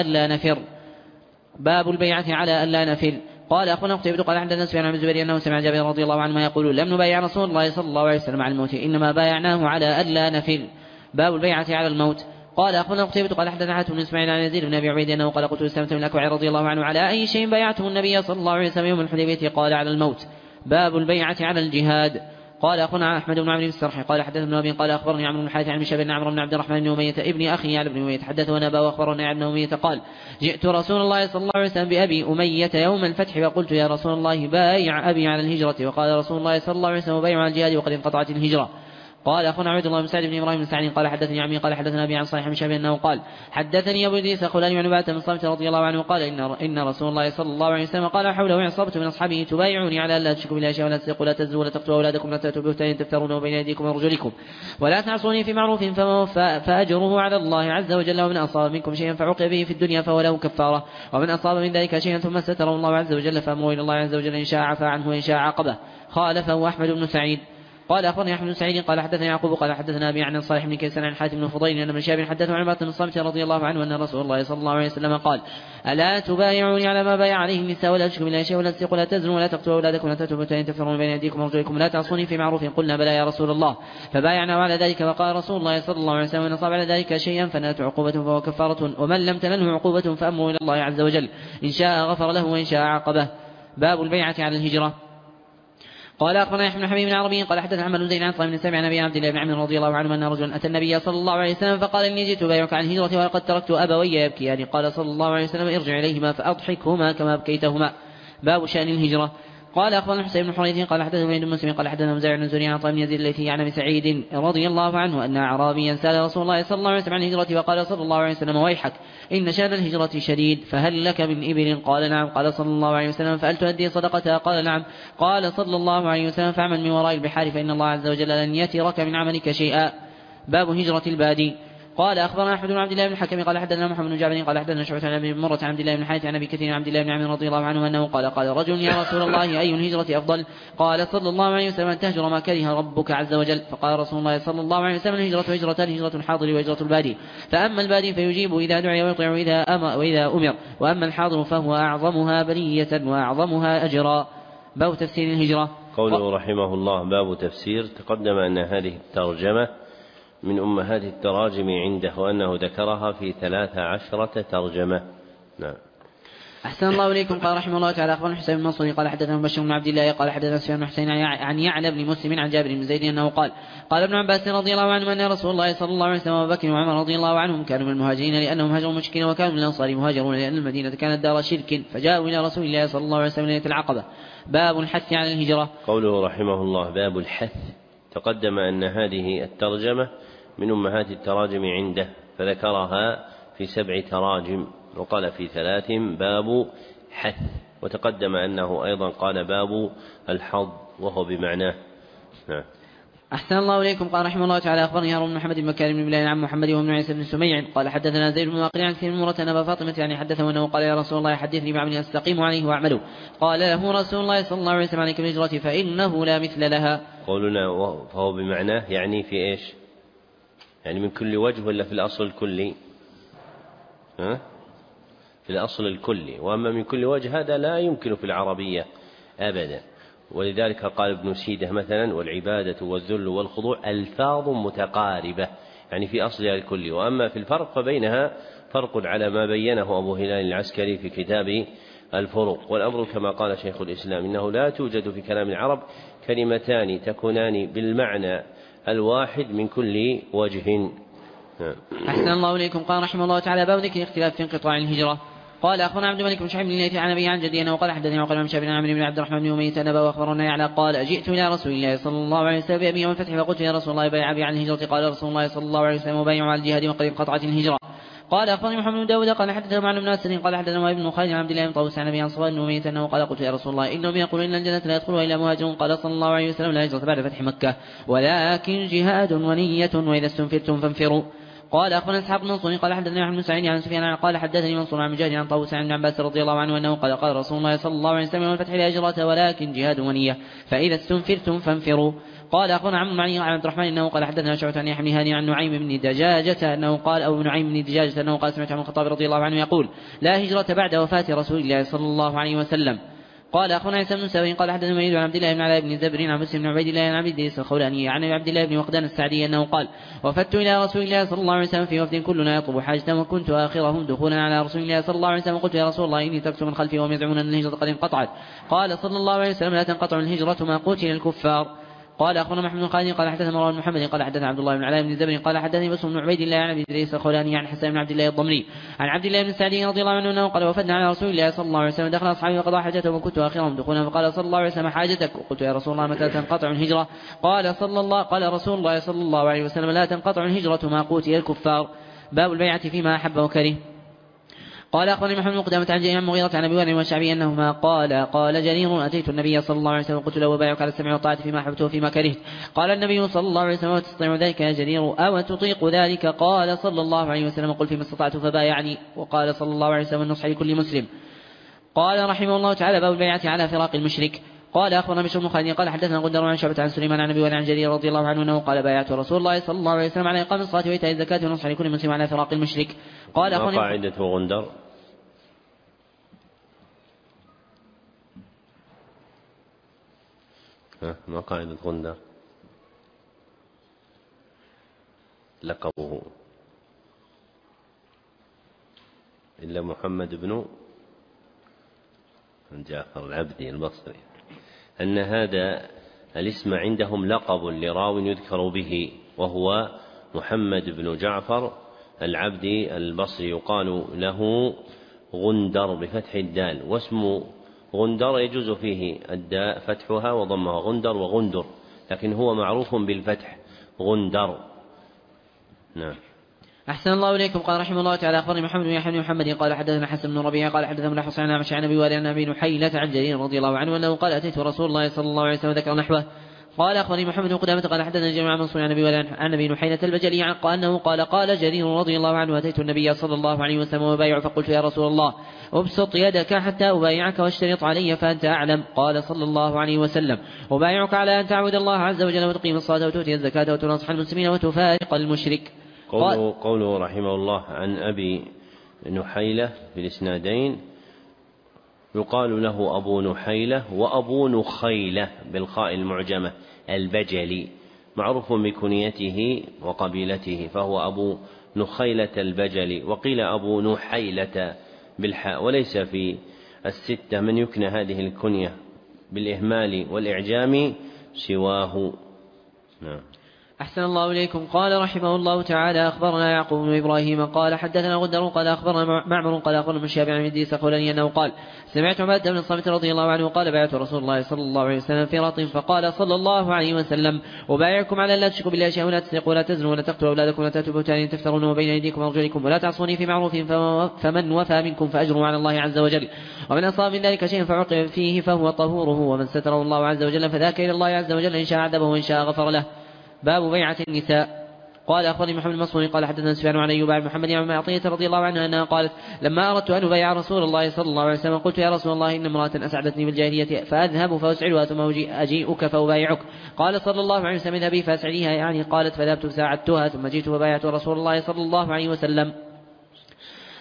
ألا نفر. قال أخونا قتيبة قال حدثنا سفيان عن الزبير أنه سمع جابر رضي الله عنه يقول لم نبايع رسول الله صلى الله عليه وسلم على الموت إنما بايعناه على ألا نفر. باب البيعة على الموت. قال أخونا قتيبة قال حدثنا حاتم بن إسماعيل عن يزيد بن أبي عبيد أنه قال قلت لسلمة بن الأكوع رضي الله عنه على أي شيء بايعته النبي صلى الله عليه وسلم يوم الحديبية؟ قال على الموت. باب البيعة على الجهاد. قال أخونا أحمد بن عمرو بن السرحي قال حدثنا ابن أبي قال أخبرني عمرو بن الحارث عن بشر بن عمرو بن عبد الرحمن بن أمية ابن أخي علي بن أمية حدثنا أبا وأخبرنا ابن أمية قال جئت رسول الله صلى الله عليه وسلم بأبي أمية يوم الفتح فقلت يا رسول الله بايع أبي على الهجرة، وقال رسول الله صلى الله عليه وسلم بايع على الجهاد وقد انقطعت الهجرة. قال أخونا عبد الله بن سعد بن إبراهيم بن سعد قال حدثني عمي قال حدثنا أبي عن صالح بن شهاب أنه قال حدثني أبو إدريس خلاني عن عبادة بن صامت رضي الله عنه قال إن رسول الله صلى الله عليه وسلم قال حوله عصابة من أصحابه تبايعوني على ألا تشركوا بالله شيئا ولا تسرقوا ولا تزنوا ولا تقتلوا أولادكم ولا تأتوا ببهتان تفترونه بين أيديكم وأرجلكم ولا تعصوني في معروف فأجره على الله عز وجل، ومن أصاب منكم شيئا فعوقب به في الدنيا فهو له كفارة، ومن أصاب من ذلك شيئا ثم ستره الله عز وجل فأمره إلى الله عز وجل إن شاء عفا عنه وإن شاء عاقبه. خالفه أحمد بن سعيد. قال أخبرني أحمد بن سعيد قال حدثنا يعقوب قال حدثنا أبي عن صالح بن كيسان عن حاتم بن فضيل أن ابن شهاب حدثه عن عبادة بن الصامت رضي الله عنه أن رسول الله صلى الله عليه وسلم قال ألا تبايعوني على ما بايع عليه النساء ولا تشركوا بالله شيئا ولا تسرقوا ولا تزنوا ولا تقتلوا أولادكم ولا تأتوا ببهتان تفترون بين أيديكم وأرجلكم ولا تعصوني في معروف؟ قلنا بلى يا رسول الله، فبايعنا على ذلك. وقال رسول الله صلى الله عليه وسلم إن أصاب على ذلك شيئا فنالت عقوبة فهو كفارة، ومن لم تنله عقوبة فأمره إلى الله عز وجل إن شاء غفر له وإن شاء عاقبه. باب البيعة على الهجرة. قال أخبرنا يحيى بن حبيب بن عربي قال حدثنا عمرو بن زيد عن طلحة بن سامع عن أبي عبد الله بن عمرو رضي الله عنه أن رجلا أتى النبي صلى الله عليه وسلم فقال إني جئت أبايعك عن الهجرة ولقد تركت أبوي يبكيان. قال صلى الله عليه وسلم ارجع إليهما فأضحكهما كما أبكيتهما. باب شأن الهجرة. قال أخبرنا حسين بن حريث قال حدثنا ابن مسلم قال حدثنا مزارع بن زريع عن طلحة بن يزيد التي عن أبي سعيد رضي الله عنه أن أعرابيا سأل رسول الله صلى الله عليه وسلم عن الهجرة وقال صلى الله عليه وسلم ويحك إن شأن الهجرة شديد، فهل لك من إبل؟ قال نعم. قال صلى الله عليه وسلم فهل تؤدي صدقتها؟ قال نعم. قال صلى الله عليه وسلم فاعمل من وراء البحار فإن الله عز وجل لن يترك من عملك شيئا. باب هجرة البادي. قال أخبرنا أحمد بن عبد الله بن الحكم قال حدثنا محمد بن جابر قال حدثنا شعبة عن أبي مرة عن عبد الله بن حارث عن أبي كثير عن عبد الله بن عمرو رضي الله عنه أنه قال رجل يا رسول الله أي الهجرة أفضل؟ قال صلى الله عليه وسلم أن تهجر ما كره ربك عز وجل. فقال رسول الله صلى الله عليه وسلم الهجرة هجرتان، هجرة الحاضر وهجرة البادي، فأما البادي فيجيب إذا دعي ويطيع وإذا أمر، وأما الحاضر فهو أعظمها بلية وأعظمها أجرا. باب تفسير الهجرة. قوله رحمه الله باب تفسير. تقدم أن هذه الترجمة من أمهات التراجم عنده، وأنه ذكرها في 13 ترجمة. نعم. أحسن الله إليكم. قال رحمه الله تعالى أخبرنا حسين بن منصور قال حدثنا بشر بن عبد الله قال حدثنا سفيان بن حسين عن يعلى بن مسلم عن جابر بن زيد أنه قال ابن عباس رضي الله عنه أن رسول الله صلى الله عليه وسلم وأبو بكر وعمر رضي الله عنهم كانوا من المهاجرين لأنهم هاجروا مشركين، وكانوا من الأنصار مهاجرون لأن المدينة كانت دار شرك، فجاءوا إلى رسول الله صلى الله عليه وسلم ليلة العقبة. باب الحث على الهجرة. قوله رحمه الله باب الحث. تقدم أن هذه الترجمة من أمهات التراجم عنده، فذكرها في 7 تراجم وقال في 3 باب حث، وتقدم أنه أيضا قال باب الحظ وهو بمعناه. نعم. أحسن الله إليكم. قال رحمه الله تعالى أخبرني هارون بن محمد بن مكارم بن بلال عن محمد وابن عيسى بن سميع قال حدثنا زيد بن واقع عن كثير من مرة أبا فاطمة يعني حدثه أنه قال يا رسول الله حدثني بعمل أستقيم عليه وأعمله. قال له رسول الله صلى الله عليه وسلم عليك بالهجرة فإنه لا مثل لها. قولنا فهو بمعناه يعني في إيش؟ يعني من كل وجه ولا في الأصل الكلي؟ في الأصل الكلي، وأما من كل وجه هذا لا يمكن في العربية أبدا. ولذلك قال ابن سيدة مثلا: والعبادة والذل والخضوع ألفاظ متقاربة، يعني في أصلها الكلي، وأما في الفرق فبينها فرق على ما بينه أبو هلال العسكري في كتاب الفروق. والأمر كما قال شيخ الإسلام إنه لا توجد في كلام العرب كلمتان تكونان بالمعنى الواحد من كل وجه. أحسن الله إليكم. قال رحمه الله تعالى: باب ذكر الاختلاف في انقطاع الهجرة. قال أخبرنا عبد الملك بن شعيب بن الليثي عن أبي عن جدي أنه قال: حدثني عقيل بن شعيب بن عبد الرحمن بن أمية أنبا وأخبرنا يعلى قال: جئت إلى رسول الله صلى الله عليه وسلم بأبي يوم الفتح فقلت: يا رسول الله بايع أبي عن الهجرة. قال رسول الله صلى الله عليه وسلم: وبايع على الجهاد وقد انقطعت الهجرة. قال أخبرني محمد بن داود قال حدثنا معن بن أسد قال حدثنا ابن خالد عن عبد الله بن طاووس عن أبي عن صفوان بن أمية أنه قال: قلت: يا رسول الله إنهم يقولون إن الجنة لا يدخلها إلا مهاجر. قال صلى الله عليه وسلم: لا هجرة بعد فتح مكة ولكن جهاد ونية، وإذا استنفرتم فانفروا. قال أخبرنا إسحاق بن منصور قال حدثنا محمد بن سعيد عن سفيان قال حدثني منصور عن مجاهد عن طاووس عن ابن عباس رضي الله عنه أنه قال: قال رسول الله صلى الله عليه وسلم: يوم الفتح لا هجرة ولكن جهاد ونية، فإذا استنفرتم فانفروا. قال أخبرنا عمرو بن علي عن عبد الرحمن أنه قال حدثنا شعبة عن يحيى بن هاني عن نعيم بن دجاجة أنه قال: أو نعيم بن دجاجة أنه قال: سمعت عن الخطاب رضي الله عنه يقول: لا هجرة بعد وفاة رسول الله صلى الله عليه وسلم. قال أخونا عيسى بن سوي قال حدثنا ميد عن عبد الله بن علاء بن زبر عن مسلم بن عبيد الله عن عبد الله الخولاني عن عبد الله بن وقدان السعدي أنه قال: وفدت إلى رسول الله صلى الله عليه وسلم في وفد كلنا يطلب حاجة، وكنت آخرهم دخولا على رسول الله صلى الله عليه وسلم. قلت: يا رسول الله إني تركت من خلفي وهم يزعمون أن الهجرة قد انقطعت. قال صلى الله عليه وسلم: لا تنقطع الهجرة ما قتل الكفار. قال أخونا محمد بن خالد قال حدثنا مروان بن محمد قال حدثنا عبد الله بن علاء بن زبر قال حدثني مسلم بن عبيد الله عن عبد الله الخولاني عن حسن بن عبد الله الضمري عن عبد الله بن سعدي رضي الله عنه أنه قال: وفدنا على رسول الله صلى الله عليه وسلم، دخل أصحابي وقضى حاجته وكنت آخرهم دخولا، فقال صلى الله عليه وسلم: حاجتك. وقلت: يا رسول الله متى تنقطع الهجرة؟ قال رسول الله صلى الله عليه وسلم: لا تنقطع الهجرة ما قوتل الكفار. باب البيعة فيما أحب وكره. قال أخبرني محمد بن قدامة عن جرير مغيرة عن أبي وائل والشعبي أنهما قال جرير: أتيت النبي صلى الله عليه وسلم قلت له: وبايعك على السمع والطاعة فيما أحببت وفيما كرهت. قال النبي صلى الله عليه وسلم: وتستطيع ذلك يا جرير؟ أو تطيق ذلك؟ قال صلى الله عليه وسلم: قل فيما استطعت فبايعني. وقال صلى الله عليه وسلم: النصح لكل مسلم. قال رحمه الله تعالى: باب البيعة على فراق المشرك. قال أخبرنا بشر بن خالد قال حدثنا غندر عن شعبة عن سليمان عن أبي وائل عن جرير رضي الله عنه أنه قال: بايعت رسول الله صلى الله عليه وسلم على إقام الصلاة وإيتاء الزكاة والنصح لكل مسلم على فراق المشرك. قال أخبرني قاعدة غندر ما قاعدة غندر لقبه إلا محمد بن جعفر العبدي البصري، أن هذا الاسم عندهم لقب لراو يذكر به، وهو محمد بن جعفر العبدي البصري، يقال له غندر بفتح الدال، واسم غندر يجوز فيه الداء فتحها وضمها، غندر وغندر، لكن هو معروف بالفتح غندر. نعم. أحسن الله إليكم. قال رحمه الله تعالى: أخبرني محمد بن يحيى بن محمد قال حدثنا حسن بن ربيعة قال حدثنا من حسين عن عن أبي وائل عن أبي نحيلة عن جرير رضي الله عنه أنه قال: أتيت رسول الله صلى الله عليه وسلم ذكر نحوه. قال أخبرني محمد بن قدامة قال حدثنا جرير عن منصور عن أبي وائل عن أبي نحيلة البجلي أنه قال جرير رضي الله عنه: أتيت النبي صلى الله عليه وسلم وبايع، فقلت: يا رسول الله أبسط يدك حتى أبايعك واشترط علي فأنت أعلم. قال صلى الله عليه وسلم: أبايعك على أن تعبد الله عز وجل وتقيم الصلاة وتؤتي الزكاة وتنصح المسلمين وتفارق المشرك. قوله رحمه الله عن أبي نحيلة في الإسنادين يقال له أبو نحيلة وأبو نخيلة بالخاء المعجمة البجلي، معروف بكنيته وقبيلته، فهو أبو نخيلة البجلي، وقيل أبو نحيلة بالحاء، وليس في الستة من يكنى هذه الكنية بالإهمال والإعجام سواه. نعم. أحسن الله إليكم. قال رحمه الله تعالى: أخبرنا يعقوب بن إبراهيم قال حدثنا غندر قال أخبرنا معمر قال أخبرنا من شهاب عن إدريس الخولاني أنه قال: سمعت عبادة بن الصامت رضي الله عنه قال: بايعت رسول الله صلى الله عليه وسلم في رط، فقال صلى الله عليه وسلم: أبايعكم على لا تشركوا بالله شيئا ولا تسرقوا ولا تزنوا ولا تقتلوا أولادكم ولا تأتوا بهتان تفترون بين أيديكم وأرجلكم ولا تعصوني في معروف، فمن وفى منكم فأجره على الله عز وجل، ومن أصاب من ذلك شيئا فعوقب فيه فهو طهوره، ومن ستره الله عز وجل فذاك إلى الله عز وجل إن شاء عذبه وإن شاء غفر له. باب بيعة النساء. قال أخبرني محمد المصري قال حدثنا سفيان عن أيوب عن محمد بن عطية رضي الله عنها أنها قالت: لما أردت أن أبايع رسول الله صلى الله عليه وسلم قلت: يا رسول الله إن امرأة أسعدتني بالجاهلية فأذهب فأسعدها ثم أجيئك فأبايعك. قال صلى الله عليه وسلم: اذهبي فأسعديها، يعني قالت: فذهبت فساعدتها ثم جئت فبايعت رسول الله صلى الله عليه وسلم.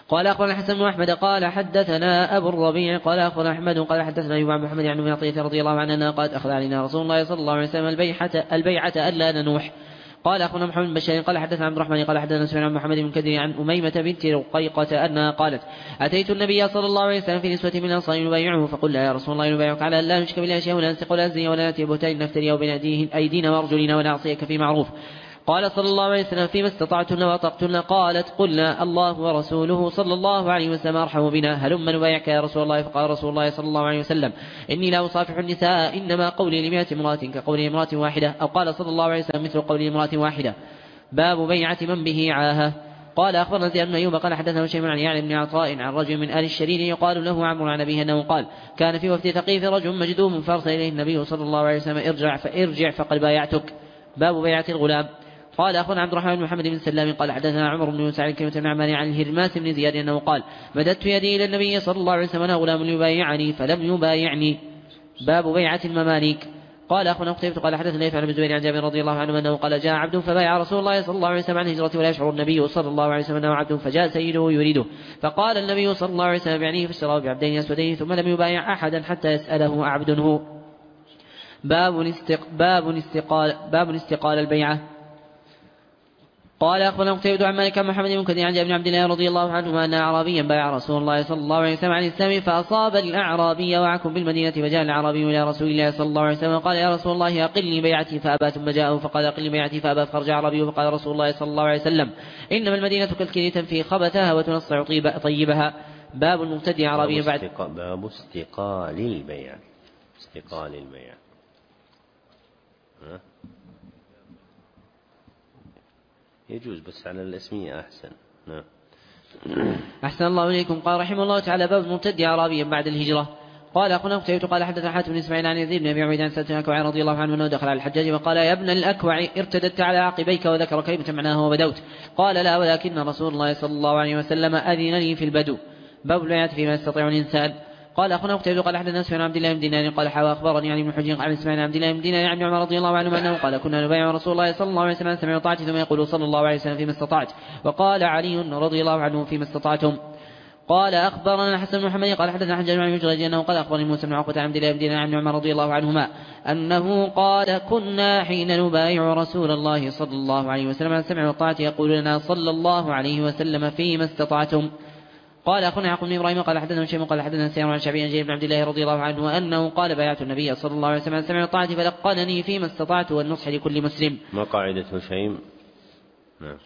قال أخبرنا الحسن بن أحمد قال حدثنا أبو الربيع قال أخبرنا أحمد قال حدثنا أيوب عن محمد عن عطية رضي الله عنها قالت أخذ علينا رسول الله صلى الله عليه وسلم البيعة ألا ننوح. قال أخونا محمد بن بشار قال حدثنا عبد الرحمن قال حدثنا سفيان عن محمد بن كدر عن أميمة بنت رقيقة أنها قالت أتيت النبي صلى الله عليه وسلم في نسوة من الأنصار نبايعه فقلنا يا رسول الله نبايعك على أن لا نشرك بالله شيئا ولا نسرق ولا نزني ولا نأتي بهتان نفتري أو بين أيدينا وأرجلنا ونعصيك في معروف. قال صلى الله عليه وسلم فيما استطعتن وأطقتن. قالت قلنا الله ورسوله صلى الله عليه وسلم أرحم بنا هلم نبايعك يا رسول الله. فقال رسول الله صلى الله عليه وسلم إني لا أصافح النساء إنما قولي لمئة امرأة كقول امرأة واحدة أو قال صلى الله عليه وسلم مثل قول امرأة واحدة. باب بيعة من به عاهة. قال أخبرنا زياد بن أيوب قال حدثنا شيء عن يعني بن عطاء عن رجل من آل الشرير يقال له عمرو عن أبيه أنه قال كان في وفد ثقيف رجل مجدوم فأرسل إليه النبي صلى الله عليه وسلم ارجع فقد بايعتك. باب بيعة الغلام. قال أخونا عبد الرحمن بن محمد بن سلام قال حدثنا عمر بن يوسف عن كلمة بن عمان عن الهرماس بن زياد أنه قال مددت يدي إلى النبي صلى الله عليه وسلم أنا غلام يبايعني فلم يبايعني. باب بيعة المماليك. قال أخونا قتيبة قال حدثنا ليث عن زبير عن جابر رضي الله عنه أنه قال جاء عبد فبايع رسول الله صلى الله عليه وسلم عن هجرته ولا يشعر النبي صلى الله عليه وسلم أنه عبد فجاء سيده يريده فقال النبي صلى الله عليه وسلم بيعنيه فاشتراه بعبدين أسودين ثم لم يبايع أحدا حتى يسأله عبد هو. باب استقال البيعة. قال أخبرنا قتيبة عن مالك عن محمد بن كثير عن جابر بن عبد الله رضي الله عنهما أن أعرابيا بايع رسول الله صلى الله عليه وسلم عن الإسلام فأصاب الأعرابي وعكم بالمدينة فجاء الأعرابي إلى رسول الله صلى الله عليه وسلم قال يا رسول الله أقلني بيعتي فأبى ثم جاءه فقال أقلني بيعتي فأبى فرجع أعرابي فقال رسول الله صلى الله عليه وسلم إنما المدينة كالكلي تنفي خبثها وتنصع طيبها. باب المبتدع أعرابي بعد باب استقال البيع. استقال البيع يجوز بس على الاسمية أحسن. نعم. أحسن الله إليكم. قال رحمه الله تعالى باب المبتدع أعرابيا بعد الهجرة. قال أخونا قتيبة قال حدثنا حاتم بن إسماعيل عن يزيد بن أبي عبيد عن سلمة الأكوع رضي الله عنه أنه دخل على الحجاج وقال يا ابن الأكوع ارتدت على عقبيك وذكر كلمة معناها وبدوت. قال لا ولكن رسول الله صلى الله عليه وسلم أذن لي في البدو. باب البيعة فيما يستطيع الإنسان. قال أخونا قتيبة قال حدثنا سفيان عن عبد الله بن دينار قال أخبرني عن ابن حجين عن إسماعيل عن عبد الله بن دينار عن عمر رضي الله عنه أنه قال كنا نبايع رسول الله صلى الله عليه وسلم سمع وطاعت ثم يقول صلى الله عليه وسلم فيما استطعت وقال علي رضي الله عنه فيما استطعتم. قال أخبرنا حسن بن محمد قال حدثنا حجاج بن يجرج أنه قال أخبرني موسى بن عقبة عن عبد الله بن دينار عن عمر رضي الله عنهما أنه قال كنا حين نبايع رسول الله صلى الله عليه وسلم عن سمع وطاعت يقول لنا صلى الله عليه وسلم فيما استطعتم. قال أخونا يعقوب بن إبراهيم قال حدثنا هشام قال حدثنا سير عن شعبي عن جابر بن عبد الله رضي الله عنه أنه قال بايعت النبي صلى الله عليه وسلم عن سمع وطاعت فلقنني فيما استطعت والنصح لكل مسلم. ما قاعدة هشيم؟ نعم.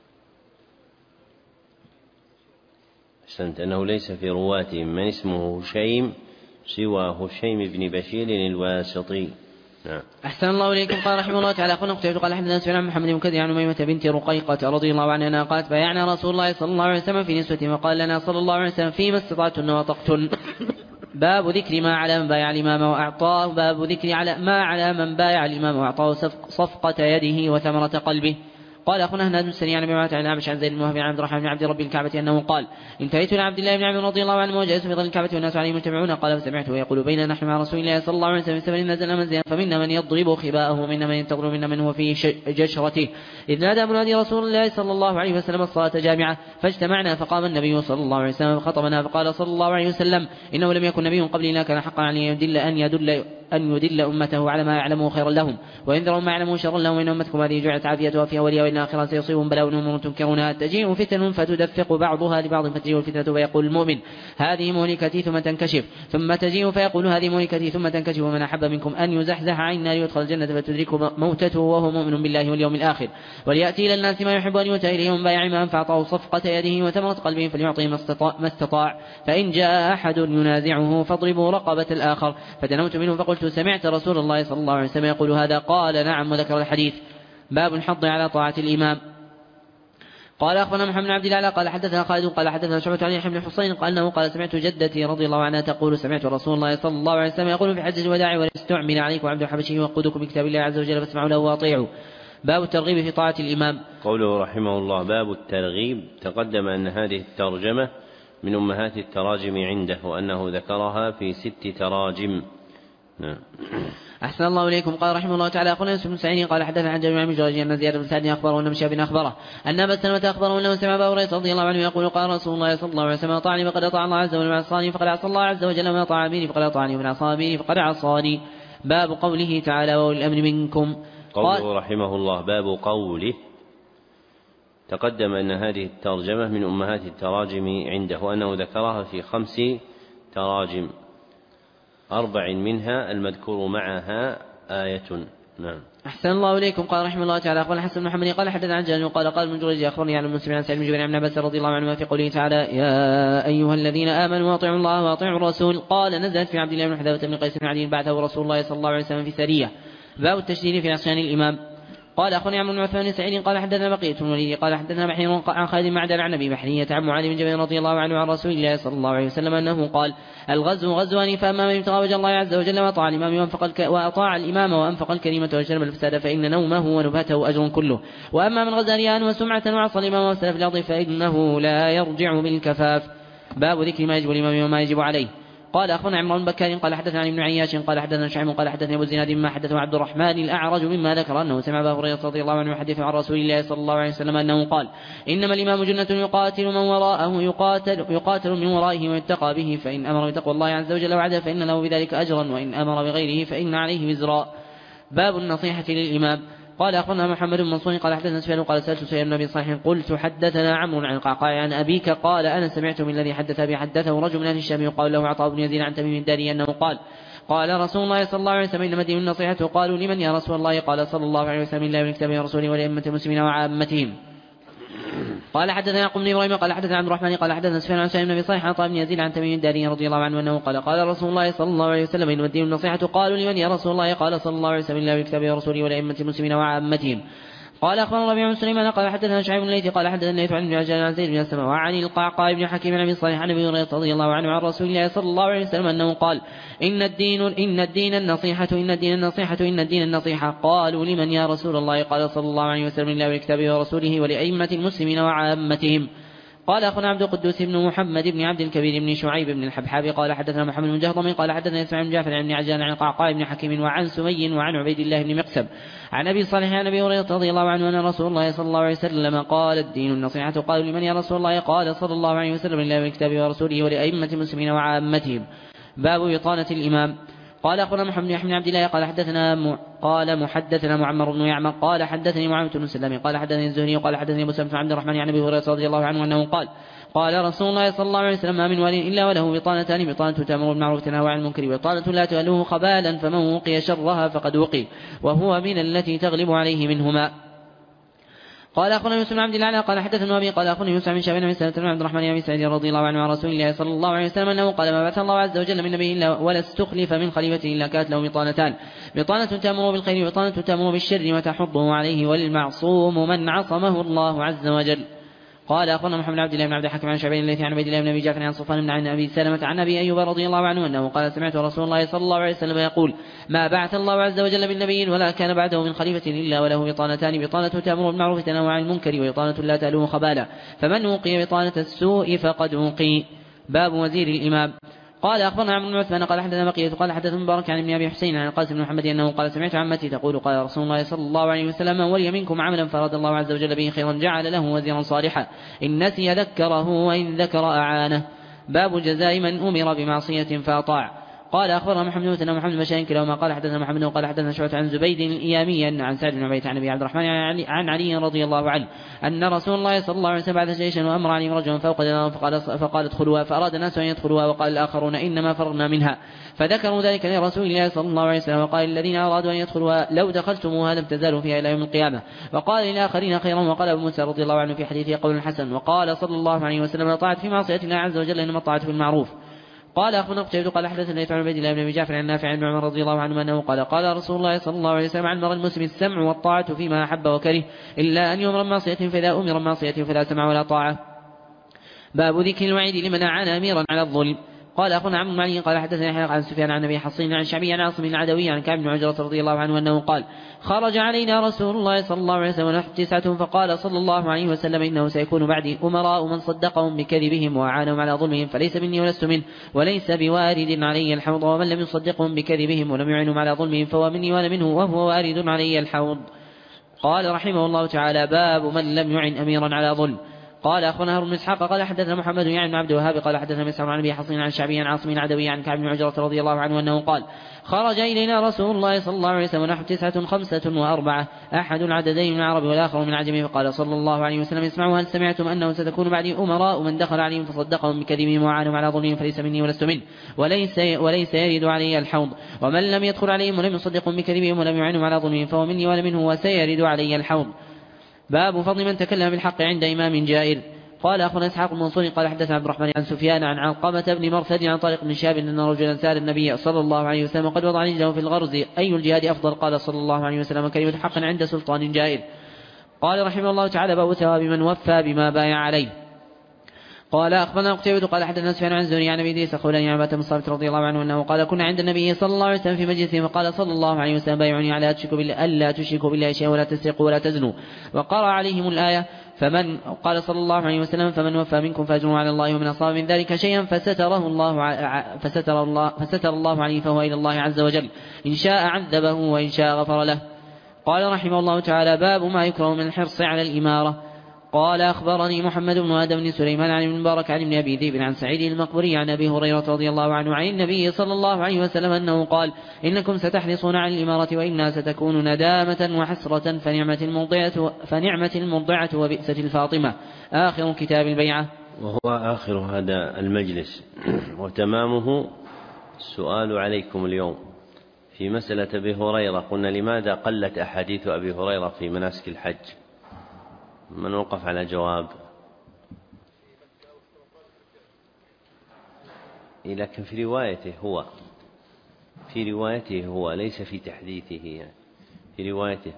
أحسنت أنه ليس في رواتهم من اسمه هشيم سوى هشيم بن بشير الواسطي. نعم. أحسن الله إليكم. قال رحمه الله تعالى أخونا قتيبة قال حدثنا سفيان عن محمد بن كثير عن أميمة بنت رقيقة رضي الله عنها قالت بايعنا رسول الله صلى الله عليه وسلم في نسوة وقال لنا صلى الله عليه وسلم فيما استطعتن وطقتن. باب ذكر ما على من بايع الإمام وأعطاه. باب ذكر على ما على من بايع الإمام وأعطاه صفقة يده وثمرة قلبه. قال أخونا هناد بن سريع عن أبي عن الأعمش عن زيد بن وهب عن عبد الرحمن بن عبد رب الكعبة أنه قال انتهيت إلى عبد الله بن عمرو رضي الله عنه وجلست في ظل الكعبة والناس عليه مجتمعون قال فسمعته يقول بيننا نحن مع رسول الله صلى الله عليه وسلم سبع نزل منزلا فمنا من يضرب خباءه ومنا من ينتظر ومنا من هو في جشرته إذ نادى منادي رسول الله صلى الله عليه وسلم الصلاة جامعة فاجتمعنا فقام النبي صلى الله عليه وسلم فخطبنا فقال صلى الله عليه وسلم إنه لم يكن نبي قبلي لا كان حقا عليه أن يدل أمته على ما يعلمه خيرا لهم وينذرهم ما يعلمه شرا لهم وإن أمتكم هذه جعلت عافيتها في أولها وإن آخرها سيصيبهم بلاء أمور تنكرونها تجيء فتن فتدفق بعضها لبعض فتجيء الفتنة فيقول المؤمن هذه مهلكتي ثم تنكشف ثم تجيء فيقول هذه مهلكتي ثم تنكشف ومن أحب منكم أن يزحزح عن النار يدخل الجنة فتدركه موتته وهو مؤمن بالله واليوم الآخر وليأتي إلى الناس ما يحب أن يؤتى إليه من بايع ما فأعطاه صفقة يده وثمرة قلبه فليعطيه ما استطاع فإن جاء أحد ينازعه فاضربوا رقبة الآخر فدنوت منه فقلت سمعت رسول الله صلى الله عليه وسلم يقول هذا قال نعم وذكر الحديث. باب الحض على طاعة الإمام. قال أخبرنا محمد بن عبد الله قال حدثنا خالد قال حدثنا شعبة عن يحيى بن حصين قال أنه قال سمعت جدتي رضي الله عنها تقول سمعت رسول الله صلى الله عليه وسلم يقول في حجة الوداع واستعمل عليكم عبد الحبشي وقودكم بكتاب الله عز وجل فاسمعوا له وأطيعوا. باب الترغيب في طاعة الإمام. قوله رحمه الله باب الترغيب تقدم أن هذه الترجمة من أمهات التراجم عنده وأنه ذكرها في 6 تراجم. أحسن الله إليكم. قال رحمه الله تعالى أخونا يوسف بن سعيد قال حدثنا عن جابر بن جريج أن زياد بن سعد أخبره أن مشاب أخبره أن أبا سلمة أخبره أنه سمع أبا هريرة رضي الله عنه يقول قال رسول الله صلى الله عليه وسلم أطاعني فقد أطاع الله عز وجل، ومن عصاني فقد عصى الله عز وجل، ومن أطاع أميري فقد أطاعني، ومن عصى أميري فقد عصاني. باب قوله تعالى وأولي الأمر منكم. قوله رحمه الله باب قوله. تقدم أن هذه الترجمة من أمهات التراجم عنده، أنه ذكرها في 5 تراجم، 4 منها المذكور معها آية. نعم. أحسن الله إليكم. قال رحمه الله تعالى أخبرنا حسن بن محمد قال حدثنا عن جابر قال قال ابن جريج أخبرني عن المسلم عن سعيد بن جبير عن عباس رضي الله عنه في قوله تعالى يا أيها الذين آمنوا أطيعوا الله وأطيعوا الرسول. قال نزلت في عبد الله بن حذافة بن قيس بن عدي بعثه رسول الله صلى الله عليه وسلم في سرية. باب التشديد في عصيان الإمام. قال أخبرني عمرو بن عثمان بن سعيد قال حدثنا بقية بن الوليد قال حدثنا بحير عن خالد بن معدان عن أبي بحرية عن معاذ بن جبل رضي الله عنه عن رسول الله صلى الله عليه وسلم أنه قال الغزو غزوان، فأما من ابتغى وجه الله عز وجل وأطاع الإمام وأطاع الإمام وأنفق الكلمة وجلب الفساد فإن نومه ونبهته أجر كله، وأما من غزا رياء وسمعة وعصى الإمام وسلف في الأرض فإنه لا يرجع بالكفاف. باب ذكر ما يجب الإمام وما يجب عليه. قال أخونا عمران بن بكار قال حدثنا عن ابن عياش قال حدثنا شعيب قال حدثني أبو الزناد مما حدثه عبد الرحمن الأعرج مما ذكر أنه سمع أبا هريرة رضي الله عنه يحدث عن رسول الله صلى الله عليه وسلم أنه قال إنما الإمام جنة يقاتل من وراءه يقاتل من ورائه ويتقى به، فإن أمر بتقوى الله عز وجل وعده فإن له بذلك أجرا، وإن أمر بغيره فإن عليه وزرا. باب النصيحة للإمام. قال أخبرنا محمد بن منصور قال حدثنا سفيان قال سألت سفيان بن أبي صالح قلت حدثنا عمرو عن القعقاع عن أبيك قال أنا سمعت من الذي حدث أبي حدثه رجل من أهل الشام يقال له عطاء بن يزيد عن تميم الداري أنه قال رسول الله صلى الله عليه وسلم إنما الدين النصيحة. قالوا لمن يا رسول الله؟ قال صلى الله عليه وسلم الله والكتاب ورسوله ولأئمة المسلمين وعامتهم. قال حدثنا يعقوب بن إبراهيم قال حدثنا عبد الرحمن قال حدثنا سفيان عن سعيد بن أبي صالح عن عطاء بن يزيد عن تميم الداري رضي الله عنه أنه قال رسول الله صلى الله عليه وسلم إنما الدين النصيحة. قالوا لمن يا رسول الله؟ قال صلى الله عليه وسلم الله والكتاب ورسوله ولأئمة المسلمين وعامتهم. قال أخبرنا ربيع بن سليمان قال حدثنا شعيب بن الليثي قال حدثنا الليث عن ابن عجلان عن زيد بن أسلم وعن القعقاع بن حكيم عن أبي صالح عن أبي هريرة رضي الله عنه عن رسول الله صلى الله عليه وسلم أنه قال إن الدين النصيحة. قالوا لمن يا رسول الله؟ قال صلى الله عليه وسلم لله والكتاب ورسوله ولأئمة المسلمين وعامتهم. قال أخونا عبد القدوس بن محمد بن عبد الكبير بن شعيب بن الحبحاب قال حدثنا محمد بن جهضم قال حدثنا إسماعيل بن جعفر بن عجلان عن القعقاع بن حكيم وعن سمي وعن عبيد الله بن مقسم عن أبي صالح عن أبي هريرة رضي الله عنه أن رسول الله صلى الله عليه وسلم قال الدين النصيحة. قالوا لمن يا رسول الله؟ قال صلى الله عليه وسلم لله والكتاب ورسوله ولأئمة المسلمين وعامتهم. باب بطانة الإمام. قال أخونا محمد بن عبد الله قال محدثنا معمر بن يعمر قال حدثني معاوية بن سلام قال حدثني الزهري قال حدثني أبو سلمة عبد الرحمن عن أبي هريرة رضي الله عنه أنه قال رسول الله صلى الله عليه وسلم ما من ولي إلا وله بطانتان، بطانة تأمر بالمعروف وتنهى عن المنكر، وبطانة لا تؤله خبالا، فمن وقي شرها فقد وقي، وهو من التي تغلب عليه منهما. قال أخونا يوسف بن عبد الله قال حدثنا أبي قال أخونا يوسف بن شعبان بن سلمة بن عبد الرحمن بن سعيد رضي الله عنه عن رسول الله صلى الله عليه وسلم أنه قال ما بعث الله عز وجل من نبي إلا ولا استخلف من خليفته إلا كانت له بطانتان، بطانة تأمر بالخير وبطانة تأمر بالشر وتحضه عليه، والمعصوم من عصمه الله عز وجل. قال أخونا محمد بن عبد الله بن عبد الحكيم عن شعبان الليثي عن عبيد الله بن أبي جعفر عن صفوان بن عن أبي سلمة عن أبي أيوب رضي الله عنه أنه قال سمعت رسول الله صلى الله عليه وسلم يقول ما بعث الله عز وجل من نبي ولا كان بعده من خليفة إلا وله بطانتان، بطانة تأمر بالمعروف وتنهى عن المنكر، وبطانة لا تألوه خبالا، فمن وقي بطانة السوء فقد وقي. باب وزير الإمام. قال أخبرنا عمرو بن عثمان قال حدثنا بقية قال حدثنا مبارك عن ابن أبي حسين عن القاسم بن محمد أنه قال سمعت عمتي تقول قال رسول الله صلى الله عليه وسلم من ولي منكم عملا فراد الله عز وجل به خيرا جعل له وزيرا صالحا، إن نسي ذكره وإن ذكر أعانه. باب جزاء من أمر بمعصية فأطاع. قال أخبرنا محمد بن محمد بن بشير كلاهما قال حدثنا محمد قال حدثنا شعبة عن زبيد الإيامي عن سعد بن عبيد عن أبي عبد الرحمن عن علي رضي الله عنه أن رسول الله صلى الله عليه وسلم بعث جيشا وأمر عليهم رجلا فوق دينار فقال ادخلوها، فأراد الناس أن يدخلوها وقال الآخرون إنما فرغنا منها، فذكروا ذلك لرسول الله صلى الله عليه وسلم وقال الذين أرادوا أن يدخلوها لو دخلتموها لم تزالوا فيها إلى يوم القيامة، وقال للآخرين خيرا. وقال أبو موسى رضي الله عنه في حديثه قول حسن. وقال صلى الله عليه وسلم طاعت في معصية الله عز وجل إنما الطاعة في المعروف. قال أخونا قتيبة قال حدثنا عن عبيد الله بن أبي جعفر عن نافع عن عمر رضي الله عنه أنه قال رسول الله صلى الله عليه وسلم عن المرء المسلم السمع والطاعة فيما أحب وكره إلا أن يؤمر بمعصية، فإذا أمر بمعصية فلا سمع ولا طاعة. باب ذكر الوعيد لمن أعان أميرا على الظلم. قال أخونا عمرو بن علي قال حدثنا يحيى عن سفيان عن أبي حصين عن شعبي عن عاصم العدوي عن كعب بن عجرة رضي الله عنه أنه قال خرج علينا رسول الله صلى الله عليه وسلم ونحن 9 فقال صلى الله عليه وسلم إنه سيكون بعدي أمراء من صدقهم بكذبهم وأعانهم على ظلمهم فليس مني ولست منه وليس بوارد علي الحوض ومن لم يصدقهم بكذبهم ولم يعنهم على ظلمهم فهو مني وأنا منه وهو وارد علي الحوض. قال رحمه الله تعالى باب من لم يعن أميرا على ظلم. قال أخونا هارون بن إسحاق قال حدثنا محمد يعني بن عبد الوهاب قال حدثنا مسعود عن أبي حصين عن شعبي عن عاصم العدوي عن كعب بن عجرة رضي الله عنه أنه قال خرج إلينا رسول الله صلى الله عليه وسلم ونحن 9 5 و4 أحد العددين من العرب والآخر من العجم فقال صلى الله عليه وسلم اسمعوا هل سمعتم أنه ستكون بعدي أمراء من دخل عليهم فصدقهم بكذبهم وعانهم على ظلمهم فليس مني ولست منه وليس يرد علي الحوض ومن لم يدخل عليهم ولم يصدقهم بكذبهم ولم يعانهم على ظلمهم فهو مني ولا منه وسيرد علي الحوض. باب فضل من تكلم بالحق عند إمام جائر. قال أخونا إسحاق بن منصور قال حدثنا عبد الرحمن عن سفيان عن علقمة بن مرثد عن طارق بن شهاب أن رجلا سأل النبي صلى الله عليه وسلم وقد وضع رجله في الغرز أي الجهاد أفضل قال صلى الله عليه وسلم كلمة حق عند سلطان جائر. قال رحمه الله تعالى باب ثواب من وفى بما بايع عليه. قال أخبرنا قتيبة قال حدثنا سفيان عن الزهري عن أبي إدريس خولاني عن بن صامت رضي الله عنه أنه قال كنا عند النبي صلى الله عليه وسلم في مجلسه فقال صلى الله عليه وسلم بايعوني على ألا تشركوا بالله شيئا ولا تسرقوا ولا تزنوا وقرأ عليهم الآية قال صلى الله عليه وسلم فمن وفى منكم فأجره على الله ومن أصاب من ذلك شيئا فستر الله عليه فهو إلى الله عز وجل إن شاء عذبه وإن شاء غفر له. قال رحمه الله تعالى باب ما يكره من الحرص على الإمارة. قال أخبرني محمد بن آدم بن سليمان عن ابن مبارك عن ابن أبي ذئب عن سعيد المقبري عن أبي هريرة رضي الله عنه عن النبي صلى الله عليه وسلم أنه قال إنكم ستحرصون على الإمارة وإنها ستكون ندامة وحسرة فنعمة المرضعة وبئسة الفاطمة. آخر كتاب البيعة. وهو آخر هذا المجلس وتمامه السؤال عليكم اليوم في مسألة أبي هريرة. قلنا لماذا قلت أحاديث أبي هريرة في مناسك الحج؟ من وقف على جواب؟ لكن في روايته هو ليس في تحديثه يعني في روايته.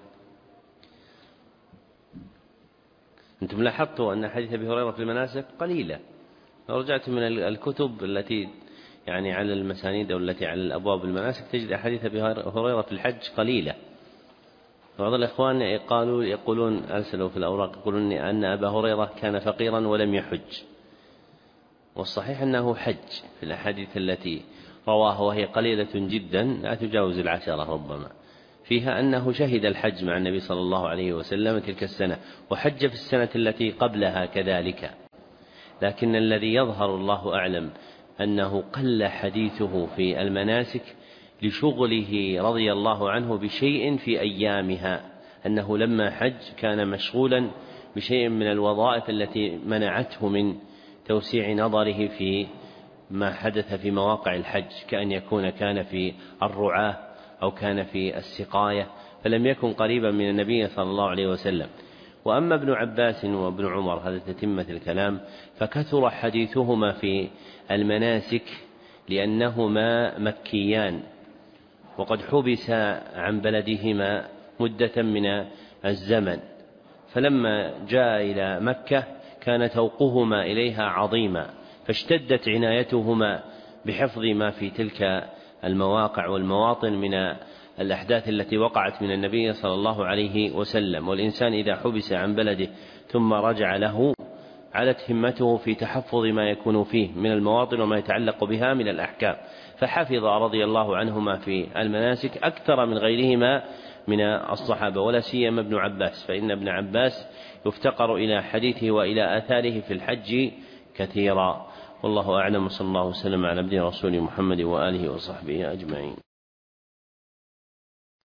أنتم لاحظتوا أن حديث أبي هريرة في المناسك قليلة. لو رجعت من الكتب التي يعني على المسانيد أو التي على الأبواب المناسك تجد أحاديث أبي هريرة في الحج قليلة. بعض الإخوان يقولون أرسلوا في الأوراق يقولون أن أبا هريرة كان فقيرا ولم يحج، والصحيح أنه حج في الأحاديث التي رواه وهي قليلة جدا لا تجاوز 10 ربما، فيها أنه شهد الحج مع النبي صلى الله عليه وسلم تلك السنة وحج في السنة التي قبلها كذلك. لكن الذي يظهر الله أعلم أنه قل حديثه في المناسك لشغله رضي الله عنه بشيء في أيامها، أنه لما حج كان مشغولا بشيء من الوظائف التي منعته من توسيع نظره في ما حدث في مواقع الحج، كأن يكون كان في الرعاة أو كان في السقاية، فلم يكن قريبا من النبي صلى الله عليه وسلم. وأما ابن عباس وابن عمر هذا تتمة الكلام فكثر حديثهما في المناسك لأنهما مكيان وقد حبس عن بلدهما مدة من الزمن، فلما جاء إلى مكة كان توقهما إليها عظيما، فاشتدت عنايتهما بحفظ ما في تلك المواقع والمواطن من الأحداث التي وقعت من النبي صلى الله عليه وسلم. والإنسان إذا حبس عن بلده ثم رجع له علت همته في تحفظ ما يكون فيه من المواطن وما يتعلق بها من الأحكام، فحفظ رضي الله عنهما في المناسك أكثر من غيرهما من الصحابة، ولا سيما ابن عباس، فإن ابن عباس يفتقر إلى حديثه وإلى آثاره في الحج كثيرا. والله أعلم، صلى الله وسلم على عبده ورسوله محمد وآله وصحبه أجمعين.